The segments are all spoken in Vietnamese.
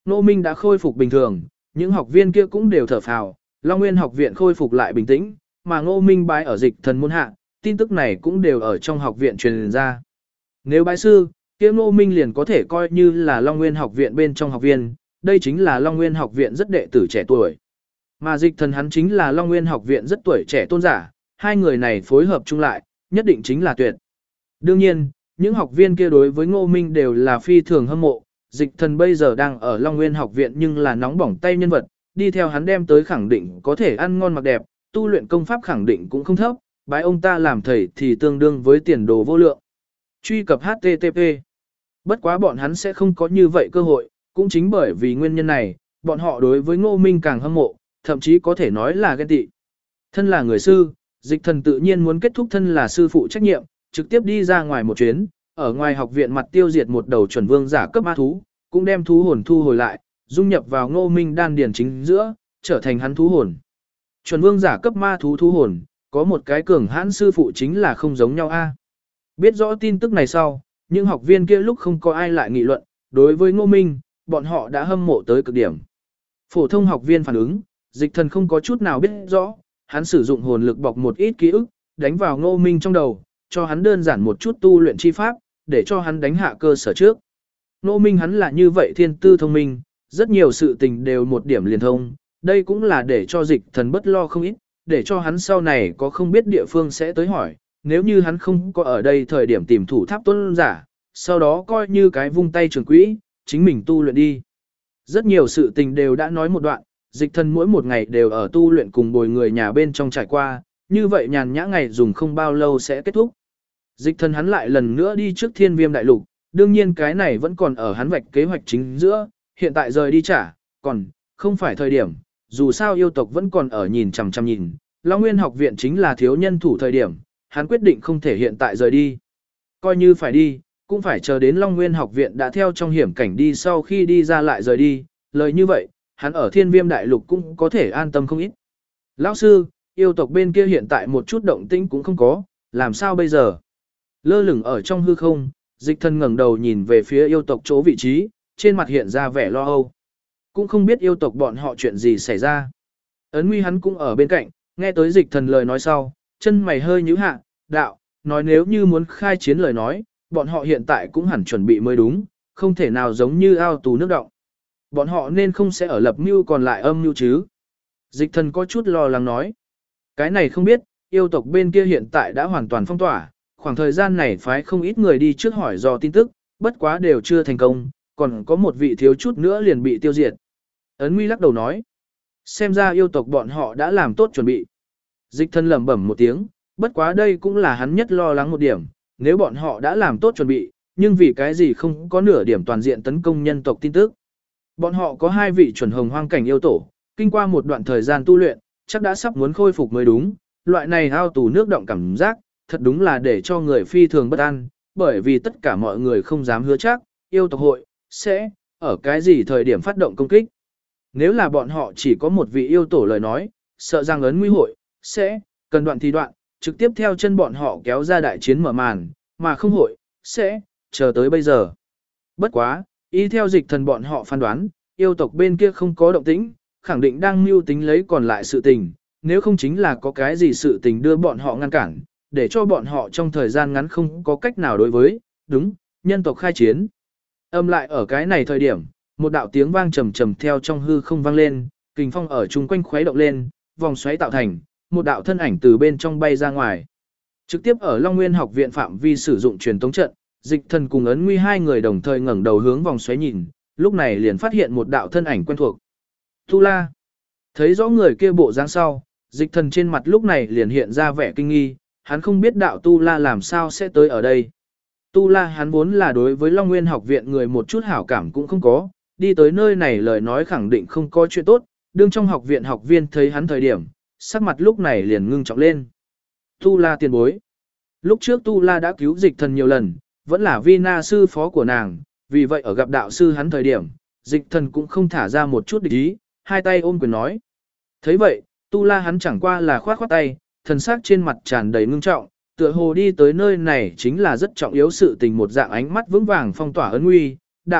Ngô Minh đã khôi phục bình thường, những học viên kia cũng đều thở phào, Long Nguyên học viện khôi phục lại bình tĩnh, mà Ngô Minh bái ở Dịch Thần môn hạ, tin tức này cũng đều ở trong học viện truyền ra. Nếu bái sư, kia Ngô Minh liền có thể coi như là Long Nguyên học viện bên trong học viên, đây chính là Long Nguyên học viện rất đệ tử trẻ tuổi. Mà Dịch Thần hắn chính là Long Nguyên học viện rất tuổi trẻ tôn giả, hai người này phối hợp chung lại, nhất định chính là tuyệt. Đương nhiên, những học viên kia đối với Ngô Minh đều là phi thường hâm mộ, Dịch Thần bây giờ đang ở Long Nguyên học viện nhưng là nóng bỏng tay nhân vật, đi theo hắn đem tới khẳng định có thể ăn ngon mặc đẹp, tu luyện công pháp khẳng định cũng không thấp, bái ông ta làm thầy thì tương đương với tiền đồ vô lượng. Truy cập HTTP. Bất quá bọn hắn sẽ không có như vậy cơ hội, cũng chính bởi vì nguyên nhân này, bọn họ đối với Ngô Minh càng hâm mộ, thậm chí có thể nói là ghen tị. Thân là người sư, Dịch Thần tự nhiên muốn kết thúc thân là sư phụ trách nhiệm, trực tiếp đi ra ngoài một chuyến, ở ngoài học viện mặt tiêu diệt một đầu chuẩn vương giả cấp ma thú, cũng đem thú hồn thu hồi lại, dung nhập vào Ngô Minh đan điền chính giữa, trở thành hắn thú hồn. Chuẩn vương giả cấp ma thú thú hồn, có một cái cường hãn sư phụ chính là không giống nhau a. Biết rõ tin tức này sau, những học viên kia lúc không có ai lại nghị luận, đối với Ngô Minh, bọn họ đã hâm mộ tới cực điểm. Phổ thông học viên phản ứng, Dịch Thần không có chút nào biết rõ, hắn sử dụng hồn lực bọc một ít ký ức, đánh vào Ngô Minh trong đầu, cho hắn đơn giản một chút tu luyện chi pháp, để cho hắn đánh hạ cơ sở trước. Ngô Minh hắn là như vậy thiên tư thông minh, rất nhiều sự tình đều một điểm liền thông, đây cũng là để cho Dịch Thần bất lo không ít, để cho hắn sau này có không biết địa phương sẽ tới hỏi, nếu như hắn không có ở đây thời điểm tìm thủ tháp tôn giả, sau đó coi như cái vung tay trường quỹ, chính mình tu luyện đi. Rất nhiều sự tình đều đã nói một đoạn, Dịch Thần mỗi một ngày đều ở tu luyện cùng bồi người nhà bên trong trải qua, như vậy nhàn nhã ngày dùng không bao lâu sẽ kết thúc. Dịch Thần hắn lại lần nữa đi trước Thiên Viêm Đại Lục, đương nhiên cái này vẫn còn ở hắn vạch kế hoạch chính giữa, hiện tại rời đi trả, còn không phải thời điểm, dù sao yêu tộc vẫn còn ở nhìn chằm chằm nhìn, Long Nguyên học viện chính là thiếu nhân thủ thời điểm, hắn quyết định không thể hiện tại rời đi. Coi như phải đi, cũng phải chờ đến Long Nguyên học viện đã theo trong hiểm cảnh đi sau khi đi ra lại rời đi, lời như vậy, hắn ở Thiên Viêm Đại Lục cũng có thể an tâm không ít. Lão sư, yêu tộc bên kia hiện tại một chút động tĩnh cũng không có, làm sao bây giờ? Lơ lửng ở trong hư không, Dịch Thần ngẩng đầu nhìn về phía yêu tộc chỗ vị trí, trên mặt hiện ra vẻ lo âu. Cũng không biết yêu tộc bọn họ chuyện gì xảy ra. Ấn Nguy hắn cũng ở bên cạnh, nghe tới Dịch Thần lời nói sau, chân mày hơi nhíu hạ, đạo, nói nếu như muốn khai chiến lời nói, bọn họ hiện tại cũng hẳn chuẩn bị mới đúng, không thể nào giống như ao tù nước động. Bọn họ nên không sẽ ở lập mưu còn lại âm mưu chứ. Dịch Thần có chút lo lắng nói. Cái này không biết, yêu tộc bên kia hiện tại đã hoàn toàn phong tỏa, khoảng thời gian này phái không ít người đi trước hỏi do tin tức, bất quá đều chưa thành công, còn có một vị thiếu chút nữa liền bị tiêu diệt. Ấn Nguy lắc đầu nói. Xem ra yêu tộc bọn họ đã làm tốt chuẩn bị. Dịch Thần lẩm bẩm một tiếng, bất quá đây cũng là hắn nhất lo lắng một điểm, nếu bọn họ đã làm tốt chuẩn bị, nhưng vì cái gì không có nửa điểm toàn diện tấn công nhân tộc tin tức. Bọn họ có hai vị chuẩn hồng hoang cảnh yêu tổ, kinh qua một đoạn thời gian tu luyện, chắc đã sắp muốn khôi phục mới đúng, loại này ao tù nước động cảm giác, thật đúng là để cho người phi thường bất an, bởi vì tất cả mọi người không dám hứa chắc, yêu tộc hội, sẽ, ở cái gì thời điểm phát động công kích. Nếu là bọn họ chỉ có một vị yêu tổ lời nói, sợ rằng Ấn Nguy hội, sẽ, cần đoạn thì đoạn, trực tiếp theo chân bọn họ kéo ra đại chiến mở màn, mà không hội, sẽ, chờ tới bây giờ. Bất quá, y theo Dịch Thần bọn họ phán đoán, yêu tộc bên kia không có động tĩnh, khẳng định đang mưu tính lấy còn lại sự tình, nếu không chính là có cái gì sự tình đưa bọn họ ngăn cản, để cho bọn họ trong thời gian ngắn không có cách nào đối với, đúng, nhân tộc khai chiến. Âm lại ở cái này thời điểm, một đạo tiếng vang trầm trầm theo trong hư không vang lên, kình phong ở chung quanh khuấy động lên, vòng xoáy tạo thành, một đạo thân ảnh từ bên trong bay ra ngoài. Trực tiếp ở Long Nguyên học viện phạm vi sử dụng truyền tống trận, Dịch Thần cùng Ấn Nguy hai người đồng thời ngẩng đầu hướng vòng xoáy nhìn, lúc này liền phát hiện một đạo thân ảnh quen thuộc. Tu La. Thấy rõ người kia bộ dáng sau, Dịch Thần trên mặt lúc này liền hiện ra vẻ kinh nghi, hắn không biết đạo Tu La làm sao sẽ tới ở đây. Tu La hắn vốn là đối với Long Nguyên học viện người một chút hảo cảm cũng không có, đi tới nơi này lời nói khẳng định không có chuyện tốt, đương trong học viện học viên thấy hắn thời điểm, sắc mặt lúc này liền ngưng trọng lên. Tu La tiền bối. Lúc trước Tu La đã cứu Dịch Thần nhiều lần, vẫn là Vina sư phó của nàng, vì vậy ở gặp đạo sư hắn thời điểm, Dịch Thần cũng không thả ra một chút địch ý, hai tay ôm quyền nói. Thấy vậy, Tu La hắn chẳng qua là khoát khoát tay, thần sắc trên mặt tràn đầy ngưng trọng, tựa hồ đi tới nơi này chính là rất trọng yếu sự tình, một dạng ánh mắt vững vàng phong tỏa Ấn Nguy, đạo,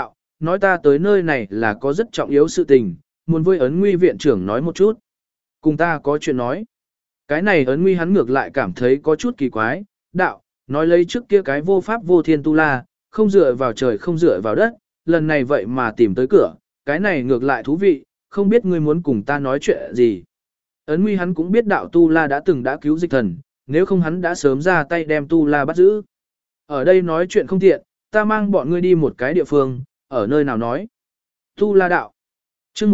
nói ta tới nơi này là có rất trọng yếu sự tình, muốn với ấn nguy viện trưởng nói một chút. Cùng ta có chuyện nói. Cái này ấn nguy hắn ngược lại cảm thấy có chút kỳ quái, đạo, nói lấy trước kia cái vô pháp vô thiên tu la, không dựa vào trời không dựa vào đất, lần này vậy mà tìm tới cửa, cái này ngược lại thú vị, không biết ngươi muốn cùng ta nói chuyện gì. Ấn nguy hắn cũng biết đạo tu la đã từng đã cứu dịch thần, nếu không hắn đã sớm ra tay đem tu la bắt giữ. Ở đây nói chuyện không tiện, ta mang bọn ngươi đi một cái địa phương, ở nơi nào nói. Tu la đạo. Trước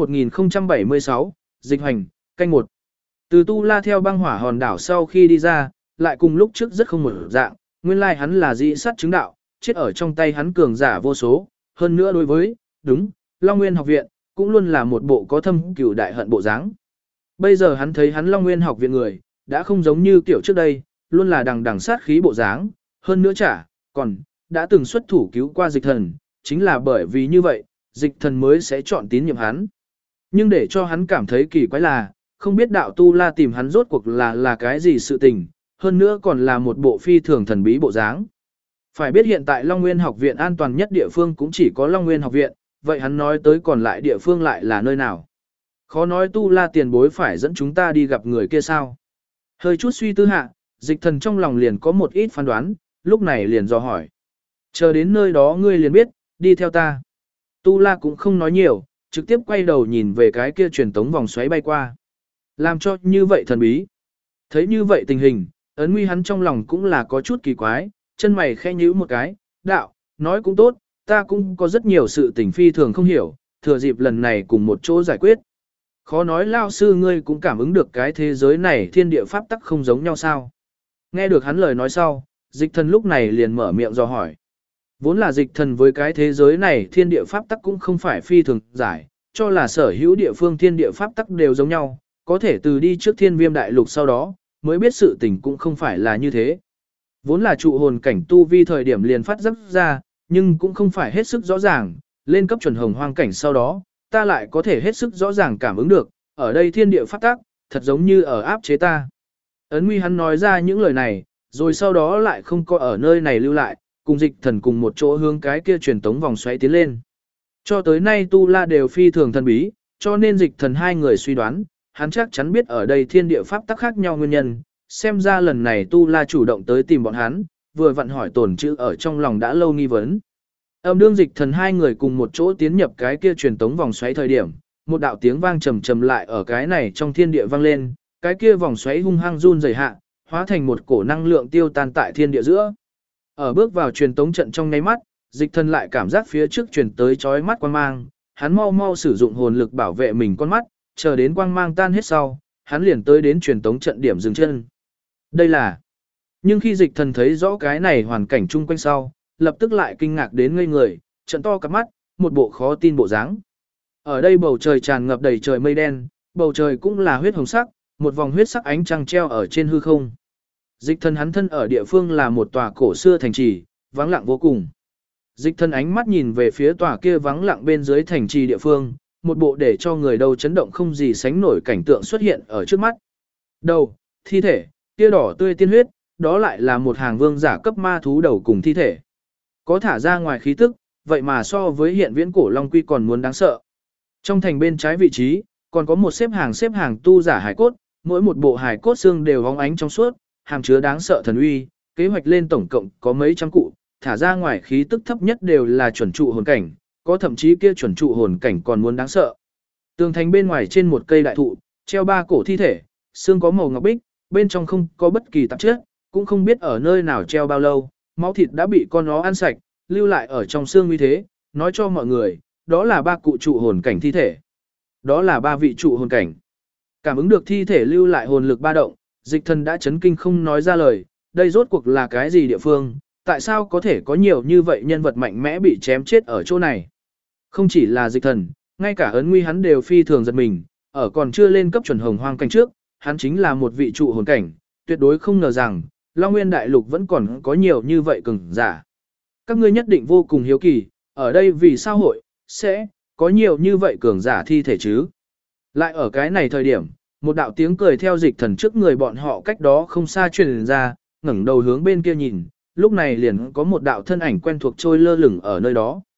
1076, dịch hành, canh một. Từ tu la theo băng hỏa hòn đảo sau khi đi ra, lại cùng lúc trước rất không một dạng, nguyên lai hắn là dị sắt chứng đạo, chết ở trong tay hắn cường giả vô số, hơn nữa đối với, đúng, Long Nguyên học viện, cũng luôn là một bộ có thâm cửu đại hận bộ dáng. Bây giờ hắn thấy hắn Long Nguyên học viện người, đã không giống như kiểu trước đây, luôn là đằng đằng sát khí bộ dáng, hơn nữa còn, đã từng xuất thủ cứu qua dịch thần, chính là bởi vì như vậy, dịch thần mới sẽ chọn tín nhiệm hắn. Nhưng để cho hắn cảm thấy kỳ quái là, không biết đạo tu la tìm hắn rốt cuộc là cái gì sự tình, hơn nữa còn là một bộ phi thường thần bí bộ dáng. Phải biết hiện tại Long Nguyên học viện an toàn nhất địa phương cũng chỉ có Long Nguyên học viện, vậy hắn nói tới còn lại địa phương lại là nơi nào? Khó nói tu la tiền bối phải dẫn chúng ta đi gặp người kia sao? Hơi chút suy tư hạ, dịch thần trong lòng liền có một ít phán đoán, lúc này liền dò hỏi. Chờ đến nơi đó ngươi liền biết, đi theo ta. Tu la cũng không nói nhiều, trực tiếp quay đầu nhìn về cái kia truyền tống vòng xoáy bay qua. Làm cho như vậy thần bí. Thấy như vậy tình hình, ấn nguy hắn trong lòng cũng là có chút kỳ quái, chân mày khẽ nhíu một cái, đạo, nói cũng tốt, ta cũng có rất nhiều sự tình phi thường không hiểu, thừa dịp lần này cùng một chỗ giải quyết. Khó nói lao sư ngươi cũng cảm ứng được cái thế giới này thiên địa pháp tắc không giống nhau sao. Nghe được hắn lời nói sau, dịch thần lúc này liền mở miệng dò hỏi. Vốn là dịch thần với cái thế giới này thiên địa pháp tắc cũng không phải phi thường giải, cho là sở hữu địa phương thiên địa pháp tắc đều giống nhau, có thể từ đi trước thiên viêm đại lục sau đó, mới biết sự tình cũng không phải là như thế. Vốn là trụ hồn cảnh tu vi thời điểm liền phát giác ra, nhưng cũng không phải hết sức rõ ràng, lên cấp chuẩn hồng hoang cảnh sau đó, ta lại có thể hết sức rõ ràng cảm ứng được, ở đây thiên địa pháp tắc, thật giống như ở áp chế ta. Ấn nguy hắn nói ra những lời này, rồi sau đó lại không có ở nơi này lưu lại, cùng dịch thần cùng một chỗ hướng cái kia truyền tống vòng xoáy tiến lên. Cho tới nay tu la đều phi thường thần bí, cho nên dịch thần hai người suy đoán, hắn chắc chắn biết ở đây thiên địa pháp tắc khác nhau nguyên nhân, xem ra lần này tu la chủ động tới tìm bọn hắn, vừa vặn hỏi tổn chữ ở trong lòng đã lâu nghi vấn. Âm đương dịch thần hai người cùng một chỗ tiến nhập cái kia truyền tống vòng xoáy thời điểm, một đạo tiếng vang trầm trầm lại ở cái này trong thiên địa vang lên, cái kia vòng xoáy hung hăng run rẩy hạ, hóa thành một cổ năng lượng tiêu tan tại thiên địa giữa. Ở bước vào truyền tống trận trong nháy mắt, dịch thần lại cảm giác phía trước truyền tới chói mắt quang mang, hắn mau mau sử dụng hồn lực bảo vệ mình con mắt, chờ đến quang mang tan hết sau, hắn liền tới đến truyền tống trận điểm dừng chân. Đây là. Nhưng khi dịch thần thấy rõ cái này hoàn cảnh chung quanh sau, lập tức lại kinh ngạc đến ngây người, trận to cặp mắt, một bộ khó tin bộ dáng. Ở đây bầu trời tràn ngập đầy trời mây đen, bầu trời cũng là huyết hồng sắc, một vòng huyết sắc ánh trăng treo ở trên hư không. Dịch thần hắn thân ở địa phương là một tòa cổ xưa thành trì, vắng lặng vô cùng. Dịch thần ánh mắt nhìn về phía tòa kia vắng lặng bên dưới thành trì địa phương, một bộ để cho người đầu chấn động không gì sánh nổi cảnh tượng xuất hiện ở trước mắt. Đầu, thi thể, tia đỏ tươi tiên huyết, đó lại là một hàng vương giả cấp ma thú đầu cùng thi thể. Có thả ra ngoài khí tức, vậy mà so với hiện viễn cổ long quy còn muốn đáng sợ. Trong thành bên trái vị trí, còn có một xếp hàng tu giả hải cốt, mỗi một bộ hải cốt xương đều bóng ánh trong suốt, hàm chứa đáng sợ thần uy, kế hoạch lên tổng cộng có mấy trăm cụ, thả ra ngoài khí tức thấp nhất đều là chuẩn trụ hồn cảnh, có thậm chí kia chuẩn trụ hồn cảnh còn muốn đáng sợ. Tường thành bên ngoài trên một cây đại thụ, treo ba cổ thi thể, xương có màu ngọc bích, bên trong không có bất kỳ tạp chất, cũng không biết ở nơi nào treo bao lâu, máu thịt đã bị con nó ăn sạch, lưu lại ở trong xương như thế, nói cho mọi người, đó là ba cụ trụ hồn cảnh thi thể. Đó là ba vị trụ hồn cảnh. Cảm ứng được thi thể lưu lại hồn lực ba động, dịch thần đã chấn kinh không nói ra lời, đây rốt cuộc là cái gì địa phương, tại sao có thể có nhiều như vậy nhân vật mạnh mẽ bị chém chết ở chỗ này. Không chỉ là dịch thần, ngay cả ấn nguy hắn đều phi thường giật mình, ở còn chưa lên cấp chuẩn hồng hoang cảnh trước, hắn chính là một vị trụ hồn cảnh, tuyệt đối không ngờ rằng, Long Nguyên Đại Lục vẫn còn có nhiều như vậy cường giả. Các ngươi nhất định vô cùng hiếu kỳ, ở đây vì sao hội, sẽ, có nhiều như vậy cường giả thi thể chứ. Lại ở cái này thời điểm, một đạo tiếng cười theo dịch thần trước người bọn họ cách đó không xa truyền ra, ngẩng đầu hướng bên kia nhìn, lúc này liền có một đạo thân ảnh quen thuộc trôi lơ lửng ở nơi đó.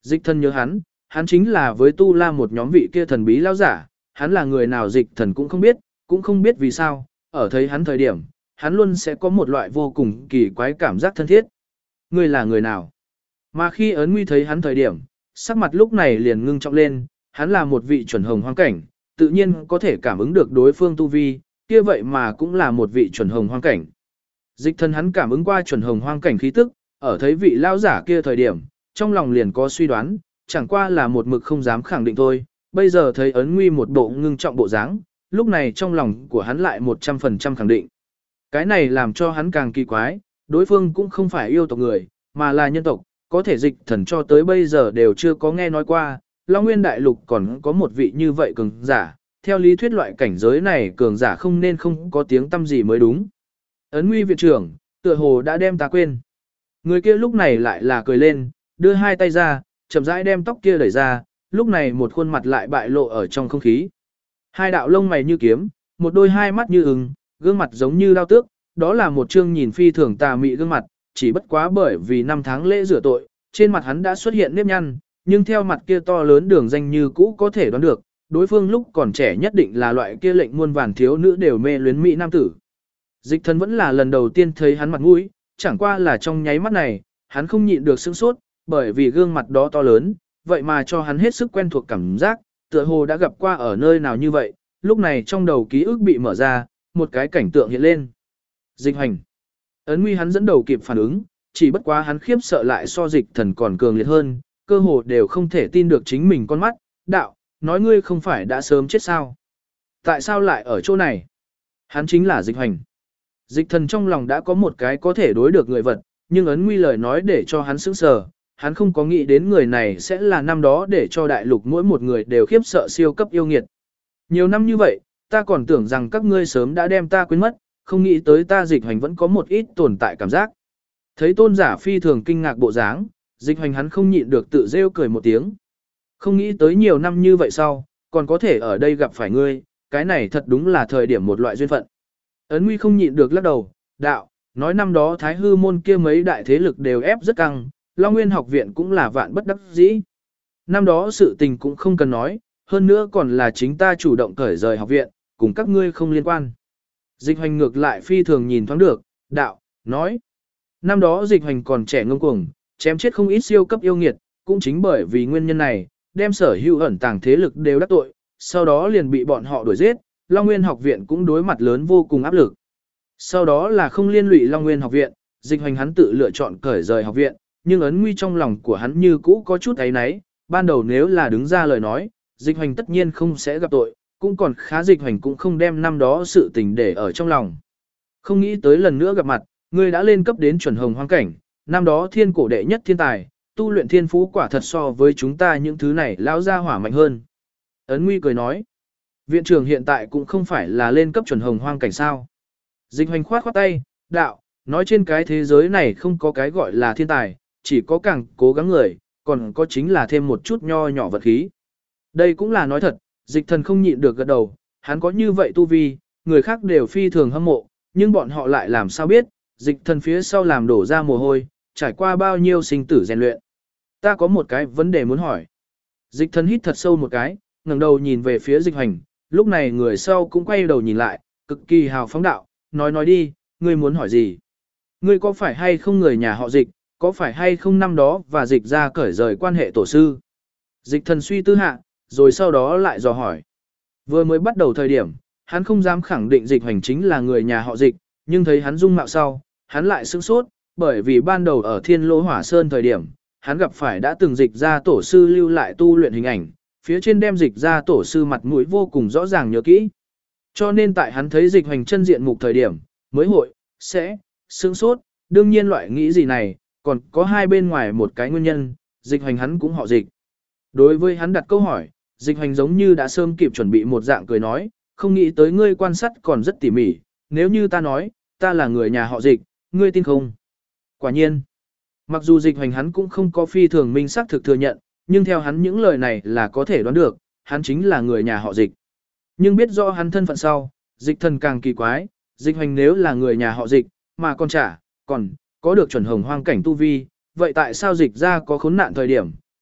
Dịch thần nhớ hắn chính là với Tu La một nhóm vị kia thần bí lão giả, hắn là người nào dịch thần cũng không biết vì sao, ở thấy hắn thời điểm, hắn luôn sẽ có một loại vô cùng kỳ quái cảm giác thân thiết. Ngươi là người nào? Mà khi Ấn Nguy thấy hắn thời điểm, sắc mặt lúc này liền ngưng trọng lên, hắn là một vị chuẩn hồng hoang cảnh, tự nhiên có thể cảm ứng được đối phương tu vi, kia vậy mà cũng là một vị chuẩn hồng hoang cảnh. Dịch thần hắn cảm ứng qua chuẩn hồng hoang cảnh khí tức, ở thấy vị lão giả kia thời điểm, trong lòng liền có suy đoán, chẳng qua là một mực không dám khẳng định thôi, bây giờ thấy Ấn Nguy một bộ ngưng trọng bộ dáng, lúc này trong lòng của hắn lại 100% khẳng định. Cái này làm cho hắn càng kỳ quái, đối phương cũng không phải yêu tộc người, mà là nhân tộc, có thể dịch thần cho tới bây giờ đều chưa có nghe nói qua, Long Nguyên Đại Lục còn có một vị như vậy cường giả, theo lý thuyết loại cảnh giới này cường giả không nên không có tiếng tâm gì mới đúng. Ấn Nguy viện trưởng, tựa hồ đã đem ta quên. Người kia lúc này lại là cười lên, đưa hai tay ra, chậm rãi đem tóc kia đẩy ra, lúc này một khuôn mặt lại bại lộ ở trong không khí. Hai đạo lông mày như kiếm, một đôi hai mắt như ưng, gương mặt giống như đao tước, đó là một trương nhìn phi thường tà mị gương mặt, chỉ bất quá bởi vì năm tháng lễ rửa tội, trên mặt hắn đã xuất hiện nếp nhăn, nhưng theo mặt kia to lớn đường danh như cũ có thể đoán được, đối phương lúc còn trẻ nhất định là loại kia lệnh muôn vàn thiếu nữ đều mê luyến mỹ nam tử. Dịch thần vẫn là lần đầu tiên thấy hắn mặt mũi, chẳng qua là trong nháy mắt này, hắn không nhịn được sửng sốt, bởi vì gương mặt đó to lớn, vậy mà cho hắn hết sức quen thuộc cảm giác, tựa hồ đã gặp qua ở nơi nào như vậy, lúc này trong đầu ký ức bị mở ra, một cái cảnh tượng hiện lên. Dịch hành. Ấn Nguy hắn dẫn đầu kịp phản ứng, chỉ bất quá hắn khiếp sợ lại so dịch thần còn cường liệt hơn, cơ hồ đều không thể tin được chính mình con mắt, đạo, nói ngươi không phải đã sớm chết sao? Tại sao lại ở chỗ này? Hắn chính là dịch hành. Dịch thần trong lòng đã có một cái có thể đối được người vật, nhưng Ấn Nguy lời nói để cho hắn sững sờ, hắn không có nghĩ đến người này sẽ là năm đó để cho đại lục mỗi một người đều khiếp sợ siêu cấp yêu nghiệt. Nhiều năm như vậy, ta còn tưởng rằng các ngươi sớm đã đem ta quên mất, không nghĩ tới ta dịch hành vẫn có một ít tồn tại cảm giác. Thấy tôn giả phi thường kinh ngạc bộ dáng, dịch hành hắn không nhịn được tự rêu cười một tiếng. Không nghĩ tới nhiều năm như vậy sau, còn có thể ở đây gặp phải ngươi, cái này thật đúng là thời điểm một loại duyên phận. Ấn Nguy không nhịn được lắc đầu, đạo, nói năm đó Thái Hư môn kia mấy đại thế lực đều ép rất căng, Long Nguyên học viện cũng là vạn bất đắc dĩ. Năm đó sự tình cũng không cần nói, hơn nữa còn là chính ta chủ động cởi rời học viện, cùng các ngươi không liên quan. Dịch hành ngược lại phi thường nhìn thoáng được, đạo, nói. Năm đó dịch hành còn trẻ ngông cuồng, chém chết không ít siêu cấp yêu nghiệt, cũng chính bởi vì nguyên nhân này, đem sở hữu ẩn tàng thế lực đều đắc tội, sau đó liền bị bọn họ đuổi giết, Long Nguyên học viện cũng đối mặt lớn vô cùng áp lực. Sau đó là không liên lụy Long Nguyên học viện, dịch hành hắn tự lựa chọn cởi rời học viện, nhưng Ấn Nguy trong lòng của hắn như cũ có chút áy náy, ban đầu nếu là đứng ra lời nói, dịch hành tất nhiên không sẽ gặp tội, cũng còn khá dịch hành cũng không đem năm đó sự tình để ở trong lòng. Không nghĩ tới lần nữa gặp mặt, ngươi đã lên cấp đến chuẩn hồng hoang cảnh, năm đó thiên cổ đệ nhất thiên tài, tu luyện thiên phú quả thật so với chúng ta những thứ này lão gia hỏa mạnh hơn. Ấn Nguy cười nói, viện trưởng hiện tại cũng không phải là lên cấp chuẩn hồng hoang cảnh sao. Dịch hành khoát khoát tay, đạo, nói trên cái thế giới này không có cái gọi là thiên tài, chỉ có càng cố gắng người, còn có chính là thêm một chút nho nhỏ vật khí. Đây cũng là nói thật, dịch thần không nhịn được gật đầu, hắn có như vậy tu vi, người khác đều phi thường hâm mộ, nhưng bọn họ lại làm sao biết, dịch thần phía sau làm đổ ra mồ hôi, trải qua bao nhiêu sinh tử rèn luyện. Ta có một cái vấn đề muốn hỏi. Dịch thần hít thật sâu một cái, ngẩng đầu nhìn về phía dịch hành, lúc này người sau cũng quay đầu nhìn lại, cực kỳ hào phóng đạo, nói đi, ngươi muốn hỏi gì? Ngươi có phải hay không người nhà họ dịch, có phải hay không năm đó và dịch ra cởi rời quan hệ tổ sư? Dịch thần suy tư hạ, rồi sau đó lại dò hỏi. Vừa mới bắt đầu thời điểm, hắn không dám khẳng định dịch hành chính là người nhà họ dịch, nhưng thấy hắn dung mạo sau, hắn lại sửng sốt, bởi vì ban đầu ở Thiên Lỗ Hỏa Sơn thời điểm, hắn gặp phải đã từng dịch ra tổ sư lưu lại tu luyện hình ảnh, phía trên đem dịch ra tổ sư mặt mũi vô cùng rõ ràng nhớ kỹ. Cho nên tại hắn thấy dịch hành chân diện mục thời điểm, mới sẽ sửng sốt, đương nhiên loại nghĩ gì này, còn có hai bên ngoài một cái nguyên nhân, dịch hành hắn cũng họ dịch. Đối với hắn đặt câu hỏi, dịch hành giống như đã sớm kịp chuẩn bị một dạng cười nói, không nghĩ tới ngươi quan sát còn rất tỉ mỉ, nếu như ta nói, ta là người nhà họ dịch, ngươi tin không? Quả nhiên, mặc dù dịch hành hắn cũng không có phi thường minh xác thực thừa nhận, nhưng theo hắn những lời này là có thể đoán được, hắn chính là người nhà họ dịch. Nhưng biết rõ hắn thân phận sau, dịch thần càng kỳ quái, dịch hành nếu là người nhà họ dịch, mà còn có được chuẩn hồng hoang cảnh tu vi, vậy tại sao dịch ra có khốn nạn thời điểm,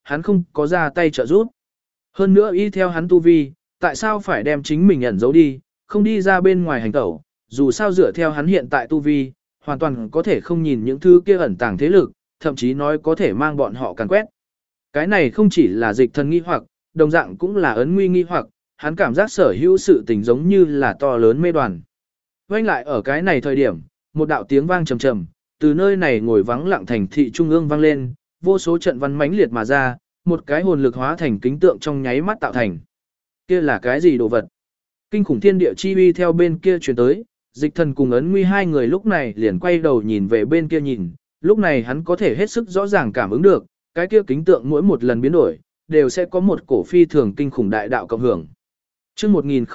hắn không có ra tay trợ giúp. Hơn nữa y theo hắn tu vi, tại sao phải đem chính mình ẩn giấu đi, không đi ra bên ngoài hành tẩu, dù sao dựa theo hắn hiện tại tu vi, hoàn toàn có thể không nhìn những thứ kia ẩn tàng thế lực, thậm chí nói có thể mang bọn họ càn quét. Cái này không chỉ là dịch thần nghi hoặc, đồng dạng cũng là ấn nguy nghi hoặc, hắn cảm giác sở hữu sự tình giống như là to lớn mê đoàn. Quanh lại ở cái này thời điểm, một đạo tiếng vang trầm trầm, từ nơi này ngồi vắng lặng thành thị trung ương vang lên, vô số trận văn mãnh liệt mà ra, một cái hồn lực hóa thành kính tượng trong nháy mắt tạo thành. Kia là cái gì đồ vật? Kinh khủng thiên địa chi uy theo bên kia truyền tới, dịch thần cùng ấn nguy hai người lúc này liền quay đầu nhìn về bên kia nhìn, lúc này hắn có thể hết sức rõ ràng cảm ứng được, cái kia kính tượng mỗi một lần biến đổi, đều sẽ có một cổ phi thường kinh khủng đại đạo cộng hưởng. Chương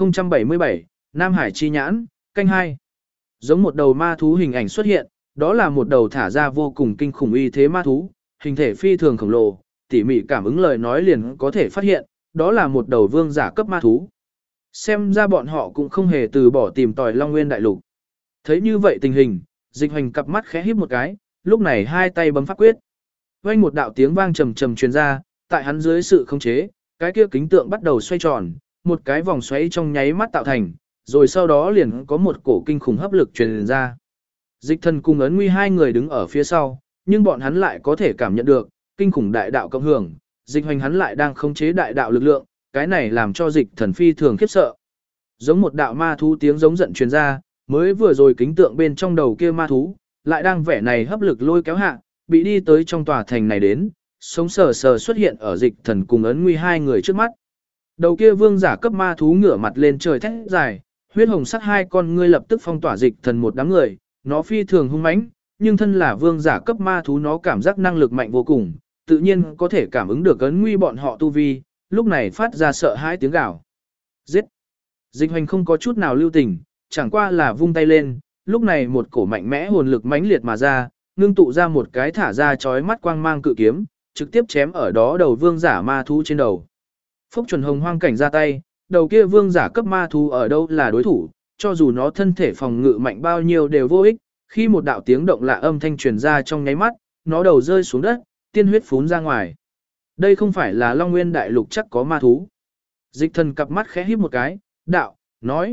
1077, Nam Hải chi nhãn, canh 2. Giống một đầu ma thú hình ảnh xuất hiện, đó là một đầu thả ra vô cùng kinh khủng uy thế ma thú, hình thể phi thường khổng lồ, tỉ mỉ cảm ứng lời nói liền có thể phát hiện, đó là một đầu vương giả cấp ma thú. Xem ra bọn họ cũng không hề từ bỏ tìm tòi Long Nguyên đại lục. Thấy như vậy tình hình, Dịch Hoành cặp mắt khẽ híp một cái, lúc này hai tay bấm pháp quyết. Vang một đạo tiếng vang trầm trầm truyền ra, tại hắn dưới sự khống chế, cái kia kính tượng bắt đầu xoay tròn, một cái vòng xoáy trong nháy mắt tạo thành, rồi sau đó liền có một cổ kinh khủng hấp lực truyền ra. Dịch Thần cùng ấn nguy hai người đứng ở phía sau, nhưng bọn hắn lại có thể cảm nhận được kinh khủng đại đạo cộng hưởng, Dịch Hoành hắn lại đang khống chế đại đạo lực lượng, cái này làm cho Dịch Thần phi thường khiếp sợ. Giống một đạo ma thú tiếng giống giận truyền ra, mới vừa rồi kính tượng bên trong đầu kia ma thú, lại đang vẻ này hấp lực lôi kéo hạ, bị đi tới trong tòa thành này đến, sống sờ sờ xuất hiện ở Dịch Thần cùng ấn nguy hai người trước mắt. Đầu kia vương giả cấp ma thú ngửa mặt lên trời thét dài, huyết hồng sắc hai con ngươi lập tức phong tỏa Dịch Thần một đám người, nó phi thường hung mãnh, nhưng thân là vương giả cấp ma thú nó cảm giác năng lực mạnh vô cùng, tự nhiên có thể cảm ứng được ấn nguy bọn họ tu vi, lúc này phát ra sợ hãi tiếng gào. Giết! Dịch Hoành không có chút nào lưu tình, chẳng qua là vung tay lên, lúc này một cổ mạnh mẽ hồn lực mãnh liệt mà ra, ngưng tụ ra một cái thả ra chói mắt quang mang cự kiếm, trực tiếp chém ở đó đầu vương giả ma thú trên đầu. Phúc chuẩn hồng hoang cảnh ra tay, đầu kia vương giả cấp ma thú ở đâu là đối thủ, cho dù nó thân thể phòng ngự mạnh bao nhiêu đều vô ích, khi một đạo tiếng động lạ âm thanh truyền ra trong nháy mắt, nó đầu rơi xuống đất, tiên huyết phún ra ngoài. Đây không phải là Long Nguyên đại lục chắc có ma thú. Dịch Thần cặp mắt khẽ híp một cái, đạo, nói.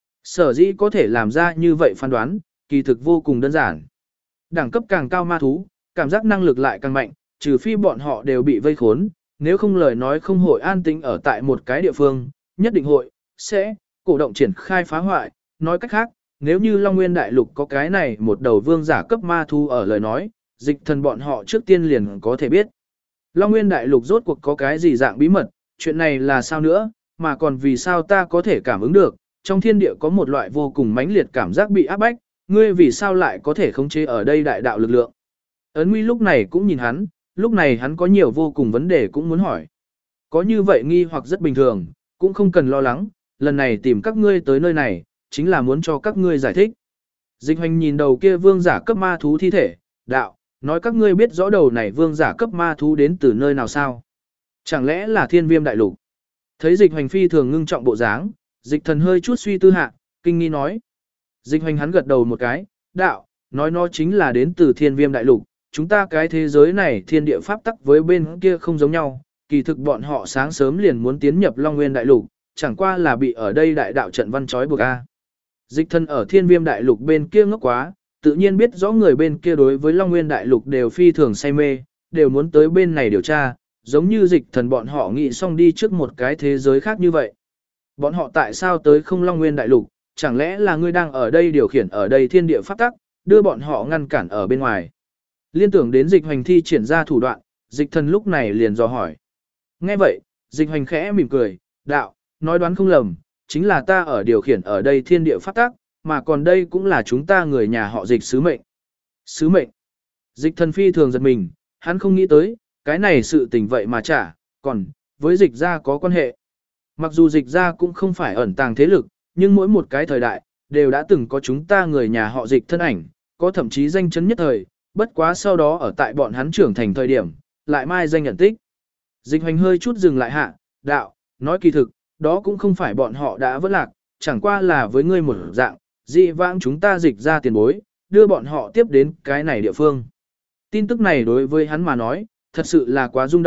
Sở dĩ có thể làm ra như vậy phán đoán, kỳ thực vô cùng đơn giản. Đẳng cấp càng cao ma thú, cảm giác năng lực lại càng mạnh, trừ phi bọn họ đều bị vây khốn, nếu không lời nói không hội an tĩnh ở tại một cái địa phương, nhất định hội, sẽ, cổ động triển khai phá hoại. Nói cách khác, nếu như Long Nguyên đại lục có cái này một đầu vương giả cấp ma thú ở lời nói, Dịch Thần bọn họ trước tiên liền có thể biết. Long Nguyên đại lục rốt cuộc có cái gì dạng bí mật, chuyện này là sao nữa, mà còn vì sao ta có thể cảm ứng được, trong thiên địa có một loại vô cùng mãnh liệt cảm giác bị áp bách, ngươi vì sao lại có thể khống chế ở đây đại đạo lực lượng. Ấn Nguy lúc này cũng nhìn hắn, lúc này hắn có nhiều vô cùng vấn đề cũng muốn hỏi. Có như vậy nghi hoặc rất bình thường, cũng không cần lo lắng, lần này tìm các ngươi tới nơi này, chính là muốn cho các ngươi giải thích. Dịch Hoành nhìn đầu kia vương giả cấp ma thú thi thể, đạo, nói các ngươi biết rõ đầu này vương giả cấp ma thú đến từ nơi nào sao? Chẳng lẽ là Thiên Viêm đại lục? Thấy Dịch Hoành phi thường ngưng trọng bộ dáng, Dịch Thần hơi chút suy tư hạ, kinh nghi nói. Dịch Hoành hắn gật đầu một cái, đạo, nói nó chính là đến từ Thiên Viêm đại lục, chúng ta cái thế giới này thiên địa pháp tắc với bên kia không giống nhau, kỳ thực bọn họ sáng sớm liền muốn tiến nhập Long Nguyên đại lục, chẳng qua là bị ở đây đại đạo trận văn trói buộc a. Dịch Thần ở Thiên Viêm đại lục bên kia ngốc quá, tự nhiên biết rõ người bên kia đối với Long Nguyên đại lục đều phi thường say mê, đều muốn tới bên này điều tra, giống như Dịch Thần bọn họ nghĩ xong đi trước một cái thế giới khác như vậy. Bọn họ tại sao tới không Long Nguyên đại lục, chẳng lẽ là ngươi đang ở đây điều khiển ở đây thiên địa pháp tắc, đưa bọn họ ngăn cản ở bên ngoài. Liên tưởng đến Dịch Hoành thi triển ra thủ đoạn, Dịch Thần lúc này liền dò hỏi. Nghe vậy, Dịch Hoành khẽ mỉm cười, đạo, nói đoán không lầm, chính là ta ở điều khiển ở đây thiên địa pháp tắc, mà còn đây cũng là chúng ta người nhà họ Dịch sứ mệnh. Sứ mệnh. Dịch Thần phi thường giật mình, hắn không nghĩ tới, cái này sự tình vậy mà chả, còn, với Dịch gia có quan hệ. Mặc dù Dịch gia cũng không phải ẩn tàng thế lực, nhưng mỗi một cái thời đại, đều đã từng có chúng ta người nhà họ Dịch thân ảnh, có thậm chí danh chấn nhất thời, bất quá sau đó ở tại bọn hắn trưởng thành thời điểm, lại mai danh nhận tích. Dịch Hoành hơi chút dừng lại hạ, đạo, nói kỳ thực, đó cũng không phải bọn họ đã vỡ lạc, chẳng qua là với ngươi một dạng, dị vãng chúng ta Dịch ra tiền bối, đưa bọn họ tiếp đến cái này địa phương. Tin tức này đối với hắn mà nói, thật sự là quá rung động,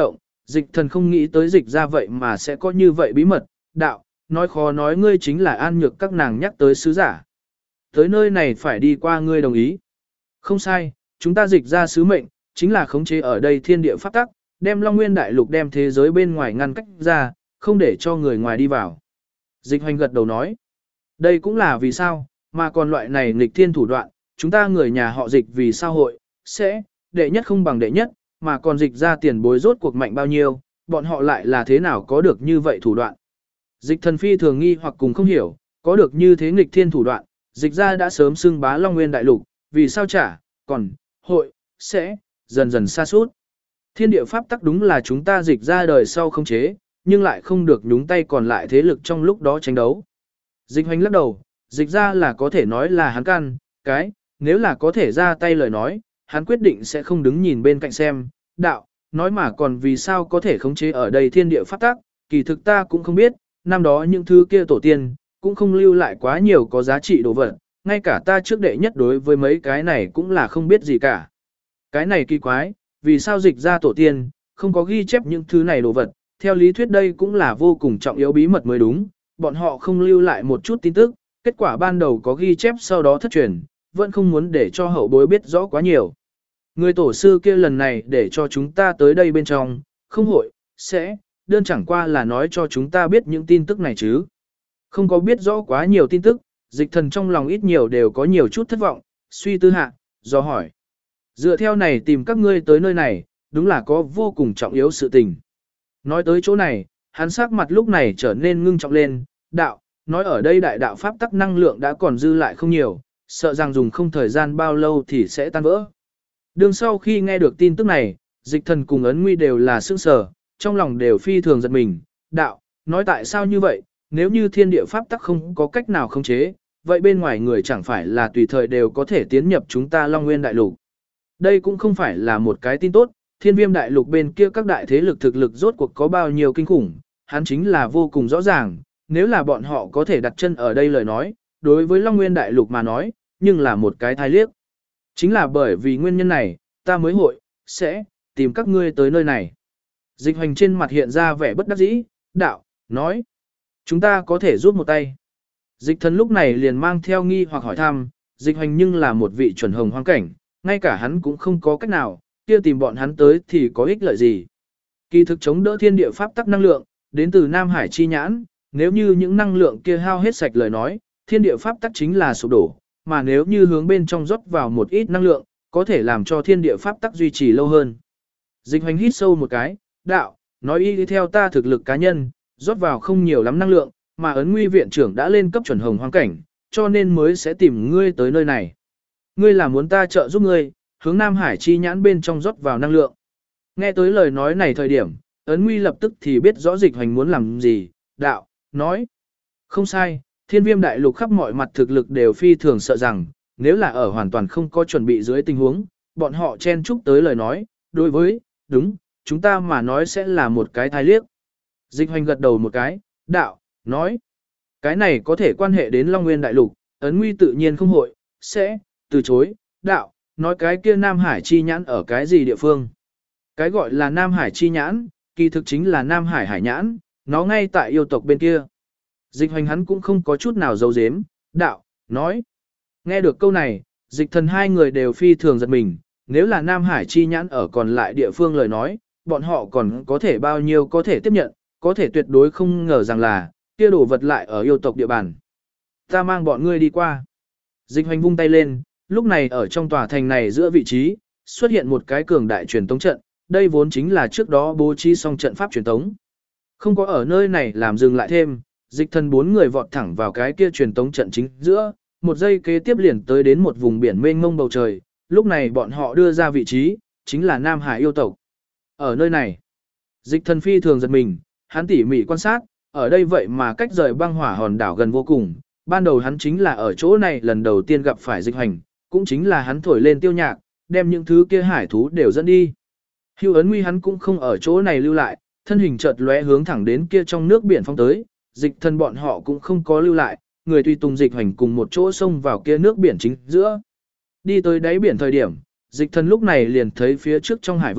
Dịch thần không nghĩ tới dịch ra vậy mà sẽ có như vậy bí mật, đạo, nói khó nói ngươi chính là an nhược các nàng nhắc tới sứ giả. Tới nơi này phải đi qua ngươi đồng ý. Không sai, chúng ta dịch ra sứ mệnh, chính là khống chế ở đây thiên địa pháp tắc, đem Long Nguyên Đại Lục đem thế giới bên ngoài ngăn cách ra, không để cho người ngoài đi vào. Dịch hoành gật đầu nói, đây cũng là vì sao, mà còn loại này nghịch thiên thủ đoạn, chúng ta người nhà họ dịch vì sao hội, sẽ, đệ nhất không bằng đệ nhất, mà còn dịch ra tiền bối rốt cuộc mạnh bao nhiêu, bọn họ lại là thế nào có được như vậy thủ đoạn. Dịch thần phi thường nghi hoặc cùng không hiểu, có được như thế nghịch thiên thủ đoạn, dịch ra đã sớm xưng bá Long Nguyên Đại Lục, vì sao chả, còn, hội, sẽ, dần dần xa suốt. Thiên địa pháp tắc đúng là chúng ta dịch ra đời sau không chế, nhưng lại không được nhúng tay còn lại thế lực trong lúc đó tranh đấu. Dịch hoành lắc đầu, dịch ra là có thể nói là hắn căn, cái, nếu là có thể ra tay lời nói, hắn quyết định sẽ không đứng nhìn bên cạnh xem, đạo, nói mà còn vì sao có thể khống chế ở đây thiên địa pháp tắc, kỳ thực ta cũng không biết, năm đó những thứ kia tổ tiên, cũng không lưu lại quá nhiều có giá trị đồ vật, ngay cả ta trước đệ nhất đối với mấy cái này cũng là không biết gì cả. Cái này kỳ quái, vì sao dịch ra tổ tiên, không có ghi chép những thứ này đồ vật, theo lý thuyết đây cũng là vô cùng trọng yếu bí mật mới đúng, bọn họ không lưu lại một chút tin tức, kết quả ban đầu có ghi chép sau đó thất truyền, vẫn không muốn để cho hậu bối biết rõ quá nhiều. Người tổ sư kia lần này để cho chúng ta tới đây bên trong, không hội, sẽ, đơn chẳng qua là nói cho chúng ta biết những tin tức này chứ. Không có biết rõ quá nhiều tin tức, dịch thần trong lòng ít nhiều đều có nhiều chút thất vọng, suy tư hạ, do hỏi. Dựa theo này tìm các ngươi tới nơi này, đúng là có vô cùng trọng yếu sự tình. Nói tới chỗ này, hắn sắc mặt lúc này trở nên ngưng trọng lên, đạo, nói ở đây đại đạo pháp tắc năng lượng đã còn dư lại không nhiều, sợ rằng dùng không thời gian bao lâu thì sẽ tan vỡ. Đương sau khi nghe được tin tức này, dịch thần cùng ấn nguy đều là sững sờ, trong lòng đều phi thường giật mình, đạo, nói tại sao như vậy, nếu như thiên địa pháp tắc không có cách nào khống chế, vậy bên ngoài người chẳng phải là tùy thời đều có thể tiến nhập chúng ta Long Nguyên Đại Lục. Đây cũng không phải là một cái tin tốt, thiên viêm đại lục bên kia các đại thế lực thực lực rốt cuộc có bao nhiêu kinh khủng, hắn chính là vô cùng rõ ràng, nếu là bọn họ có thể đặt chân ở đây lời nói, đối với Long Nguyên Đại Lục mà nói, nhưng là một cái thai liếc. Chính là bởi vì nguyên nhân này, ta mới hội, sẽ, tìm các ngươi tới nơi này. Dịch hoành trên mặt hiện ra vẻ bất đắc dĩ, đạo, nói, chúng ta có thể giúp một tay. Dịch thần lúc này liền mang theo nghi hoặc hỏi thăm, dịch hoành nhưng là một vị chuẩn hồng hoang cảnh, ngay cả hắn cũng không có cách nào, kia tìm bọn hắn tới thì có ích lợi gì. Kỳ thực chống đỡ thiên địa pháp tắc năng lượng, đến từ Nam Hải chi nhãn, nếu như những năng lượng kia hao hết sạch lời nói, thiên địa pháp tắc chính là sụp đổ, mà nếu như hướng bên trong rót vào một ít năng lượng, có thể làm cho thiên địa pháp tắc duy trì lâu hơn. Dịch hoành hít sâu một cái, đạo, nói y theo ta thực lực cá nhân, rót vào không nhiều lắm năng lượng, mà ấn nguy viện trưởng đã lên cấp chuẩn hồng hoang cảnh, cho nên mới sẽ tìm ngươi tới nơi này. Ngươi là muốn ta trợ giúp ngươi, hướng Nam Hải chi nhãn bên trong rót vào năng lượng. Nghe tới lời nói này thời điểm, ấn nguy lập tức thì biết rõ dịch hoành muốn làm gì, đạo, nói. Không sai, thiên viêm đại lục khắp mọi mặt thực lực đều phi thường sợ rằng, nếu là ở hoàn toàn không có chuẩn bị dưới tình huống, bọn họ chen chúc tới lời nói, đối với, đúng, chúng ta mà nói sẽ là một cái thai liếc. Dịch hoành gật đầu một cái, đạo, nói. Cái này có thể quan hệ đến Long Nguyên đại lục, ấn nguy tự nhiên không hội, sẽ, từ chối, đạo, nói cái kia Nam Hải chi nhãn ở cái gì địa phương. Cái gọi là Nam Hải chi nhãn, kỳ thực chính là Nam Hải hải nhãn, nó ngay tại yêu tộc bên kia. Dịch hoành hắn cũng không có chút nào giấu giếm, đạo, nói. Nghe được câu này, dịch thần hai người đều phi thường giật mình, nếu là Nam Hải chi nhãn ở còn lại địa phương lời nói, bọn họ còn có thể bao nhiêu có thể tiếp nhận, có thể tuyệt đối không ngờ rằng là, kia đổ vật lại ở yêu tộc địa bàn. Ta mang bọn ngươi đi qua. Dịch hoành vung tay lên, lúc này ở trong tòa thành này giữa vị trí, xuất hiện một cái cường đại truyền tống trận, đây vốn chính là trước đó bố trí xong trận pháp truyền tống. Không có ở nơi này làm dừng lại thêm, dịch thần bốn người vọt thẳng vào cái kia truyền tống trận chính giữa, một giây kế tiếp liền tới đến một vùng biển mênh mông bầu trời, lúc này bọn họ đưa ra vị trí, chính là Nam Hải yêu tộc. Ở nơi này, dịch thần phi thường giật mình, hắn tỉ mỉ quan sát, ở đây vậy mà cách rời băng hỏa hòn đảo gần vô cùng, ban đầu hắn chính là ở chỗ này lần đầu tiên gặp phải dịch hành, cũng chính là hắn thổi lên tiêu nhạc, đem những thứ kia hải thú đều dẫn đi. Hưu ấn nguy hắn cũng không ở chỗ này lưu lại, thân hình chợt lóe hướng thẳng đến kia trong nước biển phong tới, dịch thần bọn họ cũng không có lưu lại, người tùy tùng dịch hành cùng một chỗ xông vào kia nước biển chính giữa. Đi tới đáy biển thời điểm, dịch thần lúc này liền thấy phía trước trong hải vực,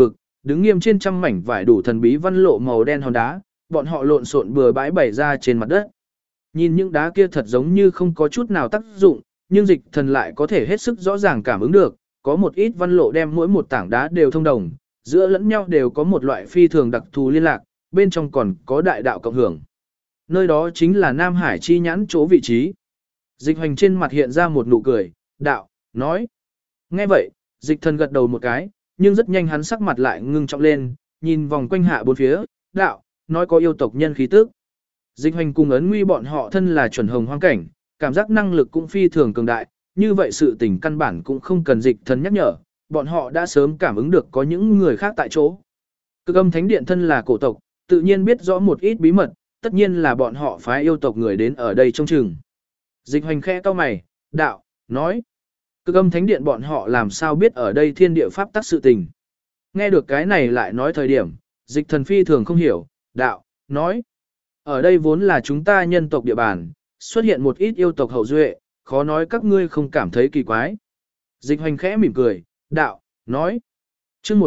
Đứng nghiêm trên trăm mảnh vải đủ thần bí văn lộ màu đen hòn đá, bọn họ lộn xộn bừa bãi bày ra trên mặt đất. Nhìn những đá kia thật giống như không có chút nào tác dụng, nhưng Dịch Thần lại có thể hết sức rõ ràng cảm ứng được, có một ít văn lộ đem mỗi một tảng đá đều thông đồng, giữa lẫn nhau đều có một loại phi thường đặc thù liên lạc, bên trong còn có đại đạo cộng hưởng. Nơi đó chính là Nam Hải chi nhãn chỗ vị trí. Dịch Hoành trên mặt hiện ra một nụ cười, đạo, nói. Nghe vậy, Dịch Thần gật đầu một cái, nhưng rất nhanh hắn sắc mặt lại ngưng trọng lên, nhìn vòng quanh hạ bốn phía, đạo, nói có yêu tộc nhân khí tức. Dịch Hoành cùng Ấn Nguy bọn họ thân là chuẩn hồng hoang cảnh, cảm giác năng lực cũng phi thường cường đại, như vậy sự tình căn bản cũng không cần Dịch Thần nhắc nhở, bọn họ đã sớm cảm ứng được có những người khác tại chỗ. Cực Âm Thánh Điện thân là cổ tộc, tự nhiên biết rõ một ít bí mật, tất nhiên là bọn họ phái yêu tộc người đến ở đây trông chừng. Dịch Hoành khẽ cau mày, đạo, nói. Cực Âm Thánh Điện bọn họ làm sao biết ở đây thiên địa pháp tắc sự tình. Nghe được cái này lại nói thời điểm, Dịch Thần phi thường không hiểu, đạo, nói. Ở đây vốn là chúng ta nhân tộc địa bàn, xuất hiện một ít yêu tộc hậu duệ, khó nói các ngươi không cảm thấy kỳ quái. Dịch Hoành khẽ mỉm cười, đạo, nói. Chương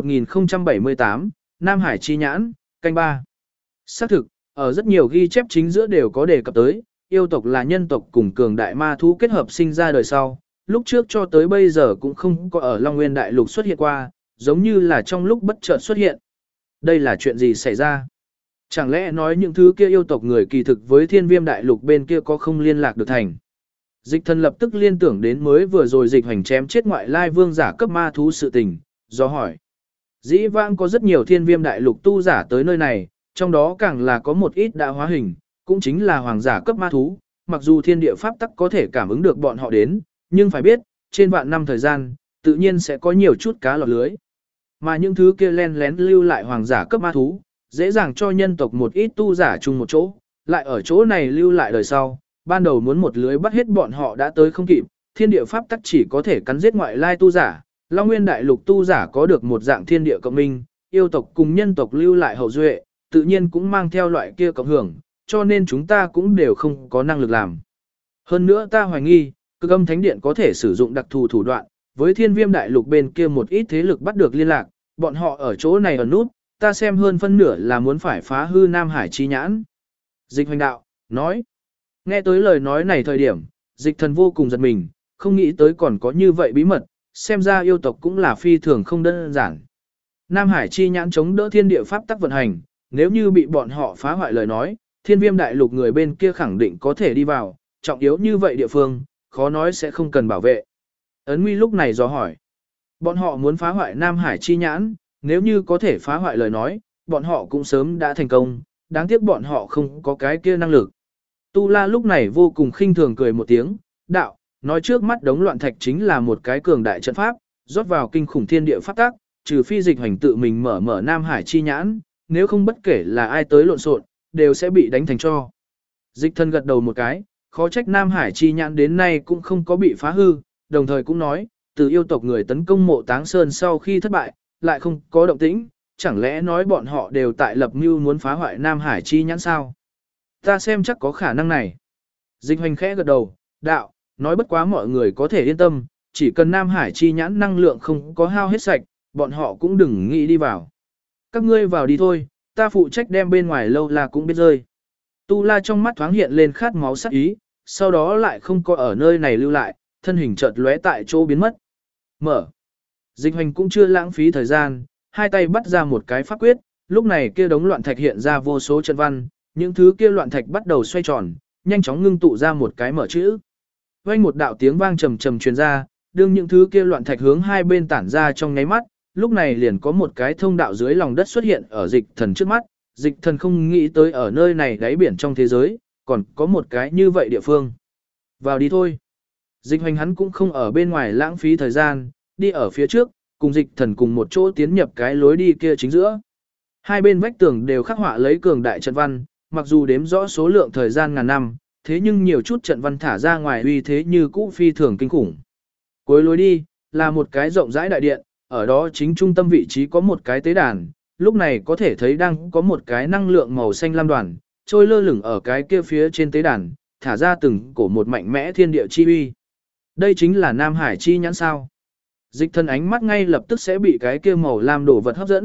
1078, Nam Hải chi nhãn, canh 3. Xác thực, ở rất nhiều ghi chép chính giữa đều có đề cập tới, yêu tộc là nhân tộc cùng cường đại ma thú kết hợp sinh ra đời sau, lúc trước cho tới bây giờ cũng không có ở Long Nguyên Đại Lục xuất hiện qua, giống như là trong lúc bất chợt xuất hiện. Đây là chuyện gì xảy ra? Chẳng lẽ nói những thứ kia yêu tộc người kỳ thực với Thiên Viêm Đại Lục bên kia có không liên lạc được thành? Dịch Thần lập tức liên tưởng đến mới vừa rồi Dịch Hoành chém chết ngoại lai vương giả cấp ma thú sự tình, do hỏi. Dĩ vãng có rất nhiều Thiên Viêm Đại Lục tu giả tới nơi này, trong đó càng là có một ít đã hóa hình, cũng chính là hoàng giả cấp ma thú, mặc dù thiên địa pháp tắc có thể cảm ứng được bọn họ đến, nhưng phải biết, trên vạn năm thời gian, tự nhiên sẽ có nhiều chút cá lọt lưới. Mà những thứ kia len lén lưu lại hoàng giả cấp ma thú, dễ dàng cho nhân tộc một ít tu giả chung một chỗ, lại ở chỗ này lưu lại đời sau, ban đầu muốn một lưới bắt hết bọn họ đã tới không kịp, thiên địa pháp tắc chỉ có thể cắn giết ngoại lai tu giả, Long Nguyên Đại Lục tu giả có được một dạng thiên địa cộng minh, yêu tộc cùng nhân tộc lưu lại hậu duệ, tự nhiên cũng mang theo loại kia cộng hưởng, cho nên chúng ta cũng đều không có năng lực làm. Hơn nữa ta hoài nghi, Cực Âm Thánh Điện có thể sử dụng đặc thù thủ đoạn, với Thiên Viêm Đại Lục bên kia một ít thế lực bắt được liên lạc, bọn họ ở chỗ này ở nút, ta xem hơn phân nửa là muốn phải phá hư Nam Hải chi nhãn. Dịch Hoành đạo, nói. Nghe tới lời nói này thời điểm, Dịch Thần vô cùng giật mình, không nghĩ tới còn có như vậy bí mật, xem ra yêu tộc cũng là phi thường không đơn giản. Nam Hải chi nhãn chống đỡ thiên địa pháp tắc vận hành, nếu như bị bọn họ phá hoại lời nói, Thiên Viêm Đại Lục người bên kia khẳng định có thể đi vào, trọng yếu như vậy địa phương, khó nói sẽ không cần bảo vệ. Ấn Nguy lúc này dò hỏi, bọn họ muốn phá hoại Nam Hải chi nhãn, nếu như có thể phá hoại lời nói, bọn họ cũng sớm đã thành công, đáng tiếc bọn họ không có cái kia năng lực. Tu La lúc này vô cùng khinh thường cười một tiếng, đạo, nói trước mắt đống loạn thạch chính là một cái cường đại trận pháp, rót vào kinh khủng thiên địa pháp tắc, trừ phi Dịch Hoành tự mình mở Nam Hải chi nhãn, nếu không bất kể là ai tới lộn xộn, đều sẽ bị đánh thành tro. Dịch Thần gật đầu một cái, khó trách Nam Hải chi nhãn đến nay cũng không có bị phá hư, đồng thời cũng nói, từ yêu tộc người tấn công Mộ Táng Sơn sau khi thất bại, lại không có động tĩnh, chẳng lẽ nói bọn họ đều tại lập mưu muốn phá hoại Nam Hải chi nhãn sao? Ta xem chắc có khả năng này. Dịch Hoành khẽ gật đầu, đạo, nói bất quá mọi người có thể yên tâm, chỉ cần Nam Hải chi nhãn năng lượng không có hao hết sạch, bọn họ cũng đừng nghĩ đi vào. Các ngươi vào đi thôi, ta phụ trách đem bên ngoài Lâu La cũng biết rơi. Tu La trong mắt thoáng hiện lên khát máu sắc ý, sau đó lại không có ở nơi này lưu lại, thân hình chợt lóe tại chỗ biến mất. Mở. Dịch Hoành cũng chưa lãng phí thời gian, hai tay bắt ra một cái pháp quyết, lúc này kia đống loạn thạch hiện ra vô số trận văn, những thứ kia loạn thạch bắt đầu xoay tròn, nhanh chóng ngưng tụ ra một cái mở chữ. Vang một đạo tiếng vang trầm trầm truyền ra, đương những thứ kia loạn thạch hướng hai bên tản ra trong nháy mắt, lúc này liền có một cái thông đạo dưới lòng đất xuất hiện ở Dịch Thần trước mắt, Dịch Thần không nghĩ tới ở nơi này đáy biển trong thế giới, còn có một cái như vậy địa phương. Vào đi thôi. Dịch Hoành hắn cũng không ở bên ngoài lãng phí thời gian, đi ở phía trước, cùng Dịch Thần cùng một chỗ tiến nhập cái lối đi kia chính giữa. Hai bên vách tường đều khắc họa lấy cường đại trận văn, mặc dù đếm rõ số lượng thời gian ngàn năm, thế nhưng nhiều chút trận văn thả ra ngoài uy thế như cũ phi thường kinh khủng. Cuối lối đi, là một cái rộng rãi đại điện, ở đó chính trung tâm vị trí có một cái tế đàn, lúc này có thể thấy đang có một cái năng lượng màu xanh lam đoàn, trôi lơ lửng ở cái kia phía trên tế đàn, thả ra từng cổ một mạnh mẽ thiên địa chi uy. Đây chính là Nam Hải chi nhãn sao. Dịch Thần ánh mắt ngay lập tức sẽ bị cái kia màu lam đổ vật hấp dẫn,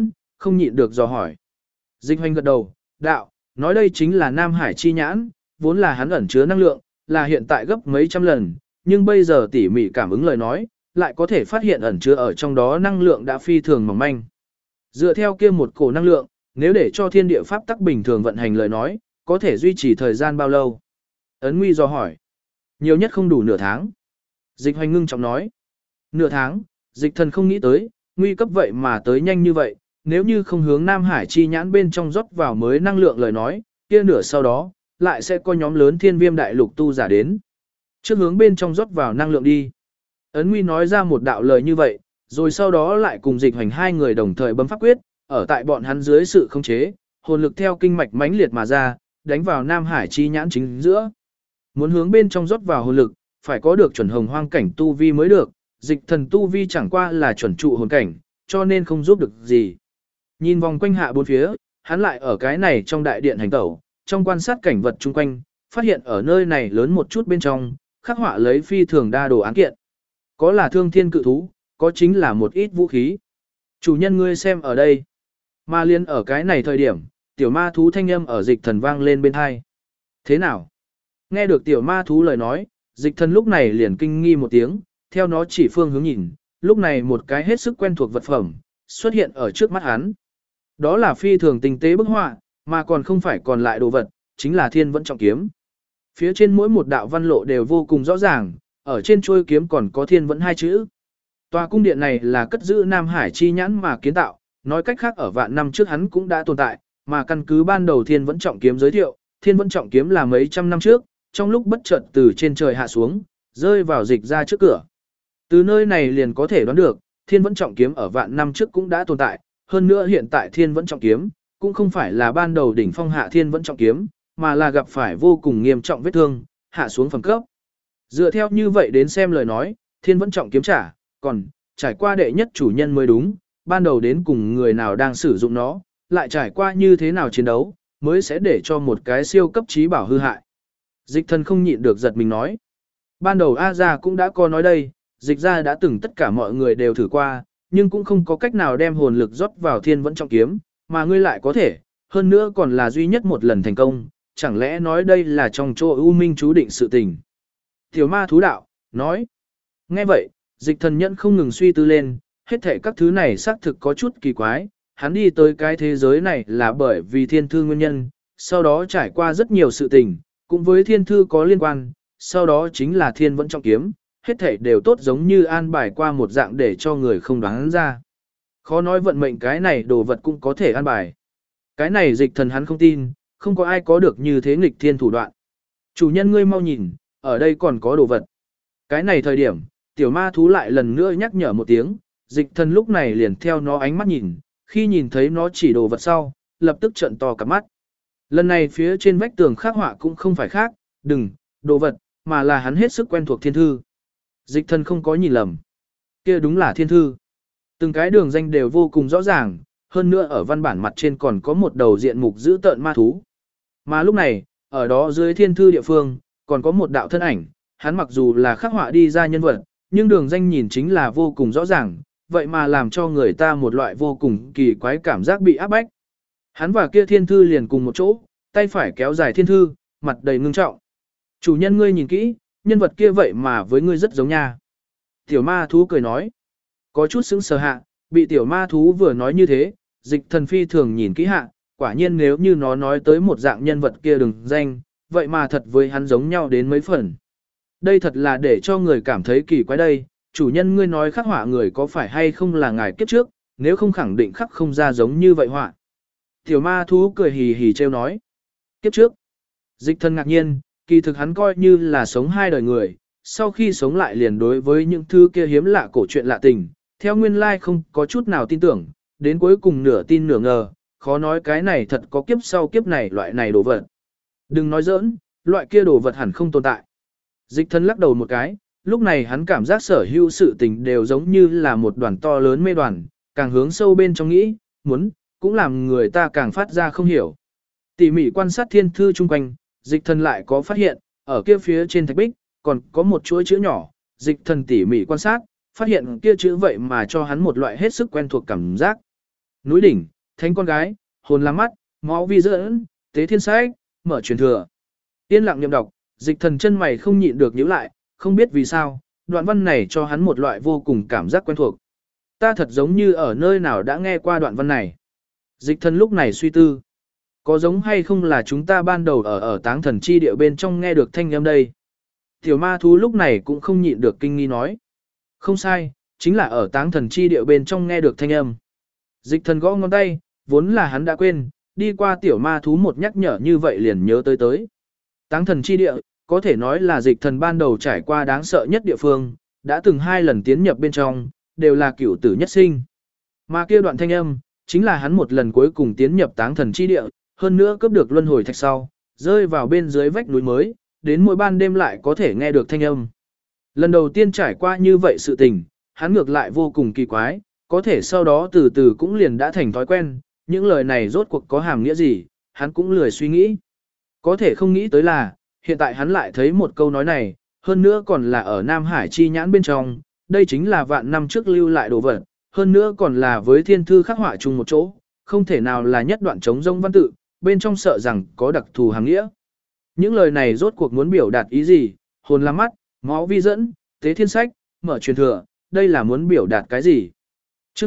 không nhịn được dò hỏi. Dịch Hoành gật đầu, đạo, nói đây chính là Nam Hải chi nhãn, vốn là hắn ẩn chứa năng lượng, là hiện tại gấp mấy trăm lần, nhưng bây giờ tỉ mỉ cảm ứng lời nói, lại có thể phát hiện ẩn chứa ở trong đó năng lượng đã phi thường mỏng manh. Dựa theo kia một cổ năng lượng, nếu để cho thiên địa pháp tắc bình thường vận hành lời nói, có thể duy trì thời gian bao lâu? Ấn Nguy do hỏi. Nhiều nhất không đủ nửa tháng. Dịch Hoành ngưng trọng nói. Nửa tháng, Dịch Thần không nghĩ tới, nguy cấp vậy mà tới nhanh như vậy, nếu như không hướng Nam Hải chi nhãn bên trong rót vào mới năng lượng lời nói, kia nửa sau đó, lại sẽ có nhóm lớn thiên viêm đại lục tu giả đến. Trước hướng bên trong rót vào năng lượng đi. Ấn Nguy nói ra một đạo lời như vậy, rồi sau đó lại cùng Dịch Hoành hai người đồng thời bấm pháp quyết, ở tại bọn hắn dưới sự khống chế, hồn lực theo kinh mạch mãnh liệt mà ra, đánh vào Nam Hải chi nhãn chính giữa. Muốn hướng bên trong rót vào hồn lực, phải có được chuẩn hồng hoang cảnh tu vi mới được, Dịch Thần tu vi chẳng qua là chuẩn trụ hồn cảnh, cho nên không giúp được gì. Nhìn vòng quanh hạ bốn phía, hắn lại ở cái này trong đại điện hành tẩu, trong quan sát cảnh vật chung quanh, phát hiện ở nơi này lớn một chút bên trong, khắc họa lấy phi thường đa đồ án kiện. Có là thương thiên cự thú, có chính là một ít vũ khí. Chủ nhân ngươi xem ở đây. Mà liên ở cái này thời điểm, tiểu ma thú thanh âm ở Dịch Thần vang lên bên hai. Thế nào? Nghe được tiểu ma thú lời nói, Dịch Thần lúc này liền kinh nghi một tiếng, theo nó chỉ phương hướng nhìn, lúc này một cái hết sức quen thuộc vật phẩm, xuất hiện ở trước mắt hắn. Đó là phi thường tinh tế bức họa, mà còn không phải còn lại đồ vật, chính là thiên vẫn trọng kiếm. Phía trên mỗi một đạo văn lộ đều vô cùng rõ ràng, ở trên chuôi kiếm còn có thiên vẫn hai chữ. Tòa cung điện này là cất giữ Nam Hải chi nhãn mà kiến tạo, nói cách khác ở vạn năm trước hắn cũng đã tồn tại, mà căn cứ ban đầu thiên vẫn trọng kiếm giới thiệu, thiên vẫn trọng kiếm là mấy trăm năm trước, trong lúc bất chợt từ trên trời hạ xuống, rơi vào Dịch ra trước cửa. Từ nơi này liền có thể đoán được, thiên vẫn trọng kiếm ở vạn năm trước cũng đã tồn tại, hơn nữa hiện tại thiên vẫn trọng kiếm, cũng không phải là ban đầu đỉnh phong hạ thiên vẫn trọng kiếm, mà là gặp phải vô cùng nghiêm trọng vết thương, hạ xuống phẩm cấp. Dựa theo như vậy đến xem lời nói, thiên vẫn trọng kiếm còn trải qua đệ nhất chủ nhân mới đúng, ban đầu đến cùng người nào đang sử dụng nó, lại trải qua như thế nào chiến đấu, mới sẽ để cho một cái siêu cấp trí bảo hư hại. Dịch Thần không nhịn được giật mình nói. Ban đầu A Gia cũng đã có nói đây, Dịch ra đã từng tất cả mọi người đều thử qua, nhưng cũng không có cách nào đem hồn lực rót vào thiên vẫn trọng kiếm, mà ngươi lại có thể, hơn nữa còn là duy nhất một lần thành công, chẳng lẽ nói đây là trong chỗ U Minh chú định sự tình. Tiểu ma thú đạo, nói. Nghe vậy, Dịch Thần nhẫn không ngừng suy tư lên, hết thể các thứ này xác thực có chút kỳ quái, hắn đi tới cái thế giới này là bởi vì thiên thư nguyên nhân, sau đó trải qua rất nhiều sự tình, cũng với thiên thư có liên quan, sau đó chính là thiên vẫn trọng kiếm, hết thể đều tốt giống như an bài qua một dạng để cho người không đoán ra. Khó nói vận mệnh cái này đồ vật cũng có thể an bài. Cái này Dịch Thần hắn không tin, không có ai có được như thế nghịch thiên thủ đoạn. Chủ nhân ngươi mau nhìn, ở đây còn có đồ vật. Cái này thời điểm, tiểu ma thú lại lần nữa nhắc nhở một tiếng, Dịch Thần lúc này liền theo nó ánh mắt nhìn, khi nhìn thấy nó chỉ đồ vật sau, lập tức trợn to cả mắt. Lần này phía trên vách tường khắc họa cũng không phải khác, đồ vật, mà là hắn hết sức quen thuộc thiên thư. Dịch Thần không có nhìn lầm. Kia đúng là thiên thư. Từng cái đường danh đều vô cùng rõ ràng, hơn nữa ở văn bản mặt trên còn có một đầu diện mục giữ tợn ma thú. Mà lúc này, ở đó dưới thiên thư địa phương, còn có một đạo thân ảnh, hắn mặc dù là khắc họa đi ra nhân vật, nhưng đường danh nhìn chính là vô cùng rõ ràng, vậy mà làm cho người ta một loại vô cùng kỳ quái cảm giác bị áp bách. Hắn và kia thiên thư liền cùng một chỗ, tay phải kéo dài thiên thư, mặt đầy ngưng trọng. Chủ nhân ngươi nhìn kỹ, nhân vật kia vậy mà với ngươi rất giống nha. Tiểu ma thú cười nói. Có chút sững sờ hạ, bị tiểu ma thú vừa nói như thế, Dịch Thần phi thường nhìn kỹ hạ, quả nhiên nếu như nó nói tới một dạng nhân vật kia đừng danh, vậy mà thật với hắn giống nhau đến mấy phần. Đây thật là để cho người cảm thấy kỳ quái đây, chủ nhân ngươi nói khắc họa người có phải hay không là ngài kiếp trước, nếu không khẳng định khắc không ra giống như vậy họa. Tiểu ma thú cười hì hì trêu nói. Kiếp trước. Dịch Thần ngạc nhiên, kỳ thực hắn coi như là sống hai đời người, sau khi sống lại liền đối với những thứ kia hiếm lạ cổ chuyện lạ tình, theo nguyên lai không có chút nào tin tưởng, đến cuối cùng nửa tin nửa ngờ, khó nói cái này thật có kiếp sau kiếp này loại này đồ vật. Đừng nói giỡn, loại kia đồ vật hẳn không tồn tại. Dịch Thần lắc đầu một cái, lúc này hắn cảm giác sở hữu sự tình đều giống như là một đoàn to lớn mê đoàn, càng hướng sâu bên trong nghĩ, muốn, cũng làm người ta càng phát ra không hiểu. Tỉ mỉ quan sát thiên thư chung quanh, Dịch Thần lại có phát hiện, ở kia phía trên thạch bích, còn có một chuỗi chữ nhỏ, Dịch Thần tỉ mỉ quan sát, phát hiện kia chữ vậy mà cho hắn một loại hết sức quen thuộc cảm giác. Núi đỉnh, thánh con gái, hồn làm mắt, máu vi dẫn, tế thiên sách, mở truyền thừa. Yên lặng niệm đọc, Dịch Thần chân mày không nhịn được nhíu lại, không biết vì sao, đoạn văn này cho hắn một loại vô cùng cảm giác quen thuộc. Ta thật giống như ở nơi nào đã nghe qua đoạn văn này. Dịch Thần lúc này suy tư, có giống hay không là chúng ta ban đầu ở Táng Thần chi địa bên trong nghe được thanh âm đây. Tiểu ma thú lúc này cũng không nhịn được kinh nghi nói. Không sai, chính là ở Táng Thần chi địa bên trong nghe được thanh âm. Dịch Thần gõ ngón tay, vốn là hắn đã quên, đi qua tiểu ma thú một nhắc nhở như vậy liền nhớ tới. Táng Thần chi địa, có thể nói là Dịch Thần ban đầu trải qua đáng sợ nhất địa phương, đã từng 2 lần tiến nhập bên trong, đều là cửu tử nhất sinh. Mà kia đoạn thanh âm, chính là hắn một lần cuối cùng tiến nhập Táng Thần chi địa, hơn nữa cướp được luân hồi thạch sau, rơi vào bên dưới vách núi mới, đến mỗi ban đêm lại có thể nghe được thanh âm. Lần đầu tiên trải qua như vậy sự tình, hắn ngược lại vô cùng kỳ quái, có thể sau đó từ từ cũng liền đã thành thói quen, những lời này rốt cuộc có hàm nghĩa gì, hắn cũng lười suy nghĩ. Có thể không nghĩ tới là, hiện tại hắn lại thấy một câu nói này, hơn nữa còn là ở Nam Hải chi nhãn bên trong, đây chính là vạn năm trước lưu lại đồ vật, hơn nữa còn là với thiên thư khắc họa chung một chỗ, không thể nào là nhất đoạn trống rông văn tự, bên trong sợ rằng có đặc thù hàng nghĩa. Những lời này rốt cuộc muốn biểu đạt ý gì, hồn làm mắt, máu vi dẫn, tế thiên sách, mở truyền thừa, đây là muốn biểu đạt cái gì? Trước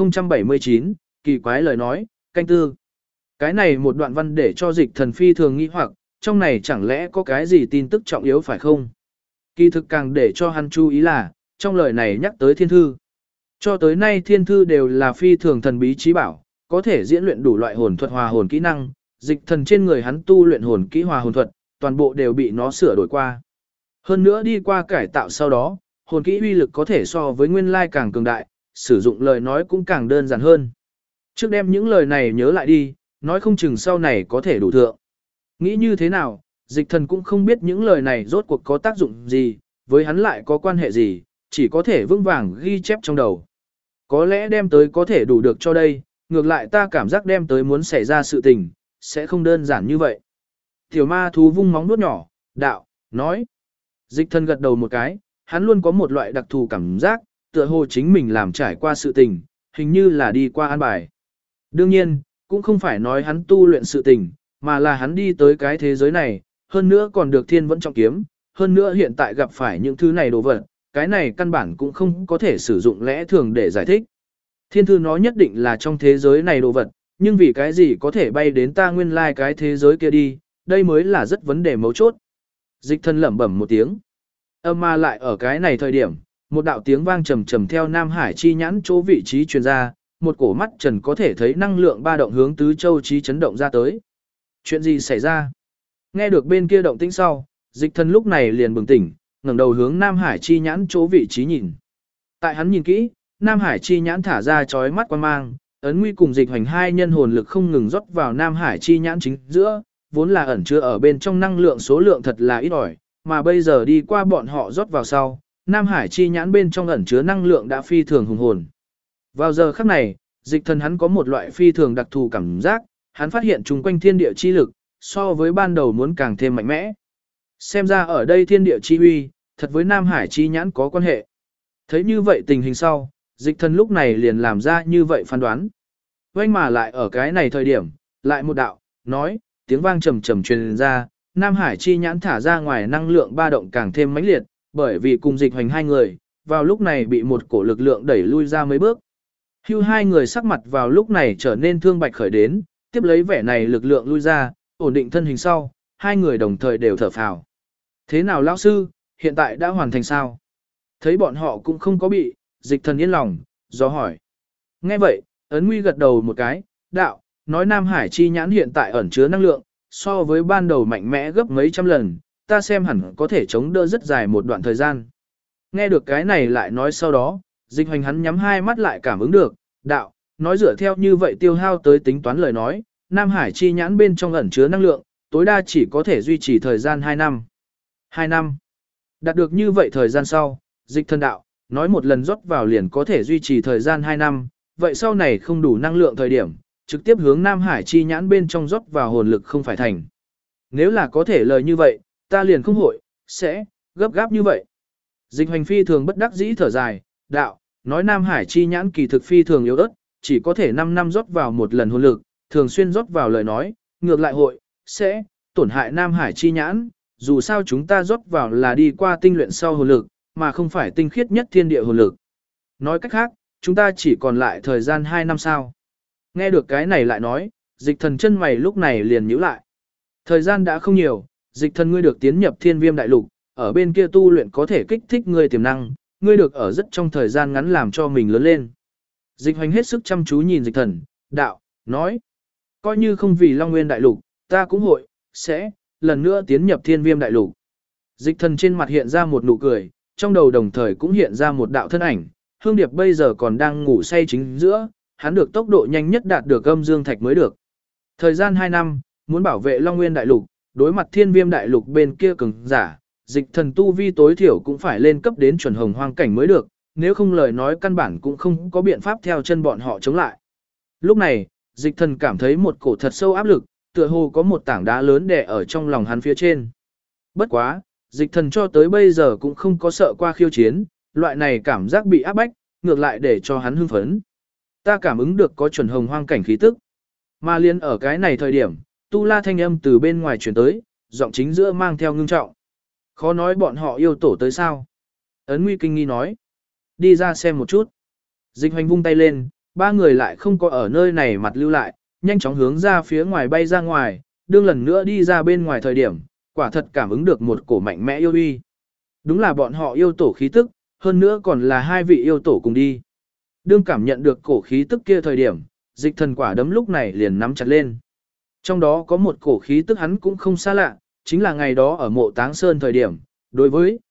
1079, kỳ quái lời nói, canh tư. Cái này một đoạn văn để cho Dịch Thần phi thường nghi hoặc, trong này chẳng lẽ có cái gì tin tức trọng yếu phải không? Kỳ thực càng để cho hắn chú ý là, trong lời này nhắc tới thiên thư. Cho tới nay thiên thư đều là phi thường thần bí trí bảo, có thể diễn luyện đủ loại hồn thuật hòa hồn kỹ năng, Dịch Thần trên người hắn tu luyện hồn kỹ hòa hồn thuật, toàn bộ đều bị nó sửa đổi qua. Hơn nữa đi qua cải tạo sau đó, hồn kỹ uy lực có thể so với nguyên lai càng cường đại, sử dụng lời nói cũng càng đơn giản hơn. Trước đem những lời này nhớ lại đi, nói không chừng sau này có thể đủ thượng. Nghĩ như thế nào, Dịch Thần cũng không biết những lời này rốt cuộc có tác dụng gì, với hắn lại có quan hệ gì, chỉ có thể vững vàng ghi chép trong đầu. Có lẽ đem tới có thể đủ được cho đây, ngược lại ta cảm giác đem tới muốn xảy ra sự tình, sẽ không đơn giản như vậy. Tiểu ma thú vung móng nuốt nhỏ, đạo, nói. Dịch Thần gật đầu một cái, hắn luôn có một loại đặc thù cảm giác, tựa hồ chính mình làm trải qua sự tình, hình như là đi qua an bài. Đương nhiên, cũng không phải nói hắn tu luyện sự tình, mà là hắn đi tới cái thế giới này, hơn nữa còn được thiên vẫn trọng kiếm, hơn nữa hiện tại gặp phải những thứ này đồ vật, cái này căn bản cũng không có thể sử dụng lẽ thường để giải thích. Thiên thư nó nhất định là trong thế giới này đồ vật, nhưng vì cái gì có thể bay đến ta nguyên lai cái thế giới kia đi, đây mới là rất vấn đề mấu chốt. Dịch Thần lẩm bẩm một tiếng. Âm mà lại ở cái này thời điểm, một đạo tiếng vang trầm trầm theo Nam Hải chi nhãn chỗ vị trí truyền ra, một cổ mắt trần có thể thấy năng lượng ba động hướng tứ châu trí chấn động ra tới. Chuyện gì xảy ra? Nghe được bên kia động tĩnh sau, Dịch Thần lúc này liền bừng tỉnh, ngẩng đầu hướng Nam Hải chi nhãn chỗ vị trí nhìn. Tại hắn nhìn kỹ, Nam Hải chi nhãn thả ra chói mắt quan mang, ấn nguy cùng Dịch Hoành hai nhân hồn lực không ngừng rót vào Nam Hải chi nhãn chính giữa, vốn là ẩn chứa ở bên trong năng lượng số lượng thật là ít ỏi, mà bây giờ đi qua bọn họ rót vào sau, Nam Hải chi nhãn bên trong ẩn chứa năng lượng đã phi thường hùng hồn. Vào giờ khắc này, Dịch Thần hắn có một loại phi thường đặc thù cảm giác, hắn phát hiện chung quanh thiên địa chi lực, so với ban đầu muốn càng thêm mạnh mẽ. Xem ra ở đây thiên địa chi uy, thật với Nam Hải chi nhãn có quan hệ. Thấy như vậy tình hình sau, Dịch Thần lúc này liền làm ra như vậy phán đoán. Vâng mà lại ở cái này thời điểm, lại một đạo, nói, tiếng vang trầm trầm truyền ra, Nam Hải chi nhãn thả ra ngoài năng lượng ba động càng thêm mãnh liệt, bởi vì cùng Dịch Hoành hai người, vào lúc này bị một cổ lực lượng đẩy lui ra mấy bước. Hưu hai người sắc mặt vào lúc này trở nên thương bạch khởi đến, tiếp lấy vẻ này lực lượng lui ra, ổn định thân hình sau, hai người đồng thời đều thở phào. Thế nào lão sư, hiện tại đã hoàn thành sao? Thấy bọn họ cũng không có bị, Dịch Thần yên lòng, do hỏi. Nghe vậy, Ấn Nguy gật đầu một cái, đạo, nói Nam Hải chi nhãn hiện tại ẩn chứa năng lượng, so với ban đầu mạnh mẽ gấp mấy trăm lần, ta xem hẳn có thể chống đỡ rất dài một đoạn thời gian. Nghe được cái này lại nói sau đó, Dịch Hoành hắn nhắm hai mắt lại cảm ứng được, đạo, nói dựa theo như vậy tiêu hao tới tính toán lời nói, Nam Hải chi nhãn bên trong ẩn chứa năng lượng, tối đa chỉ có thể duy trì thời gian 2 năm. 2 năm. Đạt được như vậy thời gian sau, Dịch Thần đạo, nói một lần rót vào liền có thể duy trì thời gian 2 năm, vậy sau này không đủ năng lượng thời điểm, trực tiếp hướng Nam Hải chi nhãn bên trong rót vào hồn lực không phải thành. Nếu là có thể lời như vậy, ta liền không hội, sẽ, gấp gáp như vậy. Dịch Hoành phi thường bất đắc dĩ thở dài, đạo, nói Nam Hải chi nhãn kỳ thực phi thường yếu ớt, chỉ có thể 5 năm rót vào một lần hồn lực, thường xuyên rót vào lời nói, ngược lại sẽ tổn hại Nam Hải chi nhãn, dù sao chúng ta rót vào là đi qua tinh luyện sau hồn lực, mà không phải tinh khiết nhất thiên địa hồn lực. Nói cách khác, chúng ta chỉ còn lại thời gian 2 năm sau. Nghe được cái này lại nói, dịch thần chân mày lúc này liền nhíu lại. Thời gian đã không nhiều, dịch thần ngươi được tiến nhập thiên viêm đại lục, ở bên kia tu luyện có thể kích thích ngươi tiềm năng, ngươi được ở rất trong thời gian ngắn làm cho mình lớn lên. Dịch hoành hết sức chăm chú nhìn dịch thần, đạo, nói. Coi như không vì Long Nguyên đại lục, ta cũng sẽ lần nữa tiến nhập thiên viêm đại lục. Dịch thần trên mặt hiện ra một nụ cười, trong đầu đồng thời cũng hiện ra một đạo thân ảnh, Hương Điệp bây giờ còn đang ngủ say chính giữa, hắn được tốc độ nhanh nhất đạt được âm dương thạch mới được. Thời gian 2 năm, muốn bảo vệ Long Nguyên đại lục, đối mặt thiên viêm đại lục bên kia cường giả, dịch thần tu vi tối thiểu cũng phải lên cấp đến chuẩn hồng hoang cảnh mới được, nếu không lời nói căn bản cũng không có biện pháp theo chân bọn họ chống lại. Lúc này, dịch thần cảm thấy một cổ thật sâu áp lực, tựa hồ có một tảng đá lớn đè ở trong lòng hắn phía trên. Bất quá, dịch thần cho tới bây giờ cũng không có sợ qua khiêu chiến, loại này cảm giác bị áp bách, ngược lại để cho hắn hưng phấn. Ta cảm ứng được có chuẩn hồng hoang cảnh khí tức. Mà liên ở cái này thời điểm, tu la thanh âm từ bên ngoài truyền tới, giọng chính giữa mang theo ngưng trọng. Khó nói bọn họ yêu tổ tới sao? Ấn Nguy kinh nghi nói. Đi ra xem một chút. Dịch hoành vung tay lên, 3 người lại không có ở nơi này mặt lưu lại, nhanh chóng hướng ra phía ngoài bay ra ngoài, đương lần nữa đi ra bên ngoài thời điểm, quả thật cảm ứng được một cổ mạnh mẽ yêu uy. Đúng là bọn họ yêu tổ khí tức, hơn nữa còn là 2 vị yêu tổ cùng đi. Đương cảm nhận được cổ khí tức kia thời điểm, dịch thần quả đấm lúc này liền nắm chặt lên. Trong đó có một cổ khí tức hắn cũng không xa lạ, chính là ngày đó ở mộ Táng Sơn thời điểm, đối với,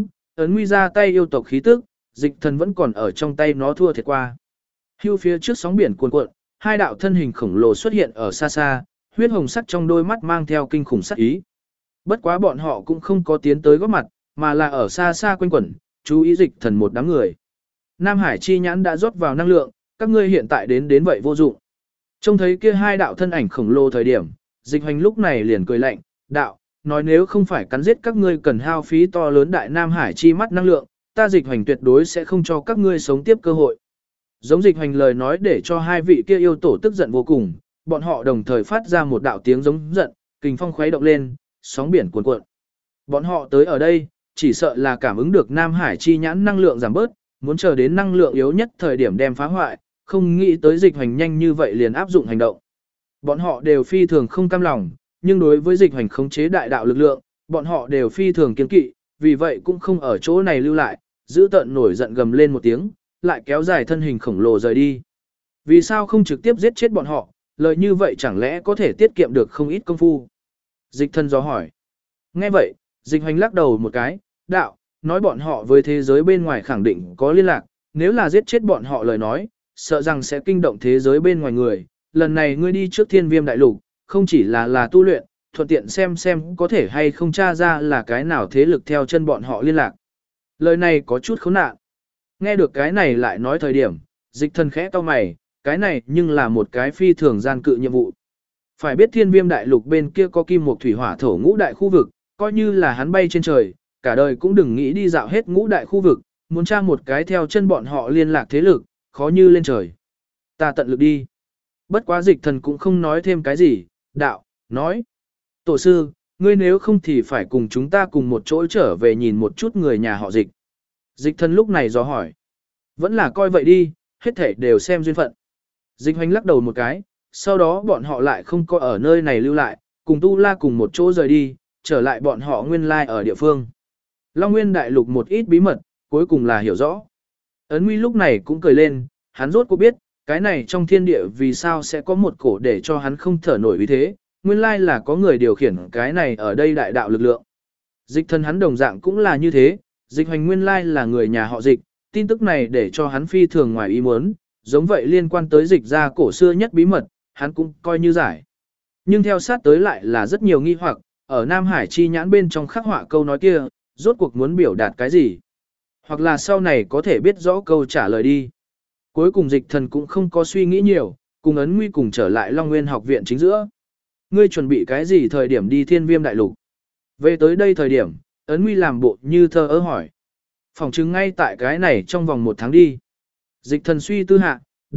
Ấn Nguy ra tay yêu tộc khí tức, dịch thần vẫn còn ở trong tay nó thua thiệt qua. Hưu phía trước sóng biển cuồn cuộn, 2 đạo thân hình khổng lồ xuất hiện ở xa xa, huyết hồng sắc trong đôi mắt mang theo kinh khủng sắc ý. Bất quá bọn họ cũng không có tiến tới góp mặt, mà là ở xa xa quanh quẩn, chú ý dịch thần một đám người. Nam Hải chi nhãn đã rót vào năng lượng, các ngươi hiện tại đến vậy vô dụng. Trông thấy kia 2 đạo thân ảnh khổng lồ thời điểm, dịch hoành lúc này liền cười lạnh, đạo, nói nếu không phải cắn giết các ngươi cần hao phí to lớn đại Nam Hải chi mắt năng lượng, ta dịch hoành tuyệt đối sẽ không cho các ngươi sống tiếp cơ hội. Giống dịch hoành lời nói để cho 2 vị kia yêu tổ tức giận vô cùng, bọn họ đồng thời phát ra một đạo tiếng giống giận, kình phong khuấy động lên, sóng biển cuồn cuộn. Bọn họ tới ở đây, chỉ sợ là cảm ứng được Nam Hải chi nhãn năng lượng giảm bớt, muốn chờ đến năng lượng yếu nhất thời điểm đem phá hoại, không nghĩ tới dịch hoành nhanh như vậy liền áp dụng hành động. Bọn họ đều phi thường không cam lòng, nhưng đối với dịch hoành khống chế đại đạo lực lượng, bọn họ đều phi thường kiên kỵ, vì vậy cũng không ở chỗ này lưu lại, giữ tợn nổi giận gầm lên một tiếng, lại kéo dài thân hình khổng lồ rời đi. Vì sao không trực tiếp giết chết bọn họ, lời như vậy chẳng lẽ có thể tiết kiệm được không ít công phu? Dịch thân gió hỏi. Nghe vậy, dịch hoành lắc đầu một cái, đạo, nói bọn họ với thế giới bên ngoài khẳng định có liên lạc, nếu là giết chết bọn họ lời nói, sợ rằng sẽ kinh động thế giới bên ngoài người. Lần này ngươi đi trước thiên viêm đại lục, không chỉ là tu luyện, thuận tiện xem có thể hay không tra ra là cái nào thế lực theo chân bọn họ liên lạc. Lời này có chút khốn nạn. Nghe được cái này lại nói thời điểm, dịch thần khẽ cau mày, cái này nhưng là một cái phi thường gian cự nhiệm vụ. Phải biết thiên viêm đại lục bên kia có kim mộc thủy hỏa thổ ngũ đại khu vực, coi như là hắn bay trên trời, cả đời cũng đừng nghĩ đi dạo hết ngũ đại khu vực, muốn tra một cái theo chân bọn họ liên lạc thế lực, khó như lên trời. Ta tận lực đi. Bất quá dịch thần cũng không nói thêm cái gì, đạo, nói. Tổ sư, ngươi nếu không thì phải cùng chúng ta cùng một chỗ trở về nhìn một chút người nhà họ dịch. Dịch thần lúc này dò hỏi. Vẫn là coi vậy đi, hết thảy đều xem duyên phận. Dịch hoành lắc đầu một cái, sau đó bọn họ lại không có ở nơi này lưu lại, cùng Tu La cùng một chỗ rời đi, trở lại bọn họ nguyên lai ở địa phương. Long Nguyên đại lục một ít bí mật, cuối cùng là hiểu rõ. Ấn Nguy lúc này cũng cười lên, hắn rốt cuộc biết, cái này trong thiên địa vì sao sẽ có một cổ để cho hắn không thở nổi vì thế, nguyên lai là có người điều khiển cái này ở đây đại đạo lực lượng. Dịch thân hắn đồng dạng cũng là như thế, dịch hoành nguyên lai là người nhà họ dịch, tin tức này để cho hắn phi thường ngoài ý muốn, giống vậy liên quan tới dịch ra cổ xưa nhất bí mật, hắn cũng coi như giải. Nhưng theo sát tới lại là rất nhiều nghi hoặc, ở Nam Hải chi nhãn bên trong khắc họa câu nói kia, rốt cuộc muốn biểu đạt cái gì? Hoặc là sau này có thể biết rõ câu trả lời đi. Cuối cùng dịch thần cũng không có suy nghĩ nhiều, cùng Ấn Nguy cùng trở lại Long Nguyên học viện chính giữa. Ngươi chuẩn bị cái gì thời điểm đi thiên viêm đại lục? Về tới đây thời điểm, Ấn Nguy làm bộ như thơ ơ hỏi. Phòng chứng ngay tại cái này trong vòng 1 tháng đi. Dịch thần suy tư hạ, đạo,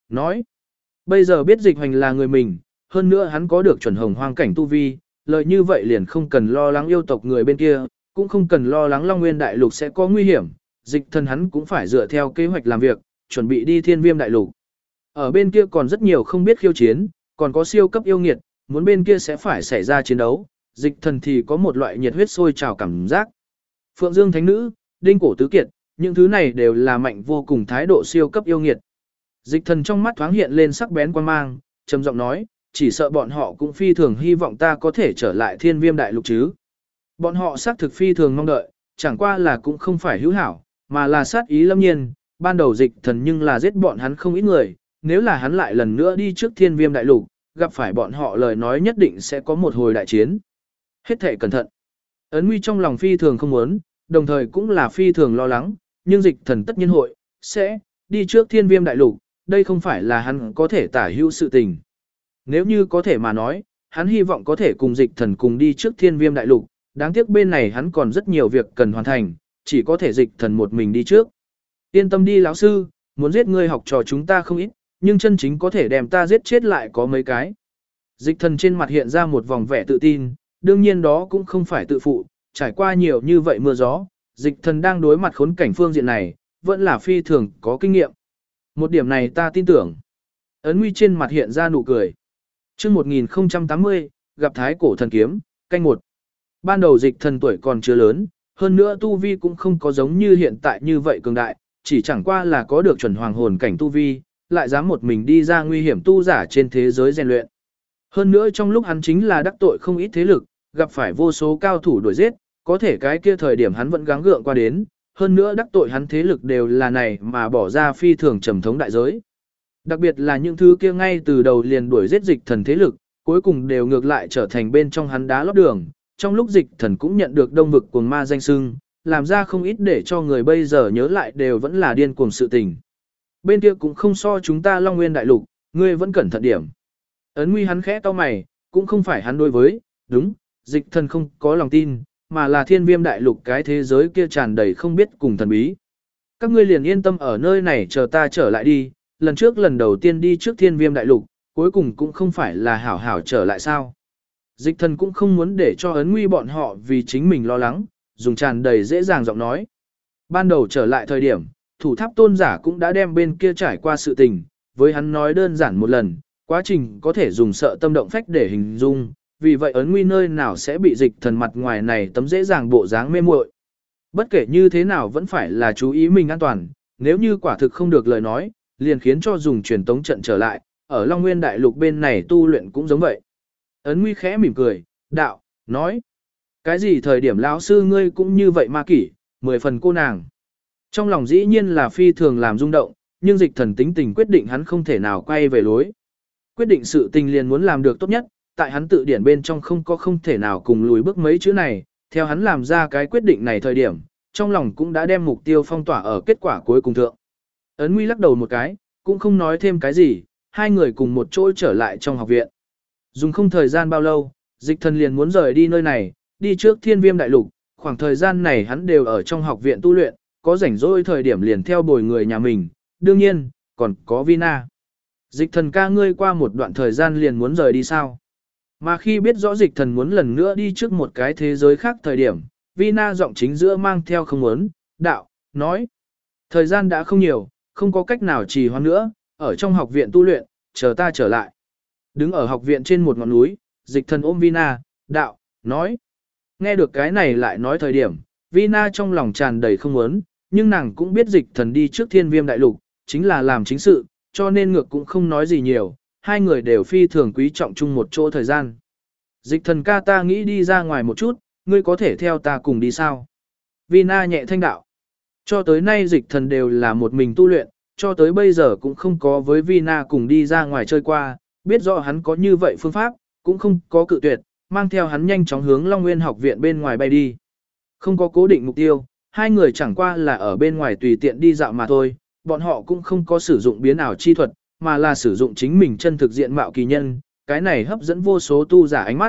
nói. Bây giờ biết dịch hoành là người mình, hơn nữa hắn có được chuẩn hồng hoang cảnh tu vi, lợi như vậy liền không cần lo lắng yêu tộc người bên kia, cũng không cần lo lắng Long Nguyên Đại Lục sẽ có nguy hiểm, dịch thần hắn cũng phải dựa theo kế hoạch làm việc, chuẩn bị đi Thiên Viêm Đại Lục. Ở bên kia còn rất nhiều không biết khiêu chiến, còn có siêu cấp yêu nghiệt, muốn bên kia sẽ phải xảy ra chiến đấu, dịch thần thì có một loại nhiệt huyết sôi trào cảm giác. Phượng Dương Thánh Nữ, Đinh Cổ Tứ Kiệt, những thứ này đều là mạnh vô cùng thái độ siêu cấp yêu nghiệt. Dịch thần trong mắt thoáng hiện lên sắc bén quan mang, trầm giọng nói, chỉ sợ bọn họ cũng phi thường hy vọng ta có thể trở lại Thiên Viêm Đại Lục chứ. Bọn họ xác thực phi thường mong đợi, chẳng qua là cũng không phải hữu hảo, mà là sát ý lâm nhiên, ban đầu dịch thần nhưng là giết bọn hắn không ít người, nếu là hắn lại lần nữa đi trước Thiên Viêm Đại Lục, gặp phải bọn họ lời nói nhất định sẽ có một hồi đại chiến. Hết thể cẩn thận. Ấn Nguy trong lòng phi thường không muốn, đồng thời cũng là phi thường lo lắng, nhưng dịch thần tất nhiên hội, sẽ, đi trước Thiên Viêm Đại Lục, đây không phải là hắn có thể tả hữu sự tình. Nếu như có thể mà nói, hắn hy vọng có thể cùng dịch thần cùng đi trước Thiên Viêm Đại Lục, đáng tiếc bên này hắn còn rất nhiều việc cần hoàn thành, chỉ có thể dịch thần một mình đi trước. Yên tâm đi lão sư, muốn giết ngươi học trò chúng ta không ít, nhưng chân chính có thể đem ta giết chết lại có mấy cái. Dịch thần trên mặt hiện ra một vòng vẻ tự tin, đương nhiên đó cũng không phải tự phụ, trải qua nhiều như vậy mưa gió, dịch thần đang đối mặt khốn cảnh phương diện này, vẫn là phi thường có kinh nghiệm. Một điểm này ta tin tưởng. Ấn Nguy trên mặt hiện ra nụ cười. Chương 1080, gặp Thái Cổ Thần Kiếm, canh 1. Ban đầu dịch thần tuổi còn chưa lớn, hơn nữa tu vi cũng không có giống như hiện tại như vậy cường đại, chỉ chẳng qua là có được chuẩn hoàng hồn cảnh tu vi, lại dám một mình đi ra nguy hiểm tu giả trên thế giới rèn luyện. Hơn nữa trong lúc hắn chính là đắc tội không ít thế lực, gặp phải vô số cao thủ đuổi giết, có thể cái kia thời điểm hắn vẫn gắng gượng qua đến, hơn nữa đắc tội hắn thế lực đều là này mà bỏ ra phi thường trầm thống đại giới. Đặc biệt là những thứ kia ngay từ đầu liền đuổi giết dịch thần thế lực, cuối cùng đều ngược lại trở thành bên trong hắn đá lót đường, trong lúc dịch thần cũng nhận được đông vực cuồng ma danh sưng, làm ra không ít để cho người bây giờ nhớ lại đều vẫn là điên cuồng sự tình. Bên kia cũng không so chúng ta Long Nguyên Đại Lục, ngươi vẫn cẩn thận điểm. Ấn Nguy hắn khẽ cau mày, cũng không phải hắn đối với, đúng, dịch thần không có lòng tin, mà là Thiên Viêm Đại Lục cái thế giới kia tràn đầy không biết cùng thần bí. Các ngươi liền yên tâm ở nơi này chờ ta trở lại đi, lần trước lần đầu tiên đi trước Thiên Viêm Đại Lục, cuối cùng cũng không phải là hảo hảo trở lại sao. Dịch thần cũng không muốn để cho Ấn Nguy bọn họ vì chính mình lo lắng, dùng tràn đầy dễ dàng giọng nói. Ban đầu trở lại thời điểm, thủ tháp tôn giả cũng đã đem bên kia trải qua sự tình, với hắn nói đơn giản một lần, quá trình có thể dùng sợ tâm động phách để hình dung, vì vậy Ấn Nguy nơi nào sẽ bị dịch thần mặt ngoài này tấm dễ dàng bộ dáng mê muội. Bất kể như thế nào vẫn phải là chú ý mình an toàn, nếu như quả thực không được lời nói, liền khiến cho dùng truyền tống trận trở lại, ở Long Nguyên Đại Lục bên này tu luyện cũng giống vậy. Ấn Nguy khẽ mỉm cười, đạo, nói, cái gì thời điểm lão sư ngươi cũng như vậy ma kỷ, 10 phần cô nàng. Trong lòng dĩ nhiên là phi thường làm rung động, nhưng dịch thần tính tình quyết định hắn không thể nào quay về lối. Quyết định sự tình liền muốn làm được tốt nhất, tại hắn tự điển bên trong không thể nào cùng lùi bước mấy chữ này, theo hắn làm ra cái quyết định này thời điểm, trong lòng cũng đã đem mục tiêu phong tỏa ở kết quả cuối cùng thượng. Ấn Nguy lắc đầu một cái, cũng không nói thêm cái gì, hai người cùng một chỗ trở lại trong học viện. Dùng không thời gian bao lâu, dịch thần liền muốn rời đi nơi này, đi trước Thiên Viêm Đại Lục, khoảng thời gian này hắn đều ở trong học viện tu luyện, có rảnh rỗi thời điểm liền theo bồi người nhà mình, đương nhiên, còn có Vina. Dịch thần ca ngươi qua một đoạn thời gian liền muốn rời đi sao? Mà khi biết rõ dịch thần muốn lần nữa đi trước một cái thế giới khác thời điểm, Vina giọng chính giữa mang theo không muốn, đạo, nói. Thời gian đã không nhiều, không có cách nào trì hoãn nữa, ở trong học viện tu luyện, chờ ta trở lại. Đứng ở học viện trên một ngọn núi, dịch thần ôm Vina, đạo, nói. Nghe được cái này lại nói thời điểm, Vina trong lòng tràn đầy không muốn, nhưng nàng cũng biết dịch thần đi trước Thiên Viêm Đại Lục, chính là làm chính sự, cho nên ngược cũng không nói gì nhiều, hai người đều phi thường quý trọng chung một chỗ thời gian. Dịch thần ca ta nghĩ đi ra ngoài một chút, ngươi có thể theo ta cùng đi sao? Vina nhẹ thanh đạo. Cho tới nay dịch thần đều là một mình tu luyện, cho tới bây giờ cũng không có với Vina cùng đi ra ngoài chơi qua, biết rõ hắn có như vậy phương pháp, cũng không có cự tuyệt, mang theo hắn nhanh chóng hướng Long Nguyên học viện bên ngoài bay đi. Không có cố định mục tiêu, hai người chẳng qua là ở bên ngoài tùy tiện đi dạo mà thôi, bọn họ cũng không có sử dụng biến ảo chi thuật, mà là sử dụng chính mình chân thực diện mạo kỳ nhân, cái này hấp dẫn vô số tu giả ánh mắt.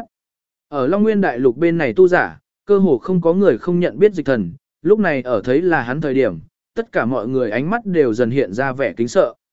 Ở Long Nguyên Đại Lục bên này tu giả, cơ hồ không có người không nhận biết dịch thần, lúc này ở thấy là hắn thời điểm, tất cả mọi người ánh mắt đều dần hiện ra vẻ kính sợ.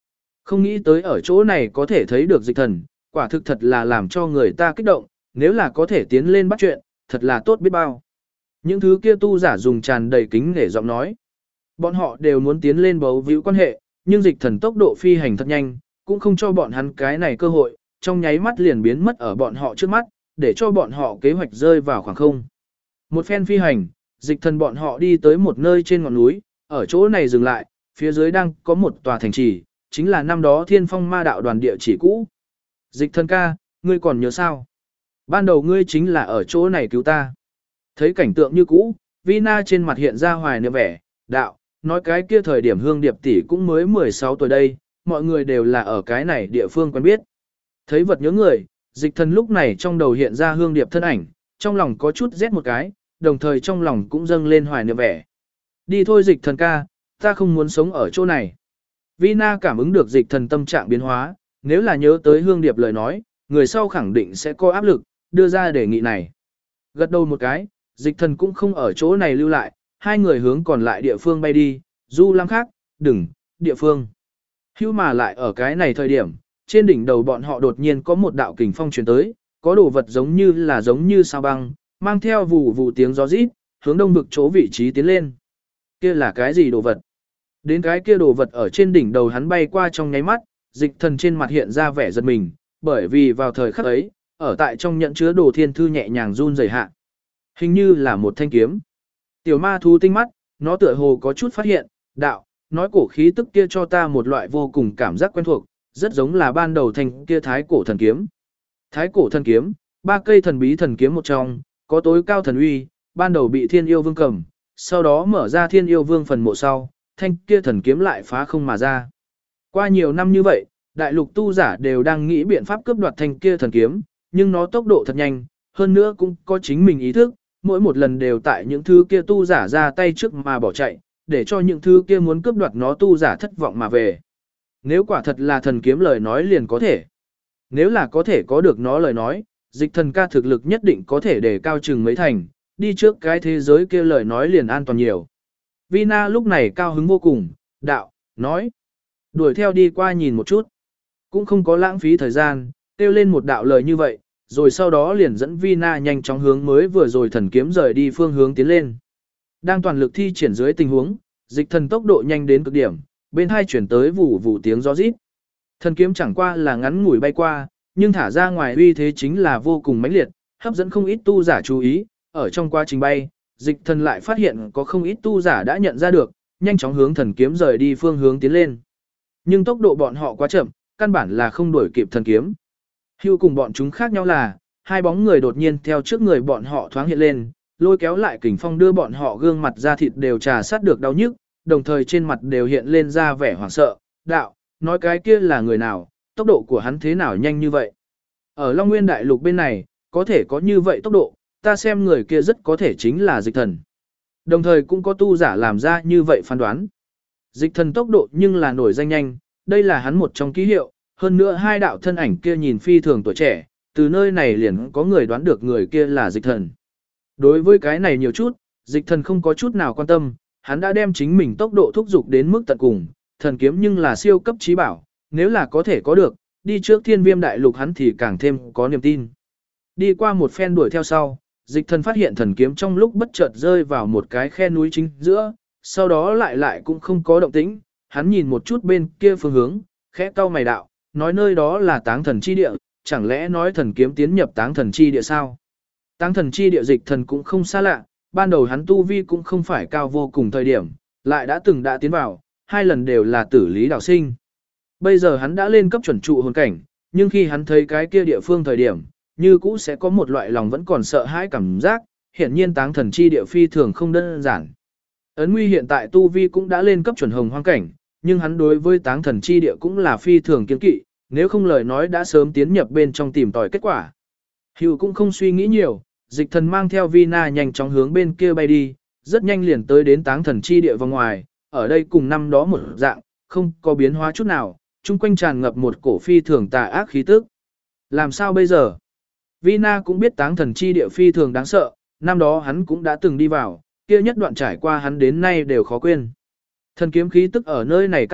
Không nghĩ tới ở chỗ này có thể thấy được dịch thần, quả thực thật là làm cho người ta kích động, nếu là có thể tiến lên bắt chuyện, thật là tốt biết bao. Những thứ kia tu giả dùng tràn đầy kính để giọng nói. Bọn họ đều muốn tiến lên bấu víu quan hệ, nhưng dịch thần tốc độ phi hành thật nhanh, cũng không cho bọn hắn cái này cơ hội, trong nháy mắt liền biến mất ở bọn họ trước mắt, để cho bọn họ kế hoạch rơi vào khoảng không. Một phen phi hành, dịch thần bọn họ đi tới một nơi trên ngọn núi, ở chỗ này dừng lại, phía dưới đang có một tòa thành trì, chính là năm đó Thiên Phong Ma Đạo đoàn địa chỉ cũ. Dịch thần ca, ngươi còn nhớ sao? Ban đầu ngươi chính là ở chỗ này cứu ta. Thấy cảnh tượng như cũ, Vina trên mặt hiện ra hoài niệm vẻ, đạo, nói cái kia thời điểm Hương Điệp tỷ cũng mới 16 tuổi đây, mọi người đều là ở cái này địa phương quen biết. Thấy vật nhớ người, dịch thần lúc này trong đầu hiện ra Hương Điệp thân ảnh, trong lòng có chút rét một cái, đồng thời trong lòng cũng dâng lên hoài niệm vẻ. Đi thôi dịch thần ca, ta không muốn sống ở chỗ này. Vina cảm ứng được dịch thần tâm trạng biến hóa, nếu là nhớ tới Hương Điệp lời nói, người sau khẳng định sẽ có áp lực, đưa ra đề nghị này. Gật đầu một cái, dịch thần cũng không ở chỗ này lưu lại, hai người hướng còn lại địa phương bay đi, du lăng khác, đừng, địa phương. Hưu mà lại ở cái này thời điểm, trên đỉnh đầu bọn họ đột nhiên có một đạo kình phong truyền tới, có đồ vật giống như sao băng, mang theo vù vù tiếng gió rít, hướng đông vực chỗ vị trí tiến lên. Kia là cái gì đồ vật? Đến cái kia đồ vật ở trên đỉnh đầu hắn bay qua trong nháy mắt, dịch thần trên mặt hiện ra vẻ giật mình, bởi vì vào thời khắc ấy, ở tại trong nhận chứa đồ thiên thư nhẹ nhàng run rẩy hạ. Hình như là một thanh kiếm. Tiểu ma thú tinh mắt, nó tựa hồ có chút phát hiện, đạo, nói cổ khí tức kia cho ta một loại vô cùng cảm giác quen thuộc, rất giống là ban đầu thanh kia thái cổ thần kiếm. Thái cổ thần kiếm, ba cây thần bí thần kiếm một trong, có tối cao thần uy, ban đầu bị thiên yêu vương cầm, sau đó mở ra thiên yêu vương phần mộ sau, thanh kia thần kiếm lại phá không mà ra. Qua nhiều năm như vậy, đại lục tu giả đều đang nghĩ biện pháp cướp đoạt thanh kia thần kiếm, nhưng nó tốc độ thật nhanh, hơn nữa cũng có chính mình ý thức, mỗi một lần đều tại những thứ kia tu giả ra tay trước mà bỏ chạy, để cho những thứ kia muốn cướp đoạt nó tu giả thất vọng mà về. Nếu quả thật là thần kiếm lời nói liền có thể. Nếu là có thể có được nó lời nói, dịch thần ca thực lực nhất định có thể để cao chừng mấy thành, đi trước cái thế giới kia lời nói liền an toàn nhiều. Vina lúc này cao hứng vô cùng, đạo, nói. Đuổi theo đi qua nhìn một chút. Cũng không có lãng phí thời gian, kêu lên một đạo lời như vậy, rồi sau đó liền dẫn Vina nhanh chóng hướng mới vừa rồi thần kiếm rời đi phương hướng tiến lên. Đang toàn lực thi triển dưới tình huống, dịch thần tốc độ nhanh đến cực điểm, bên hai chuyển tới vù vù tiếng gió rít. Thần kiếm chẳng qua là ngắn ngủi bay qua, nhưng thả ra ngoài uy thế chính là vô cùng mãnh liệt, hấp dẫn không ít tu giả chú ý, ở trong quá trình bay, dịch thần lại phát hiện có không ít tu giả đã nhận ra được, nhanh chóng hướng thần kiếm rời đi phương hướng tiến lên. Nhưng tốc độ bọn họ quá chậm, căn bản là không đuổi kịp thần kiếm. Hưu cùng bọn chúng khác nhau là, hai bóng người đột nhiên theo trước người bọn họ thoáng hiện lên, lôi kéo lại kình phong đưa bọn họ gương mặt da thịt đều trà sát được đau nhức, đồng thời trên mặt đều hiện lên ra vẻ hoảng sợ, đạo, nói cái kia là người nào, tốc độ của hắn thế nào nhanh như vậy. Ở Long Nguyên Đại Lục bên này, có thể có như vậy tốc độ, ta xem người kia rất có thể chính là dịch thần. Đồng thời cũng có tu giả làm ra như vậy phán đoán. Dịch thần tốc độ nhưng là nổi danh nhanh, đây là hắn một trong ký hiệu, hơn nữa hai đạo thân ảnh kia nhìn phi thường tuổi trẻ, từ nơi này liền có người đoán được người kia là dịch thần. Đối với cái này nhiều chút, dịch thần không có chút nào quan tâm, hắn đã đem chính mình tốc độ thúc dục đến mức tận cùng, thần kiếm nhưng là siêu cấp trí bảo, nếu là có thể có được, đi trước Thiên Viêm Đại Lục hắn thì càng thêm có niềm tin. Đi qua một phen đuổi theo sau, dịch thần phát hiện thần kiếm trong lúc bất chợt rơi vào một cái khe núi chính giữa, sau đó lại cũng không có động tĩnh, hắn nhìn một chút bên kia phương hướng, khẽ cau mày đạo, nói nơi đó là Táng Thần chi địa, chẳng lẽ nói thần kiếm tiến nhập Táng Thần chi địa sao? Táng Thần chi địa dịch thần cũng không xa lạ, ban đầu hắn tu vi cũng không phải cao vô cùng thời điểm, lại đã tiến vào, hai lần đều là tử lý đạo sinh. Bây giờ hắn đã lên cấp chuẩn trụ hồn cảnh, nhưng khi hắn thấy cái kia địa phương thời điểm, như cũ sẽ có một loại lòng vẫn còn sợ hãi cảm giác, hiển nhiên Táng Thần chi địa phi thường không đơn giản. Ấn Nguy hiện tại tu vi cũng đã lên cấp chuẩn hồng hoang cảnh, nhưng hắn đối với Táng Thần chi địa cũng là phi thường kiêng kỵ, nếu không lời nói đã sớm tiến nhập bên trong tìm tòi kết quả. Hữu cũng không suy nghĩ nhiều, dịch thần mang theo Vina nhanh chóng hướng bên kia bay đi, rất nhanh liền tới đến Táng Thần chi địa vòng ngoài, ở đây cùng năm đó một dạng, không có biến hóa chút nào, chung quanh tràn ngập một cổ phi thường tà ác khí tức. Làm sao bây giờ? Vina cũng biết Táng Thần chi địa phi thường đáng sợ, năm đó hắn cũng đã từng đi vào, kia nhất đoạn trải qua hắn đến nay đều khó quên. Thần kiếm khí tức ở nơi này cắt đứt,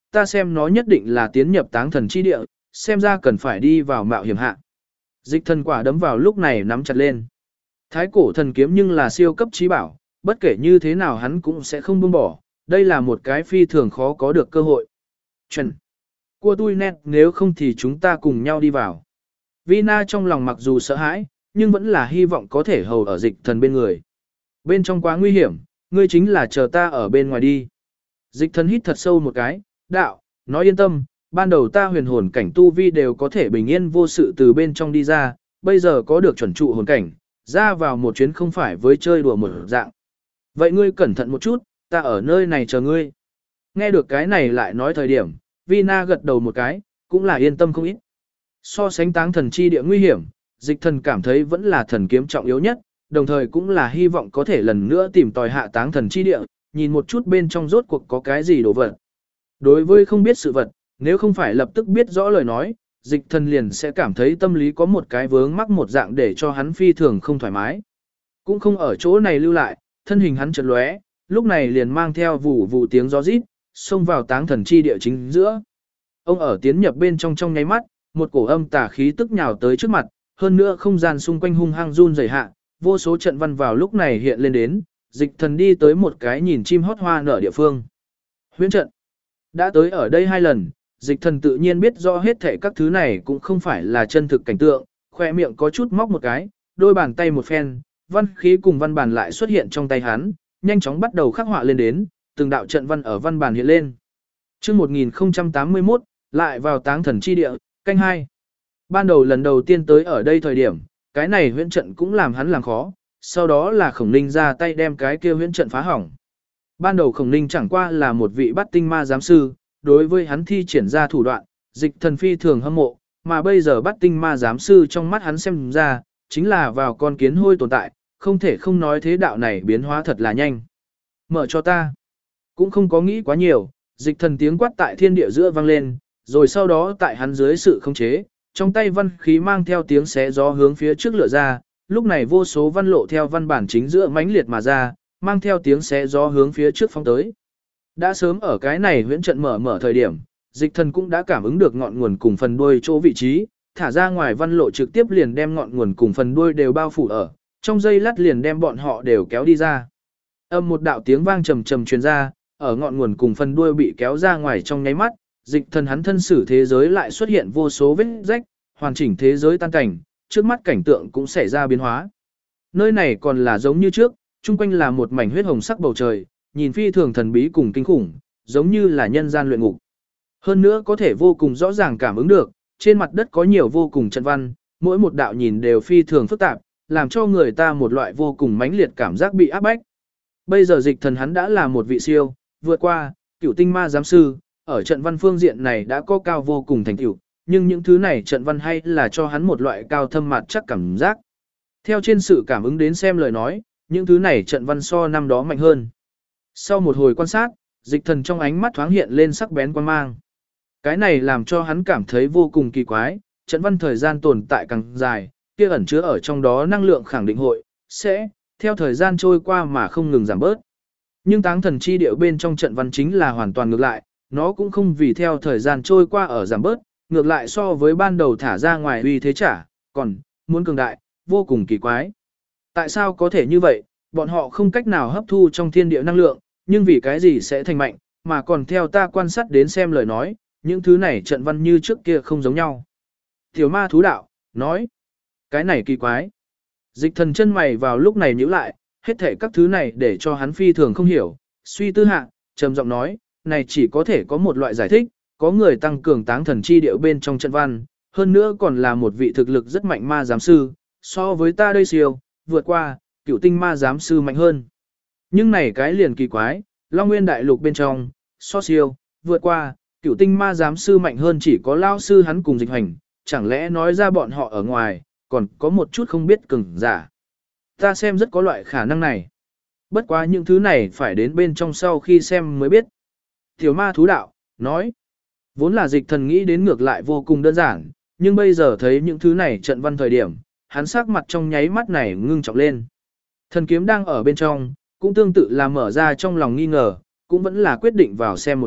ta xem nó nhất định là tiến nhập táng thần chi địa, xem ra cần phải đi vào mạo hiểm hạ. Dịch thần quả đấm vào lúc này nắm chặt lên. Thái cổ thần kiếm nhưng là siêu cấp trí bảo, bất kể như thế nào hắn cũng sẽ không buông bỏ, đây là một cái phi thường khó có được cơ hội. Chuẩn. Của tôi nét, nếu không thì chúng ta cùng nhau đi vào. Vina trong lòng mặc dù sợ hãi, nhưng vẫn là hy vọng có thể hầu ở dịch thần bên người. Bên trong quá nguy hiểm, ngươi chính là chờ ta ở bên ngoài đi. Dịch thần hít thật sâu một cái, đạo, nói yên tâm, ban đầu ta huyền hồn cảnh tu vi đều có thể bình yên vô sự từ bên trong đi ra, bây giờ có được chuẩn trụ hồn cảnh, ra vào một chuyến không phải với chơi đùa một dạng. Vậy ngươi cẩn thận một chút, ta ở nơi này chờ ngươi. Nghe được cái này lại nói thời điểm, Vina gật đầu một cái, cũng là yên tâm không ít. So sánh táng thần chi địa nguy hiểm, dịch thần cảm thấy vẫn là thần kiếm trọng yếu nhất, đồng thời cũng là hy vọng có thể lần nữa tìm tòi hạ táng thần chi địa, nhìn một chút bên trong rốt cuộc có cái gì đồ vật. Đối với không biết sự vật, nếu không phải lập tức biết rõ lời nói, dịch thần liền sẽ cảm thấy tâm lý có một cái vướng mắc một dạng để cho hắn phi thường không thoải mái. Cũng không ở chỗ này lưu lại, thân hình hắn chợt lóe, lúc này liền mang theo vụ vụ tiếng gió rít, xông vào táng thần chi địa chính giữa. Ông ở tiến nhập bên trong nháy mắt, một cổ âm tà khí tức nhào tới trước mặt, hơn nữa không gian xung quanh hung hăng run rẩy hạ, vô số trận văn vào lúc này hiện lên đến, dịch thần đi tới một cái nhìn chim hót hoa nở địa phương. Huyễn trận. Đã tới ở đây 2 lần, dịch thần tự nhiên biết rõ hết thảy các thứ này cũng không phải là chân thực cảnh tượng, khoe miệng có chút móc một cái, đôi bàn tay một phen, văn khí cùng văn bản lại xuất hiện trong tay hắn, nhanh chóng bắt đầu khắc họa lên đến, từng đạo trận văn ở văn bản hiện lên. Chương 1081, lại vào táng thần chi địa, canh 2. Ban đầu lần đầu tiên tới ở đây thời điểm, cái này huyễn trận cũng làm hắn làm khó, sau đó là Khổng Ninh ra tay đem cái kia huyễn trận phá hỏng. Ban đầu Khổng Ninh chẳng qua là một vị bắt tinh ma giám sư, đối với hắn thi triển ra thủ đoạn, dịch thần phi thường hâm mộ, mà bây giờ bắt tinh ma giám sư trong mắt hắn xem ra, chính là vào con kiến hôi tồn tại, không thể không nói thế đạo này biến hóa thật là nhanh. Mở cho ta. Cũng không có nghĩ quá nhiều, dịch thần tiếng quát tại thiên địa giữa vang lên, rồi sau đó tại hắn dưới sự khống chế, trong tay văn khí mang theo tiếng xé gió hướng phía trước lựa ra, lúc này vô số văn lộ theo văn bản chính giữa mãnh liệt mà ra, mang theo tiếng xé gió hướng phía trước phóng tới. Đã sớm ở cái này huyễn trận mở thời điểm, dịch thần cũng đã cảm ứng được ngọn nguồn cùng phần đuôi chỗ vị trí, thả ra ngoài văn lộ trực tiếp liền đem ngọn nguồn cùng phần đuôi đều bao phủ ở, trong giây lát liền đem bọn họ đều kéo đi ra. Âm một đạo tiếng vang trầm trầm truyền ra, ở ngọn nguồn cùng phần đuôi bị kéo ra ngoài trong nháy mắt, dịch thần hắn thân sử thế giới lại xuất hiện vô số vết rách, hoàn chỉnh thế giới tan cảnh, trước mắt cảnh tượng cũng xảy ra biến hóa. Nơi này còn là giống như trước, chung quanh là một mảnh huyết hồng sắc bầu trời, nhìn phi thường thần bí cùng kinh khủng, giống như là nhân gian luyện ngục. Hơn nữa có thể vô cùng rõ ràng cảm ứng được, trên mặt đất có nhiều vô cùng trận văn, mỗi một đạo nhìn đều phi thường phức tạp, làm cho người ta một loại vô cùng mãnh liệt cảm giác bị áp bách. Bây giờ dịch thần hắn đã là một vị siêu, vượt qua, cửu tinh ma giám sư, ở trận văn phương diện này đã có cao vô cùng thành tựu, nhưng những thứ này trận văn hay là cho hắn một loại cao thâm mặt chắc cảm giác. Theo trên sự cảm ứng đến xem lời nói, những thứ này trận văn so năm đó mạnh hơn. Sau một hồi quan sát, dịch thần trong ánh mắt thoáng hiện lên sắc bén quan mang. Cái này làm cho hắn cảm thấy vô cùng kỳ quái, trận văn thời gian tồn tại càng dài, kia ẩn chứa ở trong đó năng lượng khẳng định sẽ, theo thời gian trôi qua mà không ngừng giảm bớt. Nhưng táng thần chi điệu bên trong trận văn chính là hoàn toàn ngược lại, nó cũng không vì theo thời gian trôi qua ở giảm bớt, ngược lại so với ban đầu thả ra ngoài uy thế trả, còn, muốn cường đại, vô cùng kỳ quái. Tại sao có thể như vậy, bọn họ không cách nào hấp thu trong thiên địa năng lượng, nhưng vì cái gì sẽ thành mạnh, mà còn theo ta quan sát đến xem lời nói, những thứ này trận văn như trước kia không giống nhau. Tiểu ma thú đạo, nói, cái này kỳ quái. Dịch thần chân mày vào lúc này nhíu lại, hết thể các thứ này để cho hắn phi thường không hiểu, suy tư hạ, trầm giọng nói, này chỉ có thể có một loại giải thích, có người tăng cường táng thần chi điệu bên trong trận văn, hơn nữa còn là một vị thực lực rất mạnh ma giám sư, so với ta đây siêu, vượt qua, cửu tinh ma giám sư mạnh hơn. Nhưng này cái liền kỳ quái, Long Nguyên đại lục bên trong, so siêu, vượt qua, cửu tinh ma giám sư mạnh hơn chỉ có lao sư hắn cùng dịch hành, chẳng lẽ nói ra bọn họ ở ngoài, còn có một chút không biết cường giả. Ta xem rất có loại khả năng này. Bất quá những thứ này phải đến bên trong sau khi xem mới biết. Tiểu ma thú đạo, nói. Vốn là dịch thần nghĩ đến ngược lại vô cùng đơn giản, nhưng bây giờ thấy những thứ này trận văn thời điểm, hắn sắc mặt trong nháy mắt này ngưng trọng lên. Thần kiếm đang ở bên trong, cũng tương tự là mở ra trong lòng nghi ngờ, cũng vẫn là quyết định vào xem một chút,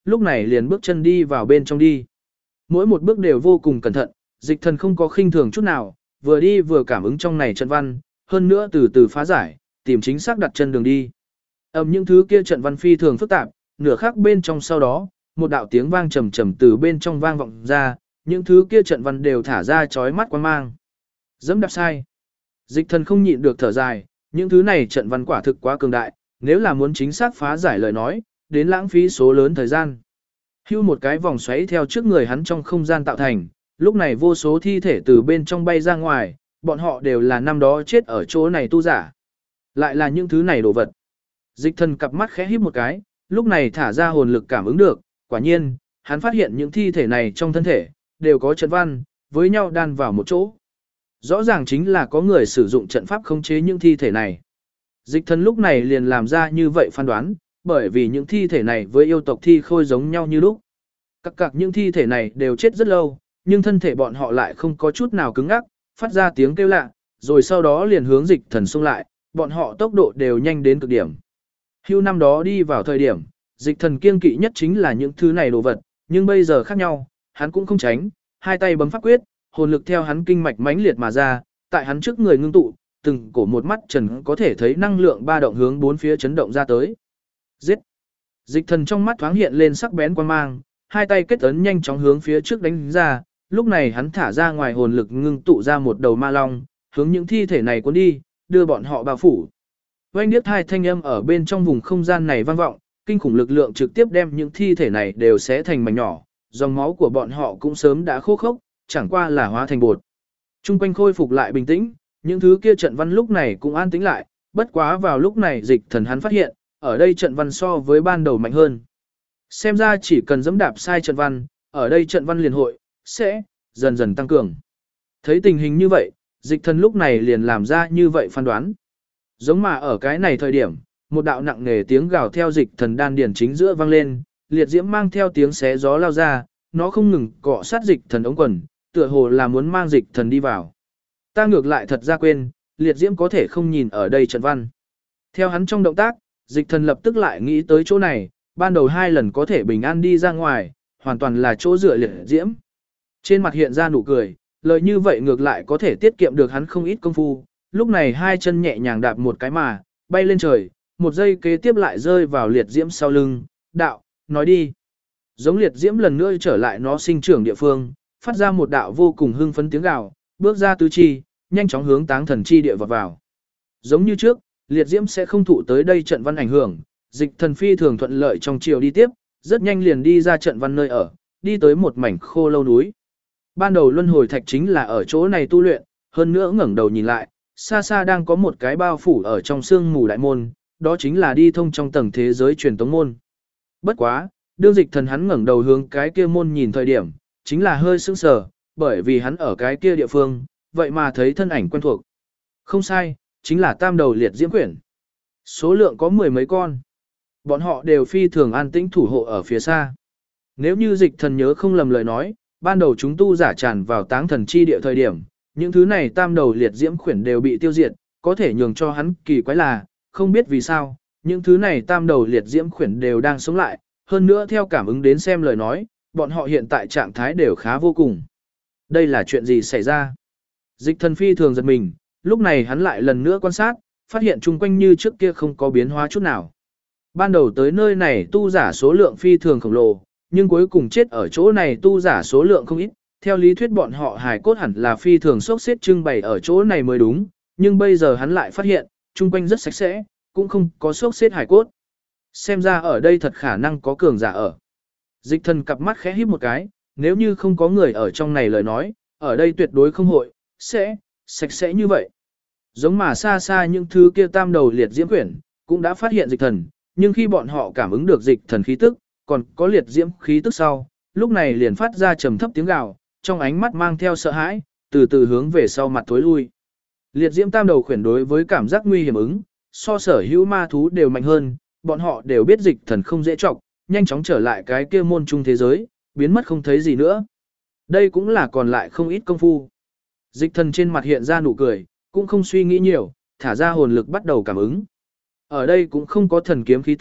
lúc này liền bước chân đi vào bên trong đi. Mỗi một bước đều vô cùng cẩn thận, dịch thần không có khinh thường chút nào, vừa đi vừa cảm ứng trong này trận văn, hơn nữa từ từ phá giải, tìm chính xác đặt chân đường đi. Những thứ kia trận văn phi thường phức tạp, nửa khắc bên trong sau đó, một đạo tiếng vang trầm trầm từ bên trong vang vọng ra, những thứ kia trận văn đều thả ra chói mắt quang mang. Dẫm đạp sai. Dịch thần không nhịn được thở dài, những thứ này trận văn quả thực quá cường đại, nếu là muốn chính xác phá giải lời nói, đến lãng phí số lớn thời gian. Hưu một cái vòng xoáy theo trước người hắn trong không gian tạo thành, lúc này vô số thi thể từ bên trong bay ra ngoài, bọn họ đều là năm đó chết ở chỗ này tu giả. Lại là những thứ này đồ vật. Dịch thần cặp mắt khẽ híp một cái, lúc này thả ra hồn lực cảm ứng được, quả nhiên, hắn phát hiện những thi thể này trong thân thể, đều có trận văn, với nhau đan vào một chỗ. Rõ ràng chính là có người sử dụng trận pháp khống chế những thi thể này. Dịch thần lúc này liền làm ra như vậy phán đoán, bởi vì những thi thể này với yêu tộc thi khôi giống nhau như lúc. Các những thi thể này đều chết rất lâu, nhưng thân thể bọn họ lại không có chút nào cứng ngắc, phát ra tiếng kêu lạ, rồi sau đó liền hướng dịch thần xông lại, bọn họ tốc độ đều nhanh đến cực điểm. Hưu năm đó đi vào thời điểm, dịch thần kiêng kỵ nhất chính là những thứ này đồ vật, nhưng bây giờ khác nhau, hắn cũng không tránh, hai tay bấm pháp quyết, hồn lực theo hắn kinh mạch mãnh liệt mà ra, tại hắn trước người ngưng tụ, từng cổ một mắt trần có thể thấy năng lượng ba động hướng bốn phía chấn động ra tới. Giết! Dịch thần trong mắt thoáng hiện lên sắc bén quan mang, hai tay kết ấn nhanh chóng hướng phía trước đánh ra, lúc này hắn thả ra ngoài hồn lực ngưng tụ ra một đầu ma long, hướng những thi thể này cuốn đi, đưa bọn họ bao phủ. Oanh điếc hai thanh âm ở bên trong vùng không gian này vang vọng, kinh khủng lực lượng trực tiếp đem những thi thể này đều xé thành mảnh nhỏ, dòng máu của bọn họ cũng sớm đã khô khốc, chẳng qua là hóa thành bột. Trung quanh khôi phục lại bình tĩnh, những thứ kia trận văn lúc này cũng an tĩnh lại, bất quá vào lúc này dịch thần hắn phát hiện, ở đây trận văn so với ban đầu mạnh hơn. Xem ra chỉ cần dẫm đạp sai trận văn, ở đây trận văn liền hội, sẽ dần dần tăng cường. Thấy tình hình như vậy, dịch thần lúc này liền làm ra như vậy phán đoán. Giống mà ở cái này thời điểm, một đạo nặng nề tiếng gào theo dịch thần đan điển chính giữa vang lên, liệt diễm mang theo tiếng xé gió lao ra, nó không ngừng cọ sát dịch thần ống quần, tựa hồ là muốn mang dịch thần đi vào. Ta ngược lại thật ra quên, liệt diễm có thể không nhìn ở đây trận văn. Theo hắn trong động tác, dịch thần lập tức lại nghĩ tới chỗ này, ban đầu 2 lần có thể bình an đi ra ngoài, hoàn toàn là chỗ dựa liệt diễm. Trên mặt hiện ra nụ cười, lời như vậy ngược lại có thể tiết kiệm được hắn không ít công phu, lúc này hai chân nhẹ nhàng đạp một cái mà, bay lên trời, một giây kế tiếp lại rơi vào liệt diễm sau lưng, đạo, nói đi. Giống liệt diễm lần nữa trở lại nó sinh trưởng địa phương, phát ra một đạo vô cùng hưng phấn tiếng gào, bước ra tứ chi, nhanh chóng hướng táng thần chi địa vọt vào. Giống như trước, liệt diễm sẽ không thụ tới đây trận văn ảnh hưởng, dịch thần phi thường thuận lợi trong chiều đi tiếp, rất nhanh liền đi ra trận văn nơi ở, đi tới một mảnh khô lâu núi. Ban đầu luân hồi thạch chính là ở chỗ này tu luyện, hơn nữa ngẩng đầu nhìn lại, xa xa đang có một cái bao phủ ở trong sương mù đại môn, đó chính là đi thông trong tầng thế giới truyền tống môn. Bất quá, đương dịch thần hắn ngẩng đầu hướng cái kia môn nhìn thời điểm, chính là hơi sững sờ, bởi vì hắn ở cái kia địa phương, vậy mà thấy thân ảnh quen thuộc. Không sai, chính là tam đầu liệt diễm quyển. Số lượng có 10 mấy con. Bọn họ đều phi thường an tĩnh thủ hộ ở phía xa. Nếu như dịch thần nhớ không lầm lời nói, ban đầu chúng tu giả tràn vào táng thần chi địa thời điểm, những thứ này tam đầu liệt diễm quyển đều bị tiêu diệt, có thể nhường cho hắn kỳ quái là, không biết vì sao, những thứ này tam đầu liệt diễm quyển đều đang sống lại, hơn nữa theo cảm ứng đến xem lời nói, bọn họ hiện tại trạng thái đều khá vô cùng. Đây là chuyện gì xảy ra? Dịch thần phi thường giật mình, lúc này hắn lại lần nữa quan sát, phát hiện chung quanh như trước kia không có biến hóa chút nào. Ban đầu tới nơi này tu giả số lượng phi thường khổng lồ, nhưng cuối cùng chết ở chỗ này tu giả số lượng không ít. Theo lý thuyết bọn họ hài cốt hẳn là phi thường sốc xếp trưng bày ở chỗ này mới đúng, nhưng bây giờ hắn lại phát hiện, chung quanh rất sạch sẽ, cũng không có sốc xếp hài cốt. Xem ra ở đây thật khả năng có cường giả ở. Dịch thần cặp mắt khẽ híp một cái, nếu như không có người ở trong này lời nói, ở đây tuyệt đối không hội, sẽ, sạch sẽ như vậy. Giống mà xa xa những thứ kia tam đầu liệt diễm quyển, cũng đã phát hiện dịch thần, nhưng khi bọn họ cảm ứng được dịch thần khí tức, còn có liệt diễm khí tức sau, lúc này liền phát ra trầm thấp tiếng gào, trong ánh mắt mang theo sợ hãi, từ từ hướng về sau mặt tối lui. Liệt diễm tam đầu quyển đối với cảm giác nguy hiểm ứng, so sở hữu ma thú đều mạnh hơn, bọn họ đều biết dịch thần không dễ trọng, nhanh chóng trở lại cái kia môn trung thế giới, biến mất không thấy gì nữa. Đây cũng là còn lại không ít công phu. Dịch thần trên mặt hiện ra nụ cười, cũng không suy nghĩ nhiều, thả ra hồn lực bắt đầu cảm ứng. Ở đây cũng không có thần kiếm khí tức,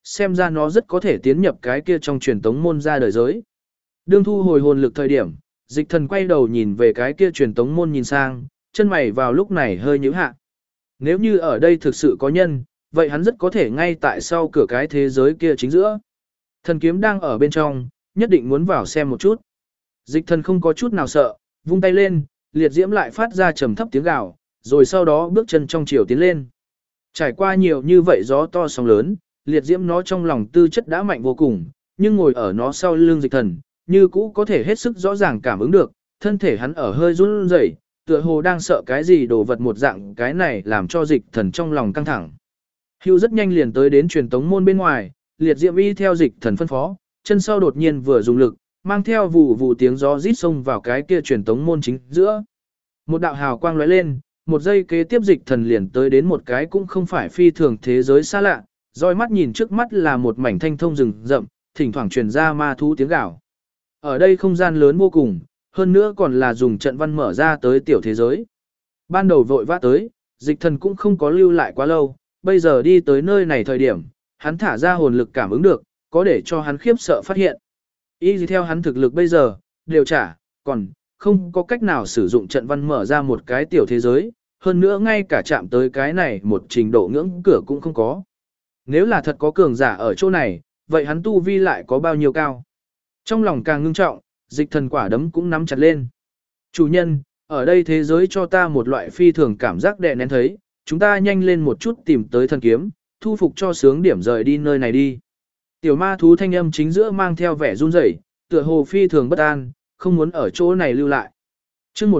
xem ra nó rất có thể tiến nhập cái kia trong truyền tống môn ra đời giới. Đương thu hồi hồn lực thời điểm, dịch thần quay đầu nhìn về cái kia truyền tống môn nhìn sang, chân mày vào lúc này hơi nhíu hạ. Nếu như ở đây thực sự có nhân, vậy hắn rất có thể ngay tại sau cửa cái thế giới kia chính giữa. Thần kiếm đang ở bên trong, nhất định muốn vào xem một chút. Dịch thần không có chút nào sợ, vung tay lên, liệt diễm lại phát ra trầm thấp tiếng gào, rồi sau đó bước chân trong chiều tiến lên. Trải qua nhiều như vậy gió to sóng lớn, liệt diễm nó trong lòng tư chất đã mạnh vô cùng, nhưng ngồi ở nó sau lưng dịch thần, như cũ có thể hết sức rõ ràng cảm ứng được, thân thể hắn ở hơi run rẩy, tựa hồ đang sợ cái gì đồ vật một dạng, cái này làm cho dịch thần trong lòng căng thẳng. Hưu rất nhanh liền tới đến truyền tống môn bên ngoài, liệt diễm y theo dịch thần phân phó, chân sau đột nhiên vừa dùng lực, mang theo vụ vụ tiếng gió rít xông vào cái kia truyền tống môn chính giữa. Một đạo hào quang lóe lên, một giây kế tiếp dịch thần liền tới đến một cái cũng không phải phi thường thế giới xa lạ, roi mắt nhìn trước mắt là một mảnh thanh thông rừng rậm, thỉnh thoảng truyền ra ma thú tiếng gào. Ở đây không gian lớn vô cùng, hơn nữa còn là dùng trận văn mở ra tới tiểu thế giới. Ban đầu vội vã tới, dịch thần cũng không có lưu lại quá lâu, bây giờ đi tới nơi này thời điểm, hắn thả ra hồn lực cảm ứng được, có để cho hắn khiếp sợ phát hiện. Y gì theo hắn thực lực bây giờ, đều trả, còn không có cách nào sử dụng trận văn mở ra một cái tiểu thế giới, hơn nữa ngay cả chạm tới cái này một trình độ ngưỡng cửa cũng không có. Nếu là thật có cường giả ở chỗ này, vậy hắn tu vi lại có bao nhiêu cao? Trong lòng càng ngưng trọng, dịch thần quả đấm cũng nắm chặt lên. Chủ nhân, ở đây thế giới cho ta một loại phi thường cảm giác đè nén thấy, chúng ta nhanh lên một chút tìm tới thần kiếm, thu phục cho sướng điểm rời đi nơi này đi. Tiểu ma thú thanh âm chính giữa mang theo vẻ run rẩy, tựa hồ phi thường bất an, không muốn ở chỗ này lưu lại. Chương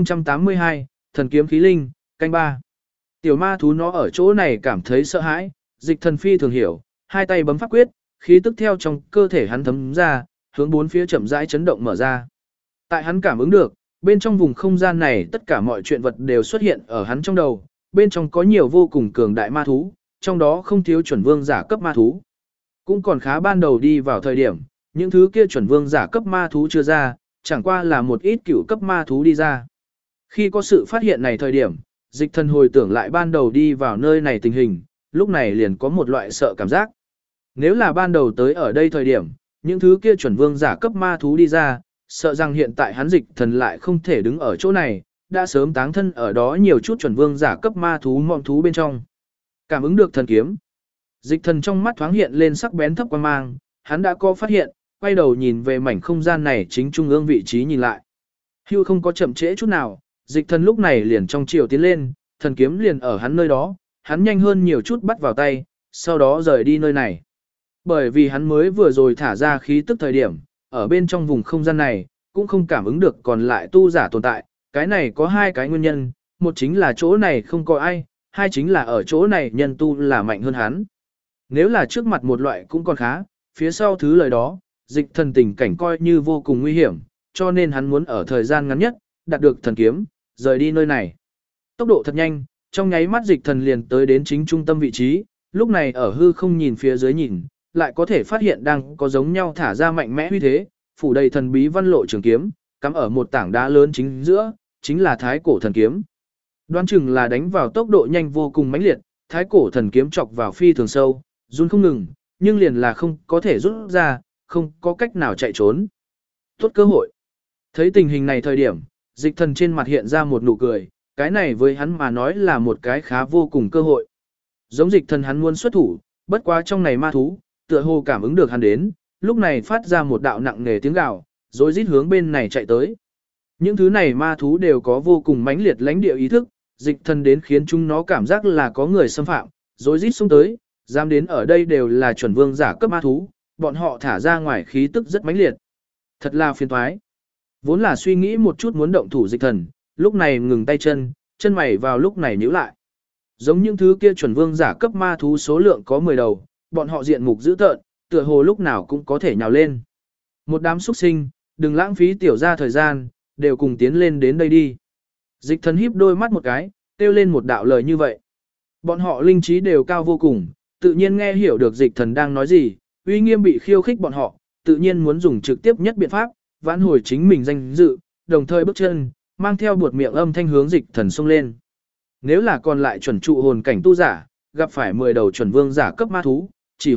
1082, thần kiếm khí linh, canh 3. Tiểu ma thú nó ở chỗ này cảm thấy sợ hãi, dịch thần phi thường hiểu, hai tay bấm pháp quyết, khí tức theo trong cơ thể hắn thấm ra, hướng bốn phía chậm rãi chấn động mở ra. Tại hắn cảm ứng được, bên trong vùng không gian này tất cả mọi chuyện vật đều xuất hiện ở hắn trong đầu, bên trong có nhiều vô cùng cường đại ma thú, trong đó không thiếu chuẩn vương giả cấp ma thú. Cũng còn khá ban đầu đi vào thời điểm, những thứ kia chuẩn vương giả cấp ma thú chưa ra, chẳng qua là một ít cửu cấp ma thú đi ra. Khi có sự phát hiện này thời điểm, dịch thần hồi tưởng lại ban đầu đi vào nơi này tình hình, lúc này liền có một loại sợ cảm giác. Nếu là ban đầu tới ở đây thời điểm, những thứ kia chuẩn vương giả cấp ma thú đi ra, sợ rằng hiện tại hắn dịch thần lại không thể đứng ở chỗ này, đã sớm táng thân ở đó nhiều chút chuẩn vương giả cấp ma thú mọn thú bên trong. Cảm ứng được thần kiếm. Dịch thần trong mắt thoáng hiện lên sắc bén thấp quan mang, hắn đã có phát hiện, quay đầu nhìn về mảnh không gian này chính trung ương vị trí nhìn lại. Hưu không có chậm trễ chút nào, dịch thần lúc này liền trong chiều tiến lên, thần kiếm liền ở hắn nơi đó, hắn nhanh hơn nhiều chút bắt vào tay, sau đó rời đi nơi này. Bởi vì hắn mới vừa rồi thả ra khí tức thời điểm, ở bên trong vùng không gian này, cũng không cảm ứng được còn lại tu giả tồn tại, cái này có hai cái nguyên nhân, một chính là chỗ này không có ai, hai chính là ở chỗ này nhân tu là mạnh hơn hắn. Nếu là trước mặt một loại cũng còn khá, phía sau thứ lời đó, dịch thần tình cảnh coi như vô cùng nguy hiểm, cho nên hắn muốn ở thời gian ngắn nhất, đạt được thần kiếm, rời đi nơi này. Tốc độ thật nhanh, trong nháy mắt dịch thần liền tới đến chính trung tâm vị trí, lúc này ở hư không nhìn phía dưới nhìn, lại có thể phát hiện đang có giống nhau thả ra mạnh mẽ huy thế, phủ đầy thần bí văn lộ trường kiếm, cắm ở một tảng đá lớn chính giữa, chính là thái cổ thần kiếm. Đoán chừng là đánh vào tốc độ nhanh vô cùng mãnh liệt, thái cổ thần kiếm chọc vào phi thường sâu, run không ngừng, nhưng liền là không có thể rút ra, không có cách nào chạy trốn. Tốt cơ hội. Thấy tình hình này thời điểm, dịch thần trên mặt hiện ra một nụ cười, cái này với hắn mà nói là một cái khá vô cùng cơ hội. Giống dịch thần hắn muốn xuất thủ, bất quá trong này ma thú, tựa hồ cảm ứng được hắn đến, lúc này phát ra một đạo nặng nề tiếng gào, rồi rít hướng bên này chạy tới. Những thứ này ma thú đều có vô cùng mãnh liệt lãnh địa ý thức, dịch thần đến khiến chúng nó cảm giác là có người xâm phạm, rồi rít xông tới, dám đến ở đây đều là chuẩn vương giả cấp ma thú, bọn họ thả ra ngoài khí tức rất mãnh liệt. Thật là phiền toái. Vốn là suy nghĩ một chút muốn động thủ dịch thần, lúc này ngừng tay chân, chân mày vào lúc này nhíu lại. Giống những thứ kia chuẩn vương giả cấp ma thú số lượng có 10 đầu, bọn họ diện mục dữ tợn, tựa hồ lúc nào cũng có thể nhào lên. Một đám xuất sinh, đừng lãng phí tiểu ra thời gian, đều cùng tiến lên đến đây đi. Dịch thần híp đôi mắt một cái, kêu lên một đạo lời như vậy. Bọn họ linh trí đều cao vô cùng, tự nhiên nghe hiểu được dịch thần đang nói gì, uy nghiêm bị khiêu khích bọn họ, tự nhiên muốn dùng trực tiếp nhất biện pháp, vãn hồi chính mình danh dự, đồng thời bước chân, mang theo buột miệng âm thanh hướng dịch thần xông lên. Nếu là còn lại chuẩn trụ hồn cảnh tu giả, gặp phải 10 đầu chuẩn vương giả cấp ma thú, chỉ hội,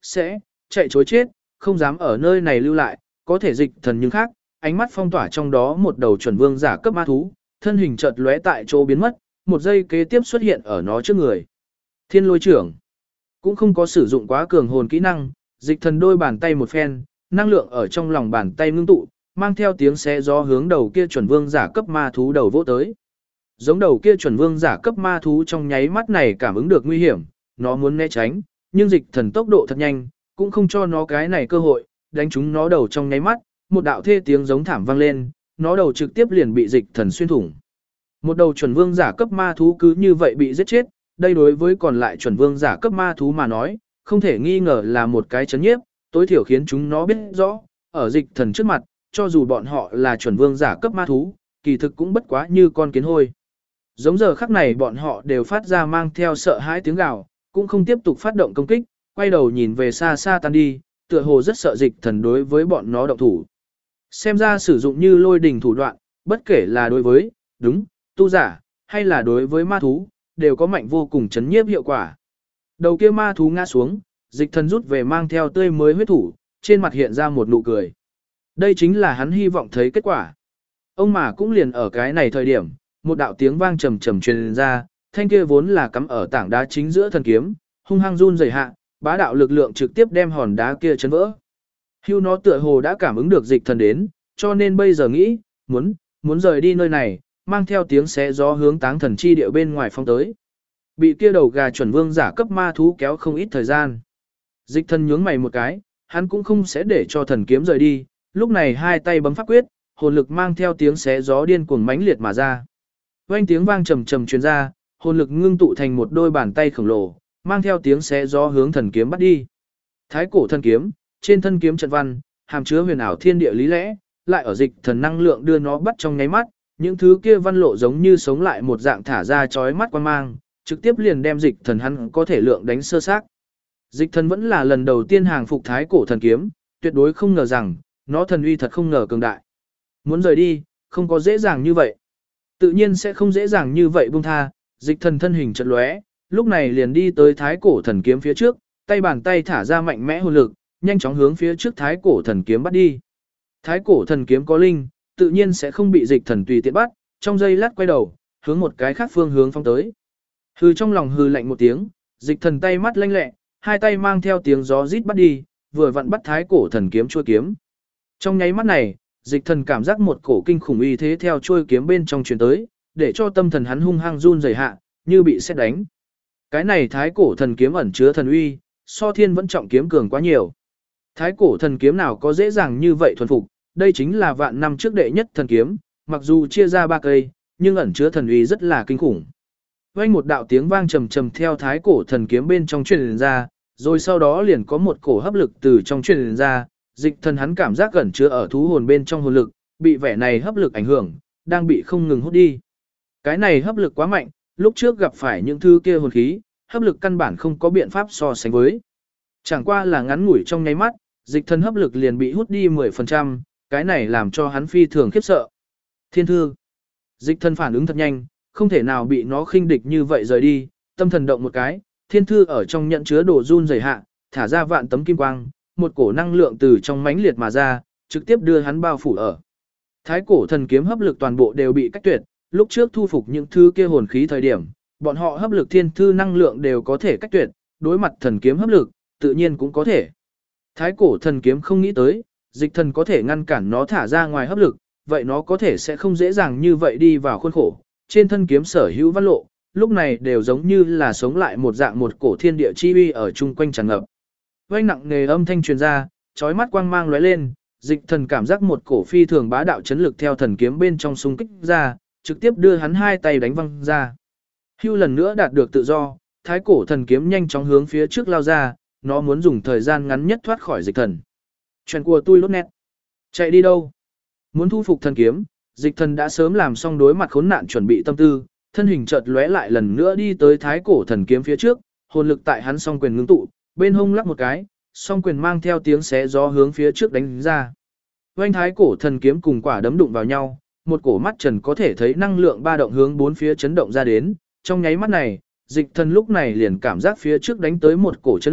sẽ chạy chối chết, không dám ở nơi này lưu lại, có thể dịch thần nhưng khác, ánh mắt phong tỏa trong đó một đầu chuẩn vương giả cấp ma thú, thân hình chợt lóe tại chỗ biến mất, một giây kế tiếp xuất hiện ở nó trước người. Thiên lôi trưởng cũng không có sử dụng quá cường hồn kỹ năng, dịch thần đôi bàn tay một phen, năng lượng ở trong lòng bàn tay ngưng tụ, mang theo tiếng xé gió hướng đầu kia chuẩn vương giả cấp ma thú đầu vỗ tới. Giống đầu kia chuẩn vương giả cấp ma thú trong nháy mắt này cảm ứng được nguy hiểm, nó muốn né tránh, nhưng dịch thần tốc độ thật nhanh, cũng không cho nó cái này cơ hội, đánh trúng nó đầu trong nháy mắt, một đạo thê tiếng giống thảm vang lên, nó đầu trực tiếp liền bị dịch thần xuyên thủng. Một đầu chuẩn vương giả cấp ma thú cứ như vậy bị giết chết, đây đối với còn lại chuẩn vương giả cấp ma thú mà nói, không thể nghi ngờ là một cái chấn nhiếp, tối thiểu khiến chúng nó biết rõ, ở dịch thần trước mặt, cho dù bọn họ là chuẩn vương giả cấp ma thú, kỳ thực cũng bất quá như con kiến hôi. Giống giờ khắc này bọn họ đều phát ra mang theo sợ hãi tiếng gào, cũng không tiếp tục phát động công kích, quay đầu nhìn về xa xa tan đi, tựa hồ rất sợ dịch thần đối với bọn nó động thủ. Xem ra sử dụng như lôi đình thủ đoạn, bất kể là đối với, đúng, tu giả, hay là đối với ma thú, đều có mạnh vô cùng chấn nhiếp hiệu quả. Đầu kia ma thú ngã xuống, dịch thần rút về mang theo tươi mới huyết thủ, trên mặt hiện ra một nụ cười. Đây chính là hắn hy vọng thấy kết quả. Ông mà cũng liền ở cái này thời điểm, một đạo tiếng vang trầm trầm truyền ra, thanh kia vốn là cắm ở tảng đá chính giữa thần kiếm, hung hăng run rẩy hạ, bá đạo lực lượng trực tiếp đem hòn đá kia chấn vỡ. Hưu nó tựa hồ đã cảm ứng được dịch thần đến, cho nên bây giờ nghĩ, muốn rời đi nơi này, mang theo tiếng xé gió hướng Táng Thần chi địa bên ngoài phong tới. Bị kia đầu gà chuẩn vương giả cấp ma thú kéo không ít thời gian. Dịch thần nhướng mày một cái, hắn cũng không sẽ để cho thần kiếm rời đi, lúc này hai tay bấm pháp quyết, hồn lực mang theo tiếng xé gió điên cuồng mãnh liệt mà ra. Vang tiếng vang trầm trầm truyền ra, hồn lực ngưng tụ thành một đôi bàn tay khổng lồ, mang theo tiếng xé gió hướng thần kiếm bắt đi. Thái cổ thần kiếm, trên thân kiếm trận văn, hàm chứa huyền ảo thiên địa lý lẽ, lại ở dịch thần năng lượng đưa nó bắt trong nháy mắt, những thứ kia văn lộ giống như sống lại một dạng thả ra chói mắt quan mang, trực tiếp liền đem dịch thần hắn có thể lượng đánh sơ xác. Dịch thần vẫn là lần đầu tiên hàng phục thái cổ thần kiếm, tuyệt đối không ngờ rằng, nó thần uy thật không ngờ cường đại. Muốn rời đi, không có dễ dàng như vậy. Tự nhiên sẽ không dễ dàng như vậy buông tha, dịch thần thân hình chợt lóe, lúc này liền đi tới thái cổ thần kiếm phía trước, tay bàn tay thả ra mạnh mẽ hồn lực, nhanh chóng hướng phía trước thái cổ thần kiếm bắt đi. Thái cổ thần kiếm có linh, tự nhiên sẽ không bị dịch thần tùy tiện bắt, trong giây lát quay đầu, hướng một cái khác phương hướng phóng tới. Hư trong lòng hư lạnh một tiếng, dịch thần tay mắt lanh lẹ, hai tay mang theo tiếng gió rít bắt đi, vừa vặn bắt thái cổ thần kiếm chuôi kiếm. Trong nháy mắt này, dịch thần cảm giác một cổ kinh khủng uy thế theo chuôi kiếm bên trong truyền tới, để cho tâm thần hắn hung hăng run rẩy hạ, như bị sét đánh. Cái này thái cổ thần kiếm ẩn chứa thần uy, so thiên vẫn trọng kiếm cường quá nhiều. Thái cổ thần kiếm nào có dễ dàng như vậy thuần phục, đây chính là vạn năm trước đệ nhất thần kiếm, mặc dù chia ra ba cây, nhưng ẩn chứa thần uy rất là kinh khủng. Vang một đạo tiếng vang trầm trầm theo thái cổ thần kiếm bên trong truyền ra, rồi sau đó liền có một cổ hấp lực từ trong truyền ra, dịch thần hắn cảm giác ẩn chứa ở thú hồn bên trong hồn lực, bị vẻ này hấp lực ảnh hưởng, đang bị không ngừng hút đi. Cái này hấp lực quá mạnh, lúc trước gặp phải những thứ kia hồn khí, hấp lực căn bản không có biện pháp so sánh với. Chẳng qua là ngắn ngủi trong nháy mắt, dịch thần hấp lực liền bị hút đi 10%, cái này làm cho hắn phi thường khiếp sợ. Thiên thư. Dịch thần phản ứng thật nhanh, không thể nào bị nó khinh địch như vậy rời đi, tâm thần động một cái, thiên thư ở trong nhận chứa đồ run rẩy hạ, thả ra vạn tấm kim quang, một cổ năng lượng từ trong mãnh liệt mà ra, trực tiếp đưa hắn bao phủ ở. Thái cổ thần kiếm hấp lực toàn bộ đều bị cách tuyệt, lúc trước thu phục những thứ kia hồn khí thời điểm, bọn họ hấp lực thiên thư năng lượng đều có thể cách tuyệt, đối mặt thần kiếm hấp lực, tự nhiên cũng có thể. Thái cổ thần kiếm không nghĩ tới, dịch thần có thể ngăn cản nó thả ra ngoài hấp lực, vậy nó có thể sẽ không dễ dàng như vậy đi vào khuôn khổ. Trên thân kiếm sở hữu văn lộ, lúc này đều giống như là sống lại một dạng một cổ thiên địa chi uy ở chung quanh tràn ngập. Vang nặng nề âm thanh truyền ra, chói mắt quang mang lóe lên, dịch thần cảm giác một cổ phi thường bá đạo chấn lực theo thần kiếm bên trong xung kích ra, trực tiếp đưa hắn hai tay đánh văng ra. Hưu lần nữa đạt được tự do, thái cổ thần kiếm nhanh chóng hướng phía trước lao ra, nó muốn dùng thời gian ngắn nhất thoát khỏi dịch thần. Chuyện của tôi lốt nét. Chạy đi đâu? Muốn thu phục thần kiếm, dịch thần đã sớm làm xong đối mặt khốn nạn chuẩn bị tâm tư, thân hình chợt lóe lại lần nữa đi tới thái cổ thần kiếm phía trước, hồn lực tại hắn song quyền ngưng tụ, bên hông lắc một cái, song quyền mang theo tiếng xé gió hướng phía trước đánh ra. Vành thái cổ thần kiếm cùng quả đấm đụng vào nhau, một cổ mắt trần có thể thấy năng lượng ba động hướng bốn phía chấn động ra đến, trong nháy mắt này, dịch thần lúc này liền cảm giác phía trước đánh tới một cổ chấn lực,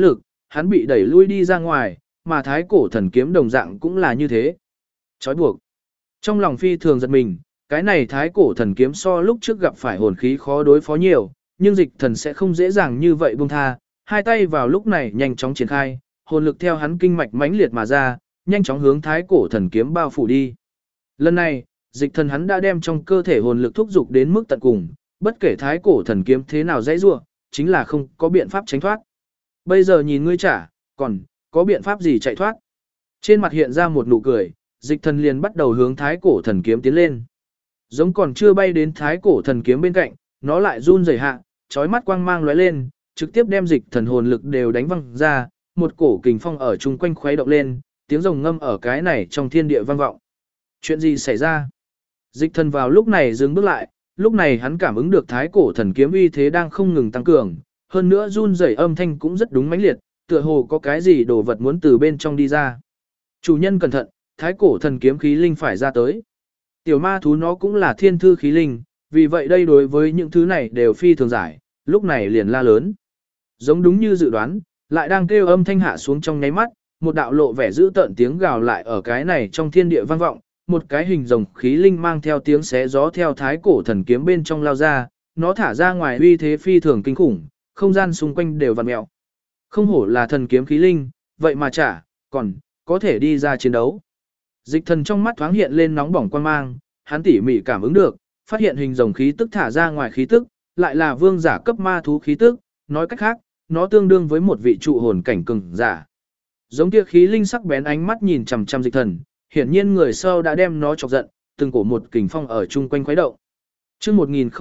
hắn bị đẩy lui đi ra ngoài, mà thái cổ thần kiếm đồng dạng cũng là như thế. Chói buộc. Trong lòng phi thường giật mình, cái này thái cổ thần kiếm so lúc trước gặp phải hồn khí khó đối phó nhiều, nhưng dịch thần sẽ không dễ dàng như vậy buông tha, hai tay vào lúc này nhanh chóng triển khai, hồn lực theo hắn kinh mạch mãnh liệt mà ra, nhanh chóng hướng thái cổ thần kiếm bao phủ đi. Lần này, dịch thần hắn đã đem trong cơ thể hồn lực thúc dục đến mức tận cùng, bất kể thái cổ thần kiếm thế nào dãy rủa, chính là không có biện pháp tránh thoát. Bây giờ nhìn ngươi trả, còn có biện pháp gì chạy thoát? Trên mặt hiện ra một nụ cười, dịch thần liền bắt đầu hướng thái cổ thần kiếm tiến lên. Giống còn chưa bay đến thái cổ thần kiếm bên cạnh, nó lại run rẩy hạ, chói mắt quang mang lóe lên, trực tiếp đem dịch thần hồn lực đều đánh văng ra, một cổ kình phong ở chung quanh khuấy động lên, tiếng rồng ngâm ở cái này trong thiên địa vang vọng. Chuyện gì xảy ra? Dịch thần vào lúc này dừng bước lại, lúc này hắn cảm ứng được thái cổ thần kiếm uy thế đang không ngừng tăng cường, hơn nữa run rẩy âm thanh cũng rất đúng mãnh liệt, tựa hồ có cái gì đồ vật muốn từ bên trong đi ra. Chủ nhân cẩn thận, thái cổ thần kiếm khí linh phải ra tới. Tiểu ma thú nó cũng là thiên thư khí linh, vì vậy đây đối với những thứ này đều phi thường giải, lúc này liền la lớn. Giống đúng như dự đoán, lại đang kêu âm thanh hạ xuống trong nháy mắt, một đạo lộ vẻ dữ tợn tiếng gào lại ở cái này trong thiên địa vang vọng, một cái hình rồng khí linh mang theo tiếng xé gió theo thái cổ thần kiếm bên trong lao ra, nó thả ra ngoài uy thế phi thường kinh khủng, không gian xung quanh đều vặn mèo. Không hổ là thần kiếm khí linh, vậy mà còn có thể đi ra chiến đấu. Dịch thần trong mắt thoáng hiện lên nóng bỏng quan mang, hắn tỉ mỉ cảm ứng được, phát hiện hình rồng khí tức thả ra ngoài khí tức, lại là vương giả cấp ma thú khí tức, nói cách khác, nó tương đương với một vị trụ hồn cảnh cường giả. Giống kia khí linh sắc bén ánh mắt nhìn chằm chằm dịch thần, hiển nhiên người sau đã đem nó chọc giận, từng cổ một kình phong ở chung quanh khuấy động. Chương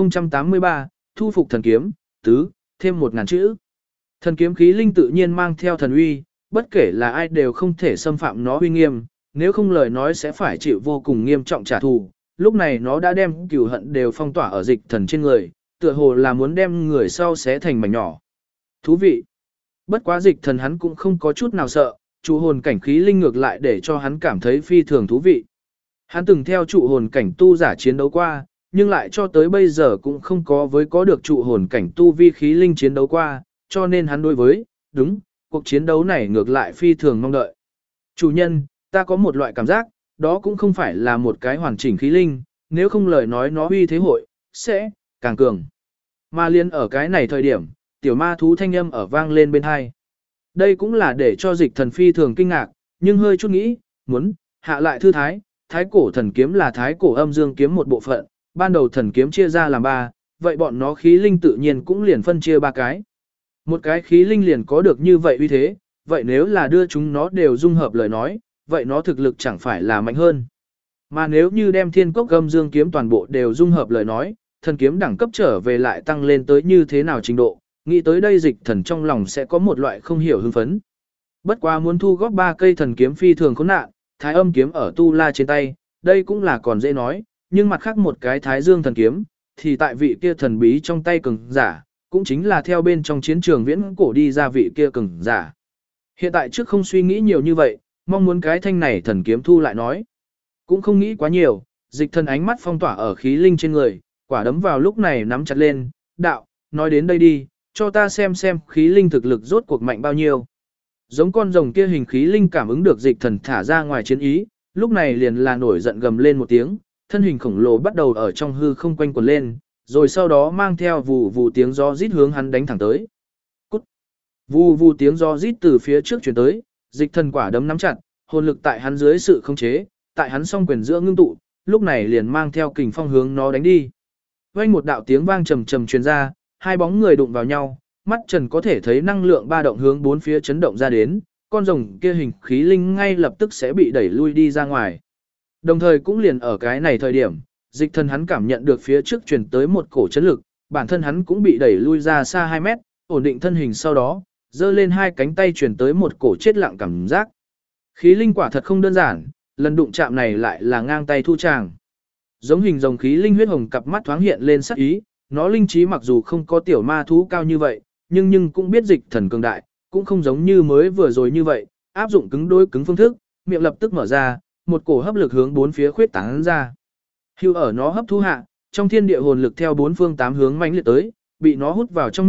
1083, thu phục thần kiếm, tứ, thêm 1000 chữ. Thần kiếm khí linh tự nhiên mang theo thần uy, bất kể là ai đều không thể xâm phạm nó uy nghiêm, nếu không lời nói sẽ phải chịu vô cùng nghiêm trọng trả thù. Lúc này nó đã đem cừu hận đều phong tỏa ở dịch thần trên người, tựa hồ là muốn đem người sau xé thành mảnh nhỏ. Thú vị. Bất quá dịch thần hắn cũng không có chút nào sợ, trụ hồn cảnh khí linh ngược lại để cho hắn cảm thấy phi thường thú vị. Hắn từng theo trụ hồn cảnh tu giả chiến đấu qua, nhưng lại cho tới bây giờ cũng không có được trụ hồn cảnh tu vi khí linh chiến đấu qua, cho nên hắn đối với, cuộc chiến đấu này ngược lại phi thường mong đợi. Chủ nhân, ta có một loại cảm giác, đó cũng không phải là một cái hoàn chỉnh khí linh, nếu không lời nói nó uy thế hội, sẽ càng cường. Mà liên ở cái này thời điểm, tiểu ma thú thanh âm ở vang lên bên hai. Đây cũng là để cho dịch thần phi thường kinh ngạc, nhưng hơi chút nghĩ, muốn hạ lại thư thái, thái cổ thần kiếm là thái cổ âm dương kiếm một bộ phận, ban đầu thần kiếm chia ra làm 3, vậy bọn nó khí linh tự nhiên cũng liền phân chia 3 cái. Một cái khí linh liền có được như vậy uy thế, vậy nếu là đưa chúng nó đều dung hợp lời nói, vậy nó thực lực chẳng phải là mạnh hơn. Mà nếu như đem thiên cốc âm dương kiếm toàn bộ đều dung hợp lời nói, thần kiếm đẳng cấp trở về lại tăng lên tới như thế nào trình độ, nghĩ tới đây dịch thần trong lòng sẽ có một loại không hiểu hưng phấn. Bất quá muốn thu góp 3 cây thần kiếm phi thường khốn nạn, thái âm kiếm ở tu la trên tay, đây cũng là còn dễ nói, nhưng mặt khác một cái thái dương thần kiếm, thì tại vị kia thần bí trong tay cường giả, cũng chính là theo bên trong chiến trường viễn cổ đi ra vị kia cường giả. Hiện tại trước không suy nghĩ nhiều như vậy, mong muốn cái thanh này thần kiếm thu lại nói. Cũng không nghĩ quá nhiều, dịch thần ánh mắt phong tỏa ở khí linh trên người, quả đấm vào lúc này nắm chặt lên, đạo, nói đến đây đi, cho ta xem khí linh thực lực rốt cuộc mạnh bao nhiêu. Giống con rồng kia hình khí linh cảm ứng được dịch thần thả ra ngoài chiến ý, lúc này liền là nổi giận gầm lên một tiếng, thân hình khổng lồ bắt đầu ở trong hư không quanh quẩn lên, rồi sau đó mang theo vù vù tiếng gió rít hướng hắn đánh thẳng tới. Cút! Vù vù tiếng gió rít từ phía trước chuyển tới, dịch thần quả đấm nắm chặt, hồn lực tại hắn dưới sự khống chế, tại hắn song quyền giữa ngưng tụ, lúc này liền mang theo kình phong hướng nó đánh đi. Vang một đạo tiếng vang trầm trầm truyền ra, hai bóng người đụng vào nhau, mắt Trần có thể thấy năng lượng ba động hướng bốn phía chấn động ra đến, con rồng kia hình khí linh ngay lập tức sẽ bị đẩy lui đi ra ngoài. Đồng thời cũng liền ở cái này thời điểm, dịch thần hắn cảm nhận được phía trước truyền tới một cổ chấn lực, bản thân hắn cũng bị đẩy lui ra xa 2 mét, ổn định thân hình sau đó, giơ lên hai cánh tay truyền tới một cổ chết lặng cảm giác. Khí linh quả thật không đơn giản, lần đụng chạm này lại là ngang tay thu tràng. Giống hình rồng khí linh huyết hồng cặp mắt thoáng hiện lên sắc ý, nó linh trí mặc dù không có tiểu ma thú cao như vậy, nhưng cũng biết dịch thần cường đại, cũng không giống như mới vừa rồi như vậy, áp dụng cứng đối cứng phương thức, miệng lập tức mở ra, một cổ hấp lực hướng bốn phía khuyết tán ra. Hưu ở nó hấp thu hạ, trong thiên địa hồn lực theo bốn phương tám hướng mãnh liệt tới, bị nó hút vào trong miệng,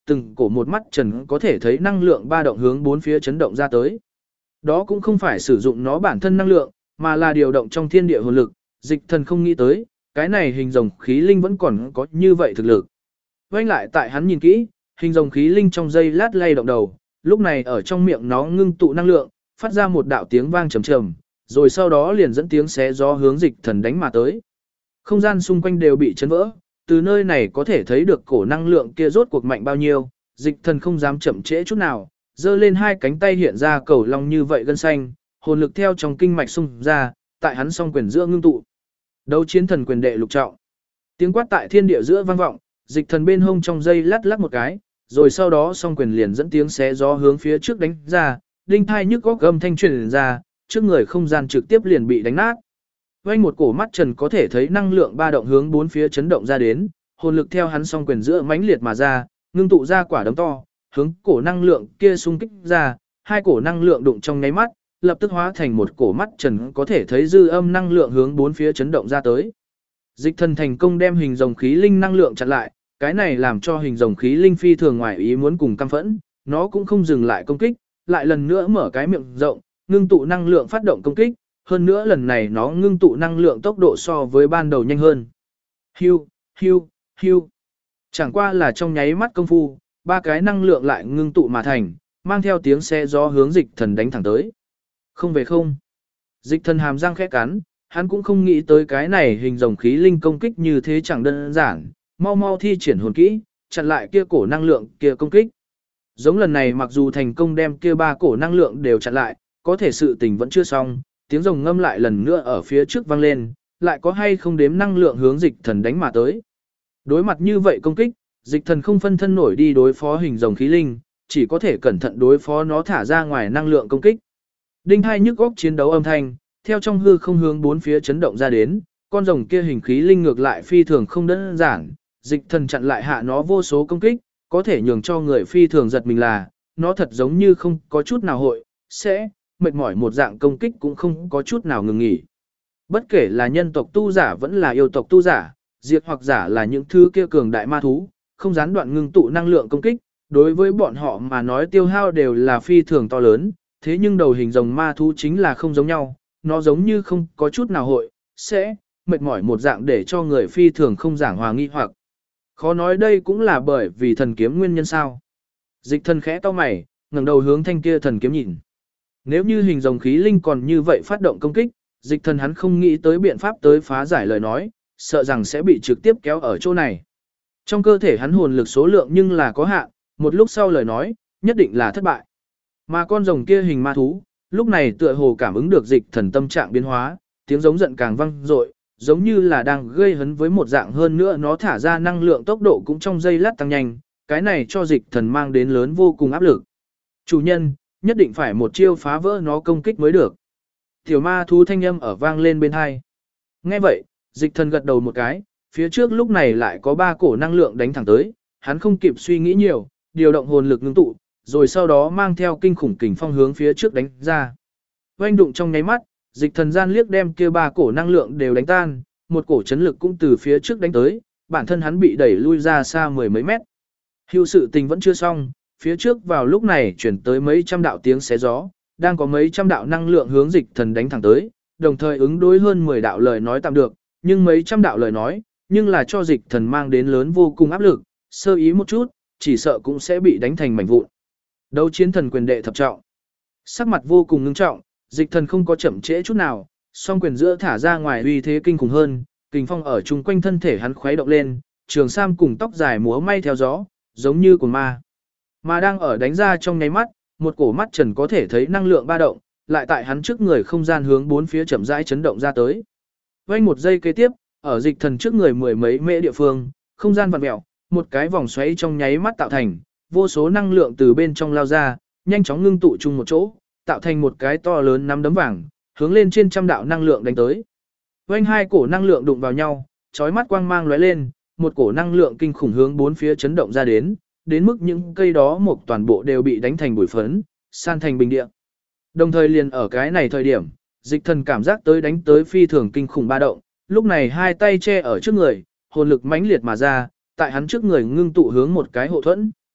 từng cổ một mắt trần có thể thấy năng lượng ba động hướng bốn phía chấn động ra tới. Đó cũng không phải sử dụng nó bản thân năng lượng, mà là điều động trong thiên địa hồn lực, Dịch Thần không nghĩ tới, cái này hình rồng khí linh vẫn còn có như vậy thực lực. Quay lại tại hắn nhìn kỹ, hình rồng khí linh trong giây lát lay động đầu, lúc này ở trong miệng nó ngưng tụ năng lượng, phát ra một đạo tiếng vang trầm trầm, rồi sau đó liền dẫn tiếng xé gió hướng Dịch Thần đánh mà tới. Không gian xung quanh đều bị chấn vỡ, từ nơi này có thể thấy được cổ năng lượng kia rốt cuộc mạnh bao nhiêu, Dịch Thần không dám chậm trễ chút nào, giơ lên hai cánh tay hiện ra cầu long như vậy gân xanh, hồn lực theo trong kinh mạch xung ra, tại hắn song quyền giữa ngưng tụ. Đấu chiến thần quyền đệ lục trọng. Tiếng quát tại thiên địa giữa vang vọng, Dịch Thần bên hông trong dây lắc lắc một cái, rồi sau đó song quyền liền dẫn tiếng xé gió hướng phía trước đánh ra, đinh thai nhức góc âm thanh truyền ra, trước người không gian trực tiếp liền bị đánh nát. Vành một cổ mắt trần có thể thấy năng lượng ba động hướng bốn phía chấn động ra đến, hồn lực theo hắn song quyền giữa mãnh liệt mà ra, ngưng tụ ra quả đấm to, hướng cổ năng lượng kia xung kích ra, hai cổ năng lượng đụng trong nháy mắt, lập tức hóa thành một cổ mắt trần có thể thấy dư âm năng lượng hướng bốn phía chấn động ra tới. Dịch Thần thành công đem hình rồng khí linh năng lượng chặn lại, cái này làm cho hình rồng khí linh phi thường ngoài ý muốn cùng căm phẫn, nó cũng không dừng lại công kích, lại lần nữa mở cái miệng rộng, ngưng tụ năng lượng phát động công kích, hơn nữa lần này nó ngưng tụ năng lượng tốc độ so với ban đầu nhanh hơn. Hưu, hưu, hưu. Chẳng qua là trong nháy mắt công phu, ba cái năng lượng lại ngưng tụ mà thành, mang theo tiếng xe gió hướng Dịch Thần đánh thẳng tới. Không về không. Dịch Thần hàm răng khẽ cắn, hắn cũng không nghĩ tới cái này hình rồng khí linh công kích như thế chẳng đơn giản, mau mau thi triển hồn kỹ, chặn lại kia cổ năng lượng kia công kích. Giống lần này mặc dù thành công đem kia ba cổ năng lượng đều chặn lại, có thể sự tình vẫn chưa xong, tiếng rồng ngâm lại lần nữa ở phía trước vang lên, lại có hay không đếm năng lượng hướng Dịch Thần đánh mà tới. Đối mặt như vậy công kích, Dịch Thần không phân thân nổi đi đối phó hình rồng khí linh, chỉ có thể cẩn thận đối phó nó thả ra ngoài năng lượng công kích. Đinh hai nhức góc chiến đấu âm thanh, theo trong hư không hướng bốn phía chấn động ra đến, con rồng kia hình khí linh ngược lại phi thường không đơn giản, Dịch Thần chặn lại hạ nó vô số công kích, có thể nhường cho người phi thường giật mình là, nó thật giống như không có chút nào hội, sẽ, mệt mỏi một dạng công kích cũng không có chút nào ngừng nghỉ. Bất kể là nhân tộc tu giả vẫn là yêu tộc tu giả, diệt hoặc giả là những thứ kia cường đại ma thú, không gián đoạn ngưng tụ năng lượng công kích, đối với bọn họ mà nói tiêu hao đều là phi thường to lớn, thế nhưng đầu hình rồng ma thú chính là không giống nhau, nó giống như không có chút nào hội, sẽ, mệt mỏi một dạng để cho người phi thường không giảng hòa nghi hoặc. Khó nói đây cũng là bởi vì thần kiếm nguyên nhân sao. Dịch Thần khẽ to mày, ngẩng đầu hướng thanh kia thần kiếm nhìn. Nếu như hình rồng khí linh còn như vậy phát động công kích, Dịch Thần hắn không nghĩ tới biện pháp tới phá giải lời nói, sợ rằng sẽ bị trực tiếp kéo ở chỗ này. Trong cơ thể hắn hồn lực số lượng nhưng là có hạn, một lúc sau lời nói, nhất định là thất bại. Mà con rồng kia hình ma thú, lúc này tựa hồ cảm ứng được Dịch Thần tâm trạng biến hóa, tiếng giống giận càng vang dội, giống như là đang gây hấn với một dạng, hơn nữa nó thả ra năng lượng tốc độ cũng trong giây lát tăng nhanh, cái này cho Dịch Thần mang đến lớn vô cùng áp lực. Chủ nhân, nhất định phải một chiêu phá vỡ nó công kích mới được. Tiểu ma thú thanh âm ở vang lên bên tai. Nghe vậy, Dịch Thần gật đầu một cái, phía trước lúc này lại có ba cổ năng lượng đánh thẳng tới, hắn không kịp suy nghĩ nhiều, điều động hồn lực ngưng tụ, rồi sau đó mang theo kinh khủng kình phong hướng phía trước đánh ra. Oanh đụng trong nháy mắt, Dịch Thần gian liếc đem kia ba cổ năng lượng đều đánh tan, một cổ chấn lực cũng từ phía trước đánh tới, bản thân hắn bị đẩy lui ra xa mười mấy mét. Hưu sự tình vẫn chưa xong, phía trước vào lúc này chuyển tới mấy trăm đạo tiếng xé gió, đang có mấy trăm đạo năng lượng hướng Dịch Thần đánh thẳng tới, đồng thời ứng đối hơn 10 đạo lời nói tạm được, nhưng mấy trăm đạo lời nói, nhưng là cho Dịch Thần mang đến lớn vô cùng áp lực, sơ ý một chút, chỉ sợ cũng sẽ bị đánh thành mảnh vụn. Đấu chiến thần quyền đệ thập trọng. Sắc mặt vô cùng ngưng trọng, Dịch Thần không có chậm trễ chút nào, song quyền giữa thả ra ngoài uy thế kinh khủng hơn, kình phong ở chung quanh thân thể hắn khuấy động lên, trường sam cùng tóc dài múa may theo gió, giống như của ma. Mà đang ở đánh ra trong nháy mắt, một cổ mắt trần có thể thấy năng lượng ba động, lại tại hắn trước người không gian hướng bốn phía chậm rãi chấn động ra tới. Vây một giây kế tiếp, ở Dịch Thần trước người mười mấy mễ địa phương, không gian vặn mèo, một cái vòng xoáy trong nháy mắt tạo thành, vô số năng lượng từ bên trong lao ra, nhanh chóng ngưng tụ chung một chỗ, tạo thành một cái to lớn nắm đấm vàng, hướng lên trên trăm đạo năng lượng đánh tới. Vành hai cổ năng lượng đụng vào nhau, chói mắt quang mang lóe lên, một cổ năng lượng kinh khủng hướng bốn phía chấn động ra đến mức những cây đó một toàn bộ đều bị đánh thành bụi phấn, san thành bình địa. Đồng thời liền ở cái này thời điểm, Dịch Thần cảm giác tới đánh tới phi thường kinh khủng ba động, lúc này hai tay che ở trước người, hồn lực mãnh liệt mà ra, tại hắn trước người ngưng tụ hướng một cái hộ thuẫn.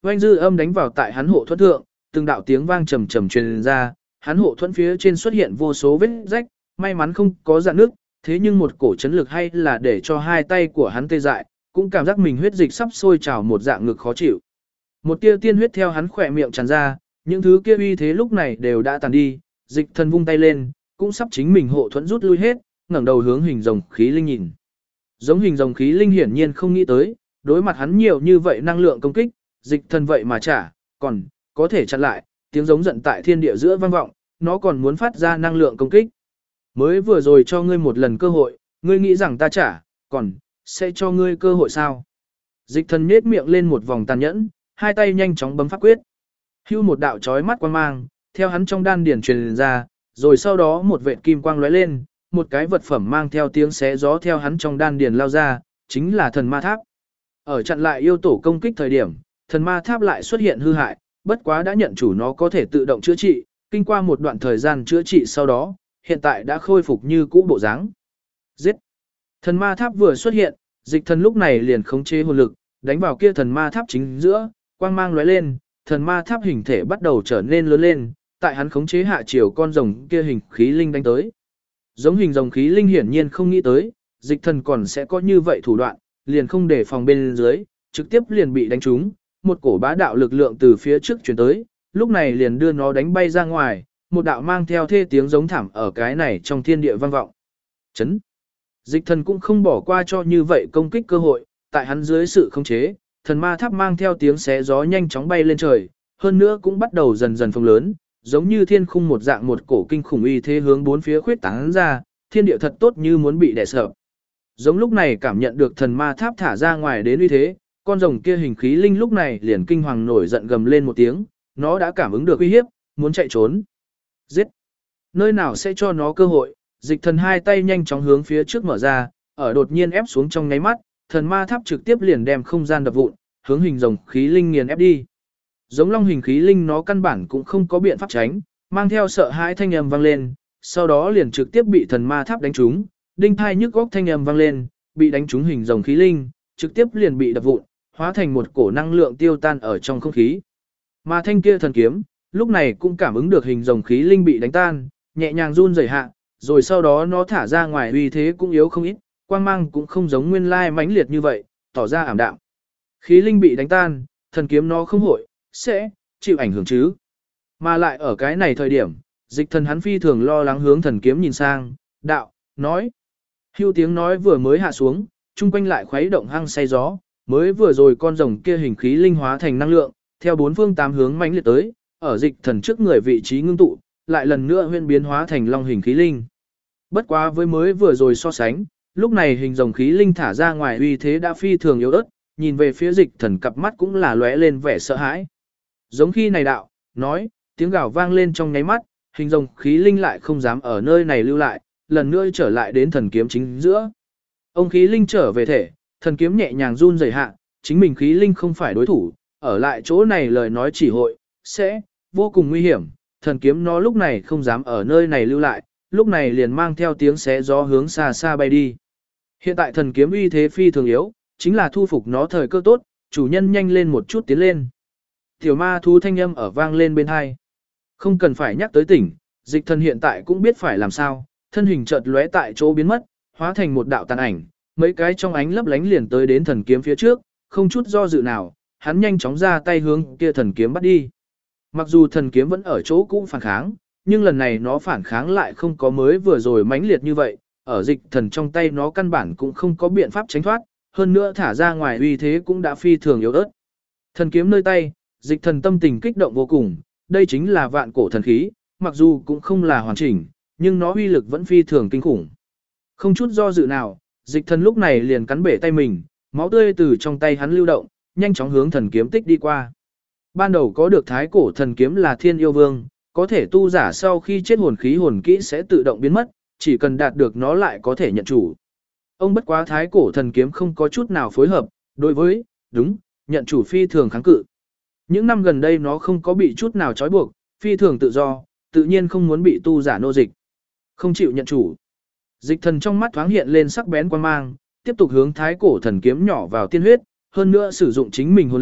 Oanh dư âm đánh vào tại hắn hộ thuẫn thượng, từng đạo tiếng vang trầm trầm truyền ra, hắn hộ thuẫn phía trên xuất hiện vô số vết rách, may mắn không có rạn nước, thế nhưng một cổ chấn lực hay là để cho hai tay của hắn tê dại, cũng cảm giác mình huyết dịch sắp sôi trào một dạng ngực khó chịu. Một tia tiên huyết theo hắn khỏe miệng tràn ra, những thứ kia uy thế lúc này đều đã tàn đi, Dịch Thần vung tay lên, cũng sắp chính mình hộ thuẫn rút lui hết, ngẩng đầu hướng hình rồng khí linh nhìn. Giống hình rồng khí linh hiển nhiên không nghĩ tới, đối mặt hắn nhiều như vậy năng lượng công kích, Dịch Thần vậy mà trả, còn có thể chặn lại, tiếng giống giận tại thiên địa giữa vang vọng, nó còn muốn phát ra năng lượng công kích. Mới vừa rồi cho ngươi một lần cơ hội, ngươi nghĩ rằng ta trả, còn sẽ cho ngươi cơ hội sao? Dịch Thần nhếch miệng lên một vòng tàn nhẫn, hai tay nhanh chóng bấm pháp quyết. Hưu một đạo chói mắt quang mang, theo hắn trong đan điển truyền ra, rồi sau đó một vệt kim quang lóe lên, một cái vật phẩm mang theo tiếng xé gió theo hắn trong đan điển lao ra, chính là thần ma tháp. Ở chặn lại yêu tổ công kích thời điểm, thần ma tháp lại xuất hiện hư hại, bất quá đã nhận chủ nó có thể tự động chữa trị, kinh qua một đoạn thời gian chữa trị sau đó, hiện tại đã khôi phục như cũ bộ dáng. Giết! Thần ma tháp vừa xuất hiện, Dịch Thần lúc này liền khống chế hồn lực, đánh vào kia thần ma tháp chính giữa, quang mang lóe lên, thần ma tháp hình thể bắt đầu trở nên lớn lên, tại hắn khống chế hạ chiều con rồng kia hình khí linh đánh tới. Giống hình rồng khí linh hiển nhiên không nghĩ tới, Dịch Thần còn sẽ có như vậy thủ đoạn, liền không để phòng bên dưới, trực tiếp liền bị đánh trúng, một cổ bá đạo lực lượng từ phía trước truyền tới, lúc này liền đưa nó đánh bay ra ngoài, một đạo mang theo thê tiếng giống thảm ở cái này trong thiên địa vang vọng. Chấn! Dịch Thần cũng không bỏ qua cho như vậy công kích cơ hội, tại hắn dưới sự khống chế, thần ma tháp mang theo tiếng xé gió nhanh chóng bay lên trời, hơn nữa cũng bắt đầu dần dần phồng lớn, giống như thiên khung một dạng một cổ kinh khủng uy thế hướng bốn phía khuyết tán ra, thiên địa thật tốt như muốn bị đè sập. Giống lúc này cảm nhận được thần ma tháp thả ra ngoài đến uy thế, con rồng kia hình khí linh lúc này liền kinh hoàng nổi giận gầm lên một tiếng, nó đã cảm ứng được uy hiếp, muốn chạy trốn. Giết! Nơi nào sẽ cho nó cơ hội, Dịch Thần hai tay nhanh chóng hướng phía trước mở ra, ở đột nhiên ép xuống trong nháy mắt, thần ma tháp trực tiếp liền đem không gian đập vụn, hướng hình rồng khí linh nghiền ép đi. Giống long hình khí linh nó căn bản cũng không có biện pháp tránh, mang theo sợ hãi thanh âm vang lên, sau đó liền trực tiếp bị thần ma tháp đánh trúng, đinh thai nhức góc thanh âm vang lên, bị đánh trúng hình rồng khí linh, trực tiếp liền bị đập vụn, hóa thành một cổ năng lượng tiêu tan ở trong không khí. Mà thanh kia thần kiếm, lúc này cũng cảm ứng được hình rồng khí linh bị đánh tan, nhẹ nhàng run rẩy hạ, rồi sau đó nó thả ra ngoài uy thế cũng yếu không ít, quang mang cũng không giống nguyên lai mãnh liệt như vậy, tỏ ra ảm đạm. Khí linh bị đánh tan, thần kiếm nó không hội, sẽ chịu ảnh hưởng chứ. Mà lại ở cái này thời điểm, Dịch Thần hắn phi thường lo lắng hướng thần kiếm nhìn sang, đạo, nói. Hưu tiếng nói vừa mới hạ xuống, chung quanh lại khuấy động hăng say gió, mới vừa rồi con rồng kia hình khí linh hóa thành năng lượng, theo bốn phương tám hướng mãnh liệt tới, ở Dịch Thần trước người vị trí ngưng tụ, lại lần nữa huyễn biến hóa thành long hình khí linh. Bất quá với mới vừa rồi so sánh, lúc này hình rồng khí linh thả ra ngoài uy thế đã phi thường yếu ớt, nhìn về phía Dịch Thần cặp mắt cũng là lóe lên vẻ sợ hãi. Giống khi này đạo, nói, tiếng gào vang lên trong nháy mắt, hình rồng khí linh lại không dám ở nơi này lưu lại, lần nữa trở lại đến thần kiếm chính giữa. Ông khí linh trở về thể, thần kiếm nhẹ nhàng run rẩy hạ, chính mình khí linh không phải đối thủ, ở lại chỗ này lời nói chỉ hội, sẽ vô cùng nguy hiểm, thần kiếm nó lúc này không dám ở nơi này lưu lại, lúc này liền mang theo tiếng xé gió hướng xa xa bay đi. Hiện tại thần kiếm uy thế phi thường yếu, chính là thu phục nó thời cơ tốt, chủ nhân nhanh lên một chút tiến lên. Tiểu ma thú thanh âm ở vang lên bên hai. Không cần phải nhắc tới tỉnh, Dịch Thần hiện tại cũng biết phải làm sao, thân hình chợt lóe tại chỗ biến mất, hóa thành một đạo tàn ảnh, mấy cái trong ánh lấp lánh liền tới đến thần kiếm phía trước, không chút do dự nào, hắn nhanh chóng ra tay hướng kia thần kiếm bắt đi. Mặc dù thần kiếm vẫn ở chỗ cũ phản kháng, nhưng lần này nó phản kháng lại không có mới vừa rồi mãnh liệt như vậy, ở Dịch Thần trong tay nó căn bản cũng không có biện pháp tránh thoát, hơn nữa thả ra ngoài uy thế cũng đã phi thường yếu ớt. Thần kiếm nơi tay, Dịch Thần tâm tình kích động vô cùng, đây chính là vạn cổ thần khí, mặc dù cũng không là hoàn chỉnh, nhưng nó uy lực vẫn phi thường kinh khủng. Không chút do dự nào, Dịch Thần lúc này liền cắn bể tay mình, máu tươi từ trong tay hắn lưu động, nhanh chóng hướng thần kiếm tích đi qua. Ban đầu có được thái cổ thần kiếm là Thiên Yêu Vương, có thể tu giả sau khi chết hồn khí hồn kỹ sẽ tự động biến mất, chỉ cần đạt được nó lại có thể nhận chủ. Ông bất quá thái cổ thần kiếm không có chút nào phối hợp, đối với, đúng, nhận chủ phi thường kháng cự. Những năm gần đây nó không có bị chút nào trói buộc, phi thường tự do, tự nhiên không muốn bị tu giả nô dịch. Không chịu nhận chủ. Dịch Thần trong mắt thoáng hiện lên sắc bén quan mang, tiếp tục hướng thái cổ thần kiếm nhỏ vào tiên huyết, hơn nữa sử dụng chính mình hồn lực,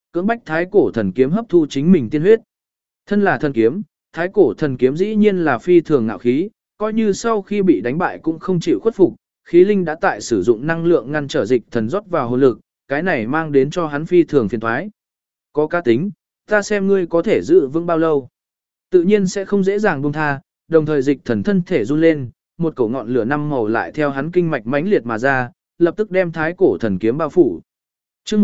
cưỡng bách thái cổ thần kiếm hấp thu chính mình tiên huyết. Thân là thần kiếm, thái cổ thần kiếm dĩ nhiên là phi thường ngạo khí, coi như sau khi bị đánh bại cũng không chịu khuất phục, khí linh đã tại sử dụng năng lượng ngăn trở dịch thần rót vào hồn lực, cái này mang đến cho hắn phi thường phiền toái. Có cá tính, ta xem ngươi có thể giữ vững bao lâu. Tự nhiên sẽ không dễ dàng buông tha, đồng thời dịch thần thân thể run lên, một cổ ngọn lửa năm màu lại theo hắn kinh mạch mãnh liệt mà ra, lập tức đem thái cổ thần kiếm bao phủ. Chương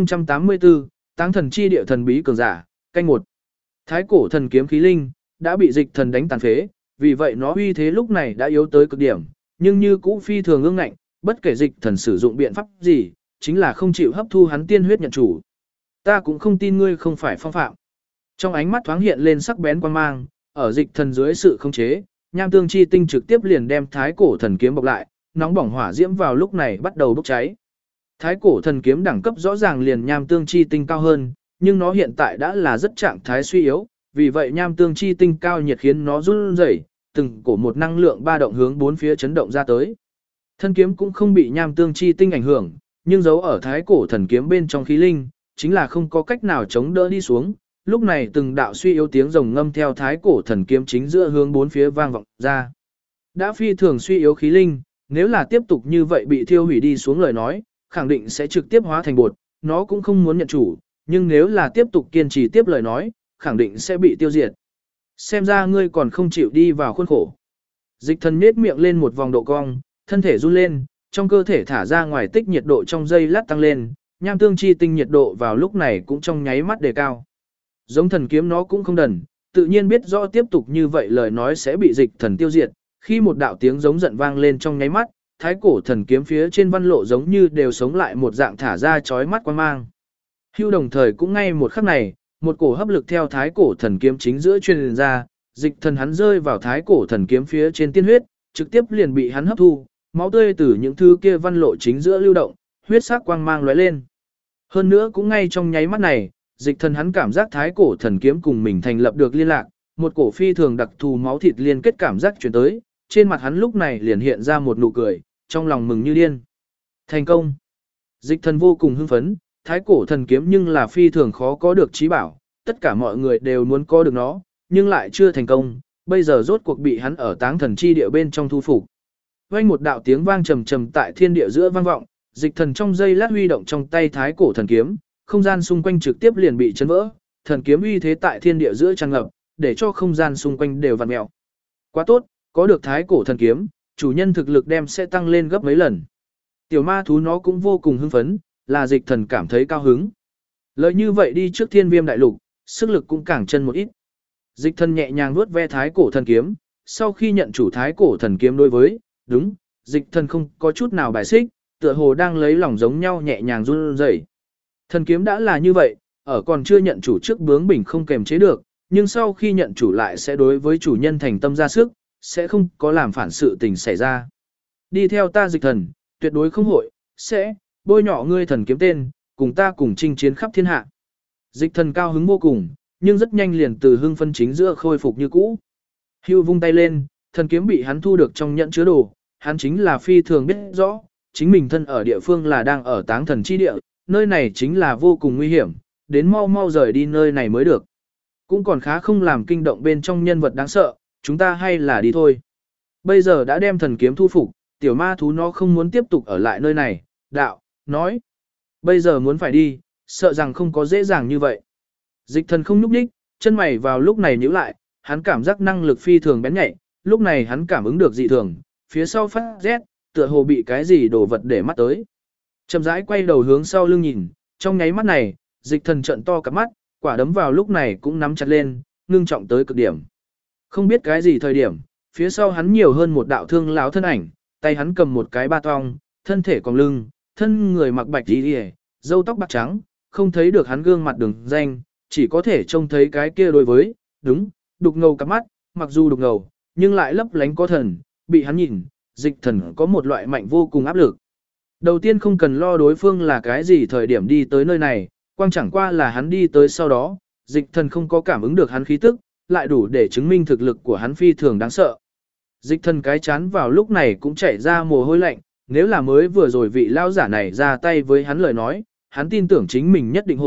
1084, Táng thần chi địa thần bí cường giả, canh 1. Thái cổ thần kiếm khí linh đã bị dịch thần đánh tàn phế, vì vậy nó uy thế lúc này đã yếu tới cực điểm, nhưng như cũ phi thường ương ngạnh, bất kể dịch thần sử dụng biện pháp gì, chính là không chịu hấp thu hắn tiên huyết nhận chủ. Ta cũng không tin ngươi không phải phong phạm. Trong ánh mắt thoáng hiện lên sắc bén quan mang, ở dịch thần dưới sự khống chế, nham tương chi tinh trực tiếp liền đem thái cổ thần kiếm bọc lại, nóng bỏng hỏa diễm vào lúc này bắt đầu bốc cháy. Thái cổ thần kiếm đẳng cấp rõ ràng liền nham tương chi tinh cao hơn, nhưng nó hiện tại đã là rất trạng thái suy yếu, vì vậy nham tương chi tinh cao nhiệt khiến nó run rẩy, từng cổ một năng lượng ba động hướng bốn phía chấn động ra tới. Thân kiếm cũng không bị nham tương chi tinh ảnh hưởng, nhưng giấu ở thái cổ thần kiếm bên trong khí linh, chính là không có cách nào chống đỡ đi xuống. Lúc này từng đạo suy yếu tiếng rồng ngâm theo thái cổ thần kiếm chính giữa hướng bốn phía vang vọng ra. Đã phi thường suy yếu khí linh, nếu là tiếp tục như vậy bị thiêu hủy đi xuống lời nói, khẳng định sẽ trực tiếp hóa thành bột, nó cũng không muốn nhận chủ, nhưng nếu là tiếp tục kiên trì tiếp lời nói, khẳng định sẽ bị tiêu diệt. Xem ra ngươi còn không chịu đi vào khuôn khổ. Dịch thần nhếch miệng lên một vòng độ cong, thân thể run lên, trong cơ thể thả ra ngoài tích nhiệt độ trong giây lát tăng lên, nham tương chi tinh nhiệt độ vào lúc này cũng trong nháy mắt đề cao. Giống thần kiếm nó cũng không đần, tự nhiên biết rõ tiếp tục như vậy lời nói sẽ bị dịch thần tiêu diệt, khi một đạo tiếng giống giận vang lên trong nháy mắt, thái cổ thần kiếm phía trên văn lộ giống như đều sống lại một dạng thả ra chói mắt quang mang. Hưu đồng thời cũng ngay một khắc này, một cổ hấp lực theo thái cổ thần kiếm chính giữa truyền ra, dịch thần hắn rơi vào thái cổ thần kiếm phía trên tiên huyết, trực tiếp liền bị hắn hấp thu, máu tươi từ những thứ kia văn lộ chính giữa lưu động, huyết sắc quang mang lóe lên. Hơn nữa cũng ngay trong nháy mắt này, dịch thần hắn cảm giác thái cổ thần kiếm cùng mình thành lập được liên lạc, một cổ phi thường đặc thù máu thịt liên kết cảm giác truyền tới, trên mặt hắn lúc này liền hiện ra một nụ cười, trong lòng mừng như điên. Thành công. Dịch thần vô cùng hưng phấn, thái cổ thần kiếm nhưng là phi thường khó có được trí bảo, tất cả mọi người đều muốn có được nó, nhưng lại chưa thành công, bây giờ rốt cuộc bị hắn ở táng thần chi địa bên trong thu phục. Vang một đạo tiếng vang trầm trầm tại thiên địa giữa vang vọng, dịch thần trong giây lát huy động trong tay thái cổ thần kiếm, không gian xung quanh trực tiếp liền bị chấn vỡ, thần kiếm uy thế tại thiên địa giữa tràn ngập, để cho không gian xung quanh đều vặn mèo. Quá tốt, có được thái cổ thần kiếm, chủ nhân thực lực đem sẽ tăng lên gấp mấy lần. Tiểu ma thú nó cũng vô cùng hưng phấn, là dịch thần cảm thấy cao hứng. Lợi như vậy đi trước thiên viêm đại lục, sức lực cũng càng chân một ít. Dịch thần nhẹ nhàng vuốt ve thái cổ thần kiếm, sau khi nhận chủ thái cổ thần kiếm đối với, đúng, dịch thần không có chút nào bài xích, tựa hồ đang lấy lòng giống nhau nhẹ nhàng run rẩy. Thần kiếm đã là như vậy, ở còn chưa nhận chủ trước bướng bỉnh không kềm chế được, nhưng sau khi nhận chủ lại sẽ đối với chủ nhân thành tâm ra sức, sẽ không có làm phản sự tình xảy ra. Đi theo ta dịch thần, tuyệt đối không hội, sẽ, bôi nhọ ngươi thần kiếm tên, cùng ta cùng chinh chiến khắp thiên hạ. Dịch thần cao hứng vô cùng, nhưng rất nhanh liền từ hưng phân chính giữa khôi phục như cũ. Hưu vung tay lên, thần kiếm bị hắn thu được trong nhẫn chứa đồ, hắn chính là phi thường biết rõ, chính mình thân ở địa phương là đang ở táng thần chi địa, nơi này chính là vô cùng nguy hiểm, đến mau mau rời đi nơi này mới được. Cũng còn khá không làm kinh động bên trong nhân vật đáng sợ, chúng ta hay là đi thôi. Bây giờ đã đem thần kiếm thu phục, tiểu ma thú nó không muốn tiếp tục ở lại nơi này, đạo, nói. Bây giờ muốn phải đi, sợ rằng không có dễ dàng như vậy. Dịch thần không nhúc nhích, chân mày vào lúc này nhíu lại, hắn cảm giác năng lực phi thường bén nhạy, lúc này hắn cảm ứng được dị thường, phía sau phát rét, tựa hồ bị cái gì đổ vật để mắt tới. Chậm rãi quay đầu hướng sau lưng nhìn, trong nháy mắt này, dịch thần trợn to cặp mắt, quả đấm vào lúc này cũng nắm chặt lên, ngưng trọng tới cực điểm. Không biết cái gì thời điểm, phía sau hắn nhiều hơn một đạo thương lão thân ảnh, tay hắn cầm một cái ba tong, thân thể còng lưng, thân người mặc bạch y, râu tóc bạc trắng, không thấy được hắn gương mặt đường danh, chỉ có thể trông thấy cái kia đối với, đúng, đục ngầu cặp mắt, mặc dù đục ngầu, nhưng lại lấp lánh có thần, bị hắn nhìn, dịch thần có một loại mạnh vô cùng áp lực. Đầu tiên không cần lo đối phương là cái gì thời điểm đi tới nơi này, quang chẳng qua là hắn đi tới sau đó, dịch thần không có cảm ứng được hắn khí tức, lại đủ để chứng minh thực lực của hắn phi thường đáng sợ. Dịch thần cái chán vào lúc này cũng chảy ra mồ hôi lạnh, nếu là mới vừa rồi vị lao giả này ra tay với hắn lời nói, hắn tin tưởng chính mình nhất định hội,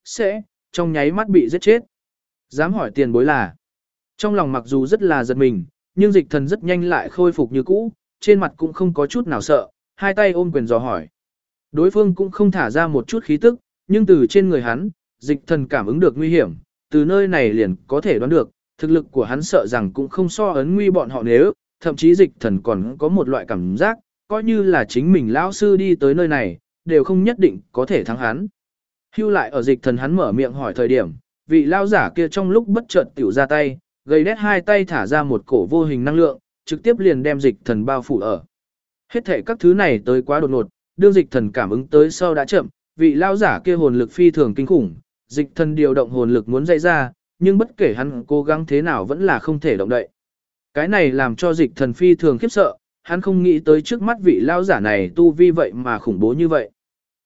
sẽ, trong nháy mắt bị giết chết. Dám hỏi tiền bối là. Trong lòng mặc dù rất là giật mình, nhưng dịch thần rất nhanh lại khôi phục như cũ, trên mặt cũng không có chút nào sợ, hai tay ôm quyền dò hỏi. Đối phương cũng không thả ra một chút khí tức, nhưng từ trên người hắn, dịch thần cảm ứng được nguy hiểm, từ nơi này liền có thể đoán được, thực lực của hắn sợ rằng cũng không so ấn nguy bọn họ nếu, thậm chí dịch thần còn có một loại cảm giác, coi như là chính mình lão sư đi tới nơi này, đều không nhất định có thể thắng hắn. Hưu lại ở dịch thần hắn mở miệng hỏi thời điểm, vị lao giả kia trong lúc bất chợt tiểu ra tay, gầy đét hai tay thả ra một cổ vô hình năng lượng, trực tiếp liền đem dịch thần bao phủ ở. Hết thể các thứ này tới quá đột ngột, đương dịch thần cảm ứng tới sau đã chậm, vị lao giả kia hồn lực phi thường kinh khủng, dịch thần điều động hồn lực muốn dậy ra, nhưng bất kể hắn cố gắng thế nào vẫn là không thể động đậy. Cái này làm cho dịch thần phi thường khiếp sợ, hắn không nghĩ tới trước mắt vị lao giả này tu vi vậy mà khủng bố như vậy.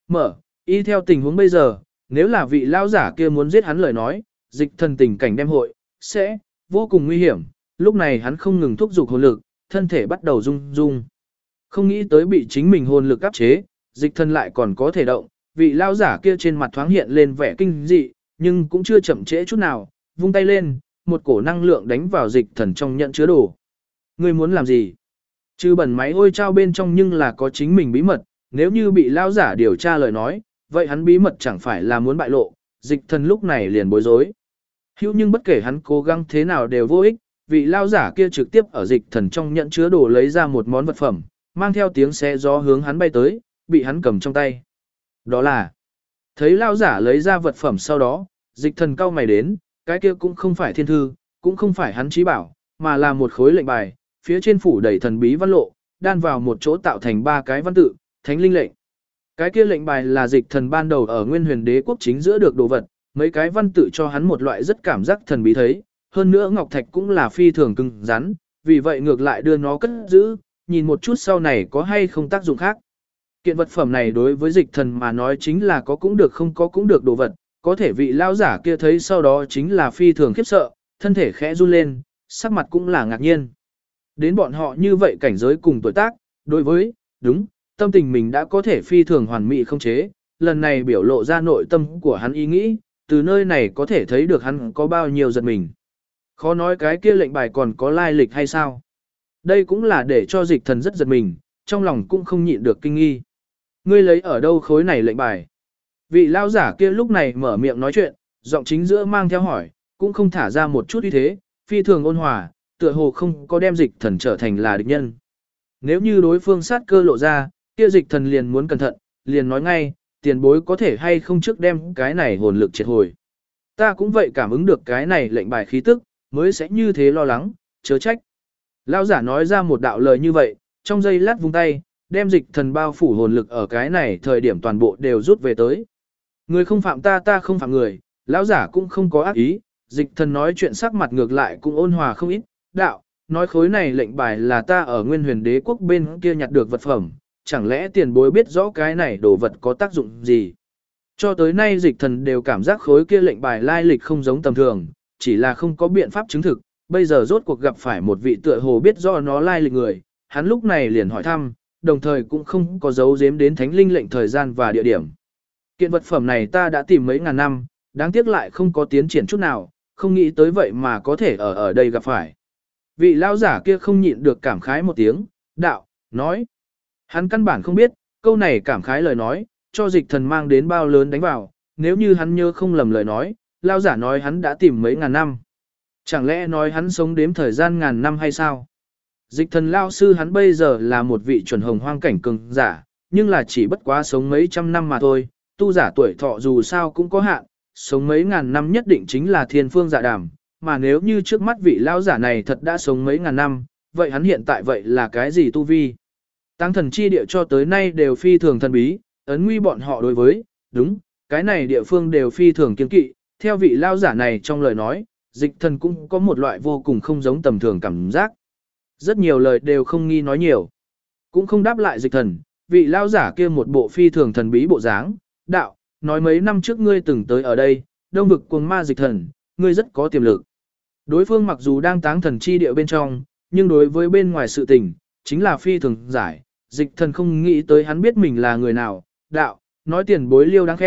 Y theo tình huống bây giờ, nếu là vị lao giả kia muốn giết hắn lời nói, dịch thần tình cảnh đem hội, sẽ vô cùng nguy hiểm, lúc này hắn không ngừng thúc giục hồn lực, thân thể bắt đầu rung rung. Không nghĩ tới bị chính mình hồn lực áp chế, dịch thần lại còn có thể động, vị lao giả kia trên mặt thoáng hiện lên vẻ kinh dị, nhưng cũng chưa chậm trễ chút nào, vung tay lên, một cổ năng lượng đánh vào dịch thần trong nhận chứa đồ. Ngươi muốn làm gì? Trừ bẩn máy ôi trao bên trong nhưng là có chính mình bí mật, nếu như bị lao giả điều tra lời nói, vậy hắn bí mật chẳng phải là muốn bại lộ, dịch thần lúc này liền bối rối. Hữu nhưng bất kể hắn cố gắng thế nào đều vô ích, vị lao giả kia trực tiếp ở dịch thần trong nhận chứa đồ lấy ra một món vật phẩm, mang theo tiếng xé gió hướng hắn bay tới, bị hắn cầm trong tay. Đó là, thấy lao giả lấy ra vật phẩm sau đó, dịch thần cau mày đến, cái kia cũng không phải thiên thư, cũng không phải hắn trí bảo, mà là một khối lệnh bài, phía trên phủ đầy thần bí văn lộ, đan vào một chỗ tạo thành ba cái văn tự, thánh linh lệnh. Cái kia lệnh bài là dịch thần ban đầu ở Nguyên Huyền Đế quốc chính giữa được đồ vật, mấy cái văn tự cho hắn một loại rất cảm giác thần bí thấy, hơn nữa ngọc thạch cũng là phi thường cứng rắn, vì vậy ngược lại đưa nó cất giữ, nhìn một chút sau này có hay không tác dụng khác. Kiện vật phẩm này đối với dịch thần mà nói chính là có cũng được không có cũng được đồ vật, có thể vị lao giả kia thấy sau đó chính là phi thường khiếp sợ, thân thể khẽ run lên, sắc mặt cũng là ngạc nhiên. Đến bọn họ như vậy cảnh giới cùng tuổi tác, đối với, đúng, tâm tình mình đã có thể phi thường hoàn mỹ không chế, lần này biểu lộ ra nội tâm của hắn ý nghĩ, từ nơi này có thể thấy được hắn có bao nhiêu giật mình. Khó nói cái kia lệnh bài còn có lai lịch hay sao? Đây cũng là để cho dịch thần rất giật mình, trong lòng cũng không nhịn được kinh nghi. Ngươi lấy ở đâu khối này lệnh bài? Vị lao giả kia lúc này mở miệng nói chuyện, giọng chính giữa mang theo hỏi, cũng không thả ra một chút uy thế, phi thường ôn hòa, tựa hồ không có đem dịch thần trở thành là địch nhân. Nếu như đối phương sát cơ lộ ra, kia dịch thần liền muốn cẩn thận, liền nói ngay, tiền bối có thể hay không trước đem cái này hồn lực triệt hồi. Ta cũng vậy cảm ứng được cái này lệnh bài khí tức, mới sẽ như thế lo lắng, chớ trách. Lão giả nói ra một đạo lời như vậy, trong giây lát vung tay, đem dịch thần bao phủ hồn lực ở cái này thời điểm toàn bộ đều rút về tới. Người không phạm ta, ta không phạm người, lão giả cũng không có ác ý, dịch thần nói chuyện sắc mặt ngược lại cũng ôn hòa không ít, đạo, nói khối này lệnh bài là ta ở Nguyên Huyền Đế quốc bên kia nhặt được vật phẩm, chẳng lẽ tiền bối biết rõ cái này đồ vật có tác dụng gì. Cho tới nay dịch thần đều cảm giác khối kia lệnh bài lai lịch không giống tầm thường, chỉ là không có biện pháp chứng thực, bây giờ rốt cuộc gặp phải một vị tựa hồ biết rõ nó lai lịch người, hắn lúc này liền hỏi thăm, đồng thời cũng không có giấu giếm đến thánh linh lệnh thời gian và địa điểm. Kiện vật phẩm này ta đã tìm mấy ngàn năm, đáng tiếc lại không có tiến triển chút nào, không nghĩ tới vậy mà có thể ở đây gặp phải. Vị lão giả kia không nhịn được cảm khái một tiếng, đạo, nói. Hắn căn bản không biết, câu này cảm khái lời nói, cho dịch thần mang đến bao lớn đánh vào, nếu như hắn nhớ không lầm lời nói, lão giả nói hắn đã tìm mấy ngàn năm. Chẳng lẽ nói hắn sống đếm thời gian ngàn năm hay sao? Dịch thần lao sư hắn bây giờ là một vị chuẩn hồng hoang cảnh cường giả, nhưng là chỉ bất quá sống mấy trăm năm mà thôi, tu giả tuổi thọ dù sao cũng có hạn, sống mấy ngàn năm nhất định chính là thiên phương dạ đàm, mà nếu như trước mắt vị lao giả này thật đã sống mấy ngàn năm, vậy hắn hiện tại vậy là cái gì tu vi? Tăng thần chi địa cho tới nay đều phi thường thần bí, ấn nguy bọn họ đối với, đúng, cái này địa phương đều phi thường kiên kỵ, theo vị lao giả này trong lời nói, dịch thần cũng có một loại vô cùng không giống tầm thường cảm giác. Rất nhiều lời đều không nghi nói nhiều, cũng không đáp lại dịch thần, vị lao giả kia một bộ phi thường thần bí bộ dáng, đạo, nói mấy năm trước ngươi từng tới ở đây, đông vực cuồng ma dịch thần, ngươi rất có tiềm lực. Đối phương mặc dù đang táng thần chi địa bên trong, nhưng đối với bên ngoài sự tình, chính là phi thường giải, dịch thần không nghĩ tới hắn biết mình là người nào, đạo, nói tiền bối liêu đáng khen,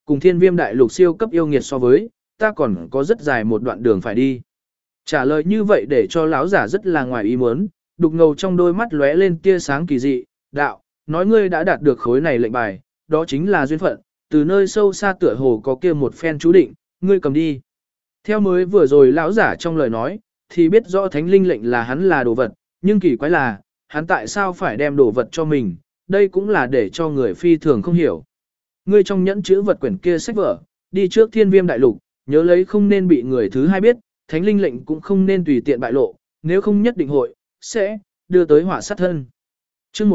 Cùng Thiên Viêm đại lục siêu cấp yêu nghiệt so với, ta còn có rất dài một đoạn đường phải đi. Trả lời như vậy để cho lão giả rất là ngoài ý muốn, đục ngầu trong đôi mắt lóe lên tia sáng kỳ dị, đạo, nói ngươi đã đạt được khối này lệnh bài, đó chính là duyên phận, từ nơi sâu xa tựa hồ có kia một phen chú định, ngươi cầm đi. Theo mới vừa rồi lão giả trong lời nói, thì biết rõ thánh linh lệnh là hắn là đồ vật, nhưng kỳ quái là, hắn tại sao phải đem đồ vật cho mình, đây cũng là để cho người phi thường không hiểu. Ngươi trong nhẫn chữ vật quyển kia sách vở, đi trước Thiên Viêm đại lục, nhớ lấy không nên bị người thứ hai biết, thánh linh lệnh cũng không nên tùy tiện bại lộ, nếu không nhất định hội, sẽ, đưa tới họa sát thân. Chương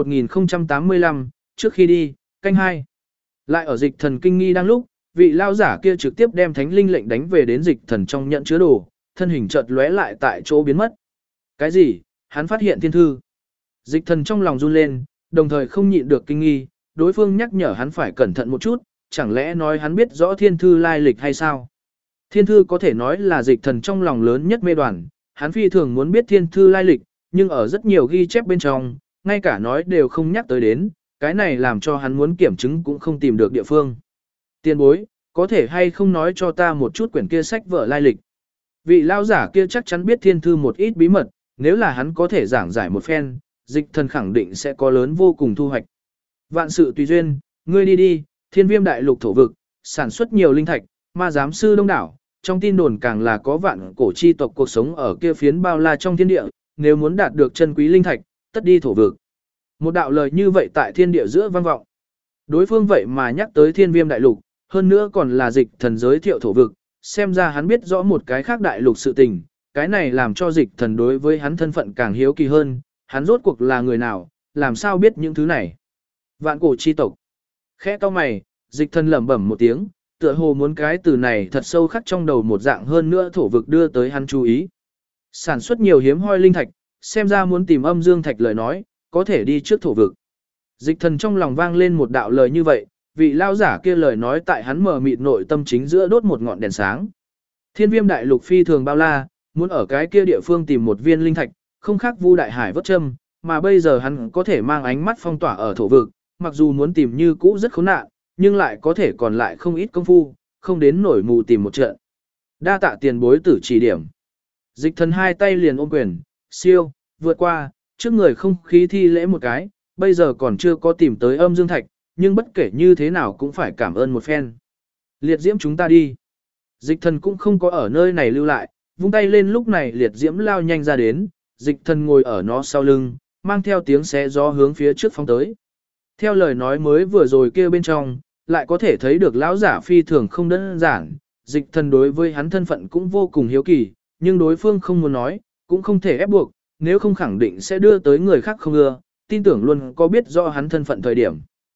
1085, trước khi đi, canh 2. Lại ở dịch thần kinh nghi đang lúc, vị lao giả kia trực tiếp đem thánh linh lệnh đánh về đến dịch thần trong nhận chứa đồ, thân hình chợt lóe lại tại chỗ biến mất. Cái gì? Hắn phát hiện thiên thư. Dịch thần trong lòng run lên, đồng thời không nhịn được kinh nghi, đối phương nhắc nhở hắn phải cẩn thận một chút, chẳng lẽ nói hắn biết rõ thiên thư lai lịch hay sao? Thiên thư có thể nói là dịch thần trong lòng lớn nhất mê đoàn, hắn phi thường muốn biết thiên thư lai lịch, nhưng ở rất nhiều ghi chép bên trong, ngay cả nói đều không nhắc tới đến, cái này làm cho hắn muốn kiểm chứng cũng không tìm được địa phương. Tiền bối, có thể hay không nói cho ta một chút quyển kia sách vở lai lịch? Vị lao giả kia chắc chắn biết thiên thư một ít bí mật, nếu là hắn có thể giảng giải một phen, dịch thần khẳng định sẽ có lớn vô cùng thu hoạch. Vạn sự tùy duyên, ngươi đi đi, Thiên Viêm đại lục thổ vực, sản xuất nhiều linh thạch, ma giám sư đông đảo, trong tin đồn càng là có vạn cổ chi tộc cuộc sống ở kia phiến bao la trong thiên địa, nếu muốn đạt được chân quý linh thạch, tất đi thổ vực. Một đạo lời như vậy tại thiên địa giữa vang vọng. Đối phương vậy mà nhắc tới Thiên Viêm đại lục, hơn nữa còn là dịch thần giới thiệu thổ vực, xem ra hắn biết rõ một cái khác đại lục sự tình, cái này làm cho dịch thần đối với hắn thân phận càng hiếu kỳ hơn, hắn rốt cuộc là người nào, làm sao biết những thứ này. Vạn cổ chi tộc. Khẽ cau mày, dịch thần lẩm bẩm một tiếng, tựa hồ muốn cái từ này thật sâu khắc trong đầu một dạng hơn nữa thổ vực đưa tới hắn chú ý. Sản xuất nhiều hiếm hoi linh thạch, xem ra muốn tìm âm dương thạch lời nói, có thể đi trước thổ vực. Dịch thần trong lòng vang lên một đạo lời như vậy, vị lao giả kia lời nói tại hắn mờ mịt nội tâm chính giữa đốt một ngọn đèn sáng. Thiên Viêm đại lục phi thường bao la, muốn ở cái kia địa phương tìm một viên linh thạch, không khác Vu đại hải vớt châm, mà bây giờ hắn có thể mang ánh mắt phong tỏa ở thổ vực, mặc dù muốn tìm như cũ rất khốn nạn, nhưng lại có thể còn lại không ít công phu, không đến nổi mù tìm một trận. Đa tạ tiền bối tử chỉ điểm. Dịch thần hai tay liền ôm quyền, siêu, vượt qua, trước người không khí thi lễ một cái, bây giờ còn chưa có tìm tới âm dương thạch, nhưng bất kể như thế nào cũng phải cảm ơn một phen. Liệt diễm chúng ta đi. Dịch thần cũng không có ở nơi này lưu lại, vung tay lên lúc này liệt diễm lao nhanh ra đến, dịch thần ngồi ở nó sau lưng, mang theo tiếng xé gió hướng phía trước phóng tới. Theo lời nói mới vừa rồi kia bên trong, lại có thể thấy được lão giả phi thường không đơn giản, dịch thần đối với hắn thân phận cũng vô cùng hiếu kỳ, nhưng đối phương không muốn nói, cũng không thể ép buộc, nếu không khẳng định sẽ đưa tới người khác không ưa, tin tưởng luôn có biết rõ hắn thân phận thời điểm.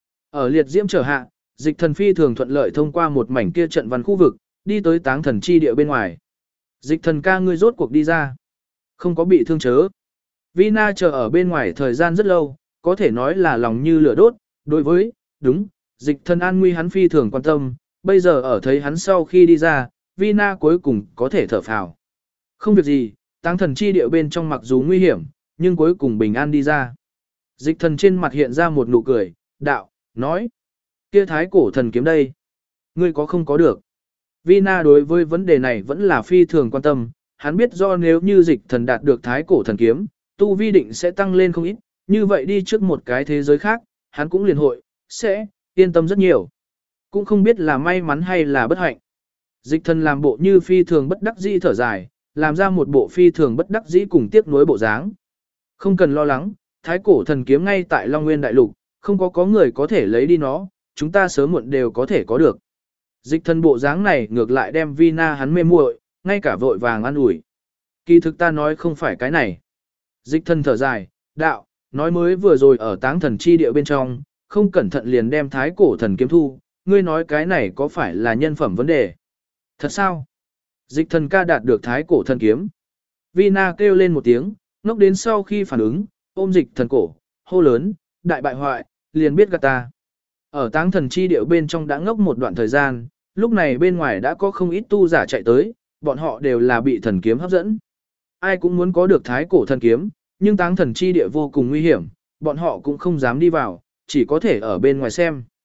Ở liệt diễm trở hạ, dịch thần phi thường thuận lợi thông qua một mảnh kia trận văn khu vực, đi tới táng thần chi địa bên ngoài. Dịch thần ca ngươi rốt cuộc đi ra. Không có bị thương chớ. Vina chờ ở bên ngoài thời gian rất lâu, có thể nói là lòng như lửa đốt, đối với, đúng, dịch thần an nguy hắn phi thường quan tâm, bây giờ ở thấy hắn sau khi đi ra, Vina cuối cùng có thể thở phào. Không việc gì, táng thần chi địa bên trong mặc dù nguy hiểm, nhưng cuối cùng bình an đi ra. Dịch thần trên mặt hiện ra một nụ cười, đạo, nói, kia thái cổ thần kiếm đây. Ngươi có không có được. Vina đối với vấn đề này vẫn là phi thường quan tâm, hắn biết do nếu như dịch thần đạt được thái cổ thần kiếm, tu vi định sẽ tăng lên không ít, như vậy đi trước một cái thế giới khác, hắn cũng liền hội, sẽ, yên tâm rất nhiều. Cũng không biết là may mắn hay là bất hạnh. Dịch thần làm bộ như phi thường bất đắc dĩ thở dài, làm ra một bộ phi thường bất đắc dĩ cùng tiếc nuối bộ dáng. Không cần lo lắng, thái cổ thần kiếm ngay tại Long Nguyên Đại Lục, không có người có thể lấy đi nó, chúng ta sớm muộn đều có thể có được. Dịch thần bộ dáng này ngược lại đem Vina hắn mê muội, ngay cả vội vàng an ủi. Kỳ thực ta nói không phải cái này. Dịch thần thở dài, đạo, nói mới vừa rồi ở táng thần chi địa bên trong, không cẩn thận liền đem thái cổ thần kiếm thu, ngươi nói cái này có phải là nhân phẩm vấn đề? Thật sao? Dịch thần ca đạt được thái cổ thần kiếm. Vina kêu lên một tiếng, ngốc đến sau khi phản ứng, ôm dịch thần cổ, hô lớn, đại bại hoại, liền biết gạt ta. Ở táng thần chi địa bên trong đã ngốc một đoạn thời gian, lúc này bên ngoài đã có không ít tu giả chạy tới, bọn họ đều là bị thần kiếm hấp dẫn. Ai cũng muốn có được thái cổ thần kiếm, nhưng táng thần chi địa vô cùng nguy hiểm, bọn họ cũng không dám đi vào, chỉ có thể ở bên ngoài xem.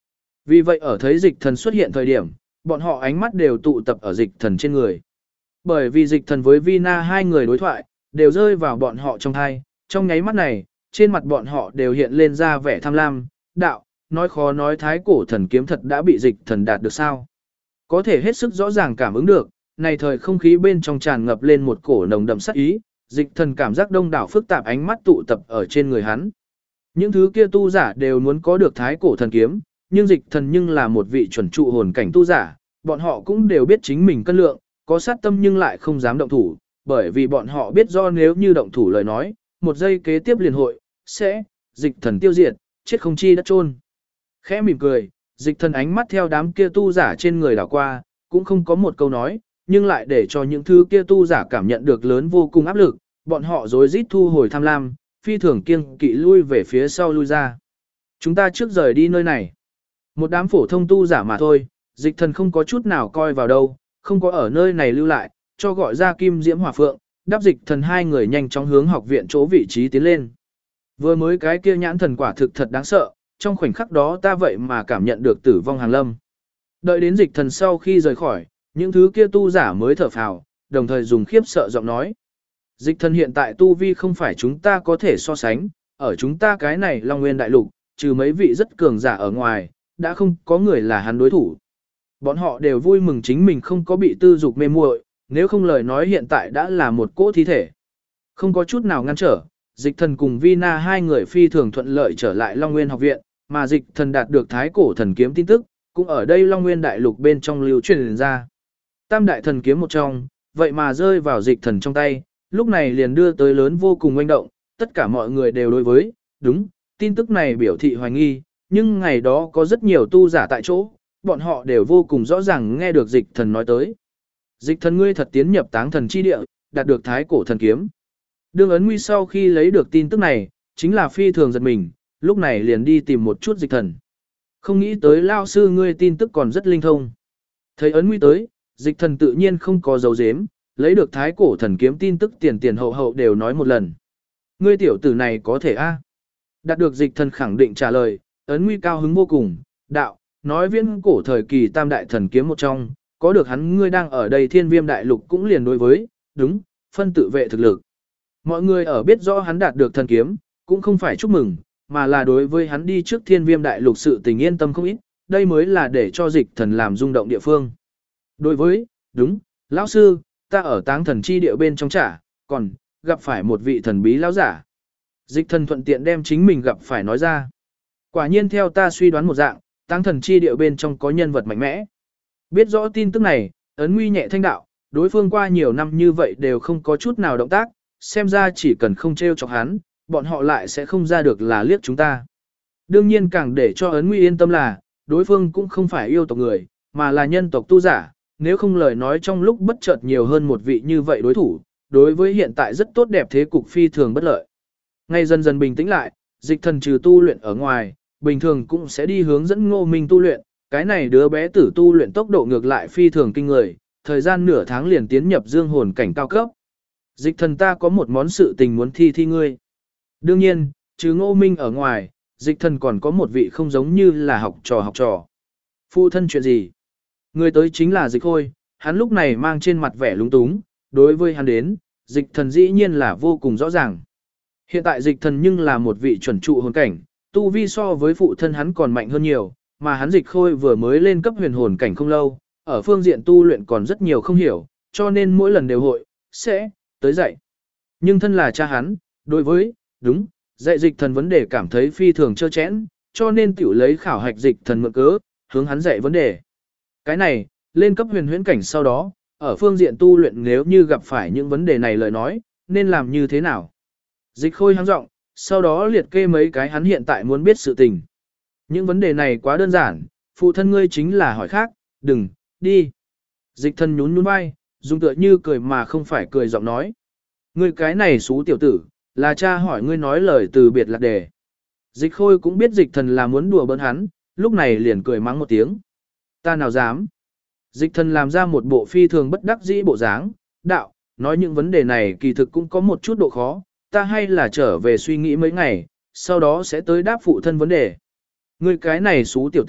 Vì vậy ở thấy dịch thần xuất hiện thời điểm, bọn họ ánh mắt đều tụ tập ở dịch thần trên người. Bởi vì dịch thần với Vina hai người đối thoại, đều rơi vào bọn họ trong thai, trong nháy mắt này, trên mặt bọn họ đều hiện lên ra vẻ tham lam, đạo, nói khó nói thái cổ thần kiếm thật đã bị dịch thần đạt được sao. Có thể hết sức rõ ràng cảm ứng được, này thời không khí bên trong tràn ngập lên một cổ nồng đậm sát ý, dịch thần cảm giác đông đảo phức tạp ánh mắt tụ tập ở trên người hắn. Những thứ kia tu giả đều muốn có được thái cổ thần kiếm, nhưng dịch thần nhưng là một vị chuẩn trụ hồn cảnh tu giả, bọn họ cũng đều biết chính mình cân lượng, có sát tâm nhưng lại không dám động thủ, bởi vì bọn họ biết do nếu như động thủ lời nói, một giây kế tiếp liền hội, sẽ, dịch thần tiêu diệt, chết không chi đất chôn. Khẽ mỉm cười, dịch thần ánh mắt theo đám kia tu giả trên người đảo qua, cũng không có một câu nói, nhưng lại để cho những thứ kia tu giả cảm nhận được lớn vô cùng áp lực, bọn họ rối rít thu hồi tham lam, phi thường kiêng kỵ lui về phía sau lui ra. Chúng ta trước rời đi nơi này. Một đám phổ thông tu giả mà thôi, dịch thần không có chút nào coi vào đâu, không có ở nơi này lưu lại, cho gọi ra Kim Diễm Hỏa Phượng, đáp dịch thần hai người nhanh chóng hướng học viện chỗ vị trí tiến lên. Vừa mới cái kia nhãn thần quả thực thật đáng sợ, trong khoảnh khắc đó ta vậy mà cảm nhận được tử vong hàng lâm. Đợi đến dịch thần sau khi rời khỏi, những thứ kia tu giả mới thở phào, đồng thời dùng khiếp sợ giọng nói. Dịch thần hiện tại tu vi không phải chúng ta có thể so sánh, ở chúng ta cái này Long Nguyên Đại Lục, trừ mấy vị rất cường giả ở ngoài, đã không có người là hắn đối thủ. Bọn họ đều vui mừng chính mình không có bị tư dục mê muội, nếu không lời nói hiện tại đã là một cỗ thi thể. Không có chút nào ngăn trở, dịch thần cùng Vina hai người phi thường thuận lợi trở lại Long Nguyên học viện, mà dịch thần đạt được thái cổ thần kiếm tin tức, cũng ở đây Long Nguyên Đại Lục bên trong lưu truyền ra. Tam đại thần kiếm một trong, vậy mà rơi vào dịch thần trong tay, lúc này liền đưa tới lớn vô cùng oanh động, tất cả mọi người đều đối với, đúng, tin tức này biểu thị hoài nghi, nhưng ngày đó có rất nhiều tu giả tại chỗ, bọn họ đều vô cùng rõ ràng nghe được dịch thần nói tới. Dịch thần ngươi thật tiến nhập táng thần chi địa, đạt được thái cổ thần kiếm. Đương Ấn Nguy sau khi lấy được tin tức này, chính là phi thường giật mình, lúc này liền đi tìm một chút dịch thần. Không nghĩ tới lao sư ngươi tin tức còn rất linh thông. Thấy Ấn Nguy tới, dịch thần tự nhiên không có dấu dếm, lấy được thái cổ thần kiếm tin tức tiền hậu hậu đều nói một lần. Ngươi tiểu tử này có thể a? Đạt được dịch thần khẳng định trả lời, Ấn Nguy cao hứng vô cùng, đạo, nói viễn cổ thời kỳ tam đại thần kiếm một trong, có được hắn ngươi đang ở đây Thiên Viêm Đại Lục cũng liền đối với, đúng, phân tự vệ thực lực. Mọi người ở biết rõ hắn đạt được thần kiếm, cũng không phải chúc mừng, mà là đối với hắn đi trước Thiên Viêm Đại Lục sự tình yên tâm không ít, đây mới là để cho dịch thần làm rung động địa phương. Đối với, đúng, lão sư, ta ở táng thần chi địa bên trong trả, còn, gặp phải một vị thần bí lão giả. Dịch thần thuận tiện đem chính mình gặp phải nói ra. Quả nhiên theo ta suy đoán một dạng, táng thần chi địa bên trong có nhân vật mạnh mẽ. Biết rõ tin tức này, Ấn Nguy nhẹ thanh đạo, đối phương qua nhiều năm như vậy đều không có chút nào động tác, xem ra chỉ cần không trêu chọc hắn, bọn họ lại sẽ không ra được là liếc chúng ta. Đương nhiên càng để cho Ấn Nguy yên tâm là, đối phương cũng không phải yêu tộc người, mà là nhân tộc tu giả, nếu không lời nói trong lúc bất chợt nhiều hơn một vị như vậy đối thủ, đối với hiện tại rất tốt đẹp thế cục phi thường bất lợi. Ngay dần dần bình tĩnh lại, dịch thần trừ tu luyện ở ngoài, bình thường cũng sẽ đi hướng dẫn Ngô Minh tu luyện, cái này đứa bé tử tu luyện tốc độ ngược lại phi thường kinh người, thời gian nửa tháng liền tiến nhập dương hồn cảnh cao cấp. Dịch thần ta có một món sự tình muốn thi ngươi. Đương nhiên, trừ Ngô Minh ở ngoài, dịch thần còn có một vị không giống như là học trò. Phụ thân chuyện gì? Người tới chính là Dịch Khôi, hắn lúc này mang trên mặt vẻ lúng túng, đối với hắn đến, dịch thần dĩ nhiên là vô cùng rõ ràng. Hiện tại dịch thần nhưng là một vị chuẩn trụ hồn cảnh, tu vi so với phụ thân hắn còn mạnh hơn nhiều, mà hắn Dịch Khôi vừa mới lên cấp huyền hồn cảnh không lâu, ở phương diện tu luyện còn rất nhiều không hiểu, cho nên mỗi lần đều hội, sẽ, tới dạy. Nhưng thân là cha hắn, đối với, đúng, dạy dịch thần vấn đề cảm thấy phi thường trơ chẽn, cho nên tiểu lấy khảo hạch dịch thần mượn cớ, hướng hắn dạy vấn đề. Cái này, lên cấp huyền huyễn cảnh sau đó, ở phương diện tu luyện nếu như gặp phải những vấn đề này lời nói, nên làm như thế nào? Dịch Khôi hắng giọng, sau đó liệt kê mấy cái hắn hiện tại muốn biết sự tình. Những vấn đề này quá đơn giản, phụ thân ngươi chính là hỏi khác, đừng, đi. Dịch thần nhún nhún vai, dùng tựa như cười mà không phải cười giọng nói. Ngươi cái này xú tiểu tử, là cha hỏi ngươi nói lời từ biệt lạc đề. Dịch Khôi cũng biết dịch thần là muốn đùa bỡn hắn, lúc này liền cười mắng một tiếng. Ta nào dám. Dịch thần làm ra một bộ phi thường bất đắc dĩ bộ dáng, đạo, nói những vấn đề này kỳ thực cũng có một chút độ khó, ta hay là trở về suy nghĩ mấy ngày, sau đó sẽ tới đáp phụ thân vấn đề. Ngươi cái này xú tiểu tử,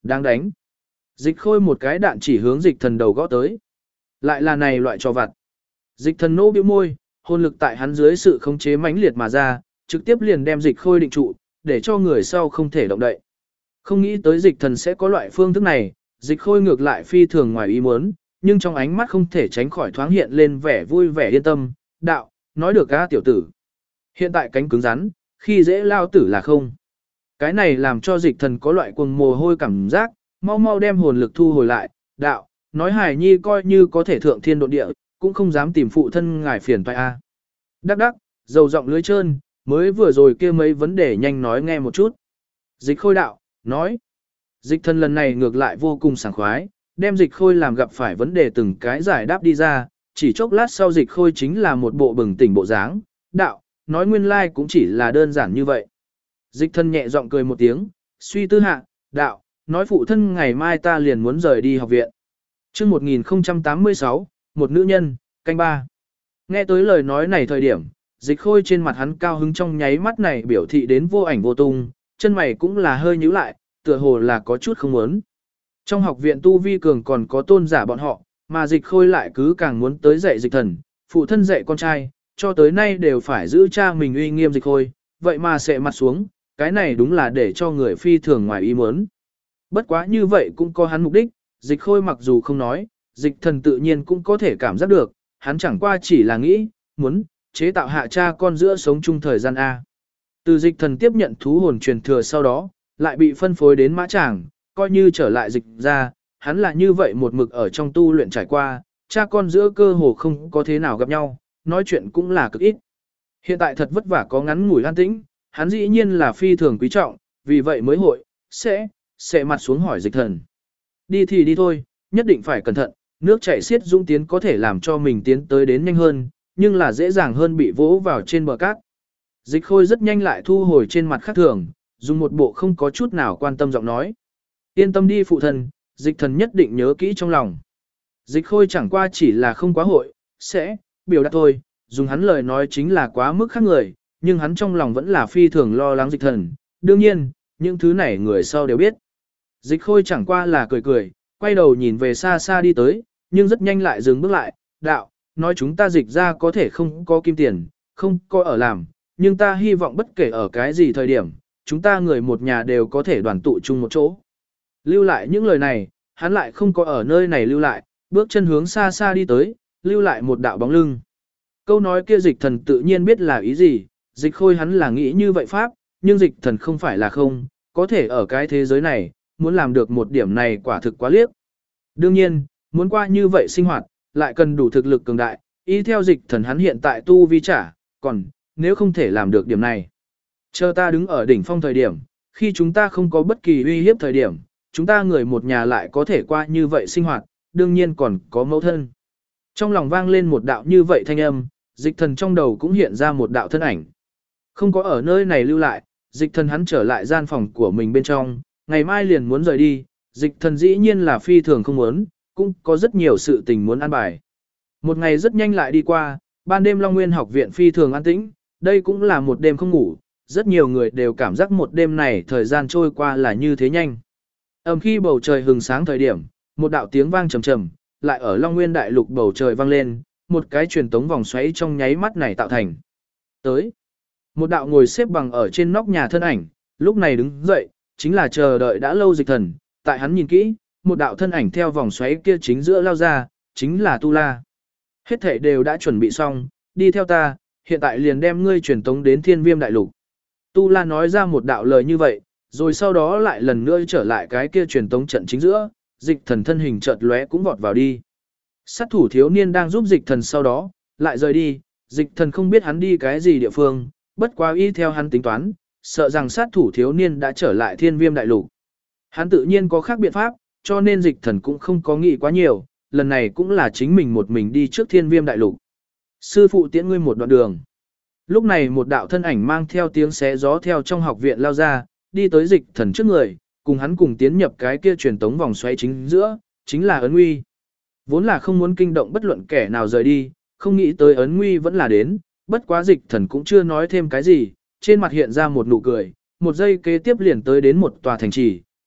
Đáng đánh. Dịch khôi một cái đạn chỉ hướng dịch thần đầu gõ tới. Lại là này loại trò vặt. Dịch thần nô bĩu môi, hồn lực tại hắn dưới sự khống chế mãnh liệt mà ra, trực tiếp liền đem dịch khôi định trụ, để cho người sau không thể động đậy. Không nghĩ tới dịch thần sẽ có loại phương thức này, dịch khôi ngược lại phi thường ngoài ý muốn, nhưng trong ánh mắt không thể tránh khỏi thoáng hiện lên vẻ vui vẻ yên tâm, đạo, nói được á tiểu tử. Hiện tại cánh cứng rắn, khi dễ lao tử là không. Cái này làm cho dịch thần có loại cuồng mồ hôi cảm giác, mau mau đem hồn lực thu hồi lại, đạo, nói hài nhi coi như có thể thượng thiên độ địa, cũng không dám tìm phụ thân ngài phiền phải a. Đắc đắc, dầu giọng lưới trơn, mới vừa rồi kia mấy vấn đề nhanh nói nghe một chút. Dịch khôi đạo, nói. Dịch thần lần này ngược lại vô cùng sảng khoái, đem dịch khôi làm gặp phải vấn đề từng cái giải đáp đi ra, chỉ chốc lát sau dịch khôi chính là một bộ bừng tỉnh bộ dáng, đạo, nói nguyên lai cũng chỉ là đơn giản như vậy. Dịch thần nhẹ giọng cười một tiếng, suy tư hạ, đạo, nói phụ thân ngày mai ta liền muốn rời đi học viện. Trước 1086, một nữ nhân, canh ba. Nghe tới lời nói này thời điểm, dịch khôi trên mặt hắn cao hứng trong nháy mắt này biểu thị đến vô ảnh vô tung, chân mày cũng là hơi nhíu lại, tựa hồ là có chút không muốn. Trong học viện tu vi cường còn có tôn giả bọn họ, mà dịch khôi lại cứ càng muốn tới dạy dịch thần, phụ thân dạy con trai, cho tới nay đều phải giữ cha mình uy nghiêm dịch khôi, vậy mà sẽ mặt xuống, cái này đúng là để cho người phi thường ngoài ý muốn. Bất quá như vậy cũng có hắn mục đích, dịch khôi mặc dù không nói, dịch thần tự nhiên cũng có thể cảm giác được, hắn chẳng qua chỉ là nghĩ, muốn, chế tạo hạ cha con giữa sống chung thời gian A. Từ dịch thần tiếp nhận thú hồn truyền thừa sau đó, lại bị phân phối đến mã tràng, coi như trở lại dịch ra, hắn là như vậy một mực ở trong tu luyện trải qua, cha con giữa cơ hồ không có thế nào gặp nhau, nói chuyện cũng là cực ít. Hiện tại thật vất vả có ngắn ngủi an tĩnh, hắn dĩ nhiên là phi thường quý trọng, vì vậy mới hội, sẽ mặt xuống hỏi dịch thần. Đi thì đi thôi, nhất định phải cẩn thận, nước chảy xiết dũng tiến có thể làm cho mình tiến tới đến nhanh hơn, nhưng là dễ dàng hơn bị vỗ vào trên bờ cát. Dịch khôi rất nhanh lại thu hồi trên mặt khác thường, dùng một bộ không có chút nào quan tâm giọng nói. Yên tâm đi phụ thân, dịch thần nhất định nhớ kỹ trong lòng. Dịch khôi chẳng qua chỉ là không quá hội, sẽ, biểu đạt thôi, dùng hắn lời nói chính là quá mức khác người, nhưng hắn trong lòng vẫn là phi thường lo lắng dịch thần. Đương nhiên, những thứ này người sau đều biết. Dịch khôi chẳng qua là cười cười, quay đầu nhìn về xa xa đi tới, nhưng rất nhanh lại dừng bước lại, đạo, nói chúng ta dịch ra có thể không có kim tiền, không có ở làm, nhưng ta hy vọng bất kể ở cái gì thời điểm, chúng ta người một nhà đều có thể đoàn tụ chung một chỗ. Lưu lại những lời này, hắn lại không có ở nơi này lưu lại, bước chân hướng xa xa đi tới, lưu lại một đạo bóng lưng. Câu nói kia dịch thần tự nhiên biết là ý gì, dịch khôi hắn là nghĩ như vậy pháp, nhưng dịch thần không phải là không, có thể ở cái thế giới này, muốn làm được một điểm này quả thực quá liếc. Đương nhiên, muốn qua như vậy sinh hoạt, lại cần đủ thực lực cường đại, ý theo dịch thần hắn hiện tại tu vi trả, còn, nếu không thể làm được điểm này. Chờ ta đứng ở đỉnh phong thời điểm, khi chúng ta không có bất kỳ uy hiếp thời điểm, chúng ta người một nhà lại có thể qua như vậy sinh hoạt, đương nhiên còn có mẫu thân. Trong lòng vang lên một đạo như vậy thanh âm, dịch thần trong đầu cũng hiện ra một đạo thân ảnh. Không có ở nơi này lưu lại, dịch thần hắn trở lại gian phòng của mình bên trong, ngày mai liền muốn rời đi, dịch thần dĩ nhiên là phi thường không muốn, cũng có rất nhiều sự tình muốn an bài. Một ngày rất nhanh lại đi qua, ban đêm Long Nguyên học viện phi thường an tĩnh, đây cũng là một đêm không ngủ, rất nhiều người đều cảm giác một đêm này thời gian trôi qua là như thế nhanh. Khi bầu trời hừng sáng thời điểm, một đạo tiếng vang trầm trầm, lại ở Long Nguyên đại lục bầu trời vang lên, một cái truyền tống vòng xoáy trong nháy mắt này tạo thành. Tới, một đạo ngồi xếp bằng ở trên nóc nhà thân ảnh, lúc này đứng dậy, chính là chờ đợi đã lâu dịch thần, tại hắn nhìn kỹ, một đạo thân ảnh theo vòng xoáy kia chính giữa lao ra, chính là Tu La. Hết thảy đều đã chuẩn bị xong, đi theo ta, hiện tại liền đem ngươi truyền tống đến Thiên Viêm đại lục. Tu La nói ra một đạo lời như vậy, rồi sau đó lại lần nữa trở lại cái kia truyền tống trận chính giữa, dịch thần thân hình chợt lóe cũng vọt vào đi. Sát thủ thiếu niên đang giúp dịch thần sau đó, lại rời đi, dịch thần không biết hắn đi cái gì địa phương, bất quá y theo hắn tính toán, sợ rằng sát thủ thiếu niên đã trở lại Thiên Viêm đại lục. Hắn tự nhiên có khác biện pháp, cho nên dịch thần cũng không có nghĩ quá nhiều, lần này cũng là chính mình một mình đi trước Thiên Viêm đại lục. Sư phụ tiễn ngươi một đoạn đường. Lúc này một đạo thân ảnh mang theo tiếng xé gió theo trong học viện lao ra, đi tới dịch thần trước người, cùng hắn cùng tiến nhập cái kia truyền tống vòng xoáy chính giữa, chính là Ấn Nguy. Vốn là không muốn kinh động bất luận kẻ nào rời đi, không nghĩ tới Ấn Nguy vẫn là đến, bất quá dịch thần cũng chưa nói thêm cái gì, trên mặt hiện ra một nụ cười, một giây kế tiếp liền tới đến một tòa thành trì,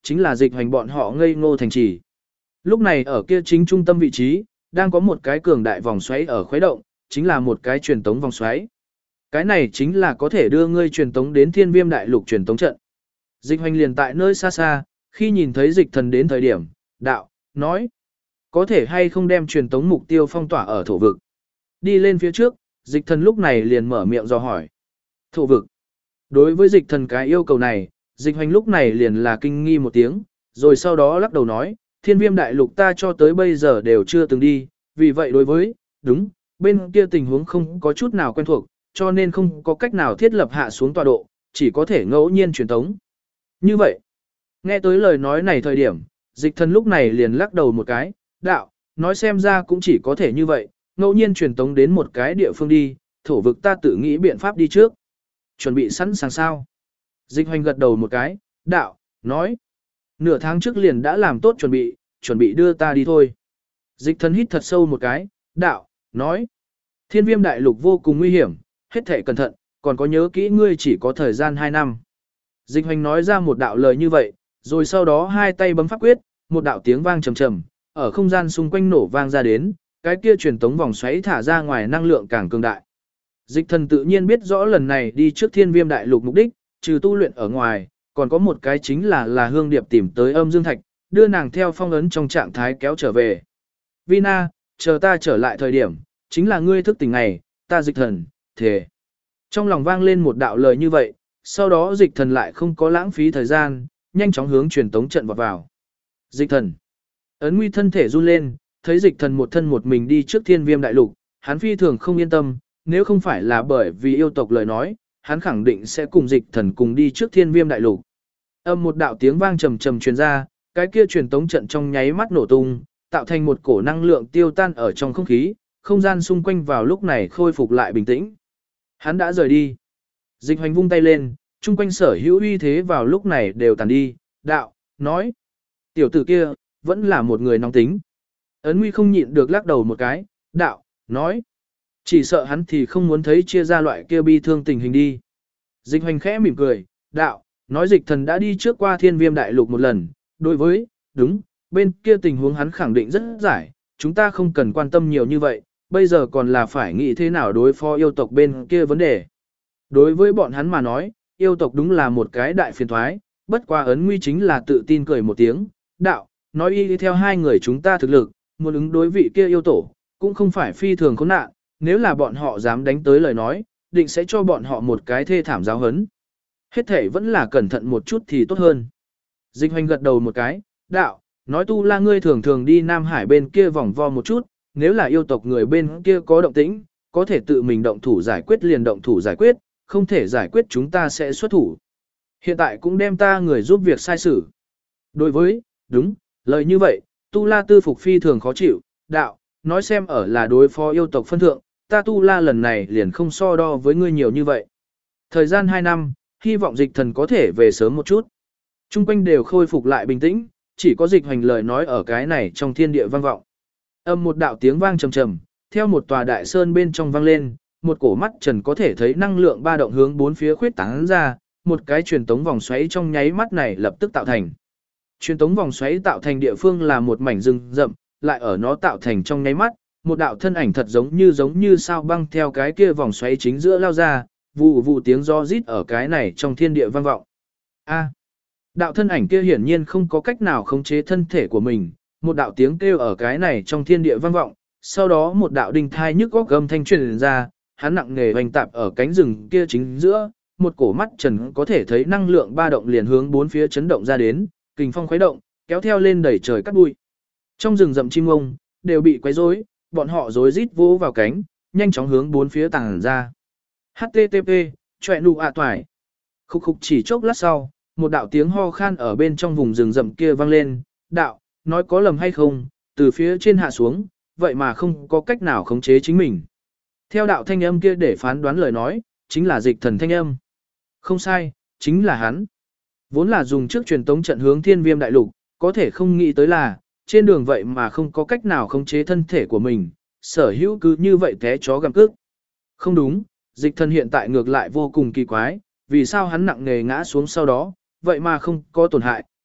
chính là dịch hoành bọn họ ngây ngô thành trì. Lúc này ở kia chính trung tâm vị trí, đang có một cái cường đại vòng xoáy ở khuấy động, chính là một cái truyền tống vòng xoáy. Cái này chính là có thể đưa ngươi truyền tống đến Thiên Viêm Đại Lục truyền tống trận. Dịch hoành liền tại nơi xa xa, khi nhìn thấy dịch thần đến thời điểm, đạo, nói, có thể hay không đem truyền tống mục tiêu phong tỏa ở thổ vực. Đi lên phía trước, dịch thần lúc này liền mở miệng dò hỏi. Thổ vực. Đối với dịch thần cái yêu cầu này, dịch hoành lúc này liền là kinh nghi một tiếng, rồi sau đó lắc đầu nói, Thiên Viêm Đại Lục ta cho tới bây giờ đều chưa từng đi, vì vậy đối với, đúng, bên kia tình huống không có chút nào quen thuộc, cho nên không có cách nào thiết lập hạ xuống tọa độ, chỉ có thể ngẫu nhiên truyền tống. Như vậy, nghe tới lời nói này thời điểm, dịch thần lúc này liền lắc đầu một cái, đạo, nói xem ra cũng chỉ có thể như vậy, ngẫu nhiên truyền tống đến một cái địa phương đi, thổ vực ta tự nghĩ biện pháp đi trước. Chuẩn bị sẵn sàng sao? Dịch hoành gật đầu một cái, đạo, nói, nửa tháng trước liền đã làm tốt chuẩn bị đưa ta đi thôi. Dịch thần hít thật sâu một cái, đạo, nói, Thiên Viêm Đại Lục vô cùng nguy hiểm, hết thảy cẩn thận, còn có nhớ kỹ ngươi chỉ có thời gian 2 năm. Dịch hoành nói ra một đạo lời như vậy, rồi sau đó hai tay bấm pháp quyết, một đạo tiếng vang trầm trầm, ở không gian xung quanh nổ vang ra đến, cái kia truyền tống vòng xoáy thả ra ngoài năng lượng càng cường đại. Dịch thần tự nhiên biết rõ lần này đi trước Thiên Viêm Đại Lục mục đích, trừ tu luyện ở ngoài, còn có một cái chính là Hương Điệp tìm tới âm dương thạch, đưa nàng theo phong ấn trong trạng thái kéo trở về. Vina, chờ ta trở lại thời điểm, chính là ngươi thức tỉnh ngày, ta dịch thần, thề. Trong lòng vang lên một đạo lời như vậy, sau đó dịch thần lại không có lãng phí thời gian, nhanh chóng hướng truyền tống trận vào. Dịch thần. Ấn Nguy thân thể run lên, thấy dịch thần một thân một mình đi trước Thiên Viêm Đại Lục, hắn phi thường không yên tâm, nếu không phải là bởi vì yêu tộc lời nói, hắn khẳng định sẽ cùng dịch thần cùng đi trước Thiên Viêm Đại Lục. Âm một đạo tiếng vang trầm trầm truyền ra, cái kia truyền tống trận trong nháy mắt nổ tung, tạo thành một cổ năng lượng tiêu tan ở trong không khí, không gian xung quanh vào lúc này khôi phục lại bình tĩnh. Hắn đã rời đi. Dịch hoành vung tay lên, chung quanh sở hữu uy thế vào lúc này đều tàn đi, đạo, nói. Tiểu tử kia, vẫn là một người nóng tính. Ấn Nguy không nhịn được lắc đầu một cái, đạo, nói. Chỉ sợ hắn thì không muốn thấy chia ra loại kia bi thương tình hình đi. Dịch hoành khẽ mỉm cười, đạo, nói dịch thần đã đi trước qua Thiên Viêm Đại Lục một lần, đối với, đúng, bên kia tình huống hắn khẳng định rất giải, chúng ta không cần quan tâm nhiều như vậy, bây giờ còn là phải nghĩ thế nào đối phó yêu tộc bên kia vấn đề. Đối với bọn hắn mà nói, yêu tộc đúng là một cái đại phiền thoái, bất qua Ấn Nguy chính là tự tin cười một tiếng, đạo, nói y theo hai người chúng ta thực lực, muốn ứng đối vị kia yêu tổ, cũng không phải phi thường khốn nạn, nếu là bọn họ dám đánh tới lời nói, định sẽ cho bọn họ một cái thê thảm giáo hấn. Hết thể vẫn là cẩn thận một chút thì tốt hơn. Dịch hoành gật đầu một cái, đạo, nói Tu La ngươi thường thường đi Nam Hải bên kia vòng vo một chút, nếu là yêu tộc người bên kia có động tĩnh, có thể tự mình động thủ giải quyết liền động thủ giải quyết, không thể giải quyết chúng ta sẽ xuất thủ. Hiện tại cũng đem ta người giúp việc sai xử. Đối với, đúng, lời như vậy, Tu La tư phục phi thường khó chịu, đạo, nói xem ở là đối phó yêu tộc phân thượng, ta Tu La lần này liền không so đo với ngươi nhiều như vậy. Thời gian 2 năm, hy vọng dịch thần có thể về sớm một chút. Trung quanh đều khôi phục lại bình tĩnh, chỉ có dịch hoành lời nói ở cái này trong thiên địa vang vọng. Âm một đạo tiếng vang trầm trầm, theo một tòa đại sơn bên trong vang lên, một cổ mắt trần có thể thấy năng lượng ba động hướng bốn phía khuyết tán ra, một cái truyền tống vòng xoáy trong nháy mắt này lập tức tạo thành. Truyền tống vòng xoáy tạo thành địa phương là một mảnh rừng rậm, lại ở nó tạo thành trong nháy mắt, một đạo thân ảnh thật giống như sao băng theo cái kia vòng xoáy chính giữa lao ra, vụ vụ tiếng gió rít ở cái này trong thiên địa vang vọng. A. Đạo thân ảnh kia hiển nhiên không có cách nào khống chế thân thể của mình, một đạo tiếng kêu ở cái này trong thiên địa vang vọng, sau đó một đạo đinh thai nhức góc âm thanh truyền ra, hắn nặng nề hoành tạp ở cánh rừng kia chính giữa, một cổ mắt trần có thể thấy năng lượng ba động liền hướng bốn phía chấn động ra đến, kình phong khuấy động, kéo theo lên đẩy trời cắt bụi. Trong rừng rậm chim ông đều bị quấy rối, bọn họ rối rít vỗ vào cánh, nhanh chóng hướng bốn phía tàng ra. HTTP, chọe nụ ạ toải. Khúc khúc chỉ chốc lát sau, một đạo tiếng ho khan ở bên trong vùng rừng rậm kia vang lên, đạo, nói có lầm hay không, từ phía trên hạ xuống, vậy mà không có cách nào khống chế chính mình. Theo đạo thanh âm kia để phán đoán lời nói, chính là dịch thần thanh âm. Không sai, chính là hắn. Vốn là dùng trước truyền tống trận hướng Thiên Viêm Đại Lục, có thể không nghĩ tới là, trên đường vậy mà không có cách nào khống chế thân thể của mình, sở hữu cứ như vậy té chó gặm cước. Không đúng, dịch thần hiện tại ngược lại vô cùng kỳ quái, vì sao hắn nặng nề ngã xuống sau đó, vậy mà không có tổn hại,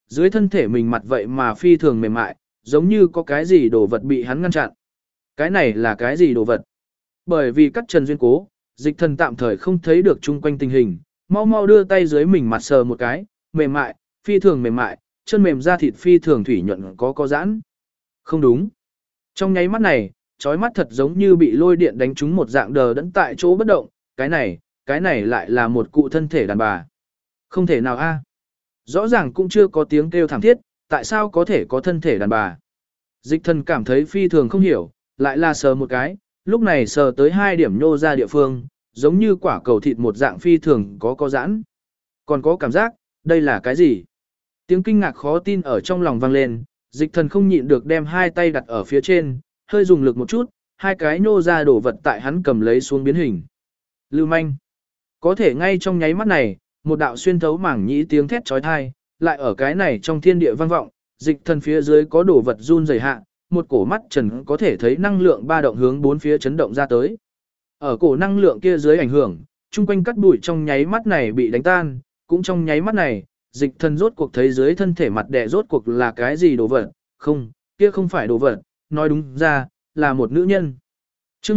dưới thân thể mình mặt vậy mà phi thường mềm mại, giống như có cái gì đồ vật bị hắn ngăn chặn. Cái này là cái gì đồ vật? Bởi vì cắt trần duyên cố, dịch thần tạm thời không thấy được chung quanh tình hình, mau mau đưa tay dưới mình mặt sờ một cái, mềm mại, phi thường mềm mại, chân mềm da thịt phi thường thủy nhuận có giãn. Không đúng. Trong nháy mắt này, chói mắt thật giống như bị lôi điện đánh trúng một dạng đờ đẫn tại chỗ bất động, cái này lại là một cụ thân thể đàn bà. Không thể nào a. Rõ ràng cũng chưa có tiếng kêu thảm thiết, tại sao có thể có thân thể đàn bà? Dịch thần cảm thấy phi thường không hiểu, lại là sờ một cái, lúc này sờ tới 2 điểm nhô ra địa phương, giống như quả cầu thịt một dạng phi thường có giãn. Còn có cảm giác, đây là cái gì? Tiếng kinh ngạc khó tin ở trong lòng vang lên, dịch thần không nhịn được đem 2 tay đặt ở phía trên, hơi dùng lực một chút, 2 cái nhô ra đổ vật tại hắn cầm lấy xuống biến hình. Lưu manh. Có thể ngay trong nháy mắt này, một đạo xuyên thấu mảng nhĩ tiếng thét chói tai, lại ở cái này trong thiên địa vang vọng, dịch thần phía dưới có đổ vật run rẩy hạ, một cổ mắt trần có thể thấy năng lượng ba động hướng bốn phía chấn động ra tới. Ở cổ năng lượng kia dưới ảnh hưởng, chung quanh cắt bụi trong nháy mắt này bị đánh tan, cũng trong nháy mắt này, dịch thần rốt cuộc thấy dưới thân thể mặt đẻ rốt cuộc là cái gì đồ vật, không, kia không phải đồ vật, nói đúng ra, là một nữ nhân. Trước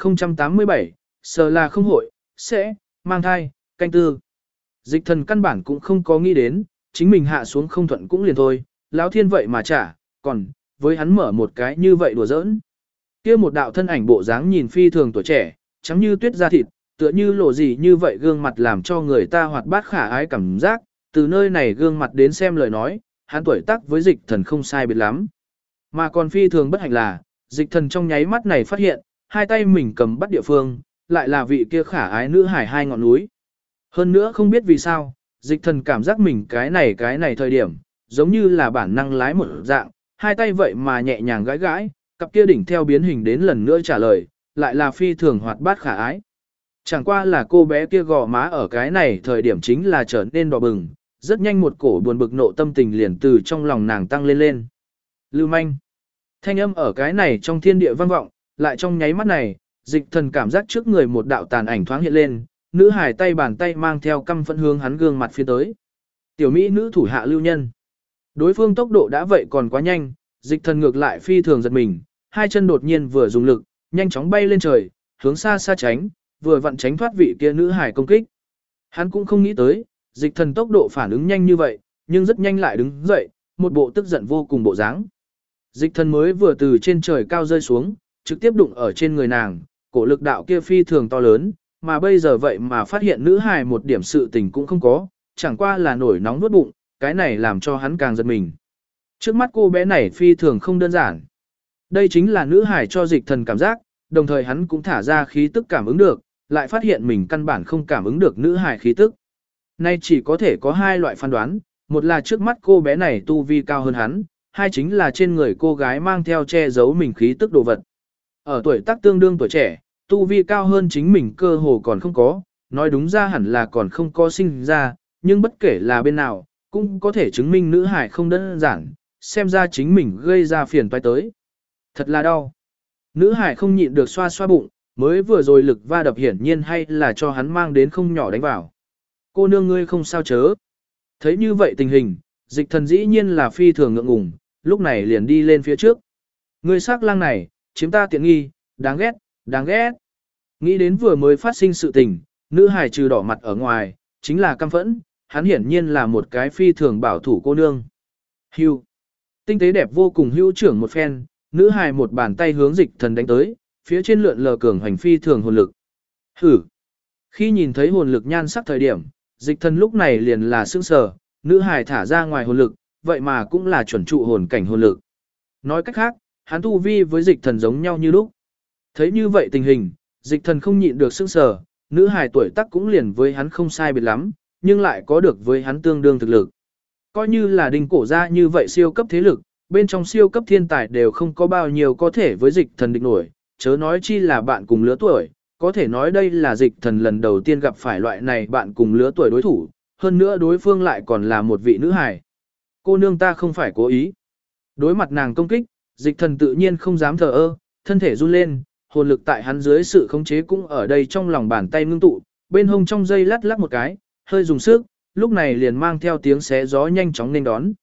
1087, sờ là không hội, sẽ, mang thai, canh tư. Dịch thần căn bản cũng không có nghĩ đến, chính mình hạ xuống không thuận cũng liền thôi, lão thiên vậy mà trả, còn, với hắn mở một cái như vậy đùa giỡn. Kia một đạo thân ảnh bộ dáng nhìn phi thường tuổi trẻ, trắng như tuyết da thịt, tựa như lộ gì như vậy gương mặt làm cho người ta hoạt bát khả ái cảm giác, từ nơi này gương mặt đến xem lời nói, hắn tuổi tác với dịch thần không sai biệt lắm. Mà còn phi thường bất hạnh là, dịch thần trong nháy mắt này phát hiện, 2 tay mình cầm bắt địa phương, lại là vị kia khả ái nữ hải 2 ngọn núi. Hơn nữa không biết vì sao, dịch thần cảm giác mình cái này thời điểm, giống như là bản năng lái một dạng, 2 tay vậy mà nhẹ nhàng gãi gãi, cặp kia đỉnh theo biến hình đến lần nữa trả lời, lại là phi thường hoạt bát khả ái. Chẳng qua là cô bé kia gò má ở cái này thời điểm chính là trở nên đỏ bừng, rất nhanh một cổ buồn bực nộ tâm tình liền từ trong lòng nàng tăng lên lên. Lưu manh. Thanh âm ở cái này trong thiên địa vang vọng, lại trong nháy mắt này, dịch thần cảm giác trước người một đạo tàn ảnh thoáng hiện lên, nữ hài tay bàn tay mang theo căm phẫn hướng hắn gương mặt phía tới. Tiểu mỹ nữ thủ hạ lưu nhân. Đối phương tốc độ đã vậy còn quá nhanh, dịch thần ngược lại phi thường giật mình, 2 chân đột nhiên vừa dùng lực, nhanh chóng bay lên trời, hướng xa xa tránh, vừa vặn tránh thoát vị kia nữ hài công kích. Hắn cũng không nghĩ tới, dịch thần tốc độ phản ứng nhanh như vậy, nhưng rất nhanh lại đứng dậy, một bộ tức giận vô cùng bộ dáng. Dịch thần mới vừa từ trên trời cao rơi xuống, trực tiếp đụng ở trên người nàng, cổ lực đạo kia phi thường to lớn, mà bây giờ vậy mà phát hiện nữ hài một điểm sự tình cũng không có, chẳng qua là nổi nóng nuốt bụng, cái này làm cho hắn càng giật mình. Trước mắt cô bé này phi thường không đơn giản. Đây chính là nữ hài cho dịch thần cảm giác, đồng thời hắn cũng thả ra khí tức cảm ứng được, lại phát hiện mình căn bản không cảm ứng được nữ hài khí tức. Nay chỉ có thể có 2 loại phán đoán, một là trước mắt cô bé này tu vi cao hơn hắn, 2 chính là trên người cô gái mang theo che giấu mình khí tức đồ vật. Ở tuổi tác tương đương tuổi trẻ, tu vi cao hơn chính mình cơ hồ còn không có, nói đúng ra hẳn là còn không có sinh ra, nhưng bất kể là bên nào, cũng có thể chứng minh nữ hải không đơn giản, xem ra chính mình gây ra phiền toái tới. Thật là đau. Nữ hải không nhịn được xoa xoa bụng, mới vừa rồi lực va đập hiển nhiên hay là cho hắn mang đến không nhỏ đánh vào. Cô nương ngươi không sao chớ. Thấy như vậy tình hình, dịch thần dĩ nhiên là phi thường ngượng ngùng, lúc này liền đi lên phía trước. Ngươi sắc lang này, chiếm ta tiện nghi, đáng ghét, đáng ghét. Nghĩ đến vừa mới phát sinh sự tình, nữ hài trừ đỏ mặt ở ngoài, chính là căm phẫn, hắn hiển nhiên là một cái phi thường bảo thủ cô nương. Hưu. Tinh tế đẹp vô cùng hữu trưởng một phen, nữ hài một bàn tay hướng dịch thần đánh tới, phía trên lượn lờ cường hành phi thường hồn lực. Hử. Khi nhìn thấy hồn lực nhan sắc thời điểm, dịch thần lúc này liền là sững sờ, nữ hài thả ra ngoài hồn lực, vậy mà cũng là chuẩn trụ hồn cảnh hồn lực. Nói cách khác, hắn tu vi với dịch thần giống nhau như lúc. Thấy như vậy tình hình, dịch thần không nhịn được sững sờ, nữ hài tuổi tác cũng liền với hắn không sai biệt lắm, nhưng lại có được với hắn tương đương thực lực. Coi như là đình cổ ra như vậy siêu cấp thế lực, bên trong siêu cấp thiên tài đều không có bao nhiêu có thể với dịch thần địch nổi, chớ nói chi là bạn cùng lứa tuổi, có thể nói đây là dịch thần lần đầu tiên gặp phải loại này bạn cùng lứa tuổi đối thủ, hơn nữa đối phương lại còn là một vị nữ hài. Cô nương ta không phải cố ý. Đối mặt nàng công kích, dịch thần tự nhiên không dám thờ ơ, thân thể run lên, hồn lực tại hắn dưới sự khống chế cũng ở đây trong lòng bàn tay ngưng tụ, bên hông trong dây lắc lắc một cái, hơi dùng sức, lúc này liền mang theo tiếng xé gió nhanh chóng nên đón.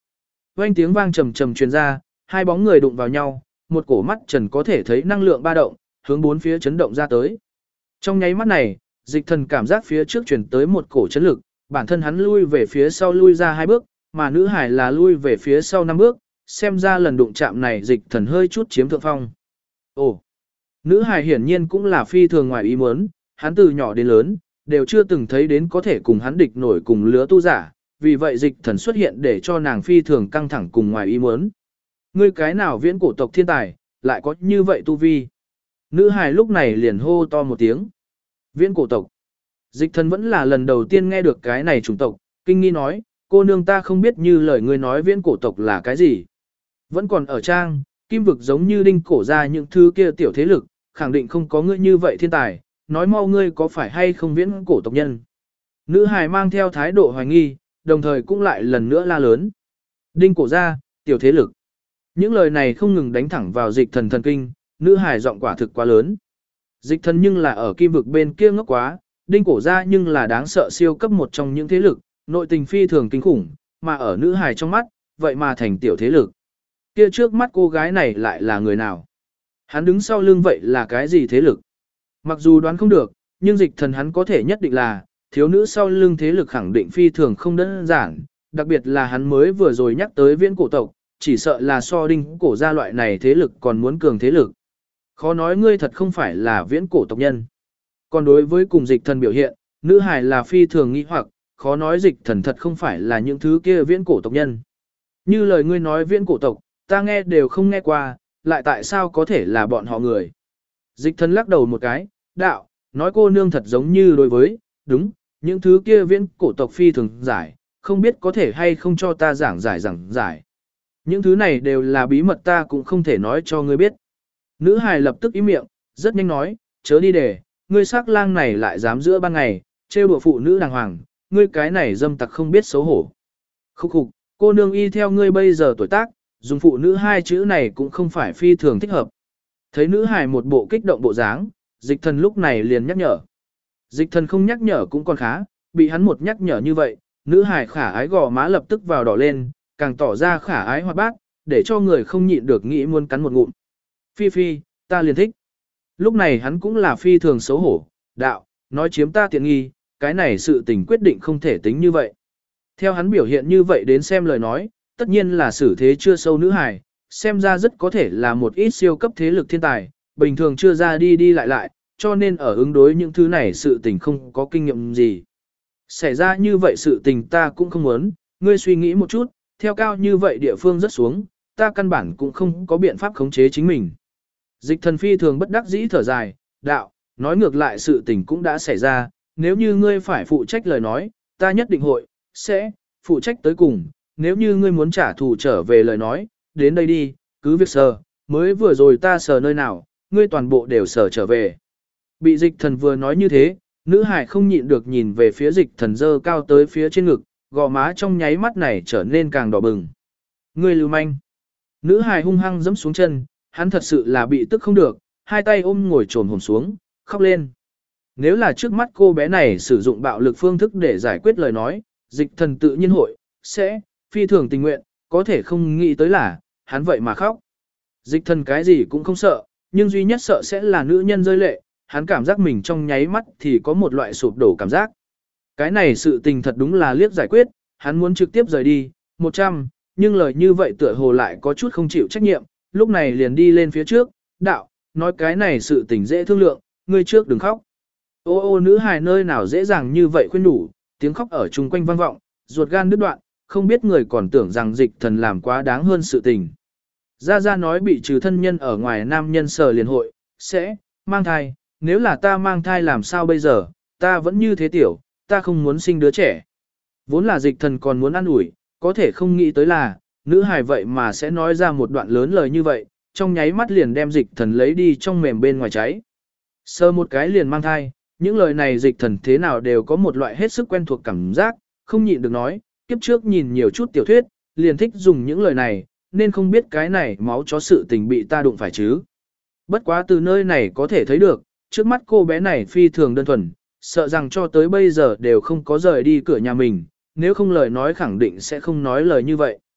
Oanh tiếng vang trầm trầm truyền ra, hai bóng người đụng vào nhau, một cổ mắt trần có thể thấy năng lượng ba động, hướng bốn phía chấn động ra tới. Trong nháy mắt này, Dịch Thần cảm giác phía trước truyền tới một cổ chấn lực, bản thân hắn lui về phía sau lui ra 2 bước, mà nữ hải là lui về phía sau 5 bước, xem ra lần đụng chạm này Dịch Thần hơi chút chiếm thượng phong. Ồ, nữ hải hiển nhiên cũng là phi thường ngoài ý muốn, hắn từ nhỏ đến lớn, đều chưa từng thấy đến có thể cùng hắn địch nổi cùng lứa tu giả, vì vậy Dịch Thần xuất hiện để cho nàng phi thường căng thẳng cùng ngoài ý muốn. Ngươi cái nào viễn cổ tộc thiên tài, lại có như vậy tu vi? Nữ hài lúc này liền hô to một tiếng. Viễn cổ tộc. Dịch Thần vẫn là lần đầu tiên nghe được cái này chủng tộc, kinh nghi nói, cô nương ta không biết như lời ngươi nói viễn cổ tộc là cái gì. Vẫn còn ở trang, kim vực giống như đinh cổ ra những thứ kia tiểu thế lực, khẳng định không có ngươi như vậy thiên tài, nói mau ngươi có phải hay không viễn cổ tộc nhân. Nữ hài mang theo thái độ hoài nghi, đồng thời cũng lại lần nữa la lớn. Đinh cổ ra, tiểu thế lực. Những lời này không ngừng đánh thẳng vào Dịch Thần thần kinh, nữ hài giọng quả thực quá lớn. Dịch Thần nhưng là ở kim vực bên kia ngốc quá, đinh cổ ra nhưng là đáng sợ siêu cấp một trong những thế lực, nội tình phi thường kinh khủng, mà ở nữ hài trong mắt, vậy mà thành tiểu thế lực. Kia trước mắt cô gái này lại là người nào? Hắn đứng sau lưng vậy là cái gì thế lực? Mặc dù đoán không được, nhưng Dịch Thần hắn có thể nhất định là, thiếu nữ sau lưng thế lực khẳng định phi thường không đơn giản, đặc biệt là hắn mới vừa rồi nhắc tới viễn cổ tộc, chỉ sợ là so đinh cổ ra loại này thế lực còn muốn cường thế lực. Khó nói ngươi thật không phải là viễn cổ tộc nhân. Còn đối với cùng Dịch Thần biểu hiện, nữ hài là phi thường nghi hoặc, khó nói Dịch Thần thật không phải là những thứ kia viễn cổ tộc nhân. Như lời ngươi nói viễn cổ tộc, ta nghe đều không nghe qua, lại tại sao có thể là bọn họ người. Dịch Thần lắc đầu một cái, đạo, nói cô nương thật giống như đối với, đúng, những thứ kia viễn cổ tộc phi thường giải, không biết có thể hay không cho ta giảng giải. Những thứ này đều là bí mật ta cũng không thể nói cho ngươi biết. Nữ hài lập tức ý miệng, rất nhanh nói, chớ đi để, ngươi sắc lang này lại dám giữa ban ngày, trêu đùa phụ nữ đàng hoàng, ngươi cái này dâm tặc không biết xấu hổ. Khúc khục, cô nương y theo ngươi bây giờ tuổi tác, dùng phụ nữ 2 chữ này cũng không phải phi thường thích hợp. Thấy nữ hài một bộ kích động bộ dáng, Dịch Thần lúc này liền nhắc nhở. Dịch Thần không nhắc nhở cũng còn khá, bị hắn một nhắc nhở như vậy, nữ hài khả ái gò má lập tức vào đỏ lên, càng tỏ ra khả ái hoạt bát, để cho người không nhịn được nghĩ muốn cắn một ngụm. Phi phi, ta liền thích. Lúc này hắn cũng là phi thường xấu hổ, đạo, nói chiếm ta tiện nghi, cái này sự tình quyết định không thể tính như vậy. Theo hắn biểu hiện như vậy đến xem lời nói, tất nhiên là xử thế chưa sâu nữ hài, xem ra rất có thể là một ít siêu cấp thế lực thiên tài, bình thường chưa ra đi đi lại, cho nên ở ứng đối những thứ này sự tình không có kinh nghiệm gì. Xảy ra như vậy sự tình ta cũng không muốn, ngươi suy nghĩ một chút, theo cao như vậy địa phương rất xuống, ta căn bản cũng không có biện pháp khống chế chính mình. Dịch Thần phi thường bất đắc dĩ thở dài, đạo, nói ngược lại sự tình cũng đã xảy ra, nếu như ngươi phải phụ trách lời nói, ta nhất định sẽ phụ trách tới cùng, nếu như ngươi muốn trả thù trở về lời nói, đến đây đi, cứ việc sờ, mới vừa rồi ta sờ nơi nào, ngươi toàn bộ đều sờ trở về. Bị Dịch Thần vừa nói như thế, nữ hải không nhịn được nhìn về phía Dịch Thần dơ cao tới phía trên ngực, gò má trong nháy mắt này trở nên càng đỏ bừng. Ngươi lưu manh. Nữ hải hung hăng giẫm xuống chân, hắn thật sự là bị tức không được, hai tay ôm ngồi trồm hổm xuống, khóc lên. Nếu là trước mắt cô bé này sử dụng bạo lực phương thức để giải quyết lời nói, Dịch Thần tự nhiên sẽ phi thường tình nguyện, có thể không nghĩ tới là, hắn vậy mà khóc. Dịch Thần cái gì cũng không sợ, nhưng duy nhất sợ sẽ là nữ nhân rơi lệ, hắn cảm giác mình trong nháy mắt thì có một loại sụp đổ cảm giác. Cái này sự tình thật đúng là liếc giải quyết, hắn muốn trực tiếp rời đi, 100, nhưng lời như vậy tựa hồ lại có chút không chịu trách nhiệm, lúc này liền đi lên phía trước, đạo, nói cái này sự tình dễ thương lượng, ngươi trước đừng khóc. Ô nữ hài nơi nào dễ dàng như vậy khuyên đủ, tiếng khóc ở chung quanh vang vọng, ruột gan đứt đoạn, không biết người còn tưởng rằng Dịch Thần làm quá đáng hơn sự tình. Gia nói bị trừ thân nhân ở ngoài nam nhân sở liền sẽ mang thai, nếu là ta mang thai làm sao bây giờ, ta vẫn như thế tiểu, ta không muốn sinh đứa trẻ. Vốn là Dịch Thần còn muốn ăn ủi, có thể không nghĩ tới là, nữ hài vậy mà sẽ nói ra một đoạn lớn lời như vậy, trong nháy mắt liền đem Dịch Thần lấy đi trong mềm bên ngoài cháy. Sơ một cái liền mang thai, những lời này Dịch Thần thế nào đều có một loại hết sức quen thuộc cảm giác, không nhịn được nói, kiếp trước nhìn nhiều chút tiểu thuyết, liền thích dùng những lời này, nên không biết cái này máu chó sự tình bị ta đụng phải chứ. Bất quá từ nơi này có thể thấy được, trước mắt cô bé này phi thường đơn thuần, sợ rằng cho tới bây giờ đều không có rời đi cửa nhà mình, nếu không lời nói khẳng định sẽ không nói lời như vậy.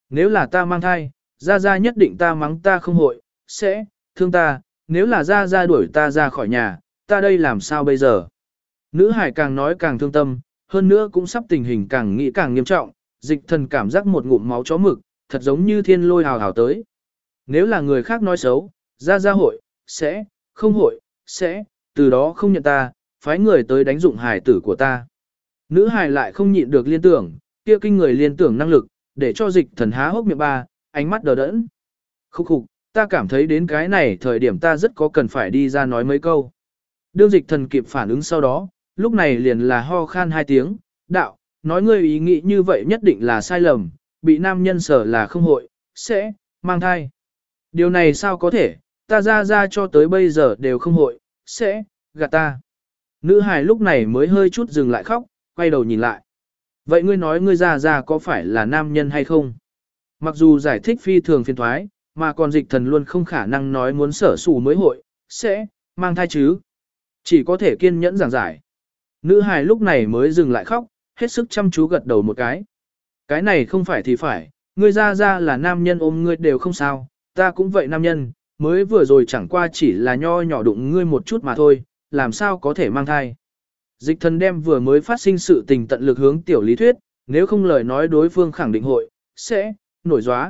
Nếu là ta mang thai, Gia Gia nhất định ta mắng ta không hội, sẽ, thương ta, nếu là Gia Gia đuổi ta ra khỏi nhà, ta đây làm sao bây giờ? Nữ hải càng nói càng thương tâm, hơn nữa cũng sắp tình hình càng nghĩ càng nghiêm trọng, dịch thần cảm giác một ngụm máu chó mực, thật giống như thiên lôi hào hào tới. Nếu là người khác nói xấu, Gia Gia hội, sẽ, không hội, sẽ, từ đó không nhận ta, phái người tới đánh dụng hải tử của ta. Nữ hải lại không nhịn được liên tưởng, kia kinh người liên tưởng năng lực, để cho dịch thần há hốc miệng ba, ánh mắt đờ đẫn. Khúc khục, ta cảm thấy đến cái này thời điểm ta rất có cần phải đi ra nói mấy câu. Đương dịch thần kịp phản ứng sau đó, lúc này liền là ho khan 2 tiếng, đạo, nói ngươi ý nghĩ như vậy nhất định là sai lầm, bị nam nhân sở là không hội, sẽ, mang thai. Điều này sao có thể, ta ra cho tới bây giờ đều không hội, sẽ, gạt ta. Nữ hài lúc này mới hơi chút dừng lại khóc, quay đầu nhìn lại. Vậy ngươi nói ngươi ra có phải là nam nhân hay không? Mặc dù giải thích phi thường phiền thoái, mà còn dịch thần luôn không khả năng nói muốn sở sủ mới hội, sẽ, mang thai chứ. Chỉ có thể kiên nhẫn giảng giải. Nữ hài lúc này mới dừng lại khóc, hết sức chăm chú gật đầu một cái. Cái này không phải thì phải, ngươi ra là nam nhân ôm ngươi đều không sao, ta cũng vậy nam nhân, mới vừa rồi chẳng qua chỉ là nho nhỏ đụng ngươi một chút mà thôi, làm sao có thể mang thai. Dịch thần đem vừa mới phát sinh sự tình tận lực hướng tiểu lý thuyết, nếu không lời nói đối phương khẳng định hội, sẽ, nổi gióa.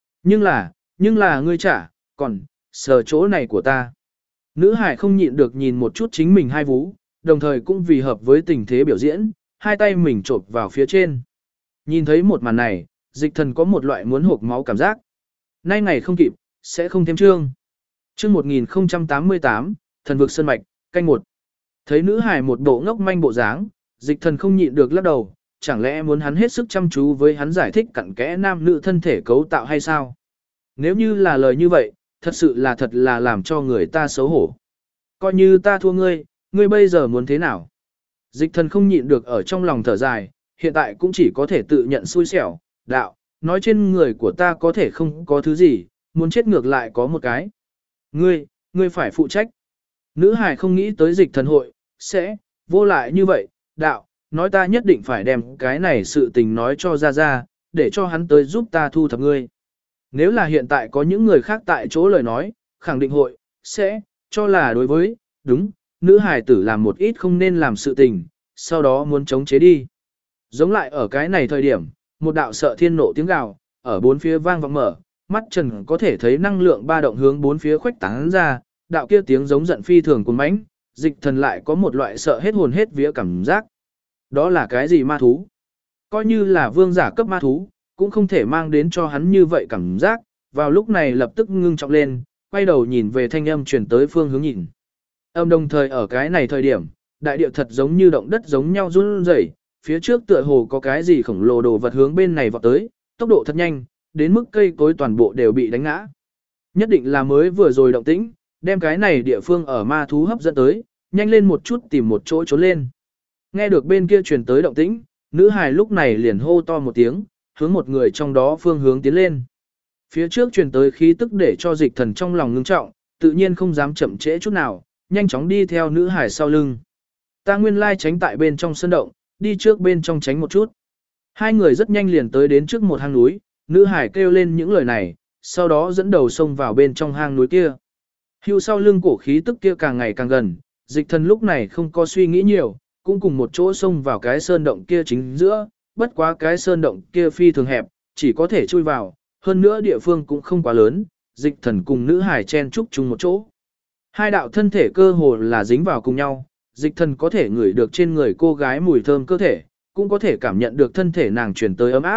Nhưng là ngươi trả, còn, sờ chỗ này của ta. Nữ hải không nhịn được nhìn một chút chính mình hai vú, đồng thời cũng vì hợp với tình thế biểu diễn, hai tay mình chộp vào phía trên. Nhìn thấy một màn này, dịch thần có một loại muốn hộc máu cảm giác. Nay ngày không kịp, sẽ không thêm chương. Chương 1088, thần vực sơn mạch, canh 1. Thấy nữ hải một bộ ngốc manh bộ dáng, dịch thần không nhịn được lắc đầu, chẳng lẽ muốn hắn hết sức chăm chú với hắn giải thích cặn kẽ nam nữ thân thể cấu tạo hay sao? Nếu như là lời như vậy, thật là làm cho người ta xấu hổ. Coi như ta thua ngươi, ngươi bây giờ muốn thế nào? Dịch thần không nhịn được ở trong lòng thở dài, hiện tại cũng chỉ có thể tự nhận xui xẻo, đạo, nói trên người của ta có thể không có thứ gì, muốn chết ngược lại có một cái. Ngươi phải phụ trách. Nữ hải không nghĩ tới dịch thần hội, sẽ, vô lại như vậy, đạo, nói ta nhất định phải đem cái này sự tình nói cho ra, để cho hắn tới giúp ta thu thập ngươi. Nếu là hiện tại có những người khác tại chỗ lời nói, khẳng định hội, sẽ, cho là đối với, đúng, nữ hải tử làm một ít không nên làm sự tình, sau đó muốn chống chế đi. Giống lại ở cái này thời điểm, một đạo sợ thiên nộ tiếng gào, ở bốn phía vang vọng mở, mắt trần có thể thấy năng lượng ba động hướng bốn phía khuếch tán ra, đạo kia tiếng giống giận phi thường cuồng mãnh, dịch thần lại có một loại sợ hết hồn hết vía cảm giác. Đó là cái gì ma thú? Coi như là vương giả cấp ma thú, cũng không thể mang đến cho hắn như vậy cảm giác, vào lúc này lập tức ngưng trọng lên, quay đầu nhìn về thanh âm chuyển tới phương hướng nhìn. Âm đồng thời ở cái này thời điểm, đại địa thật giống như động đất giống nhau run rẩy, phía trước tựa hồ có cái gì khổng lồ đồ vật hướng bên này vọt tới, tốc độ thật nhanh, đến mức cây cối toàn bộ đều bị đánh ngã. Nhất định là mới vừa rồi động tĩnh, đem cái này địa phương ở ma thú hấp dẫn tới, nhanh lên một chút tìm một chỗ trốn lên. Nghe được bên kia truyền tới động tĩnh, nữ hài lúc này liền hô to một tiếng, hướng một người trong đó phương hướng tiến lên. Phía trước truyền tới khí tức để cho dịch thần trong lòng ngưng trọng, tự nhiên không dám chậm trễ chút nào, nhanh chóng đi theo nữ hài sau lưng. Ta nguyên lai tránh tại bên trong sân động, đi trước bên trong tránh một chút. Hai người rất nhanh liền tới đến trước một hang núi, nữ hải kêu lên những lời này, sau đó dẫn đầu xông vào bên trong hang núi kia. Hưu sau lưng cổ khí tức kia càng ngày càng gần, dịch thần lúc này không có suy nghĩ nhiều, cũng cùng một chỗ xông vào cái sơn động kia chính giữa, bất quá cái sơn động kia phi thường hẹp, chỉ có thể chui vào, hơn nữa địa phương cũng không quá lớn, dịch thần cùng nữ hải chen chúc chung một chỗ. Hai đạo thân thể cơ hồ là dính vào cùng nhau, dịch thần có thể ngửi được trên người cô gái mùi thơm cơ thể, cũng có thể cảm nhận được thân thể nàng truyền tới ấm áp.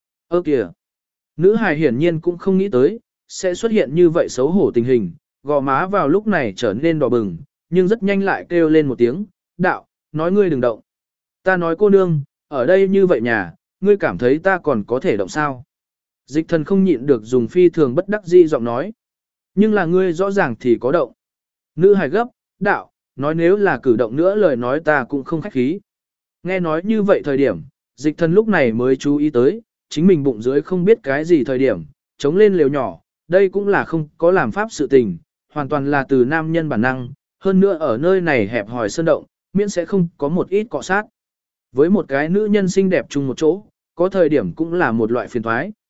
Ơ kìa! Nữ hài hiển nhiên cũng không nghĩ tới, sẽ xuất hiện như vậy xấu hổ tình hình, gò má vào lúc này trở nên đỏ bừng, nhưng rất nhanh lại kêu lên một tiếng, đạo, nói ngươi đừng động. Ta nói cô nương, ở đây như vậy nhà, ngươi cảm thấy ta còn có thể động sao? Dịch thần không nhịn được dùng phi thường bất đắc dĩ giọng nói. Nhưng là ngươi rõ ràng thì có động. Nữ hài gấp, đạo, nói nếu là cử động nữa lời nói ta cũng không khách khí. Nghe nói như vậy thời điểm, dịch thần lúc này mới chú ý tới, chính mình bụng dưới không biết cái gì thời điểm, chống lên lều nhỏ, đây cũng là không có làm pháp sự tình, hoàn toàn là từ nam nhân bản năng, hơn nữa ở nơi này hẹp hòi sơn động, miễn sẽ không có một ít cọ sát. Với một cái nữ nhân xinh đẹp chung một chỗ, có thời điểm cũng là một loại phiền thoái.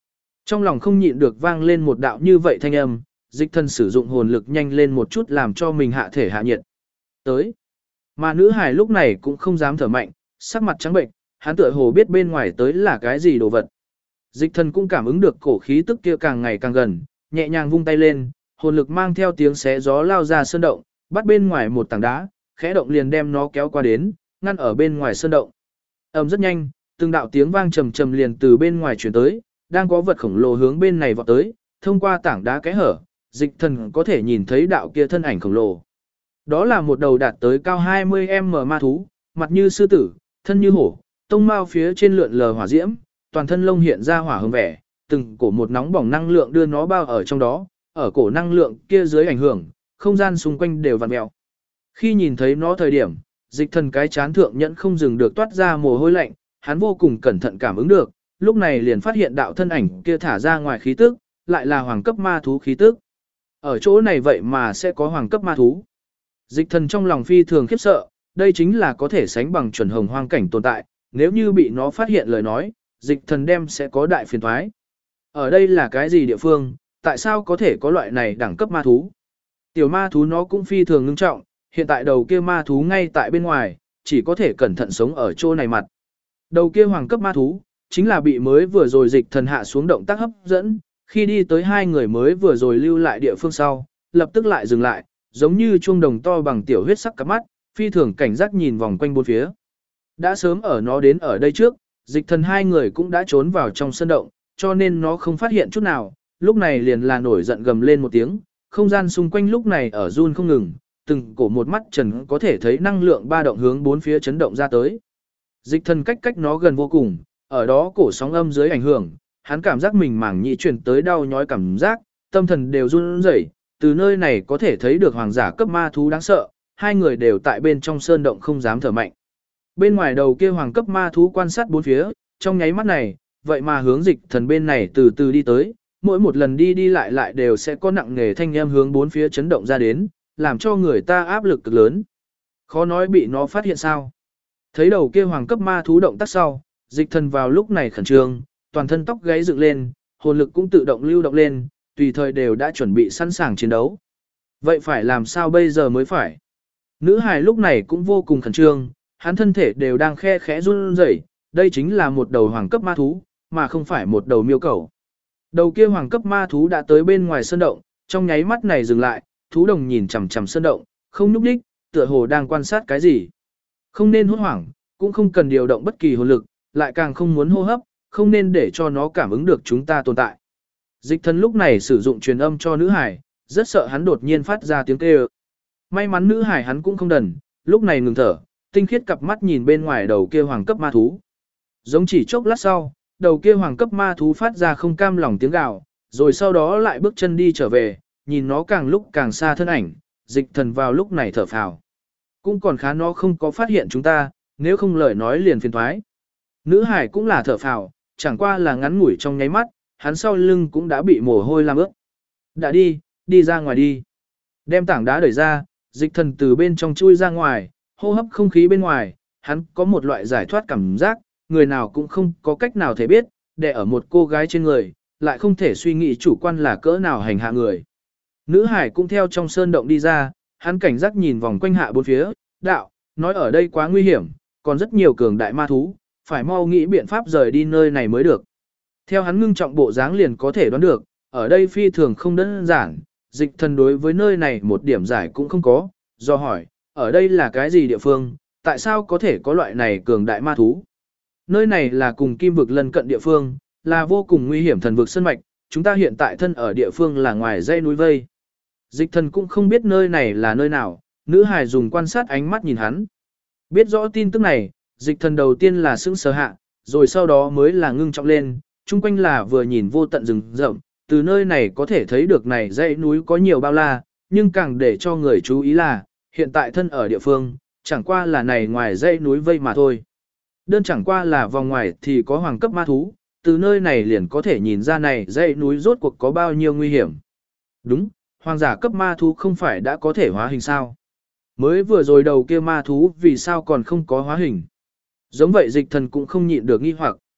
Trong lòng không nhịn được vang lên một đạo như vậy thanh âm, dịch thần sử dụng hồn lực nhanh lên một chút làm cho mình hạ thể hạ nhiệt. Tới. Mà nữ hải lúc này cũng không dám thở mạnh, sắc mặt trắng bệnh, hắn tựa hồ biết bên ngoài tới là cái gì đồ vật. Dịch thần cũng cảm ứng được cổ khí tức kia càng ngày càng gần, nhẹ nhàng vung tay lên, hồn lực mang theo tiếng xé gió lao ra sơn động, bắt bên ngoài một tảng đá, khẽ động liền đem nó kéo qua đến, ngăn ở bên ngoài sơn động. Ầm rất nhanh, từng đạo tiếng vang trầm trầm liền từ bên ngoài truyền tới, đang có vật khổng lồ hướng bên này vọt tới, thông qua tảng đá kẽ hở, dịch thần có thể nhìn thấy đạo kia thân ảnh khổng lồ. Đó là một đầu đạt tới cao 20m ma thú, mặt như sư tử, thân như hổ, tông mao phía trên lượn lờ hỏa diễm, toàn thân lông hiện ra hỏa hồng vẻ, từng cổ một nóng bỏng năng lượng đưa nó bao ở trong đó, ở cổ năng lượng kia dưới ảnh hưởng, không gian xung quanh đều vặn mèo. Khi nhìn thấy nó thời điểm, dịch thần cái chán thượng nhẫn không dừng được toát ra mồ hôi lạnh, hắn vô cùng cẩn thận cảm ứng được, lúc này liền phát hiện đạo thân ảnh kia thả ra ngoài khí tức, lại là hoàng cấp ma thú khí tức. Ở chỗ này vậy mà sẽ có hoàng cấp ma thú. Dịch thần trong lòng phi thường khiếp sợ, đây chính là có thể sánh bằng chuẩn hồng hoang cảnh tồn tại, nếu như bị nó phát hiện lời nói, dịch thần đem sẽ có đại phiền thoái. Ở đây là cái gì địa phương, tại sao có thể có loại này đẳng cấp ma thú? Tiểu ma thú nó cũng phi thường ngưng trọng, hiện tại đầu kia ma thú ngay tại bên ngoài, chỉ có thể cẩn thận sống ở chỗ này mặt. Đầu kia hoàng cấp ma thú, chính là bị mới vừa rồi dịch thần hạ xuống động tác hấp dẫn, khi đi tới hai người mới vừa rồi lưu lại địa phương sau, lập tức lại dừng lại, giống như chuông đồng to bằng tiểu huyết sắc cặp mắt, phi thường cảnh giác nhìn vòng quanh bốn phía. Đã sớm ở nó đến ở đây trước, dịch thần hai người cũng đã trốn vào trong sân động, cho nên nó không phát hiện chút nào, lúc này liền là nổi giận gầm lên một tiếng, không gian xung quanh lúc này ở run không ngừng, từng cổ một mắt trần có thể thấy năng lượng ba động hướng bốn phía chấn động ra tới. Dịch thần cách nó gần vô cùng, ở đó cổ sóng âm dưới ảnh hưởng, hắn cảm giác mình màng nhĩ chuyển tới đau nhói cảm giác, tâm thần đều run rẩy, từ nơi này có thể thấy được hoàng giả cấp ma thú đáng sợ, hai người đều tại bên trong sơn động không dám thở mạnh. Bên ngoài đầu kia hoàng cấp ma thú quan sát bốn phía, trong nháy mắt này, vậy mà hướng dịch thần bên này từ từ đi tới, mỗi một lần đi đi lại lại đều sẽ có nặng nề thanh âm hướng bốn phía chấn động ra đến, làm cho người ta áp lực cực lớn. Khó nói bị nó phát hiện sao. Thấy đầu kia hoàng cấp ma thú động tác sau, dịch thần vào lúc này khẩn trương, toàn thân tóc gáy dựng lên, hồn lực cũng tự động lưu động lên, tùy thời đều đã chuẩn bị sẵn sàng chiến đấu. Vậy phải làm sao bây giờ mới phải? Nữ hài lúc này cũng vô cùng khẩn trương, hắn thân thể đều đang khe khẽ run rẩy, đây chính là một đầu hoàng cấp ma thú, mà không phải một đầu miêu cẩu. Đầu kia hoàng cấp ma thú đã tới bên ngoài sơn động, trong nháy mắt này dừng lại, thú đồng nhìn chằm chằm sơn động, không nhúc nhích, tựa hồ đang quan sát cái gì. Không nên hốt hoảng, cũng không cần điều động bất kỳ hồn lực, lại càng không muốn hô hấp, không nên để cho nó cảm ứng được chúng ta tồn tại. Dịch thần lúc này sử dụng truyền âm cho nữ hải, rất sợ hắn đột nhiên phát ra tiếng kêu. May mắn nữ hải hắn cũng không đần, lúc này ngừng thở, tinh khiết cặp mắt nhìn bên ngoài đầu kia hoàng cấp ma thú. Giống chỉ chốc lát sau, đầu kia hoàng cấp ma thú phát ra không cam lòng tiếng gào, rồi sau đó lại bước chân đi trở về, nhìn nó càng lúc càng xa thân ảnh, dịch thần vào lúc này thở phào. Cũng còn khá nó không có phát hiện chúng ta, nếu không lời nói liền phiền thoái. Nữ hải cũng là thở phào, chẳng qua là ngắn ngủi trong nháy mắt, hắn sau lưng cũng đã bị mồ hôi làm ướt. Đã đi ra ngoài đi. Đem tảng đá đẩy ra, dịch thần từ bên trong chui ra ngoài, hô hấp không khí bên ngoài, hắn có một loại giải thoát cảm giác, người nào cũng không có cách nào thể biết, để ở một cô gái trên người, lại không thể suy nghĩ chủ quan là cỡ nào hành hạ người. Nữ hải cũng theo trong sơn động đi ra, hắn cảnh giác nhìn vòng quanh hạ bốn phía, đạo, nói ở đây quá nguy hiểm, còn rất nhiều cường đại ma thú, phải mau nghĩ biện pháp rời đi nơi này mới được. Theo hắn ngưng trọng bộ dáng liền có thể đoán được, ở đây phi thường không đơn giản, dịch thần đối với nơi này một điểm giải cũng không có, do hỏi, ở đây là cái gì địa phương, tại sao có thể có loại này cường đại ma thú. Nơi này là cùng kim vực lân cận địa phương, là vô cùng nguy hiểm thần vực sơn mạch, chúng ta hiện tại thân ở địa phương là ngoài dãy núi vây. Dịch thần cũng không biết nơi này là nơi nào, nữ hài dùng quan sát ánh mắt nhìn hắn. Biết rõ tin tức này, dịch thần đầu tiên là sững sờ hạ, rồi sau đó mới là ngưng trọng lên, chung quanh là vừa nhìn vô tận rừng rậm, từ nơi này có thể thấy được này dãy núi có nhiều bao la, nhưng càng để cho người chú ý là, hiện tại thân ở địa phương, chẳng qua là này ngoài dãy núi vây mà thôi. Đơn chẳng qua là vòng ngoài thì có hoàng cấp ma thú, từ nơi này liền có thể nhìn ra này dãy núi rốt cuộc có bao nhiêu nguy hiểm. Đúng, hoàng giả cấp ma thú không phải đã có thể hóa hình sao? Mới vừa rồi đầu kia ma thú vì sao còn không có hóa hình? Giống vậy dịch thần cũng không nhịn được nghi hoặc.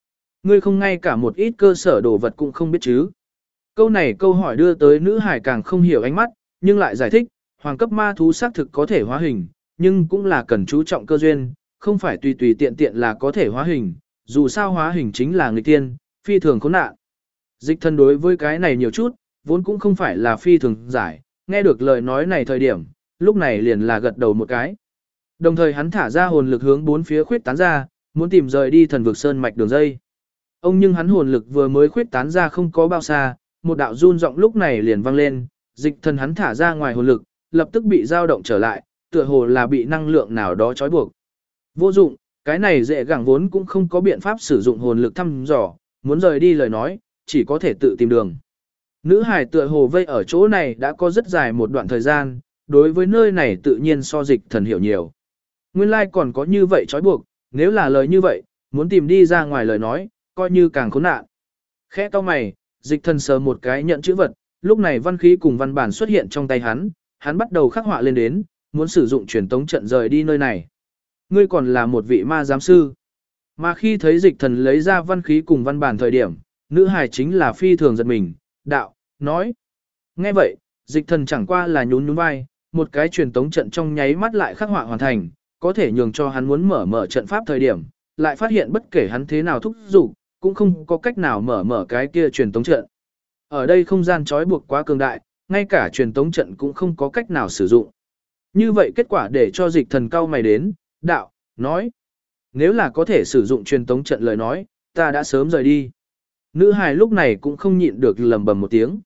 Ngươi không ngay cả một ít cơ sở đồ vật cũng không biết chứ. Câu này câu hỏi đưa tới nữ hải càng không hiểu ánh mắt, nhưng lại giải thích, hoàng cấp ma thú xác thực có thể hóa hình, nhưng cũng là cần chú trọng cơ duyên, không phải tùy tùy tiện tiện là có thể hóa hình, dù sao hóa hình chính là người tiên, phi thường khốn nạn. Dịch thần đối với cái này nhiều chút, vốn cũng không phải là phi thường giải, nghe được lời nói này thời điểm, lúc này liền là gật đầu một cái. Đồng thời hắn thả ra hồn lực hướng bốn phía khuyết tán ra, muốn tìm rời đi thần vực sơn mạch đường dây. Ông nhưng hắn hồn lực vừa mới khuyết tán ra không có bao xa, một đạo run giọng lúc này liền vang lên, dịch thần hắn thả ra ngoài hồn lực, lập tức bị dao động trở lại, tựa hồ là bị năng lượng nào đó trói buộc. Vô dụng, cái này dễ gẳng vốn cũng không có biện pháp sử dụng hồn lực thăm dò, muốn rời đi lời nói, chỉ có thể tự tìm đường. Nữ hải tựa hồ vây ở chỗ này đã có rất dài một đoạn thời gian, đối với nơi này tự nhiên so dịch thần hiểu nhiều. Nguyên lai còn có như vậy trói buộc, nếu là lời như vậy, muốn tìm đi ra ngoài lời nói, coi như càng khốn nạn. Khẽ cau mày, dịch thần sờ một cái nhận chữ vật, lúc này văn khí cùng văn bản xuất hiện trong tay hắn bắt đầu khắc họa lên đến, muốn sử dụng truyền tống trận rời đi nơi này. Ngươi còn là một vị ma giám sư. Mà khi thấy dịch thần lấy ra văn khí cùng văn bản thời điểm, nữ hài chính là phi thường giật mình, đạo, nói. Nghe vậy, dịch thần chẳng qua là nhún nhún vai, một cái truyền tống trận trong nháy mắt lại khắc họa hoàn thành, có thể nhường cho hắn muốn mở trận pháp thời điểm, lại phát hiện bất kể hắn thế nào thúc giục, cũng không có cách nào mở cái kia truyền tống trận. Ở đây không gian trói buộc quá cường đại, ngay cả truyền tống trận cũng không có cách nào sử dụng. Như vậy kết quả để cho dịch thần cao mày đến, đạo, nói. Nếu là có thể sử dụng truyền tống trận lời nói, ta đã sớm rời đi. Nữ hài lúc này cũng không nhịn được lầm bầm một tiếng.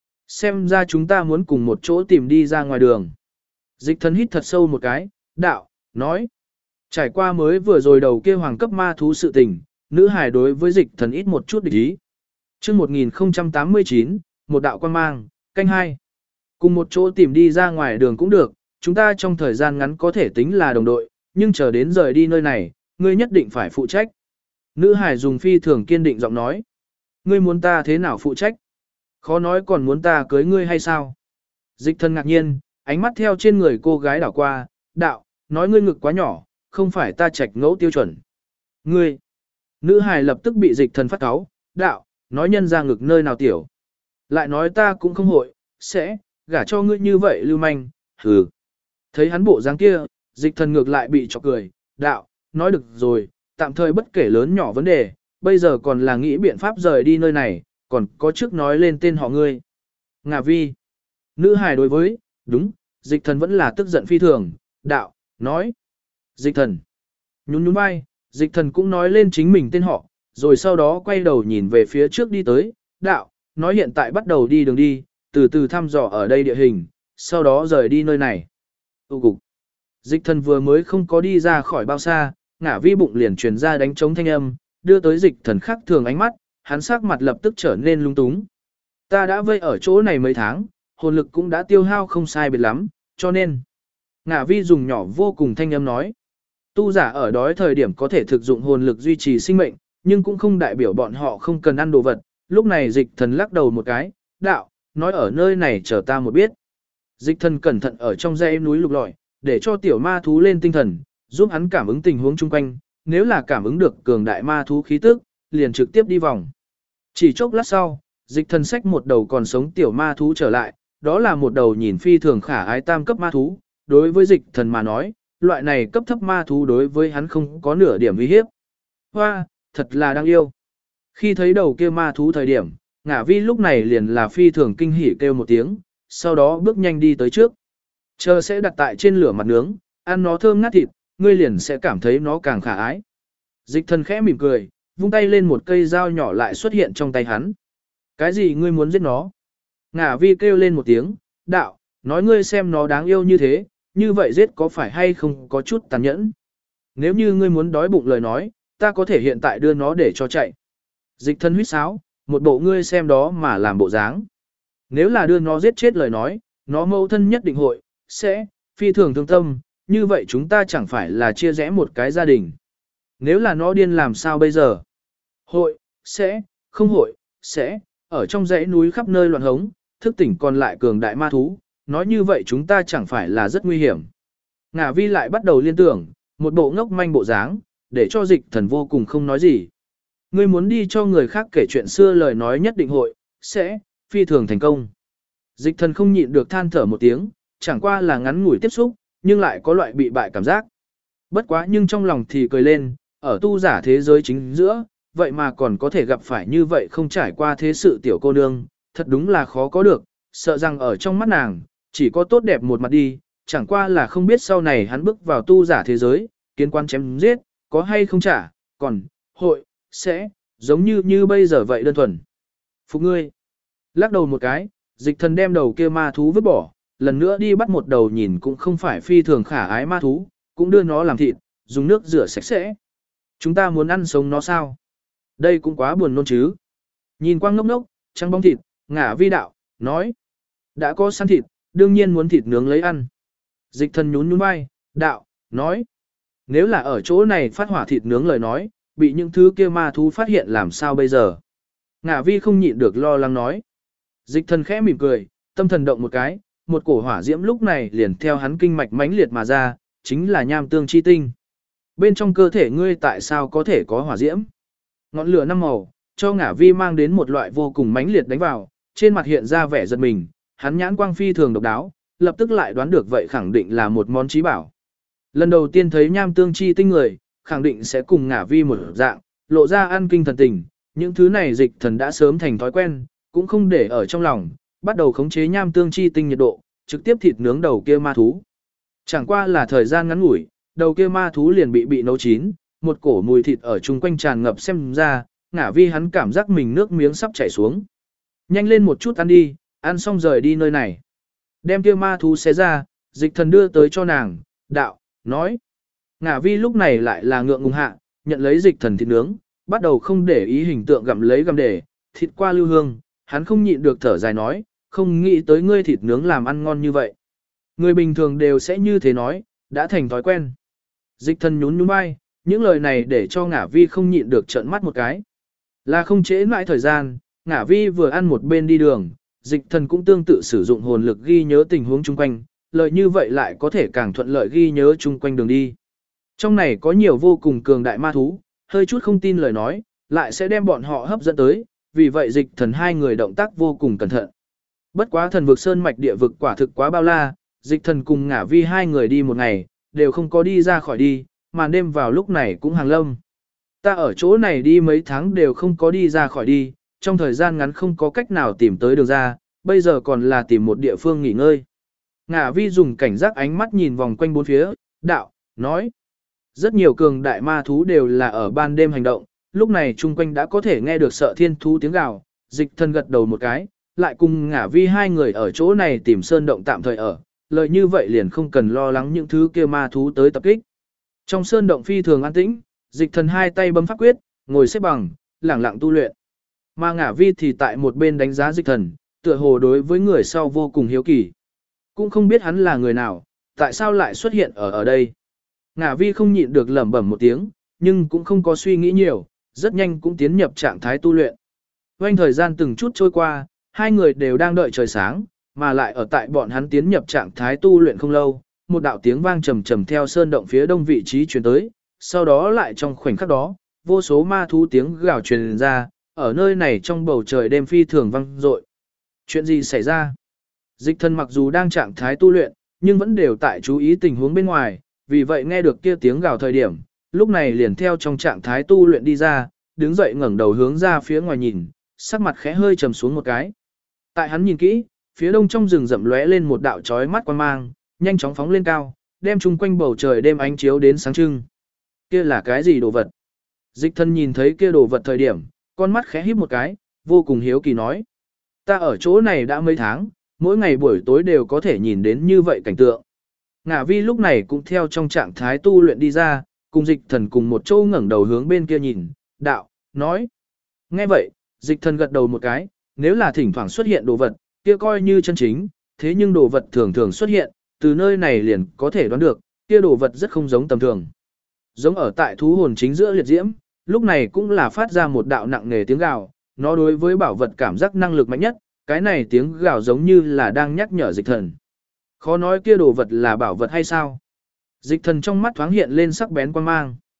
Xem ra chúng ta muốn cùng một chỗ tìm đi ra ngoài đường. Dịch thần hít thật sâu một cái, đạo, nói. Trải qua mới vừa rồi đầu kia hoàng cấp ma thú sự tình, nữ hài đối với dịch thần ít một chút địch ý. Chương 1089, một đạo quan mang, canh hai. Cùng một chỗ tìm đi ra ngoài đường cũng được, chúng ta trong thời gian ngắn có thể tính là đồng đội, nhưng chờ đến rời đi nơi này, ngươi nhất định phải phụ trách. Nữ hài dùng phi thường kiên định giọng nói. Ngươi muốn ta thế nào phụ trách? Khó nói còn muốn ta cưới ngươi hay sao? Dịch thần ngạc nhiên, ánh mắt theo trên người cô gái đảo qua, đạo, nói ngươi ngực quá nhỏ, không phải ta trạch ngẫu tiêu chuẩn. Ngươi! Nữ hài lập tức bị dịch thần phát cáu, đạo, nói nhân ra ngực nơi nào tiểu. Lại nói ta cũng không hội, sẽ, gả cho ngươi như vậy lưu manh, hừ. Thấy hắn bộ dáng kia, dịch thần ngược lại bị chọc cười, đạo, nói được rồi, tạm thời bất kể lớn nhỏ vấn đề, bây giờ còn là nghĩ biện pháp rời đi nơi này, còn có trước nói lên tên họ ngươi. Ngà vi. Nữ hài đối với, đúng, dịch thần vẫn là tức giận phi thường, đạo, nói. Dịch thần. Nhún nhún vai, dịch thần cũng nói lên chính mình tên họ, rồi sau đó quay đầu nhìn về phía trước đi tới, đạo, nói hiện tại bắt đầu đi đường đi, từ từ thăm dò ở đây địa hình, sau đó rời đi nơi này. Tụ cục. Dịch thần vừa mới không có đi ra khỏi bao xa, ngả vi bụng liền truyền ra đánh trống thanh âm, đưa tới dịch thần khác thường ánh mắt, hắn sắc mặt lập tức trở nên lung túng. Ta đã vây ở chỗ này mấy tháng, hồn lực cũng đã tiêu hao không sai biệt lắm, cho nên. Ngả vi dùng nhỏ vô cùng thanh âm nói. Tu giả ở đói thời điểm có thể thực dụng hồn lực duy trì sinh mệnh, nhưng cũng không đại biểu bọn họ không cần ăn đồ vật. Lúc này dịch thần lắc đầu một cái, đạo, nói ở nơi này chờ ta một biết. Dịch thần cẩn thận ở trong dãy núi lục lọi, để cho tiểu ma thú lên tinh thần, giúp hắn cảm ứng tình huống chung quanh, nếu là cảm ứng được cường đại ma thú khí tức, liền trực tiếp đi vòng. Chỉ chốc lát sau, dịch thần xách một đầu còn sống tiểu ma thú trở lại, đó là một đầu nhìn phi thường khả ái tam cấp ma thú, đối với dịch thần mà nói, loại này cấp thấp ma thú đối với hắn không có nửa điểm uy hiếp. Hoa, thật là đáng yêu. Khi thấy đầu kia ma thú thời điểm, ngả vi lúc này liền là phi thường kinh hỉ kêu một tiếng, sau đó bước nhanh đi tới trước. Chờ sẽ đặt tại trên lửa mặt nướng, ăn nó thơm ngát thịt, ngươi liền sẽ cảm thấy nó càng khả ái. Dịch thần khẽ mỉm cười, vung tay lên một cây dao nhỏ lại xuất hiện trong tay hắn. Cái gì ngươi muốn giết nó? Ngả vi kêu lên một tiếng, đạo, nói ngươi xem nó đáng yêu như thế, như vậy giết có phải hay không có chút tàn nhẫn. Nếu như ngươi muốn đói bụng lời nói, ta có thể hiện tại đưa nó để cho chạy. Dịch thần huýt sáo, một bộ ngươi xem đó mà làm bộ dáng. Nếu là đưa nó giết chết lời nói, nó mâu thân nhất định hội, sẽ, phi thường thương tâm, như vậy chúng ta chẳng phải là chia rẽ một cái gia đình. Nếu là nó điên làm sao bây giờ? Hội, sẽ, không hội, sẽ, ở trong dãy núi khắp nơi loạn hống, thức tỉnh còn lại cường đại ma thú, nói như vậy chúng ta chẳng phải là rất nguy hiểm. Ngả vi lại bắt đầu liên tưởng, một bộ ngốc manh bộ dáng, để cho dịch thần vô cùng không nói gì. Ngươi muốn đi cho người khác kể chuyện xưa lời nói nhất định hội, sẽ, phi thường thành công. Dịch thần không nhịn được than thở một tiếng, chẳng qua là ngắn ngủi tiếp xúc, nhưng lại có loại bị bại cảm giác. Bất quá nhưng trong lòng thì cười lên, ở tu giả thế giới chính giữa, vậy mà còn có thể gặp phải như vậy không trải qua thế sự tiểu cô nương, thật đúng là khó có được, sợ rằng ở trong mắt nàng, chỉ có tốt đẹp một mặt đi, chẳng qua là không biết sau này hắn bước vào tu giả thế giới, kiến quan chém giết, có hay không trả, còn, hội, sẽ, giống như bây giờ vậy đơn thuần. Phục ngươi. Lắc đầu một cái, dịch thần đem đầu kia ma thú vứt bỏ, lần nữa đi bắt một đầu nhìn cũng không phải phi thường khả ái ma thú, cũng đưa nó làm thịt, dùng nước rửa sạch sẽ. Chúng ta muốn ăn sống nó sao? Đây cũng quá buồn nôn chứ. Nhìn quang ngốc ngốc, trăng bóng thịt, ngả vi đạo, nói. Đã có săn thịt, đương nhiên muốn thịt nướng lấy ăn. Dịch thần nhún nhún vai, đạo, nói. Nếu là ở chỗ này phát hỏa thịt nướng lời nói, bị những thứ kia ma thú phát hiện làm sao bây giờ? Ngả vi không nhịn được lo lắng nói. Dịch thần khẽ mỉm cười, tâm thần động một cái, một cổ hỏa diễm lúc này liền theo hắn kinh mạch mãnh liệt mà ra, chính là nham tương chi tinh. Bên trong cơ thể ngươi tại sao có thể có hỏa diễm? Ngọn lửa năm màu, cho ngả vi mang đến một loại vô cùng mãnh liệt đánh vào, trên mặt hiện ra vẻ giật mình, hắn nhãn quang phi thường độc đáo, lập tức lại đoán được vậy khẳng định là một món trí bảo. Lần đầu tiên thấy nham tương chi tinh người, khẳng định sẽ cùng ngả vi một dạng, lộ ra ăn kinh thần tình, những thứ này dịch thần đã sớm thành thói quen, cũng không để ở trong lòng, bắt đầu khống chế nham tương chi tinh nhiệt độ, trực tiếp thịt nướng đầu kia ma thú. Chẳng qua là thời gian ngắn ngủi, đầu kia ma thú liền bị nấu chín, một cổ mùi thịt ở chung quanh tràn ngập xem ra, ngả vi hắn cảm giác mình nước miếng sắp chảy xuống. Nhanh lên một chút ăn đi, ăn xong rời đi nơi này. Đem kia ma thú xé ra, dịch thần đưa tới cho nàng, đạo, nói. Ngả vi lúc này lại là ngượng ngùng hạ, nhận lấy dịch thần thịt nướng, bắt đầu không để ý hình tượng gặm lấy gặm để, thịt qua lưu hương, hắn không nhịn được thở dài nói, không nghĩ tới ngươi thịt nướng làm ăn ngon như vậy. Người bình thường đều sẽ như thế nói, đã thành thói quen. Dịch thần nhún nhún vai, những lời này để cho ngả vi không nhịn được trợn mắt một cái. Là không trễ mãi thời gian, ngả vi vừa ăn một bên đi đường, dịch thần cũng tương tự sử dụng hồn lực ghi nhớ tình huống chung quanh, lợi như vậy lại có thể càng thuận lợi ghi nhớ chung quanh đường đi. Trong này có nhiều vô cùng cường đại ma thú, hơi chút không tin lời nói, lại sẽ đem bọn họ hấp dẫn tới, vì vậy dịch thần hai người động tác vô cùng cẩn thận. Bất quá thần vực sơn mạch địa vực quả thực quá bao la, dịch thần cùng ngả vi hai người đi một ngày, đều không có đi ra khỏi đi, màn đêm vào lúc này cũng hàng lâm. Ta ở chỗ này đi mấy tháng đều không có đi ra khỏi đi, trong thời gian ngắn không có cách nào tìm tới đường ra, bây giờ còn là tìm một địa phương nghỉ ngơi. Ngả vi dùng cảnh giác ánh mắt nhìn vòng quanh bốn phía, đạo, nói. Rất nhiều cường đại ma thú đều là ở ban đêm hành động, lúc này chung quanh đã có thể nghe được sợ thiên thú tiếng gào, dịch thần gật đầu một cái, lại cùng ngả vi hai người ở chỗ này tìm sơn động tạm thời ở, lời như vậy liền không cần lo lắng những thứ kia ma thú tới tập kích. Trong sơn động phi thường an tĩnh, dịch thần hai tay bấm pháp quyết, ngồi xếp bằng, lẳng lặng tu luyện. Mà ngả vi thì tại một bên đánh giá dịch thần, tựa hồ đối với người sau vô cùng hiếu kỳ. Cũng không biết hắn là người nào, tại sao lại xuất hiện ở đây. Ngả vi không nhịn được lẩm bẩm một tiếng, nhưng cũng không có suy nghĩ nhiều, rất nhanh cũng tiến nhập trạng thái tu luyện. Quanh thời gian từng chút trôi qua, hai người đều đang đợi trời sáng, mà lại ở tại bọn hắn tiến nhập trạng thái tu luyện không lâu, một đạo tiếng vang trầm trầm theo sơn động phía đông vị trí truyền tới, sau đó lại trong khoảnh khắc đó, vô số ma thú tiếng gào truyền ra, ở nơi này trong bầu trời đêm phi thường vang dội. Chuyện gì xảy ra? Dịch thần mặc dù đang trạng thái tu luyện, nhưng vẫn đều tại chú ý tình huống bên ngoài, vì vậy nghe được kia tiếng gào thời điểm, lúc này liền theo trong trạng thái tu luyện đi ra, đứng dậy ngẩng đầu hướng ra phía ngoài nhìn, sắc mặt khẽ hơi trầm xuống một cái. Tại hắn nhìn kỹ, phía đông trong rừng rậm lóe lên một đạo chói mắt quang mang, nhanh chóng phóng lên cao, đem chung quanh bầu trời đêm ánh chiếu đến sáng trưng. Kia là cái gì đồ vật? Dịch thân nhìn thấy kia đồ vật thời điểm, con mắt khẽ híp một cái, vô cùng hiếu kỳ nói. Ta ở chỗ này đã mấy tháng, mỗi ngày buổi tối đều có thể nhìn đến như vậy cảnh tượng. Ngả vi lúc này cũng theo trong trạng thái tu luyện đi ra, cùng dịch thần cùng một chỗ ngẩng đầu hướng bên kia nhìn, đạo, nói. Nghe vậy, dịch thần gật đầu một cái, nếu là thỉnh thoảng xuất hiện đồ vật, kia coi như chân chính, thế nhưng đồ vật thường thường xuất hiện, từ nơi này liền có thể đoán được, kia đồ vật rất không giống tầm thường. Giống ở tại thú hồn chính giữa liệt diễm, lúc này cũng là phát ra một đạo nặng nề tiếng gào, nó đối với bảo vật cảm giác năng lực mạnh nhất, cái này tiếng gào giống như là đang nhắc nhở dịch thần. Khó nói kia đồ vật là bảo vật hay sao? Dịch thần trong mắt thoáng hiện lên sắc bén quan mang.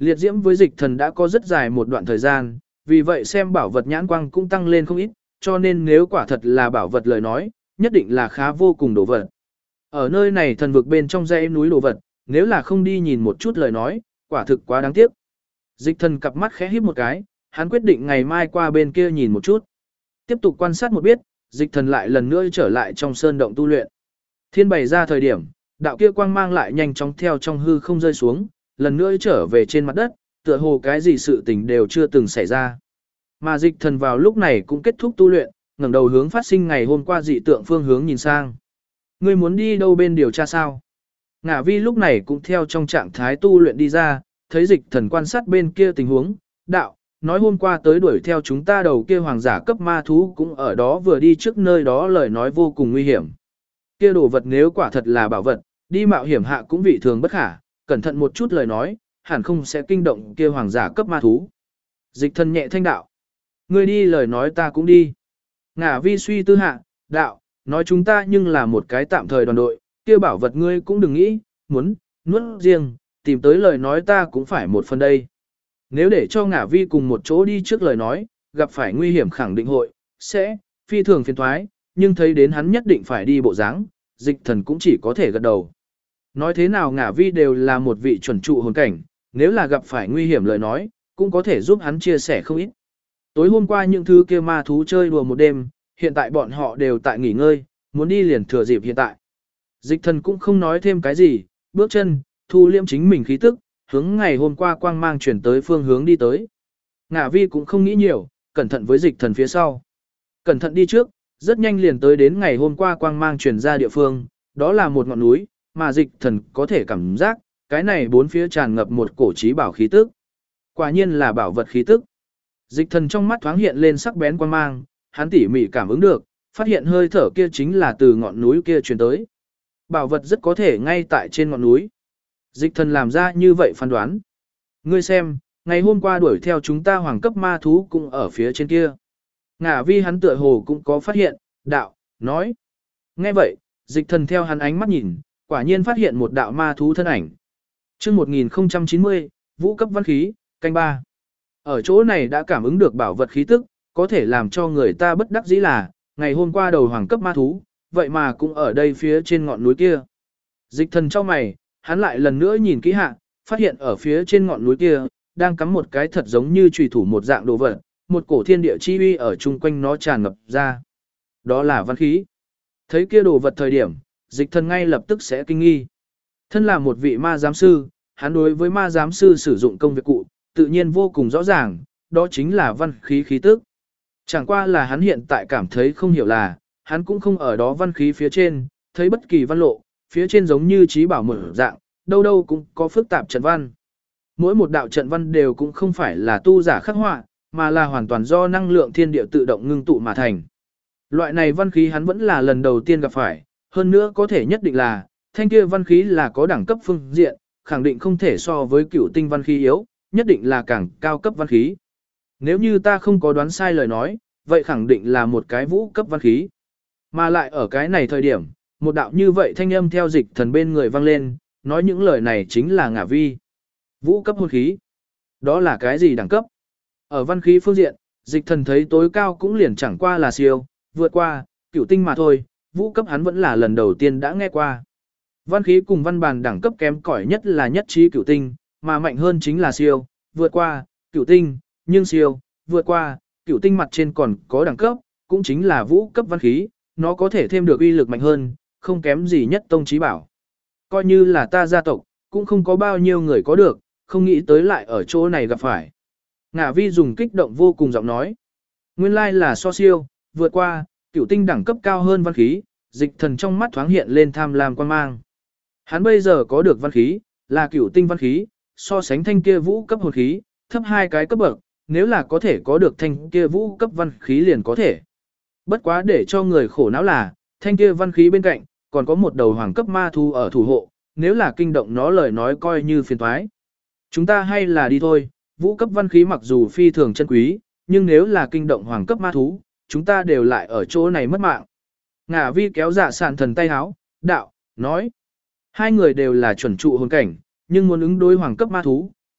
Liệt diễm với dịch thần đã có rất dài một đoạn thời gian, vì vậy xem bảo vật nhãn quang cũng tăng lên không ít, cho nên nếu quả thật là bảo vật lời nói, nhất định là khá vô cùng đồ vật. Ở nơi này thần vực bên trong dãy núi đồ vật, nếu là không đi nhìn một chút lời nói, quả thực quá đáng tiếc. Dịch thần cặp mắt khẽ híp một cái, hắn quyết định ngày mai qua bên kia nhìn một chút. Tiếp tục quan sát một biết, dịch thần lại lần nữa trở lại trong sơn động tu luyện. Thiên bày ra thời điểm, đạo kia quang mang lại nhanh chóng theo trong hư không rơi xuống, lần nữa trở về trên mặt đất, tựa hồ cái gì sự tình đều chưa từng xảy ra. Mà dịch thần vào lúc này cũng kết thúc tu luyện, ngẩng đầu hướng phát sinh ngày hôm qua dị tượng phương hướng nhìn sang. Ngươi muốn đi đâu bên điều tra sao? Ngạ Vi lúc này cũng theo trong trạng thái tu luyện đi ra, thấy dịch thần quan sát bên kia tình huống, đạo, nói hôm qua tới đuổi theo chúng ta đầu kia hoàng giả cấp ma thú cũng ở đó vừa đi trước nơi đó lời nói vô cùng nguy hiểm. Kia đồ vật nếu quả thật là bảo vật, đi mạo hiểm hạ cũng vị thường bất khả, cẩn thận một chút lời nói, hẳn không sẽ kinh động kia hoàng giả cấp ma thú. Dịch thần nhẹ thanh đạo, ngươi đi lời nói ta cũng đi. Ngạ Vi suy tư hạ, đạo, nói chúng ta nhưng là một cái tạm thời đoàn đội, kia bảo vật ngươi cũng đừng nghĩ, muốn, nuốt riêng, tìm tới lời nói ta cũng phải một phần đây. Nếu để cho Ngạ Vi cùng một chỗ đi trước lời nói, gặp phải nguy hiểm khẳng định hội, sẽ, phi thường phiền thoái, nhưng thấy đến hắn nhất định phải đi bộ dáng, dịch thần cũng chỉ có thể gật đầu. Nói thế nào Ngạ Vi đều là một vị chuẩn trụ hồn cảnh, nếu là gặp phải nguy hiểm lời nói, cũng có thể giúp hắn chia sẻ không ít. Tối hôm qua những thứ kia ma thú chơi đùa một đêm, hiện tại bọn họ đều tại nghỉ ngơi, muốn đi liền thừa dịp hiện tại. Dịch thần cũng không nói thêm cái gì, bước chân, thu liêm chính mình khí tức, hướng ngày hôm qua quang mang chuyển tới phương hướng đi tới. Ngạ Vi cũng không nghĩ nhiều, cẩn thận với dịch thần phía sau. Cẩn thận đi trước, rất nhanh liền tới đến ngày hôm qua quang mang chuyển ra địa phương, đó là một ngọn núi, mà dịch thần có thể cảm giác, cái này bốn phía tràn ngập một cổ trí bảo khí tức. Quả nhiên là bảo vật khí tức. Dịch thần trong mắt thoáng hiện lên sắc bén quang mang, hắn tỉ mỉ cảm ứng được, phát hiện hơi thở kia chính là từ ngọn núi kia truyền tới. Bảo vật rất có thể ngay tại trên ngọn núi. Dịch thần làm ra như vậy phán đoán. Ngươi xem, ngày hôm qua đuổi theo chúng ta hoàng cấp ma thú cũng ở phía trên kia. Ngạ Vi hắn tựa hồ cũng có phát hiện, đạo, nói. Nghe vậy, dịch thần theo hắn ánh mắt nhìn, quả nhiên phát hiện một đạo ma thú thân ảnh. Chương 1090, vũ cấp văn khí, canh 3. Ở chỗ này đã cảm ứng được bảo vật khí tức, có thể làm cho người ta bất đắc dĩ là, ngày hôm qua đầu hoàng cấp ma thú, vậy mà cũng ở đây phía trên ngọn núi kia. Dịch thần cho mày, hắn lại lần nữa nhìn kỹ hạ, phát hiện ở phía trên ngọn núi kia, đang cắm một cái thật giống như chùy thủ một dạng đồ vật, một cổ thiên địa chi uy ở chung quanh nó tràn ngập ra. Đó là văn khí. Thấy kia đồ vật thời điểm, dịch thần ngay lập tức sẽ kinh nghi. Thân là một vị ma giám sư, hắn đối với ma giám sư sử dụng công việc cụ, tự nhiên vô cùng rõ ràng, đó chính là văn khí khí tức. Chẳng qua là hắn hiện tại cảm thấy không hiểu là, hắn cũng không ở đó văn khí phía trên, thấy bất kỳ văn lộ, phía trên giống như trí bảo mở dạng, đâu đâu cũng có phức tạp trận văn. Mỗi một đạo trận văn đều cũng không phải là tu giả khắc họa, mà là hoàn toàn do năng lượng thiên địa tự động ngưng tụ mà thành. Loại này văn khí hắn vẫn là lần đầu tiên gặp phải, hơn nữa có thể nhất định là, thanh kia văn khí là có đẳng cấp phương diện, khẳng định không thể so với cửu tinh văn khí yếu, nhất định là càng cao cấp văn khí. Nếu như ta không có đoán sai lời nói, vậy khẳng định là một cái vũ cấp văn khí. Mà lại ở cái này thời điểm, một đạo như vậy thanh âm theo dịch thần bên người vang lên, nói những lời này chính là Ngạ Vi. Vũ cấp hồn khí. Đó là cái gì đẳng cấp? Ở văn khí phương diện, dịch thần thấy tối cao cũng liền chẳng qua là siêu, vượt qua, cửu tinh mà thôi, vũ cấp hắn vẫn là lần đầu tiên đã nghe qua. Văn khí cùng văn bàn đẳng cấp kém cỏi nhất là nhất trí cửu tinh, mà mạnh hơn chính là siêu, vượt qua, cửu tinh, nhưng siêu, vượt qua, cửu tinh mặt trên còn có đẳng cấp, cũng chính là vũ cấp văn khí, nó có thể thêm được uy lực mạnh hơn, không kém gì nhất tông chí bảo. Coi như là ta gia tộc, cũng không có bao nhiêu người có được, không nghĩ tới lại ở chỗ này gặp phải. Ngạ Vi dùng kích động vô cùng giọng nói. Nguyên lai là so siêu, vượt qua, cửu tinh đẳng cấp cao hơn văn khí, dịch thần trong mắt thoáng hiện lên tham lam quan mang. Hắn bây giờ có được văn khí, là cửu tinh văn khí, so sánh thanh kia vũ cấp hồn khí, thấp hai cái cấp bậc, nếu là có thể có được thanh kia vũ cấp văn khí liền có thể. Bất quá để cho người khổ não là, thanh kia văn khí bên cạnh, còn có một đầu hoàng cấp ma thú ở thủ hộ, nếu là kinh động nó lời nói coi như phiền toái. Chúng ta hay là đi thôi, vũ cấp văn khí mặc dù phi thường chân quý, nhưng nếu là kinh động hoàng cấp ma thú, chúng ta đều lại ở chỗ này mất mạng. Ngạ Vi kéo Dạ Sạn Thần tay háo, đạo, nói. Hai người đều là chuẩn trụ hồn cảnh, nhưng muốn ứng đối hoàng cấp ma thú,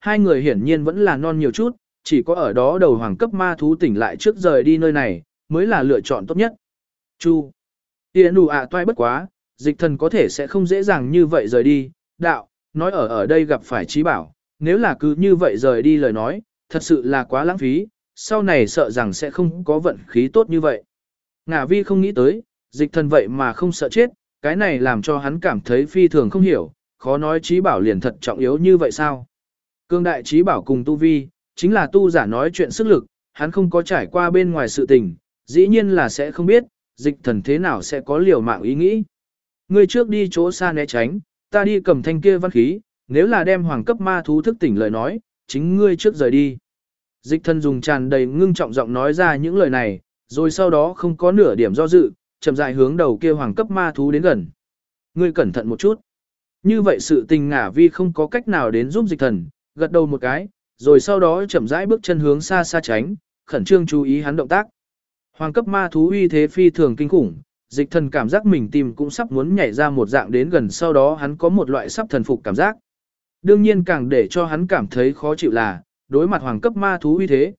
hai người hiển nhiên vẫn là non nhiều chút, chỉ có ở đó đầu hoàng cấp ma thú tỉnh lại trước rời đi nơi này, mới là lựa chọn tốt nhất. Chu. Tiễn đủ toai bất quá, dịch thần có thể sẽ không dễ dàng như vậy rời đi, đạo, nói ở đây gặp phải trí bảo, nếu là cứ như vậy rời đi lời nói, thật sự là quá lãng phí, sau này sợ rằng sẽ không có vận khí tốt như vậy. Ngả vi không nghĩ tới, dịch thần vậy mà không sợ chết, cái này làm cho hắn cảm thấy phi thường không hiểu, khó nói trí bảo liền thật trọng yếu như vậy sao. Cương đại trí bảo cùng tu vi, chính là tu giả nói chuyện sức lực, hắn không có trải qua bên ngoài sự tình, dĩ nhiên là sẽ không biết, dịch thần thế nào sẽ có liều mạng ý nghĩ. Ngươi trước đi chỗ xa né tránh, ta đi cầm thanh kia văn khí, nếu là đem hoàng cấp ma thú thức tỉnh lời nói, chính ngươi trước rời đi. Dịch thần dùng tràn đầy ngưng trọng giọng nói ra những lời này, rồi sau đó không có nửa điểm do dự, chậm rãi hướng đầu kia hoàng cấp ma thú đến gần. Ngươi cẩn thận một chút. Như vậy sự tình Ngả vi không có cách nào đến giúp dịch thần, gật đầu một cái, rồi sau đó chậm rãi bước chân hướng xa xa tránh, khẩn trương chú ý hắn động tác. Hoàng cấp ma thú uy thế phi thường kinh khủng, dịch thần cảm giác mình tim cũng sắp muốn nhảy ra một dạng đến gần, sau đó hắn có một loại sắp thần phục cảm giác. Đương nhiên càng để cho hắn cảm thấy khó chịu là, đối mặt hoàng cấp ma thú uy thế,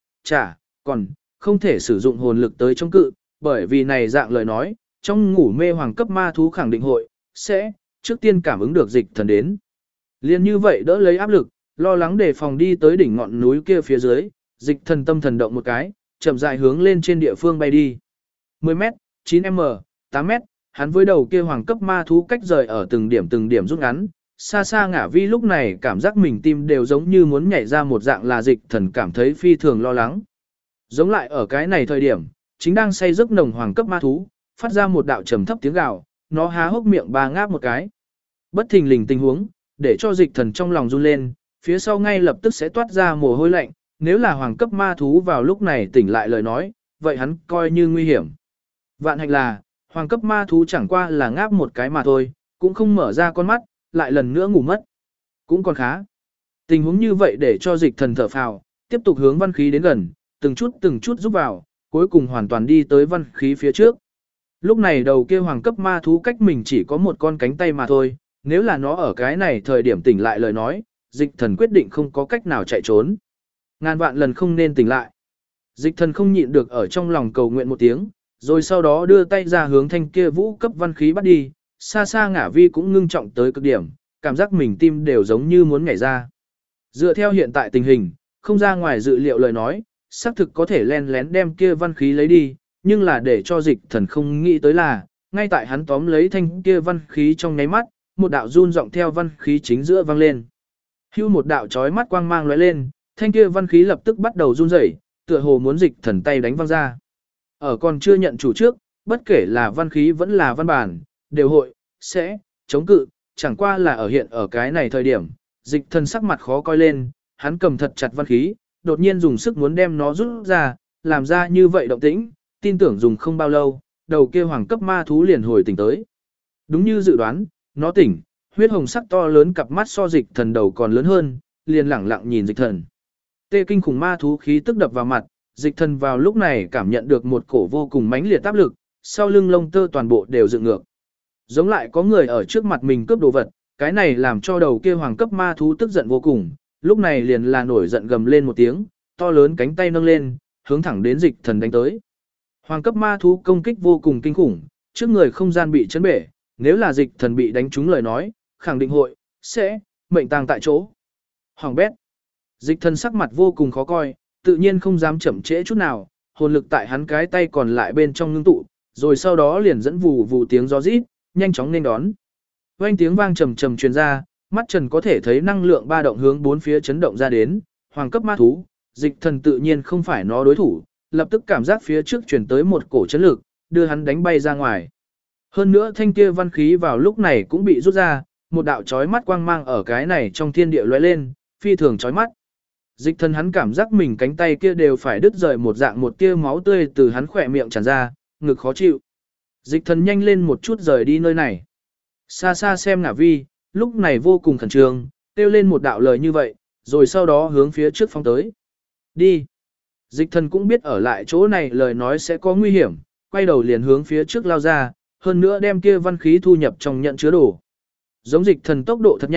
còn không thể sử dụng hồn lực tới chống cự, bởi vì này dạng lời nói, trong ngủ mê hoàng cấp ma thú khẳng định sẽ trước tiên cảm ứng được dịch thần đến. Liên như vậy đỡ lấy áp lực, lo lắng đề phòng đi tới đỉnh ngọn núi kia phía dưới, dịch thần tâm thần động một cái, chậm rãi hướng lên trên địa phương bay đi. 10m, 9m, 8m, hắn với đầu kia hoàng cấp ma thú cách rời ở từng điểm rút ngắn, xa xa Ngả vi lúc này cảm giác mình tim đều giống như muốn nhảy ra một dạng, là dịch thần cảm thấy phi thường lo lắng. Giống lại ở cái này thời điểm, chính đang say giấc nồng hoàng cấp ma thú, phát ra một đạo trầm thấp tiếng gào, nó há hốc miệng ba ngáp một cái. Bất thình lình tình huống, để cho dịch thần trong lòng run lên, phía sau ngay lập tức sẽ toát ra mồ hôi lạnh, nếu là hoàng cấp ma thú vào lúc này tỉnh lại lời nói, vậy hắn coi như nguy hiểm. Vạn hạnh là, hoàng cấp ma thú chẳng qua là ngáp một cái mà thôi, cũng không mở ra con mắt, lại lần nữa ngủ mất. Cũng còn khá. Tình huống như vậy để cho dịch thần thở phào, tiếp tục hướng văn khí đến gần, từng chút giúp vào, cuối cùng hoàn toàn đi tới văn khí phía trước. Lúc này đầu kia hoàng cấp ma thú cách mình chỉ có một con cánh tay mà thôi, nếu là nó ở cái này thời điểm tỉnh lại lời nói, dịch thần quyết định không có cách nào chạy trốn. Ngàn vạn lần không nên tỉnh lại. Dịch thần không nhịn được ở trong lòng cầu nguyện một tiếng, rồi sau đó đưa tay ra hướng thanh kia vũ cấp văn khí bắt đi, xa xa Ngả vi cũng ngưng trọng tới cực điểm, cảm giác mình tim đều giống như muốn nhảy ra. Dựa theo hiện tại tình hình, không ra ngoài dự liệu lời nói, xác thực có thể len lén đem kia văn khí lấy đi, nhưng là để cho dịch thần không nghĩ tới là, ngay tại hắn tóm lấy thanh kia văn khí trong nháy mắt, một đạo run rộng theo văn khí chính giữa vang lên. Hưu một đạo chói mắt quang mang lóe lên, thanh kia văn khí lập tức bắt đầu run rẩy, tựa hồ muốn dịch thần tay đánh văng ra. Ở còn chưa nhận chủ trước, bất kể là văn khí vẫn là văn bản, đều sẽ chống cự, chẳng qua là ở cái này thời điểm, dịch thần sắc mặt khó coi lên, hắn cầm thật chặt văn khí, đột nhiên dùng sức muốn đem nó rút ra, làm ra như vậy động tĩnh, tin tưởng dùng không bao lâu, đầu kia hoàng cấp ma thú liền hồi tỉnh tới. Đúng như dự đoán, nó tỉnh, huyết hồng sắc to lớn cặp mắt so dịch thần đầu còn lớn hơn, liền lẳng lặng nhìn dịch thần. Tê kinh khủng ma thú khí tức đập vào mặt, dịch thần vào lúc này cảm nhận được một cổ vô cùng mãnh liệt áp lực, sau lưng lông tơ toàn bộ đều dựng ngược. Giống lại có người ở trước mặt mình cướp đồ vật, cái này làm cho đầu kia hoàng cấp ma thú tức giận vô cùng, lúc này liền là nổi giận gầm lên một tiếng, to lớn cánh tay nâng lên, hướng thẳng đến dịch thần đánh tới. Hoàng cấp ma thú công kích vô cùng kinh khủng, trước người không gian bị chấn bể, nếu là dịch thần bị đánh trúng lời nói, khẳng định sẽ mệnh tang tại chỗ. Hoàng bét. Dịch thần sắc mặt vô cùng khó coi, tự nhiên không dám chậm trễ chút nào, hồn lực tại hắn cái tay còn lại bên trong ngưng tụ, rồi sau đó liền dẫn vù vù tiếng gió rít, nhanh chóng nên đón. Vang tiếng vang trầm trầm truyền ra, mắt Trần có thể thấy năng lượng ba động hướng bốn phía chấn động ra đến, hoàng cấp ma thú, dịch thần tự nhiên không phải nó đối thủ, lập tức cảm giác phía trước truyền tới một cổ chấn lực, đưa hắn đánh bay ra ngoài. Hơn nữa thanh kia văn khí vào lúc này cũng bị rút ra, một đạo chói mắt quang mang ở cái này trong thiên địa lóe lên, phi thường chói mắt. Dịch thần hắn cảm giác mình cánh tay kia đều phải đứt rời một dạng, một tia máu tươi từ hắn khỏe miệng tràn ra, ngực khó chịu. Dịch thần nhanh lên một chút rời đi nơi này. Xa xa xem Ngả vi, lúc này vô cùng khẩn trương, kêu lên một đạo lời như vậy, rồi sau đó hướng phía trước phóng tới. Đi. Dịch thần cũng biết ở lại chỗ này lời nói sẽ có nguy hiểm, quay đầu liền hướng phía trước lao ra, hơn nữa đem kia văn khí thu nhập trong nhận chứa đồ. Giống dịch thần tốc độ thật nhanh,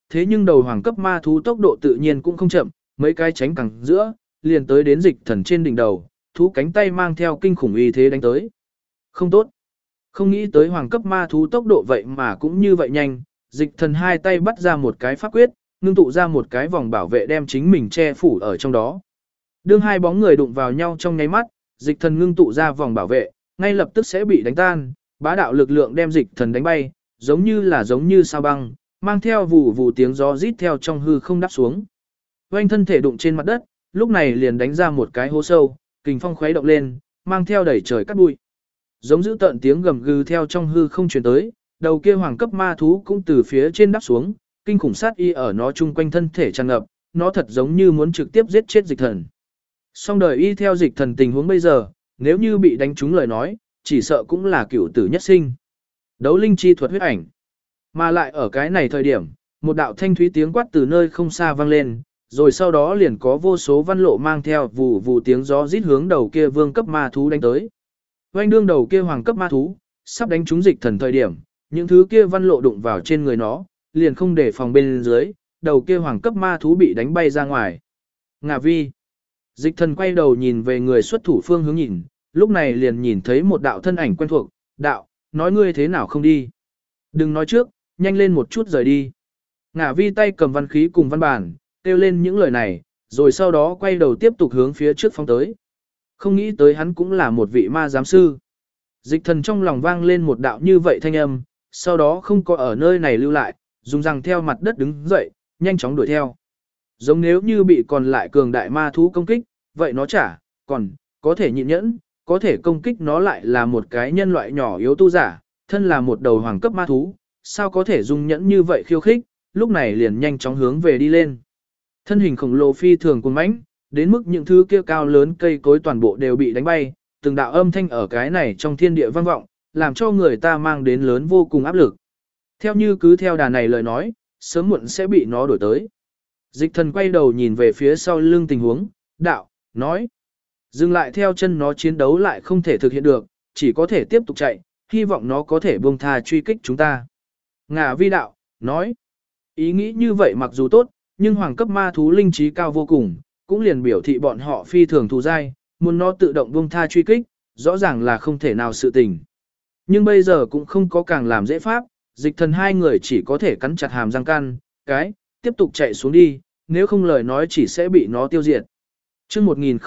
thế nhưng đầu hoàng cấp ma thú tốc độ tự nhiên cũng không chậm, mấy cái tránh cẳng giữa, liền tới đến dịch thần trên đỉnh đầu, thú cánh tay mang theo kinh khủng uy thế đánh tới. Không tốt. Không nghĩ tới hoàng cấp ma thú tốc độ vậy mà cũng như vậy nhanh, dịch thần hai tay bắt ra một cái pháp quyết, ngưng tụ ra một cái vòng bảo vệ đem chính mình che phủ ở trong đó. Đương hai bóng người đụng vào nhau trong nháy mắt, dịch thần ngưng tụ ra vòng bảo vệ, ngay lập tức sẽ bị đánh tan, bá đạo lực lượng đem dịch thần đánh bay, giống như sao băng, mang theo vù vù tiếng gió rít theo trong hư không đáp xuống. Oanh thân thể đụng trên mặt đất, lúc này liền đánh ra một cái hố sâu, kình phong khuấy động lên, mang theo đẩy trời cát bụi. Giống dữ tợn tiếng gầm gừ theo trong hư không truyền tới, đầu kia hoàng cấp ma thú cũng từ phía trên đáp xuống, kinh khủng sát y ở nó chung quanh thân thể tràn ngập, nó thật giống như muốn trực tiếp giết chết dịch thần. Song đời y theo dịch thần tình huống bây giờ, nếu như bị đánh trúng lời nói, chỉ sợ cũng là cửu tử nhất sinh. Đấu linh chi thuật huyết ảnh. Mà lại ở cái này thời điểm, một đạo thanh thúy tiếng quát từ nơi không xa vang lên, rồi sau đó liền có vô số văn lộ mang theo vù vù tiếng gió rít hướng đầu kia vương cấp ma thú đánh tới. Oanh đương đầu kia hoàng cấp ma thú, sắp đánh trúng dịch thần thời điểm, những thứ kia văn lộ đụng vào trên người nó, liền không để phòng bên dưới, đầu kia hoàng cấp ma thú bị đánh bay ra ngoài. Ngạ vi. Dịch thần quay đầu nhìn về người xuất thủ phương hướng nhìn, lúc này liền nhìn thấy một đạo thân ảnh quen thuộc, đạo, nói ngươi thế nào không đi. Đừng nói trước, nhanh lên một chút rời đi. Ngạ vi tay cầm văn khí cùng văn bản, kêu lên những lời này, rồi sau đó quay đầu tiếp tục hướng phía trước phóng tới. Không nghĩ tới hắn cũng là một vị ma giám sư. Dịch thần trong lòng vang lên một đạo như vậy thanh âm, sau đó không có ở nơi này lưu lại, dùng răng theo mặt đất đứng dậy, nhanh chóng đuổi theo. Giống nếu như bị còn lại cường đại ma thú công kích, vậy nó chả, còn, có thể nhịn nhẫn, có thể công kích nó lại là một cái nhân loại nhỏ yếu tu giả, thân là một đầu hoàng cấp ma thú, sao có thể dung nhẫn như vậy khiêu khích, lúc này liền nhanh chóng hướng về đi lên. Thân hình khổng lồ phi thường cuồng mãnh, đến mức những thứ kia cao lớn cây cối toàn bộ đều bị đánh bay, từng đạo âm thanh ở cái này trong thiên địa vang vọng, làm cho người ta mang đến lớn vô cùng áp lực. Theo như cứ theo đà này lời nói, sớm muộn sẽ bị nó đuổi tới. Dịch thần quay đầu nhìn về phía sau lưng tình huống, đạo, nói. Dừng lại theo chân nó chiến đấu lại không thể thực hiện được, chỉ có thể tiếp tục chạy, hy vọng nó có thể buông tha truy kích chúng ta. Ngạ vi đạo, nói. Ý nghĩ như vậy mặc dù tốt, nhưng hoàng cấp ma thú linh trí cao vô cùng, cũng liền biểu thị bọn họ phi thường thù dai, muốn nó tự động buông tha truy kích, rõ ràng là không thể nào sự tình. Nhưng bây giờ cũng không có càng làm dễ pháp, dịch thần hai người chỉ có thể cắn chặt hàm răng can, tiếp tục chạy xuống đi, nếu không lời nói chỉ sẽ bị nó tiêu diệt. Trước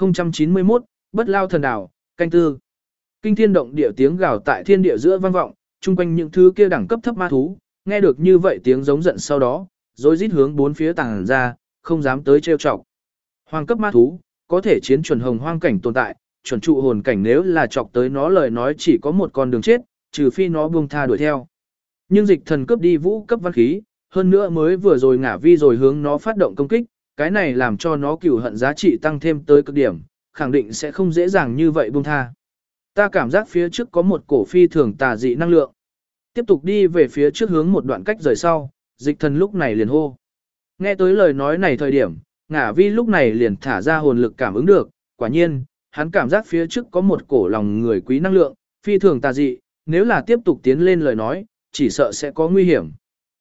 1091, bất lao thần đảo, canh tư. Kinh thiên động địa tiếng gào tại thiên địa giữa vang vọng, chung quanh những thứ kia đẳng cấp thấp ma thú, nghe được như vậy tiếng giống giận sau đó, rồi rít hướng bốn phía tàng ra, không dám tới trêu chọc. Hoàng cấp ma thú, có thể chiến chuẩn hồng hoang cảnh tồn tại, chuẩn trụ hồn cảnh nếu là chọc tới nó lời nói chỉ có một con đường chết, trừ phi nó buông tha đuổi theo. Nhưng dịch thần cướp đi vũ cấp văn khí, hơn nữa mới vừa rồi ngả vi rồi hướng nó phát động công kích, cái này làm cho nó cửu hận giá trị tăng thêm tới cực điểm, khẳng định sẽ không dễ dàng như vậy buông tha. Ta cảm giác phía trước có một cổ phi thường tà dị năng lượng. Tiếp tục đi về phía trước hướng một đoạn cách rời sau, dịch thần lúc này liền hô. Nghe tới lời nói này thời điểm, ngả vi lúc này liền thả ra hồn lực cảm ứng được, quả nhiên, hắn cảm giác phía trước có một cổ lòng người quý năng lượng, phi thường tà dị, nếu là tiếp tục tiến lên lời nói, chỉ sợ sẽ có nguy hiểm.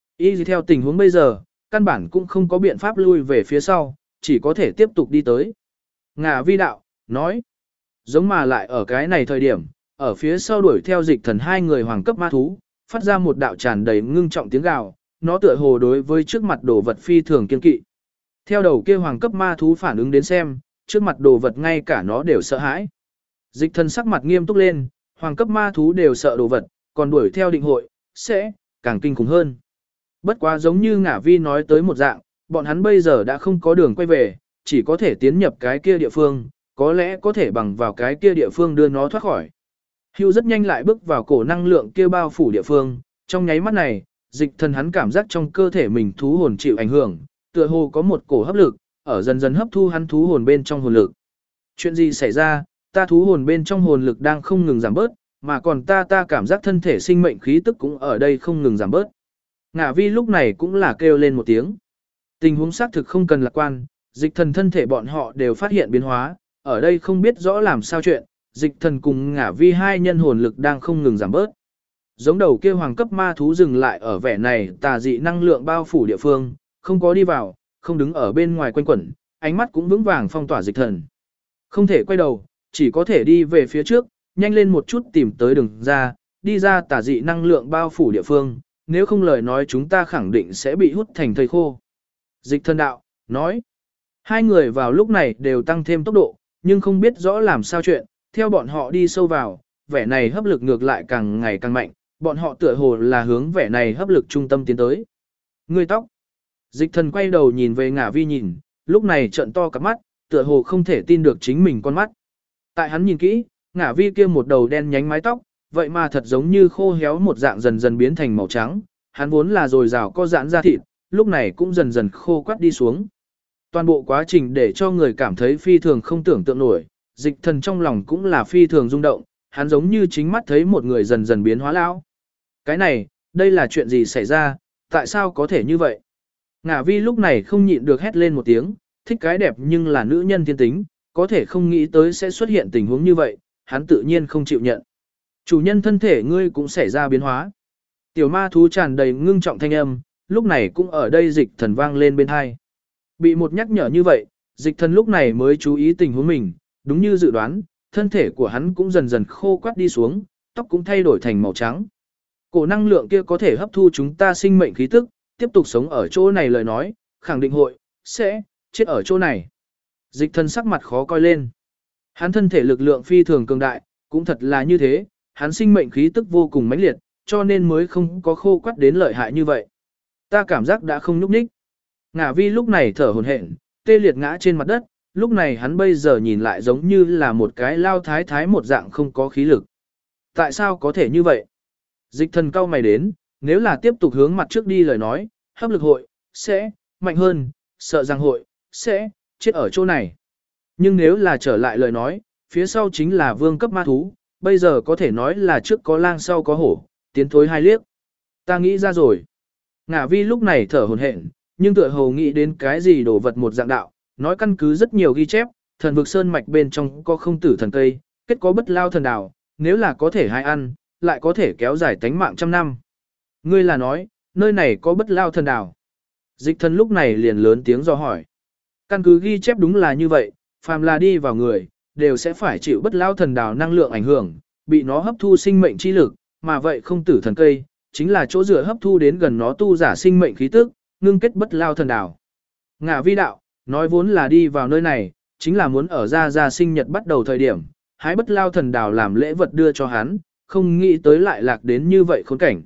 Y theo tình huống bây giờ, căn bản cũng không có biện pháp lui về phía sau, chỉ có thể tiếp tục đi tới. Ngả vi đạo, nói, giống mà lại ở cái này thời điểm, ở phía sau đuổi theo dịch thần hai người hoàng cấp ma thú, phát ra một đạo tràn đầy ngưng trọng tiếng gào, nó tựa hồ đối với trước mặt đồ vật phi thường kiên kỵ. Theo đầu kia hoàng cấp ma thú phản ứng đến xem, trước mặt đồ vật ngay cả nó đều sợ hãi. Dịch thần sắc mặt nghiêm túc lên, hoàng cấp ma thú đều sợ đồ vật, còn đuổi theo định hội, sẽ càng kinh khủng hơn. Bất quá giống như ngả vi nói tới một dạng, bọn hắn bây giờ đã không có đường quay về, chỉ có thể tiến nhập cái kia địa phương, có lẽ có thể bằng vào cái kia địa phương đưa nó thoát khỏi. Hưu rất nhanh lại bước vào cổ năng lượng kia bao phủ địa phương, trong nháy mắt này, dịch thần hắn cảm giác trong cơ thể mình thú hồn chịu ảnh hưởng, tựa hồ có một cổ hấp lực, ở dần dần hấp thu hắn thú hồn bên trong hồn lực. Chuyện gì xảy ra, ta thú hồn bên trong hồn lực đang không ngừng giảm bớt, mà còn ta cảm giác thân thể sinh mệnh khí tức cũng ở đây không ngừng giảm bớt. Ngả vi lúc này cũng là kêu lên một tiếng. Tình huống xác thực không cần lạc quan, dịch thần thân thể bọn họ đều phát hiện biến hóa, ở đây không biết rõ làm sao chuyện, dịch thần cùng ngả vi hai nhân hồn lực đang không ngừng giảm bớt. Giống đầu kia hoàng cấp ma thú dừng lại ở vẻ này tà dị năng lượng bao phủ địa phương, không có đi vào, không đứng ở bên ngoài quanh quẩn, ánh mắt cũng vững vàng phong tỏa Dịch Thần. Không thể quay đầu, chỉ có thể đi về phía trước, nhanh lên một chút tìm tới đường ra, đi ra tà dị năng lượng bao phủ địa phương, nếu không lời nói chúng ta khẳng định sẽ bị hút thành thây khô. Dịch Thần đạo, nói. Hai người vào lúc này đều tăng thêm tốc độ, nhưng không biết rõ làm sao chuyện, theo bọn họ đi sâu vào, vẻ này hấp lực ngược lại càng ngày càng mạnh, bọn họ tựa hồ là hướng vẻ này hấp lực trung tâm tiến tới. Người tóc. Dịch Thần quay đầu nhìn về Ngả Vi nhìn, lúc này trợn to cặp mắt, tựa hồ không thể tin được chính mình con mắt. Tại hắn nhìn kỹ, Ngả Vi kia một đầu đen nhánh mái tóc, vậy mà thật giống như khô héo một dạng dần dần biến thành màu trắng, hắn vốn là dồi dào có giãn ra thịt, lúc này cũng dần dần khô quắt đi xuống. Toàn bộ quá trình để cho người cảm thấy phi thường không tưởng tượng nổi, Dịch Thần trong lòng cũng là phi thường rung động, hắn giống như chính mắt thấy một người dần dần biến hóa lão. Cái này, đây là chuyện gì xảy ra, tại sao có thể như vậy? Ngả Vi lúc này không nhịn được hét lên một tiếng, thích cái đẹp nhưng là nữ nhân thiên tính, có thể không nghĩ tới sẽ xuất hiện tình huống như vậy, hắn tự nhiên không chịu nhận. Chủ nhân thân thể ngươi cũng xảy ra biến hóa. Tiểu ma thú tràn đầy ngưng trọng thanh âm, lúc này cũng ở đây Dịch Thần vang lên bên hai. Bị một nhắc nhở như vậy, Dịch Thần lúc này mới chú ý tình huống mình, đúng như dự đoán, thân thể của hắn cũng dần dần khô quắt đi xuống, tóc cũng thay đổi thành màu trắng. Cổ năng lượng kia có thể hấp thu chúng ta sinh mệnh khí tức, tiếp tục sống ở chỗ này lời nói, khẳng định hội, sẽ, chết ở chỗ này. Dịch Thần sắc mặt khó coi lên. Hắn thân thể lực lượng phi thường cường đại, cũng thật là như thế, hắn sinh mệnh khí tức vô cùng mãnh liệt, cho nên mới không có khô quắt đến lợi hại như vậy. Ta cảm giác đã không nhúc nhích. Ngả Vi lúc này thở hổn hển, tê liệt ngã trên mặt đất, lúc này hắn bây giờ nhìn lại giống như là một cái lao thái thái một dạng không có khí lực. Tại sao có thể như vậy? Dịch Thần cau mày đến, nếu là tiếp tục hướng mặt trước đi lời nói, hấp lực hội, sẽ, mạnh hơn, sợ rằng hội, sẽ, chết ở chỗ này. Nhưng nếu là trở lại lời nói, phía sau chính là vương cấp ma thú, bây giờ có thể nói là trước có lang sau có hổ, tiến thối hai liếc. Ta nghĩ ra rồi. Ngả Vi lúc này thở hổn hển, nhưng tựa hồ nghĩ đến cái gì đồ vật một dạng đạo, nói căn cứ rất nhiều ghi chép, thần vực sơn mạch bên trong có không tử thần cây, kết có bất lao thần đào, nếu là có thể hai ăn, lại có thể kéo dài tánh mạng trăm năm. Ngươi là nói, nơi này có bất lao thần đào. Dịch Thần lúc này liền lớn tiếng do hỏi. Căn cứ ghi chép đúng là như vậy, phàm là đi vào người, đều sẽ phải chịu bất lao thần đào năng lượng ảnh hưởng, bị nó hấp thu sinh mệnh chi lực, mà vậy không tử thần cây, chính là chỗ dựa hấp thu đến gần nó tu giả sinh mệnh khí tức, ngưng kết bất lao thần đào. Ngả Vi đạo, nói vốn là đi vào nơi này, chính là muốn ở ra sinh nhật bắt đầu thời điểm, hái bất lao thần đào làm lễ vật đưa cho hắn, không nghĩ tới lại lạc đến như vậy khốn cảnh.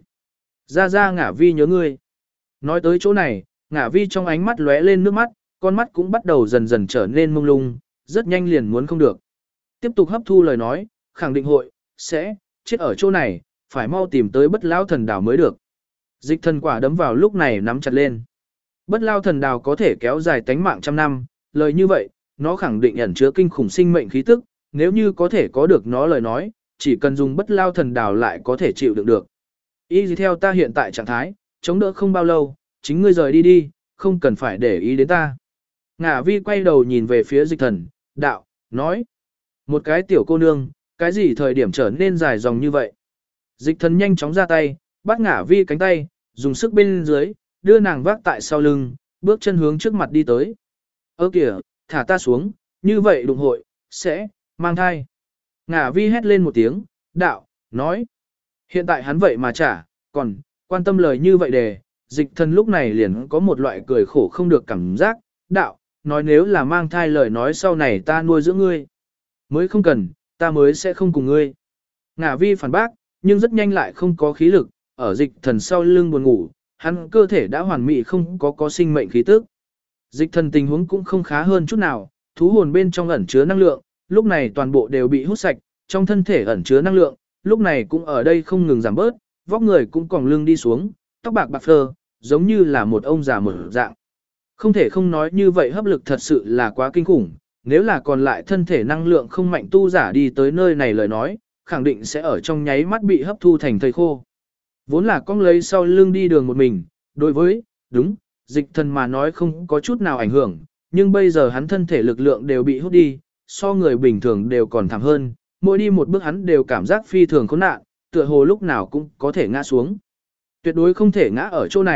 Ra Ngả Vi nhớ ngươi. Nói tới chỗ này, Ngả Vi trong ánh mắt lóe lên nước mắt, con mắt cũng bắt đầu dần dần trở nên mông lung, rất nhanh liền muốn không được. Tiếp tục hấp thu lời nói, khẳng định hội, sẽ, chết ở chỗ này, phải mau tìm tới bất lao thần đào mới được. Dịch Thần quả đấm vào lúc này nắm chặt lên. Bất lao thần đào có thể kéo dài tánh mạng trăm năm, lời như vậy, nó khẳng định ẩn chứa kinh khủng sinh mệnh khí tức, nếu như có thể có được nó lời nói, chỉ cần dùng bất lao thần đào lại có thể chịu đựng được. Y gì theo ta hiện tại trạng thái, chống đỡ không bao lâu, chính ngươi rời đi đi, không cần phải để ý đến ta. Ngả Vi quay đầu nhìn về phía Dịch Thần, đạo, nói. Một cái tiểu cô nương, cái gì thời điểm trở nên dài dòng như vậy? Dịch Thần nhanh chóng ra tay, bắt Ngả Vi cánh tay, dùng sức bên dưới, đưa nàng vác tại sau lưng, bước chân hướng trước mặt đi tới. Ơ kìa, thả ta xuống, như vậy đụng hội, sẽ, mang thai. Ngả Vi hét lên một tiếng, đạo, nói. Hiện tại hắn vậy mà chả, còn, quan tâm lời như vậy để, Dịch Thần lúc này liền có một loại cười khổ không được cảm giác, đạo, nói nếu là mang thai lời nói sau này ta nuôi dưỡng ngươi. Mới không cần, ta mới sẽ không cùng ngươi. Ngả Vi phản bác, nhưng rất nhanh lại không có khí lực, ở Dịch Thần sau lưng buồn ngủ, hắn cơ thể đã hoàn mỹ không có sinh mệnh khí tức. Dịch Thần tình huống cũng không khá hơn chút nào, thú hồn bên trong ẩn chứa năng lượng, lúc này toàn bộ đều bị hút sạch, trong thân thể ẩn chứa năng lượng, lúc này cũng ở đây không ngừng giảm bớt, vóc người cũng còng lưng đi xuống, tóc bạc bạc phơ, giống như là một ông già một dạng. Không thể không nói như vậy hấp lực thật sự là quá kinh khủng, nếu là còn lại thân thể năng lượng không mạnh tu giả đi tới nơi này lời nói, khẳng định sẽ ở trong nháy mắt bị hấp thu thành thây khô. Vốn là con lấy sau lưng đi đường một mình, đối với, đúng, Dịch Thần mà nói không có chút nào ảnh hưởng, nhưng bây giờ hắn thân thể lực lượng đều bị hút đi, so người bình thường đều còn thảm hơn, mỗi đi một bước hắn đều cảm giác phi thường khốn nạn, tựa hồ lúc nào cũng có thể ngã xuống. Tuyệt đối không thể ngã ở chỗ này,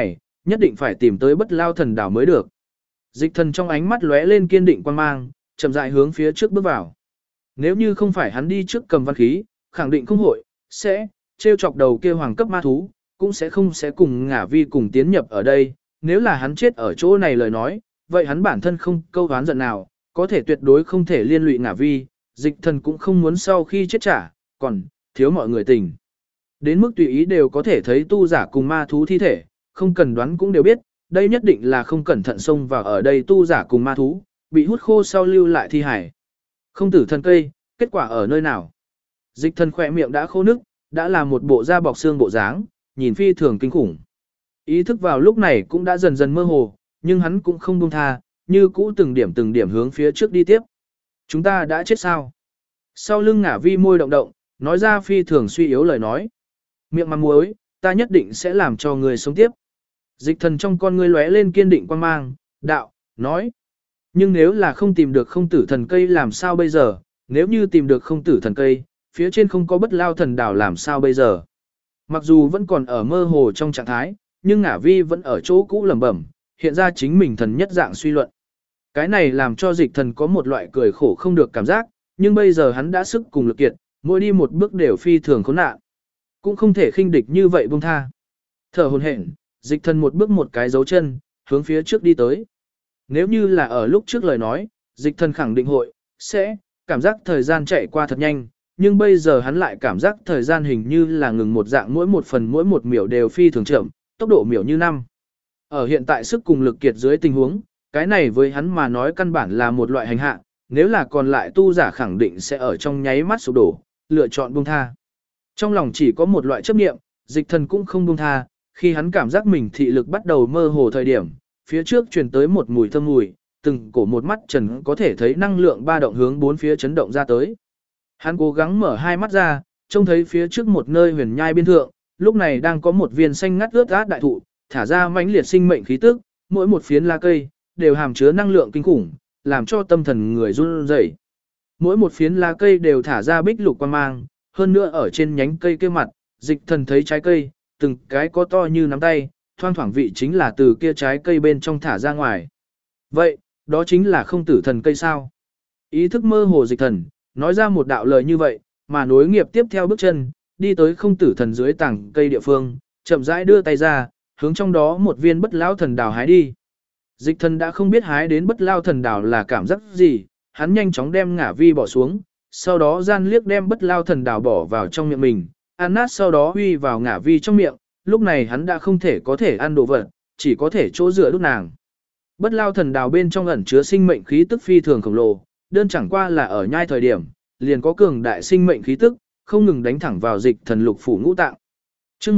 nhất định phải tìm tới Bất Lao Thần Đảo mới được. Dịch thần trong ánh mắt lóe lên kiên định quan mang, chậm rãi hướng phía trước bước vào. Nếu như không phải hắn đi trước cầm văn khí, khẳng định không hội, sẽ trêu chọc đầu kia hoàng cấp ma thú, cũng sẽ cùng Ngả Vi cùng tiến nhập ở đây. Nếu là hắn chết ở chỗ này lời nói, vậy hắn bản thân không câu oán giận nào, có thể tuyệt đối không thể liên lụy Ngả Vi, dịch thần cũng không muốn sau khi chết trả, còn thiếu mọi người tình. Đến mức tùy ý đều có thể thấy tu giả cùng ma thú thi thể, không cần đoán cũng đều biết, đây nhất định là không cẩn thận xông vào ở đây tu giả cùng ma thú, bị hút khô sau lưu lại thi hải. Không tử thần cây, kết quả ở nơi nào? Dịch thần khỏe miệng đã khô nức, đã là một bộ da bọc xương bộ dáng, nhìn phi thường kinh khủng. Ý thức vào lúc này cũng đã dần dần mơ hồ, nhưng hắn cũng không buông tha, như cũ từng điểm hướng phía trước đi tiếp. Chúng ta đã chết sao? Sau lưng Ngả Vi môi động động, nói ra phi thường suy yếu lời nói. Miệng mắm muối, ta nhất định sẽ làm cho người sống tiếp. Dịch thần trong con ngươi lóe lên kiên định quan mang, đạo, nói. Nhưng nếu là không tìm được không tử thần cây làm sao bây giờ, nếu như tìm được không tử thần cây, phía trên không có Bất Lao Thần Đảo làm sao bây giờ. Mặc dù vẫn còn ở mơ hồ trong trạng thái, nhưng Ngả Vi vẫn ở chỗ cũ lẩm bẩm, hiện ra chính mình thần nhất dạng suy luận. Cái này làm cho dịch thần có một loại cười khổ không được cảm giác, nhưng bây giờ hắn đã sức cùng lực kiệt, mỗi đi một bước đều phi thường khốn nạn. Cũng không thể khinh địch như vậy buông tha. Thở hổn hển, dịch thần một bước một cái dấu chân, hướng phía trước đi tới. Nếu như là ở lúc trước lời nói, dịch thần khẳng định hội, sẽ, cảm giác thời gian chạy qua thật nhanh, nhưng bây giờ hắn lại cảm giác thời gian hình như là ngừng một dạng mỗi một phần mỗi một miểu đều phi thường chậm, tốc độ miểu như năm. Ở hiện tại sức cùng lực kiệt dưới tình huống, cái này với hắn mà nói căn bản là một loại hành hạ, nếu là còn lại tu giả khẳng định sẽ ở trong nháy mắt sụp đổ, lựa chọn buông tha. Trong lòng chỉ có một loại chấp niệm, dịch thần cũng không buông tha, khi hắn cảm giác mình thị lực bắt đầu mơ hồ thời điểm, phía trước truyền tới một mùi thơm mùi, từng cổ một mắt trần có thể thấy năng lượng ba động hướng bốn phía chấn động ra tới. Hắn cố gắng mở hai mắt ra, trông thấy phía trước một nơi huyền nhai biên thượng, lúc này đang có một viên xanh ngắt ướt át đại thụ, thả ra mãnh liệt sinh mệnh khí tức, mỗi một phiến lá cây đều hàm chứa năng lượng kinh khủng, làm cho tâm thần người run rẩy. Mỗi một phiến lá cây đều thả ra bích lục quang mang, hơn nữa ở trên nhánh cây kia mặt, dịch thần thấy trái cây, từng cái có to như nắm tay, thoang thoảng vị chính là từ kia trái cây bên trong thả ra ngoài. Vậy, đó chính là không tử thần cây sao? Ý thức mơ hồ dịch thần, nói ra một đạo lời như vậy, mà nối nghiệp tiếp theo bước chân, đi tới không tử thần dưới tảng cây địa phương, chậm rãi đưa tay ra, hướng trong đó một viên Bất Lao Thần Đảo hái đi. Dịch thần đã không biết hái đến Bất Lao Thần Đảo là cảm giác gì, hắn nhanh chóng đem Ngả Vi bỏ xuống, sau đó gian liếc đem Bất Lao Thần Đảo bỏ vào trong miệng mình, ăn nát sau đó huy vào Ngả Vi trong miệng, lúc này hắn đã không thể có thể ăn đồ vật, chỉ có thể chỗ dựa đút nàng. Bất Lao Thần Đảo bên trong ẩn chứa sinh mệnh khí tức phi thường khổng lồ, đơn chẳng qua là ở nhai thời điểm, liền có cường đại sinh mệnh khí tức, không ngừng đánh thẳng vào dịch thần lục phủ ngũ tạng. Chương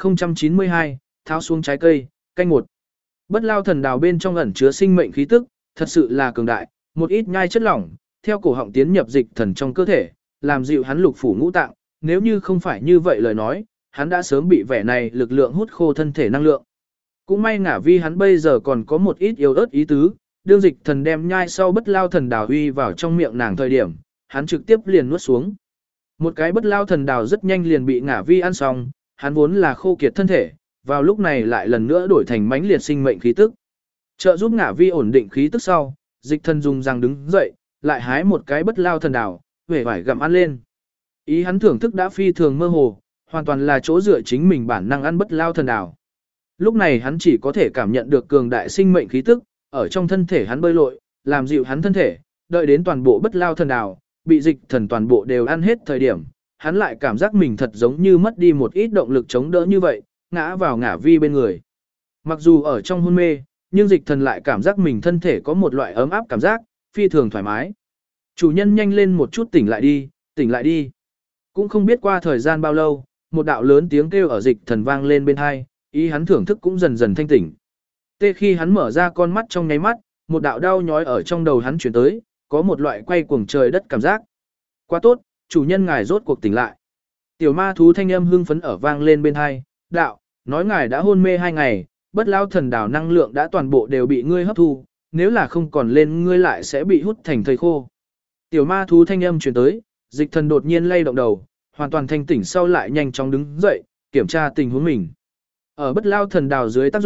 1092, tháo xuống trái cây, canh một. Bất Lao Thần Đảo bên trong ẩn chứa sinh mệnh khí tức, thật sự là cường đại, một ít nhai chất lỏng, theo cổ họng tiến nhập dịch thần trong cơ thể, làm dịu hắn lục phủ ngũ tạng, nếu như không phải như vậy lời nói, hắn đã sớm bị vẻ này lực lượng hút khô thân thể năng lượng. Cũng may Ngả Vi hắn bây giờ còn có một ít yếu ớt ý tứ, đương dịch thần đem nhai sau Bất Lao Thần Đảo uy vào trong miệng nàng thời điểm, hắn trực tiếp liền nuốt xuống. Một cái Bất Lao Thần Đảo rất nhanh liền bị Ngả Vi ăn xong, hắn vốn là khô kiệt thân thể, vào lúc này lại lần nữa đổi thành mãnh liệt sinh mệnh khí tức. Trợ giúp Ngả Vi ổn định khí tức sau, dịch thần dùng răng đứng dậy, lại hái một cái Bất Lao Thần Đảo, vẻ vải gặm ăn lên. Ý hắn thưởng thức đã phi thường mơ hồ, hoàn toàn là chỗ dựa chính mình bản năng ăn Bất Lao Thần Đảo. Lúc này hắn chỉ có thể cảm nhận được cường đại sinh mệnh khí tức, ở trong thân thể hắn bơi lội, làm dịu hắn thân thể, đợi đến toàn bộ Bất Lao Thần Đảo, bị dịch thần toàn bộ đều ăn hết thời điểm, hắn lại cảm giác mình thật giống như mất đi một ít động lực chống đỡ như vậy, ngã vào Ngả Vi bên người. Mặc dù ở trong hôn mê, nhưng dịch thần lại cảm giác mình thân thể có một loại ấm áp cảm giác, phi thường thoải mái. Chủ nhân nhanh lên một chút tỉnh lại đi, tỉnh lại đi. Cũng không biết qua thời gian bao lâu, một đạo lớn tiếng kêu ở dịch thần vang lên bên tai, ý hắn thưởng thức cũng dần dần thanh tỉnh. Tê khi hắn mở ra con mắt trong nháy mắt, một đạo đau nhói ở trong đầu hắn chuyển tới, có một loại quay cuồng trời đất cảm giác. Quá tốt, chủ nhân ngài rốt cuộc tỉnh lại. Tiểu ma thú thanh âm hưng phấn ở vang lên bên tai, đạo, nói ngài đã hôn mê 2 ngày, Bất Lao Thần Đảo năng lượng đã toàn bộ đều bị ngươi hấp thu, nếu là không còn lên ngươi lại sẽ bị hút thành thây khô. Tiểu ma thú thanh âm truyền tới, dịch thần đột nhiên lay động đầu, hoàn toàn thanh tỉnh sau lại nhanh chóng đứng dậy, kiểm tra tình huống mình. Ở Bất Lao Thần Đảo dưới tác dụng,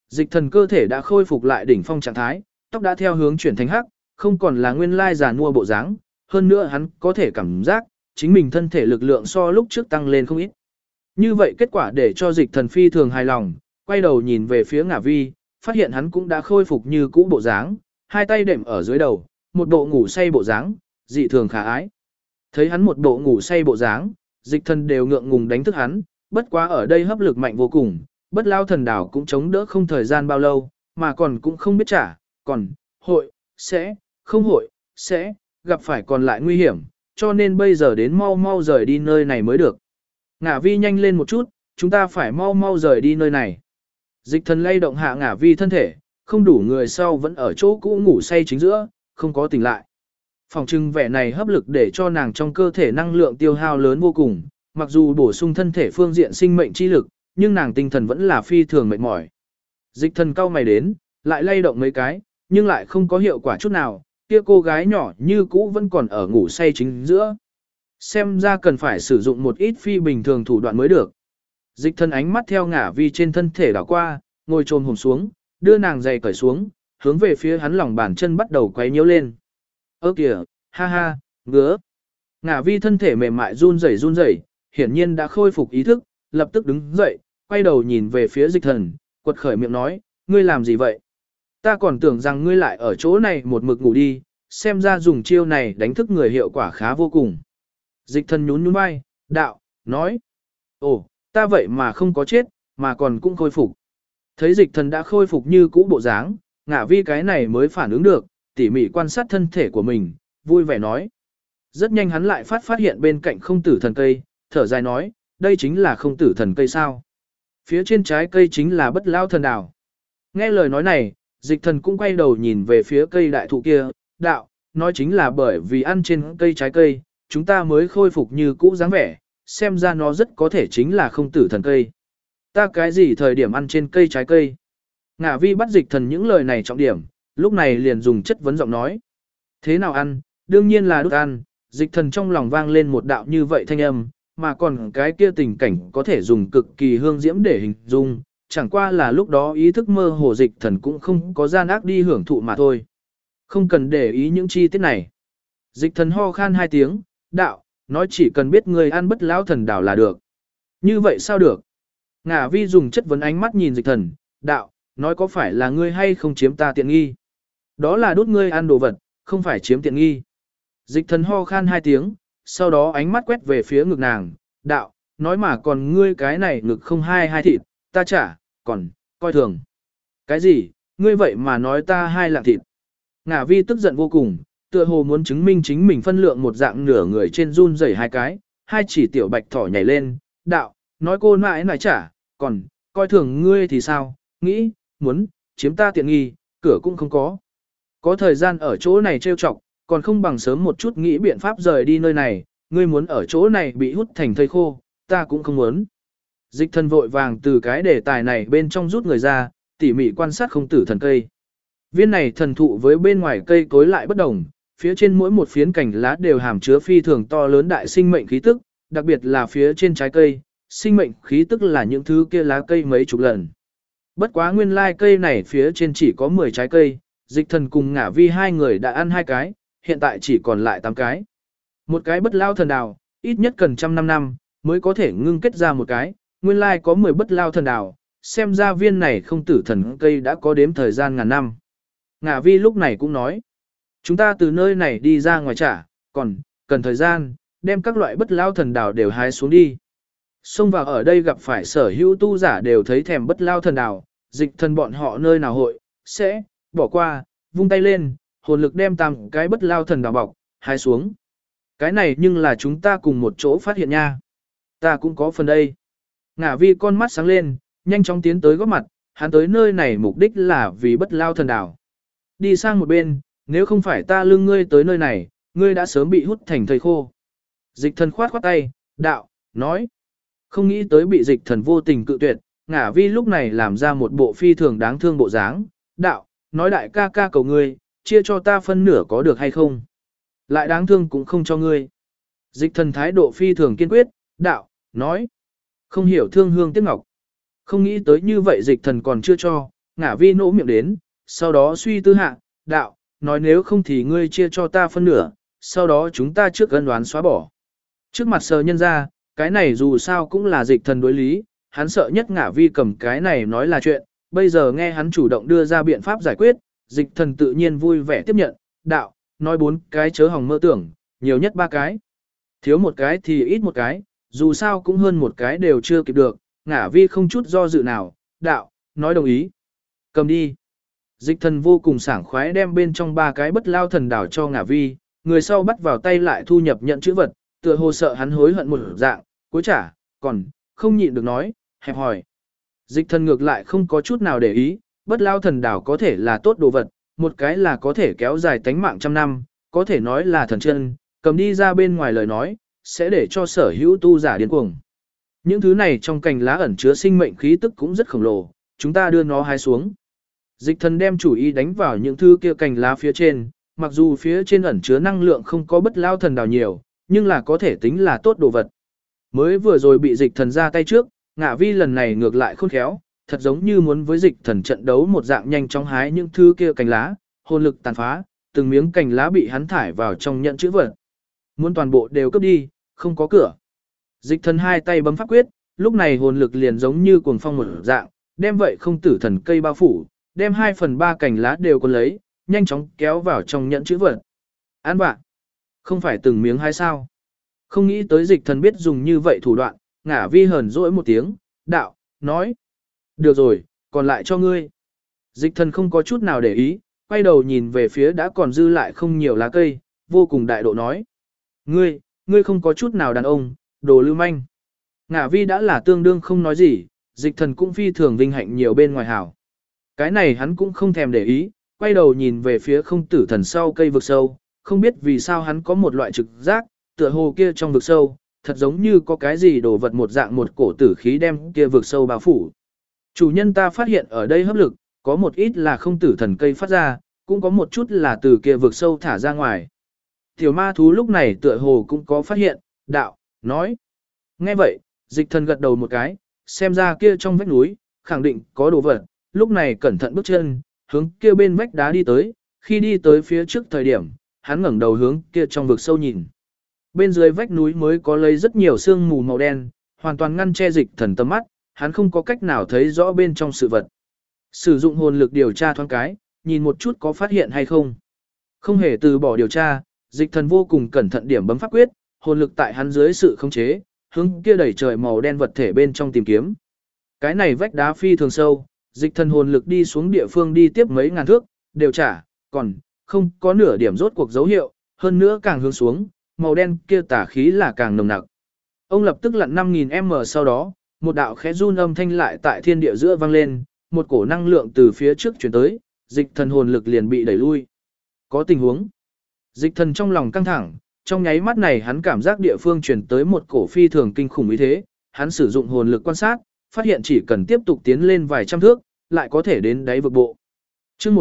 Dịch thần cơ thể đã khôi phục lại đỉnh phong trạng thái, tóc đã theo hướng chuyển thành hắc, không còn là nguyên lai già nua bộ dáng, hơn nữa hắn có thể cảm giác, chính mình thân thể lực lượng so lúc trước tăng lên không ít. Như vậy kết quả để cho dịch thần phi thường hài lòng, quay đầu nhìn về phía Ngả Vi, phát hiện hắn cũng đã khôi phục như cũ bộ dáng, hai tay đệm ở dưới đầu, một bộ ngủ say bộ dáng, dị thường khả ái. Thấy hắn một bộ ngủ say bộ dáng, dịch thần đều ngượng ngùng đánh thức hắn, bất quá ở đây hấp lực mạnh vô cùng, bất lao thần đảo cũng chống đỡ không thời gian bao lâu, mà còn cũng không biết trả, còn, hội, sẽ, không hội, sẽ, gặp phải còn lại nguy hiểm, cho nên bây giờ đến mau mau rời đi nơi này mới được. Ngả Vi nhanh lên một chút, chúng ta phải mau mau rời đi nơi này. Dịch thần lay động hạ Ngả Vi thân thể, không đủ người sau vẫn ở chỗ cũ ngủ say chính giữa, không có tỉnh lại. Phòng trưng vẻ này hấp lực để cho nàng trong cơ thể năng lượng tiêu hao lớn vô cùng, mặc dù bổ sung thân thể phương diện sinh mệnh chi lực, nhưng nàng tinh thần vẫn là phi thường mệt mỏi. Dịch thần cau mày đến, lại lay động mấy cái, nhưng lại không có hiệu quả chút nào, kia cô gái nhỏ như cũ vẫn còn ở ngủ say chính giữa. Xem ra cần phải sử dụng một ít phi bình thường thủ đoạn mới được. Dịch thần ánh mắt theo Ngả Vi trên thân thể đảo qua, ngồi trồm hổm xuống, đưa nàng giày cởi xuống, hướng về phía hắn lòng bàn chân bắt đầu quấy nhiễu lên. Ơ kìa, ha ha, ngứa. Ngả Vi thân thể mềm mại run rẩy, hiển nhiên đã khôi phục ý thức, lập tức đứng dậy, quay đầu nhìn về phía dịch thần, quật khởi miệng nói, ngươi làm gì vậy? Ta còn tưởng rằng ngươi lại ở chỗ này một mực ngủ đi, xem ra dùng chiêu này đánh thức người hiệu quả khá vô cùng. Dịch thần nhún nhún vai, đạo, nói, ồ, ta vậy mà không có chết, mà còn cũng khôi phục. Thấy dịch thần đã khôi phục như cũ bộ dáng, Ngả Vi cái này mới phản ứng được, tỉ mỉ quan sát thân thể của mình, vui vẻ nói. Rất nhanh hắn lại phát hiện bên cạnh không tử thần cây, thở dài nói, đây chính là không tử thần cây sao. Phía trên trái cây chính là bất lao thần đảo. Nghe lời nói này, dịch thần cũng quay đầu nhìn về phía cây đại thụ kia, đạo, nói chính là bởi vì ăn trên cây trái cây, chúng ta mới khôi phục như cũ dáng vẻ, xem ra nó rất có thể chính là không tử thần cây. Ta cái gì thời điểm ăn trên cây trái cây? Ngả Vi bắt dịch thần những lời này trọng điểm, lúc này liền dùng chất vấn giọng nói. Thế nào ăn? Đương nhiên là đút ăn, dịch thần trong lòng vang lên một đạo như vậy thanh âm, mà còn cái kia tình cảnh có thể dùng cực kỳ hương diễm để hình dung, chẳng qua là lúc đó ý thức mơ hồ dịch thần cũng không có gian ác đi hưởng thụ mà thôi. Không cần để ý những chi tiết này. Dịch thần ho khan hai tiếng, đạo, nói chỉ cần biết người ăn bất lão thần đảo là được. Như vậy sao được? Ngả Vi dùng chất vấn ánh mắt nhìn dịch thần, đạo, nói có phải là ngươi hay không chiếm ta tiện nghi? Đó là đút ngươi ăn đồ vật, không phải chiếm tiện nghi. Dịch thần ho khan hai tiếng, sau đó ánh mắt quét về phía ngực nàng, đạo, nói mà còn ngươi cái này ngực không hai thịt, ta chả, còn, coi thường. Cái gì, ngươi vậy mà nói ta hai lạng thịt. Ngả Vi tức giận vô cùng, tựa hồ muốn chứng minh chính mình phân lượng một dạng nửa người trên run rẩy hai cái, hai chỉ tiểu bạch thỏ nhảy lên, đạo, nói cô mãi nói chả, còn, coi thường ngươi thì sao, nghĩ, muốn, chiếm ta tiện nghi, cửa cũng không có. Có thời gian ở chỗ này trêu chọc, còn không bằng sớm một chút nghĩ biện pháp rời đi nơi này, ngươi muốn ở chỗ này bị hút thành thây khô, ta cũng không muốn. Dịch thần vội vàng từ cái đề tài này bên trong rút người ra, tỉ mỉ quan sát không tử thần cây. Viên này thần thụ với bên ngoài cây cối lại bất đồng, phía trên mỗi một phiến cành lá đều hàm chứa phi thường to lớn đại sinh mệnh khí tức, đặc biệt là phía trên trái cây, sinh mệnh khí tức là những thứ kia lá cây mấy chục lần. Bất quá nguyên lai cây này phía trên chỉ có 10 trái cây, dịch thần cùng Ngả Vi hai người đã ăn 2 cái, hiện tại chỉ còn lại 8 cái. Một cái bất lao thần đào, ít nhất cần 100 năm mới có thể ngưng kết ra một cái, nguyên lai có 10 bất lao thần đào, xem ra viên này không tử thần cây đã có đếm thời gian ngàn năm. Ngả Vi lúc này cũng nói, chúng ta từ nơi này đi ra ngoài trả, còn, cần thời gian, đem các loại bất lao thần đào đều hái xuống đi. Xông vào ở đây gặp phải sở hữu tu giả đều thấy thèm bất lao thần đào, dịch thần bọn họ nơi nào hội, sẽ, bỏ qua, vung tay lên, hồn lực đem tam cái bất lao thần đào bọc, hái xuống. Cái này nhưng là chúng ta cùng một chỗ phát hiện nha. Ta cũng có phần đây. Ngả Vi con mắt sáng lên, nhanh chóng tiến tới góp mặt, hắn tới nơi này mục đích là vì bất lao thần đào. Đi sang một bên, nếu không phải ta lưng ngươi tới nơi này, ngươi đã sớm bị hút thành thây khô. Dịch thần khoát khoát tay, đạo, nói. Không nghĩ tới bị dịch thần vô tình cự tuyệt, Ngả Vi lúc này làm ra một bộ phi thường đáng thương bộ dáng, đạo, nói đại ca ca cầu ngươi, chia cho ta phân nửa có được hay không? Lại đáng thương cũng không cho ngươi. Dịch thần thái độ phi thường kiên quyết, đạo, nói. Không hiểu thương hương tiếc ngọc. Không nghĩ tới như vậy dịch thần còn chưa cho, Ngả vi nỗ miệng đến, sau đó suy tư hạ, đạo, nói nếu không thì ngươi chia cho ta phân nửa, sau đó chúng ta trước ân đoán xóa bỏ. Trước mặt sờ nhân ra, cái này dù sao cũng là dịch thần đối lý, hắn sợ nhất Ngả vi cầm cái này nói là chuyện, bây giờ nghe hắn chủ động đưa ra biện pháp giải quyết, dịch thần tự nhiên vui vẻ tiếp nhận, đạo, nói 4 cái chớ hỏng mơ tưởng, nhiều nhất 3 cái. Thiếu một cái thì ít một cái, dù sao cũng hơn một cái đều chưa kịp được, Ngả vi không chút do dự nào, đạo, nói đồng ý. Cầm đi. Dịch thần vô cùng sảng khoái đem bên trong 3 cái bất lao thần đảo cho Ngả vi, người sau bắt vào tay lại thu nhập nhận chữ vật, tựa hồ sợ hắn hối hận một dạng, cuối trả, còn, không nhịn được nói, hẹp hỏi. Dịch thần ngược lại không có chút nào để ý, bất lao thần đảo có thể là tốt đồ vật, một cái là có thể kéo dài tánh mạng trăm năm, có thể nói là thần chân, cầm đi ra bên ngoài lời nói, sẽ để cho sở hữu tu giả điên cuồng. Những thứ này trong cành lá ẩn chứa sinh mệnh khí tức cũng rất khổng lồ, chúng ta đưa nó hái xuống. Dịch thần đem chủ ý đánh vào những thứ kia cành lá phía trên, mặc dù phía trên ẩn chứa năng lượng không có bất lao thần đảo nhiều, nhưng là có thể tính là tốt đồ vật. Mới vừa rồi bị dịch thần ra tay trước, Ngạ vi lần này ngược lại khôn khéo, thật giống như muốn với dịch thần trận đấu một dạng nhanh chóng hái những thứ kia cành lá, hồn lực tàn phá, từng miếng cành lá bị hắn thải vào trong nhận chữ vật. Muốn toàn bộ đều cướp đi, không có cửa. Dịch thần hai tay bấm pháp quyết, lúc này hồn lực liền giống như cuồng phong một dạng, đem vậy không tử thần cây bao phủ, đem 2/3 cành lá đều còn lấy, nhanh chóng kéo vào trong nhận chữ vật. Án bạn, không phải từng miếng hay sao? Không nghĩ tới dịch thần biết dùng như vậy thủ đoạn, Ngả vi hờn dỗi một tiếng, đạo, nói. Được rồi, còn lại cho ngươi. Dịch thần không có chút nào để ý, quay đầu nhìn về phía đã còn dư lại không nhiều lá cây, vô cùng đại độ nói. Ngươi không có chút nào đàn ông, đồ lưu manh. Ngả vi đã là tương đương không nói gì, dịch thần cũng phi thường vinh hạnh nhiều bên ngoài hảo. Cái này hắn cũng không thèm để ý, quay đầu nhìn về phía không tử thần sau cây vực sâu, không biết vì sao hắn có một loại trực giác, tựa hồ kia trong vực sâu, thật giống như có cái gì đồ vật một dạng một cổ tử khí đem kia vực sâu bao phủ. Chủ nhân ta phát hiện ở đây hấp lực, có một ít là không tử thần cây phát ra, cũng có một chút là từ kia vực sâu thả ra ngoài. Tiểu ma thú lúc này tựa hồ cũng có phát hiện, đạo, nói. Nghe vậy, dịch thần gật đầu một cái, xem ra kia trong vách núi, khẳng định có đồ vật, lúc này cẩn thận bước chân, hướng kia bên vách đá đi tới, khi đi tới phía trước thời điểm, hắn ngẩng đầu hướng kia trong vực sâu nhìn. Bên dưới vách núi mới có lấy rất nhiều sương mù màu đen, hoàn toàn ngăn che dịch thần tầm mắt, hắn không có cách nào thấy rõ bên trong sự vật. Sử dụng hồn lực điều tra thoáng cái, nhìn một chút có phát hiện hay không. Không hề từ bỏ điều tra, dịch thần vô cùng cẩn thận điểm bấm pháp quyết, hồn lực tại hắn dưới sự khống chế, hướng kia đẩy trời màu đen vật thể bên trong tìm kiếm. Cái này vách đá phi thường sâu, dịch thần hồn lực đi xuống địa phương đi tiếp mấy ngàn thước, đều trả, còn không có nửa điểm rốt cuộc dấu hiệu, hơn nữa càng hướng xuống, màu đen kia tả khí là càng nồng nặc. Ông lập tức lặn 5000m sau đó, một đạo khẽ run âm thanh lại tại thiên địa giữa vang lên, một cổ năng lượng từ phía trước chuyển tới, dịch thần hồn lực liền bị đẩy lui. Có tình huống. Dịch thần trong lòng căng thẳng, trong nháy mắt này hắn cảm giác địa phương chuyển tới một cổ phi thường kinh khủng ý thế, hắn sử dụng hồn lực quan sát, phát hiện chỉ cần tiếp tục tiến lên vài trăm thước, lại có thể đến đáy vực bộ. Chương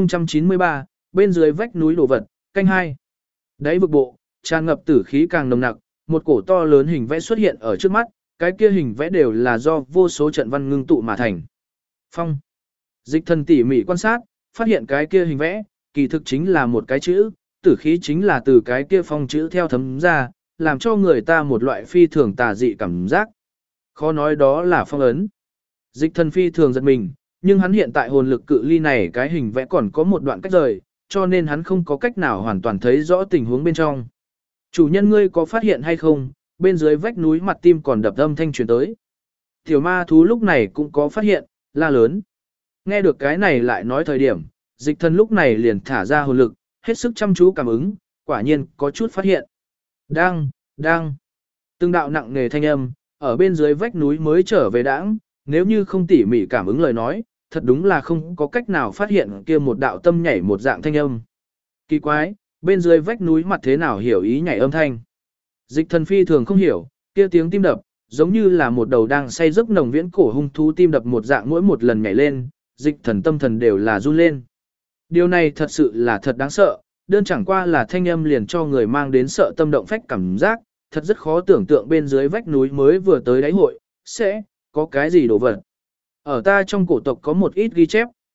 1093, bên dưới vách núi đồ vật, canh 2. Đáy vực bộ, tràn ngập tử khí càng nồng nặc, một cổ to lớn hình vẽ xuất hiện ở trước mắt, cái kia hình vẽ đều là do vô số trận văn ngưng tụ mà thành. Phong. Dịch thần tỉ mỉ quan sát, phát hiện cái kia hình vẽ, kỳ thực chính là một cái chữ, tử khí chính là từ cái kia phong chữ theo thấm ra, làm cho người ta một loại phi thường tà dị cảm giác. Khó nói đó là phong ấn. Dịch thần phi thường giật mình, nhưng hắn hiện tại hồn lực cự ly này cái hình vẽ còn có một đoạn cách rời, cho nên hắn không có cách nào hoàn toàn thấy rõ tình huống bên trong. Chủ nhân ngươi có phát hiện hay không, bên dưới vách núi mặt tim còn đập âm thanh truyền tới. Tiểu ma thú lúc này cũng có phát hiện, la lớn. Nghe được cái này lại nói thời điểm, dịch thần lúc này liền thả ra hồn lực, hết sức chăm chú cảm ứng, quả nhiên có chút phát hiện. Đang. Từng đạo nặng nề thanh âm, ở bên dưới vách núi mới trở về đãng, nếu như không tỉ mỉ cảm ứng lời nói, thật đúng là không có cách nào phát hiện kia một đạo tâm nhảy một dạng thanh âm. Kỳ quái, bên dưới vách núi mặt thế nào hiểu ý nhảy âm thanh. Dịch thần phi thường không hiểu, kia tiếng tim đập, giống như là một đầu đang say giấc nồng viễn cổ hung thú tim đập một dạng mỗi một lần nhảy lên, dịch thần tâm thần đều là run lên. Điều này thật sự là thật đáng sợ, đơn chẳng qua là thanh âm liền cho người mang đến sợ tâm động phách cảm giác, thật rất khó tưởng tượng bên dưới vách núi mới vừa tới đáy hội, sẽ có cái gì đồ vật. Ở ta trong cổ tộc có một ít ghi chép,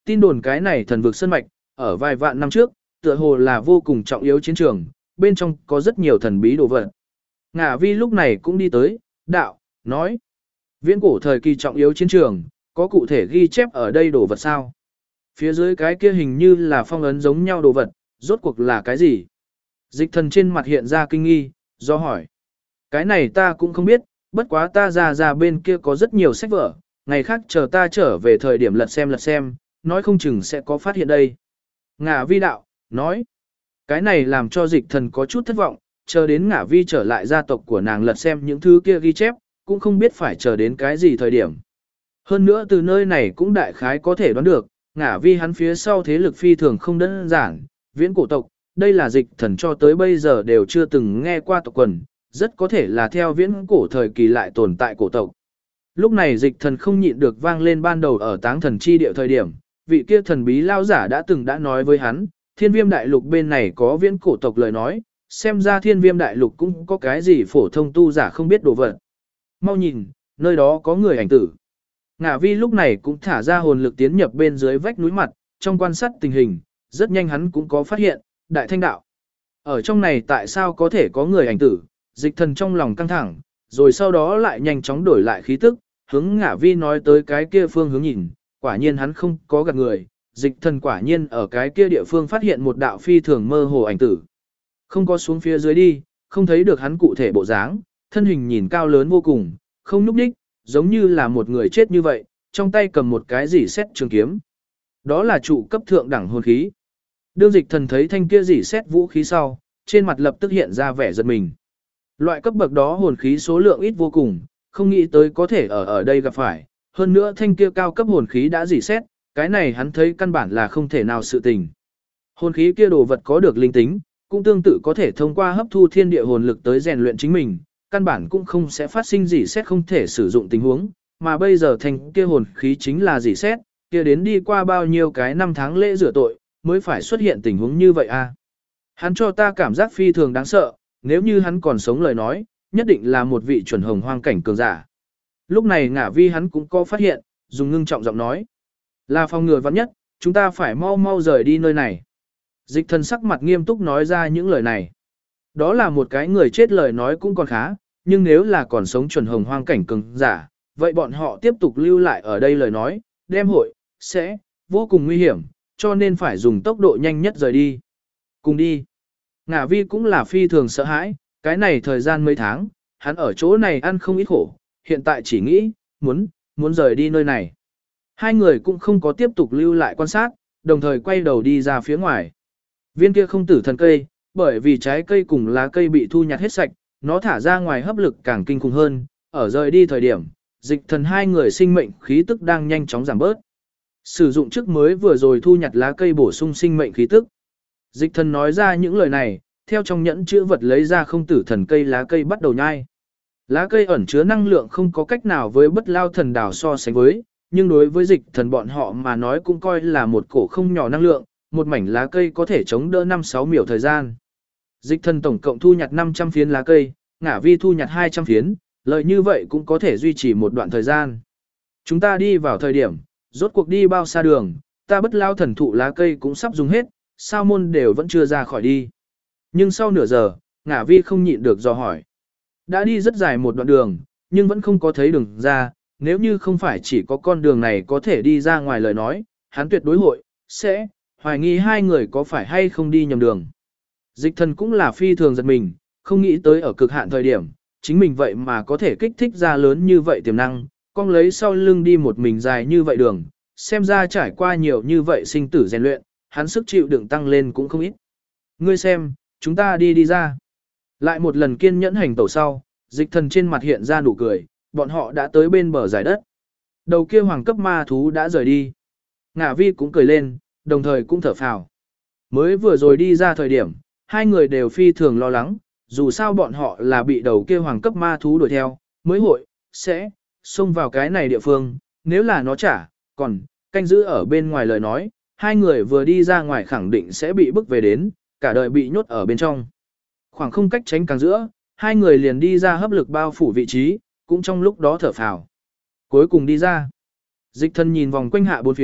tin đồn cái này thần vực sơn mạch, ở vài vạn năm trước, tựa hồ là vô cùng trọng yếu chiến trường, bên trong có rất nhiều thần bí đồ vật. Ngả Vi lúc này cũng đi tới, đạo, nói. Viễn cổ thời kỳ trọng yếu chiến trường, có cụ thể ghi chép ở đây đồ vật sao? Phía dưới cái kia hình như là phong ấn giống nhau đồ vật, rốt cuộc là cái gì? Dịch thần trên mặt hiện ra kinh nghi, do hỏi. Cái này ta cũng không biết, bất quá ta ra bên kia có rất nhiều sách vở, ngày khác chờ ta trở về thời điểm lật xem, nói không chừng sẽ có phát hiện đây. Ngả Vi đạo, nói. Cái này làm cho dịch thần có chút thất vọng, chờ đến Ngả Vi trở lại gia tộc của nàng lật xem những thứ kia ghi chép, cũng không biết phải chờ đến cái gì thời điểm. Hơn nữa từ nơi này cũng đại khái có thể đoán được, Ngả Vi hắn phía sau thế lực phi thường không đơn giản, viễn cổ tộc, đây là dịch thần cho tới bây giờ đều chưa từng nghe qua tộc quần, rất có thể là theo viễn cổ thời kỳ lại tồn tại cổ tộc. Lúc này dịch thần không nhịn được vang lên ban đầu ở táng thần chi địa thời điểm, vị kia thần bí lao giả đã nói với hắn, thiên viêm đại lục bên này có viễn cổ tộc lời nói, xem ra thiên viêm đại lục cũng có cái gì phổ thông tu giả không biết đồ vật. Mau nhìn, nơi đó có người ảnh tử. Ngả Vi lúc này cũng thả ra hồn lực tiến nhập bên dưới vách núi mặt, trong quan sát tình hình, rất nhanh hắn cũng có phát hiện, đại thanh đạo. Ở trong này tại sao có thể có người ảnh tử, dịch thần trong lòng căng thẳng, rồi sau đó lại nhanh chóng đổi lại khí tức, hướng Ngả Vi nói tới cái kia phương hướng nhìn, quả nhiên hắn không có gạt người, dịch thần quả nhiên ở cái kia địa phương phát hiện một đạo phi thường mơ hồ ảnh tử. Không có xuống phía dưới đi, không thấy được hắn cụ thể bộ dáng, thân hình nhìn cao lớn vô cùng, không nhúc nhích, giống như là một người chết như vậy, trong tay cầm một cái rỉ sét trường kiếm. Đó là trụ cấp thượng đẳng hồn khí. Đương dịch thần thấy thanh kia rỉ sét vũ khí sau, trên mặt lập tức hiện ra vẻ giật mình. Loại cấp bậc đó hồn khí số lượng ít vô cùng, không nghĩ tới có thể ở đây gặp phải, hơn nữa thanh kia cao cấp hồn khí đã rỉ sét, cái này hắn thấy căn bản là không thể nào sự tình. Hồn khí kia đồ vật có được linh tính, cũng tương tự có thể thông qua hấp thu thiên địa hồn lực tới rèn luyện chính mình, căn bản cũng không sẽ phát sinh rỉ sét không thể sử dụng tình huống, mà bây giờ thanh kia hồn khí chính là rỉ sét, kia đến đi qua bao nhiêu cái năm tháng lễ rửa tội, mới phải xuất hiện tình huống như vậy a. Hắn cho ta cảm giác phi thường đáng sợ, nếu như hắn còn sống lời nói, nhất định là một vị chuẩn hồng hoang cảnh cường giả. Lúc này Ngả Vi hắn cũng có phát hiện, dùng ngưng trọng giọng nói. Là phòng ngừa vắng nhất, chúng ta phải mau mau rời đi nơi này. Dịch thần sắc mặt nghiêm túc nói ra những lời này. Đó là một cái người chết lời nói cũng còn khá, nhưng nếu là còn sống chuẩn hồng hoang cảnh cường giả, vậy bọn họ tiếp tục lưu lại ở đây lời nói, đem hội, sẽ, vô cùng nguy hiểm, cho nên phải dùng tốc độ nhanh nhất rời đi. Cùng đi. Ngả Vi cũng là phi thường sợ hãi, cái này thời gian mấy tháng, hắn ở chỗ này ăn không ít khổ, hiện tại chỉ nghĩ, muốn rời đi nơi này. Hai người cũng không có tiếp tục lưu lại quan sát, đồng thời quay đầu đi ra phía ngoài. Viên kia không tử thần cây, bởi vì trái cây cùng lá cây bị thu nhặt hết sạch, nó thả ra ngoài hấp lực càng kinh khủng hơn, ở rời đi thời điểm, dịch thần hai người sinh mệnh khí tức đang nhanh chóng giảm bớt. Sử dụng trước mới vừa rồi thu nhặt lá cây bổ sung sinh mệnh khí tức. Dịch thần nói ra những lời này, theo trong nhẫn chữ vật lấy ra không tử thần cây lá cây bắt đầu nhai. Lá cây ẩn chứa năng lượng không có cách nào với bất lao thần đảo so sánh với, nhưng đối với dịch thần bọn họ mà nói cũng coi là một cổ không nhỏ năng lượng, một mảnh lá cây có thể chống đỡ 5-6 miểu thời gian. Dịch thần tổng cộng thu nhặt 500 phiến lá cây, Ngả Vi thu nhặt 200 phiến, lợi như vậy cũng có thể duy trì một đoạn thời gian. Chúng ta đi vào thời điểm, rốt cuộc đi bao xa đường, ta bất lao thần thụ lá cây cũng sắp dùng hết, sao môn đều vẫn chưa ra khỏi đi. Nhưng sau nửa giờ, Ngả Vi không nhịn được dò hỏi. Đã đi rất dài một đoạn đường, nhưng vẫn không có thấy đường ra, nếu như không phải chỉ có con đường này có thể đi ra ngoài lời nói, hắn tuyệt đối hội, sẽ, hoài nghi hai người có phải hay không đi nhầm đường. Dịch thần cũng là phi thường giật mình, không nghĩ tới ở cực hạn thời điểm, chính mình vậy mà có thể kích thích ra lớn như vậy tiềm năng, con lấy sau lưng đi một mình dài như vậy đường, xem ra trải qua nhiều như vậy sinh tử rèn luyện, hắn sức chịu đựng tăng lên cũng không ít. Ngươi xem, chúng ta đi ra. Lại một lần kiên nhẫn hành tẩu sau, dịch thần trên mặt hiện ra nụ cười, bọn họ đã tới bên bờ giải đất. Đầu kia hoàng cấp ma thú đã rời đi. Ngả Vi cũng cười lên, đồng thời cũng thở phào. Mới vừa rồi đi ra thời điểm, hai người đều phi thường lo lắng, dù sao bọn họ là bị đầu kia hoàng cấp ma thú đuổi theo, mới hội, sẽ, xông vào cái này địa phương, nếu là nó trả, còn, canh giữ ở bên ngoài lời nói, hai người vừa đi ra ngoài khẳng định sẽ bị bức về đến, cả đời bị nhốt ở bên trong. Khoảng không cách tránh càng giữa, hai người liền đi ra hấp lực bao phủ vị trí, cũng trong lúc đó thở phào. Cuối cùng đi ra. Dịch thần nhìn vòng quanh hạ bốn phía,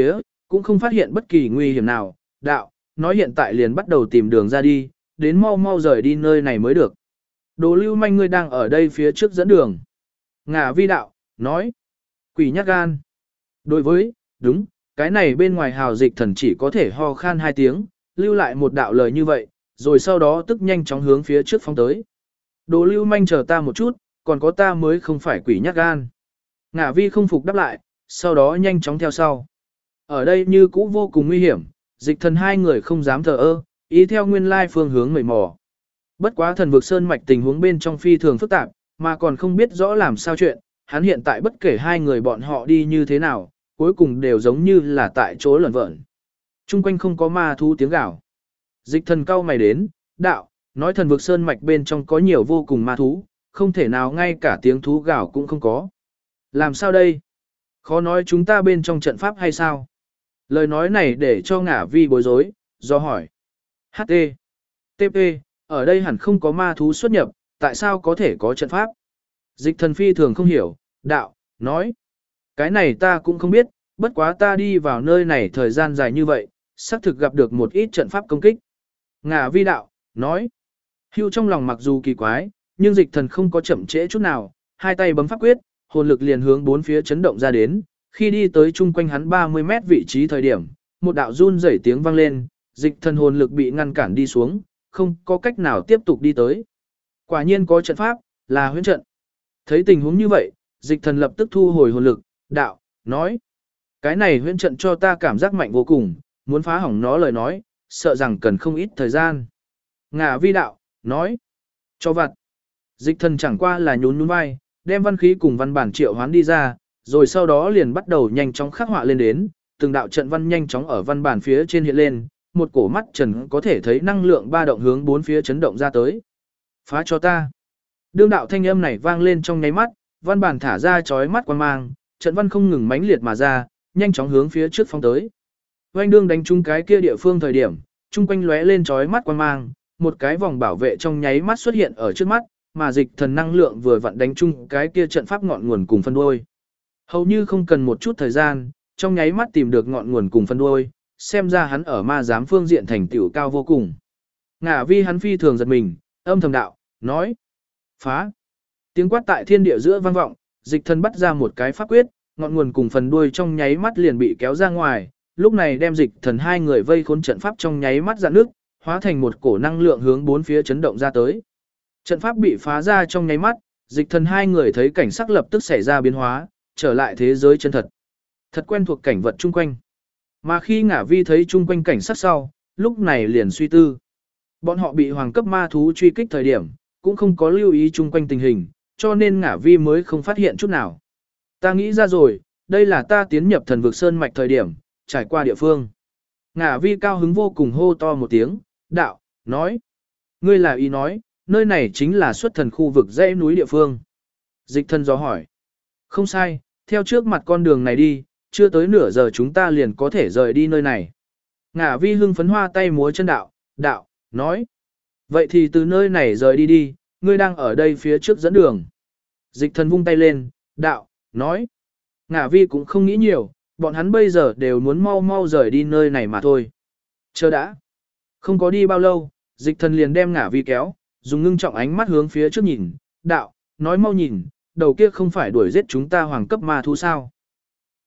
cũng không phát hiện bất kỳ nguy hiểm nào, đạo, nói hiện tại liền bắt đầu tìm đường ra đi, đến mau mau rời đi nơi này mới được. Đồ lưu manh ngươi đang ở đây phía trước dẫn đường. Ngả vi đạo, nói, quỷ nhát gan. Đối với, đúng, cái này bên ngoài hào dịch thần chỉ có thể ho khan 2 tiếng, lưu lại một đạo lời như vậy, rồi sau đó tức nhanh chóng hướng phía trước phóng tới. Đồ lưu manh chờ ta một chút, còn có ta mới không phải quỷ nhát gan. Ngả vi không phục đáp lại, sau đó nhanh chóng theo sau. Ở đây như cũ vô cùng nguy hiểm, dịch thần 2 người không dám thờ ơ, ý theo nguyên lai phương hướng mời mò. Bất quá thần vực sơn mạch tình huống bên trong phi thường phức tạp, mà còn không biết rõ làm sao chuyện, hắn hiện tại bất kể 2 người bọn họ đi như thế nào, cuối cùng đều giống như là tại chỗ lẩn vợn. Trung quanh không có ma thú tiếng gào. Dịch thần cao mày đến, đạo, nói thần vực sơn mạch bên trong có nhiều vô cùng ma thú, không thể nào ngay cả tiếng thú gào cũng không có. Làm sao đây? Khó nói chúng ta bên trong trận pháp hay sao? Lời nói này để cho ngả vi bối rối, do hỏi. HT. TP, ở đây hẳn không có ma thú xuất nhập, tại sao có thể có trận pháp? Dịch thần phi thường không hiểu, đạo, nói. Cái này ta cũng không biết, bất quá ta đi vào nơi này thời gian dài như vậy, xác thực gặp được một ít trận pháp công kích. Ngả vi đạo, nói. Hưu trong lòng mặc dù kỳ quái, nhưng dịch thần không có chậm trễ chút nào, 2 tay bấm pháp quyết, hồn lực liền hướng 4 phía chấn động ra đến. Khi đi tới chung quanh hắn 30 mét vị trí thời điểm, một đạo run rẩy tiếng vang lên, dịch thần hồn lực bị ngăn cản đi xuống, không có cách nào tiếp tục đi tới. Quả nhiên có trận pháp, là huyễn trận. Thấy tình huống như vậy, dịch thần lập tức thu hồi hồn lực, đạo, nói. Cái này huyễn trận cho ta cảm giác mạnh vô cùng, muốn phá hỏng nó lời nói, sợ rằng cần không ít thời gian. Ngả vi đạo, nói. Cho vặt. Dịch thần chẳng qua là nhún nhún vai, đem văn khí cùng văn bản triệu hoán đi ra, rồi sau đó liền bắt đầu nhanh chóng khắc họa lên đến, từng đạo trận văn nhanh chóng ở văn bản phía trên hiện lên, một cổ mắt trần có thể thấy năng lượng ba động hướng 4 phía chấn động ra tới. Phá cho ta. Đương đạo thanh âm này vang lên trong nháy mắt, văn bản thả ra chói mắt quang mang, trận văn không ngừng mãnh liệt mà ra, nhanh chóng hướng phía trước phóng tới. Oanh đương đánh trúng cái kia địa phương thời điểm, chung quanh lóe lên chói mắt quang mang, một cái vòng bảo vệ trong nháy mắt xuất hiện ở trước mắt, mà dịch thần năng lượng vừa vặn đánh trúng cái kia trận pháp ngọn nguồn cùng phân đuôi. Hầu như không cần một chút thời gian, trong nháy mắt tìm được ngọn nguồn cùng phân đuôi, xem ra hắn ở ma giám phương diện thành tựu cao vô cùng. Ngả vi hắn phi thường giật mình, âm thầm đạo, nói. Phá. Tiếng quát tại thiên địa giữa vang vọng, dịch thần bắt ra một cái pháp quyết, ngọn nguồn cùng phần đuôi trong nháy mắt liền bị kéo ra ngoài, lúc này đem dịch thần 2 người vây khốn trận pháp trong nháy mắt dạn nước, hóa thành một cổ năng lượng hướng 4 phía chấn động ra tới. Trận pháp bị phá ra trong nháy mắt, dịch thần 2 người thấy cảnh sắc lập tức xảy ra biến hóa, trở lại thế giới chân thật. Thật quen thuộc cảnh vật chung quanh. Mà khi ngả vi thấy chung quanh cảnh sắc sau, lúc này liền suy tư. Bọn họ bị hoàng cấp ma thú truy kích thời điểm, cũng không có lưu ý chung quanh tình hình, cho nên ngả vi mới không phát hiện chút nào. Ta nghĩ ra rồi, đây là ta tiến nhập thần vực sơn mạch thời điểm, trải qua địa phương. Ngả vi cao hứng vô cùng hô to một tiếng, đạo, nói. Ngươi là ý nói, nơi này chính là xuất thần khu vực dãy núi địa phương. Dịch thần gió hỏi. Không sai, theo trước mặt con đường này đi, chưa tới nửa giờ chúng ta liền có thể rời đi nơi này. Ngả vi hưng phấn hoa tay múa chân đạo, đạo, nói. Vậy thì từ nơi này rời đi đi, ngươi đang ở đây phía trước dẫn đường. Dịch thần vung tay lên, đạo, nói. Ngả vi cũng không nghĩ nhiều, bọn hắn bây giờ đều muốn mau mau rời đi nơi này mà thôi. Chờ đã. Không có đi bao lâu, dịch thần liền đem ngả vi kéo, dùng ngưng trọng ánh mắt hướng phía trước nhìn, đạo, nói mau nhìn, đầu kia không phải đuổi giết chúng ta hoàng cấp ma thú sao.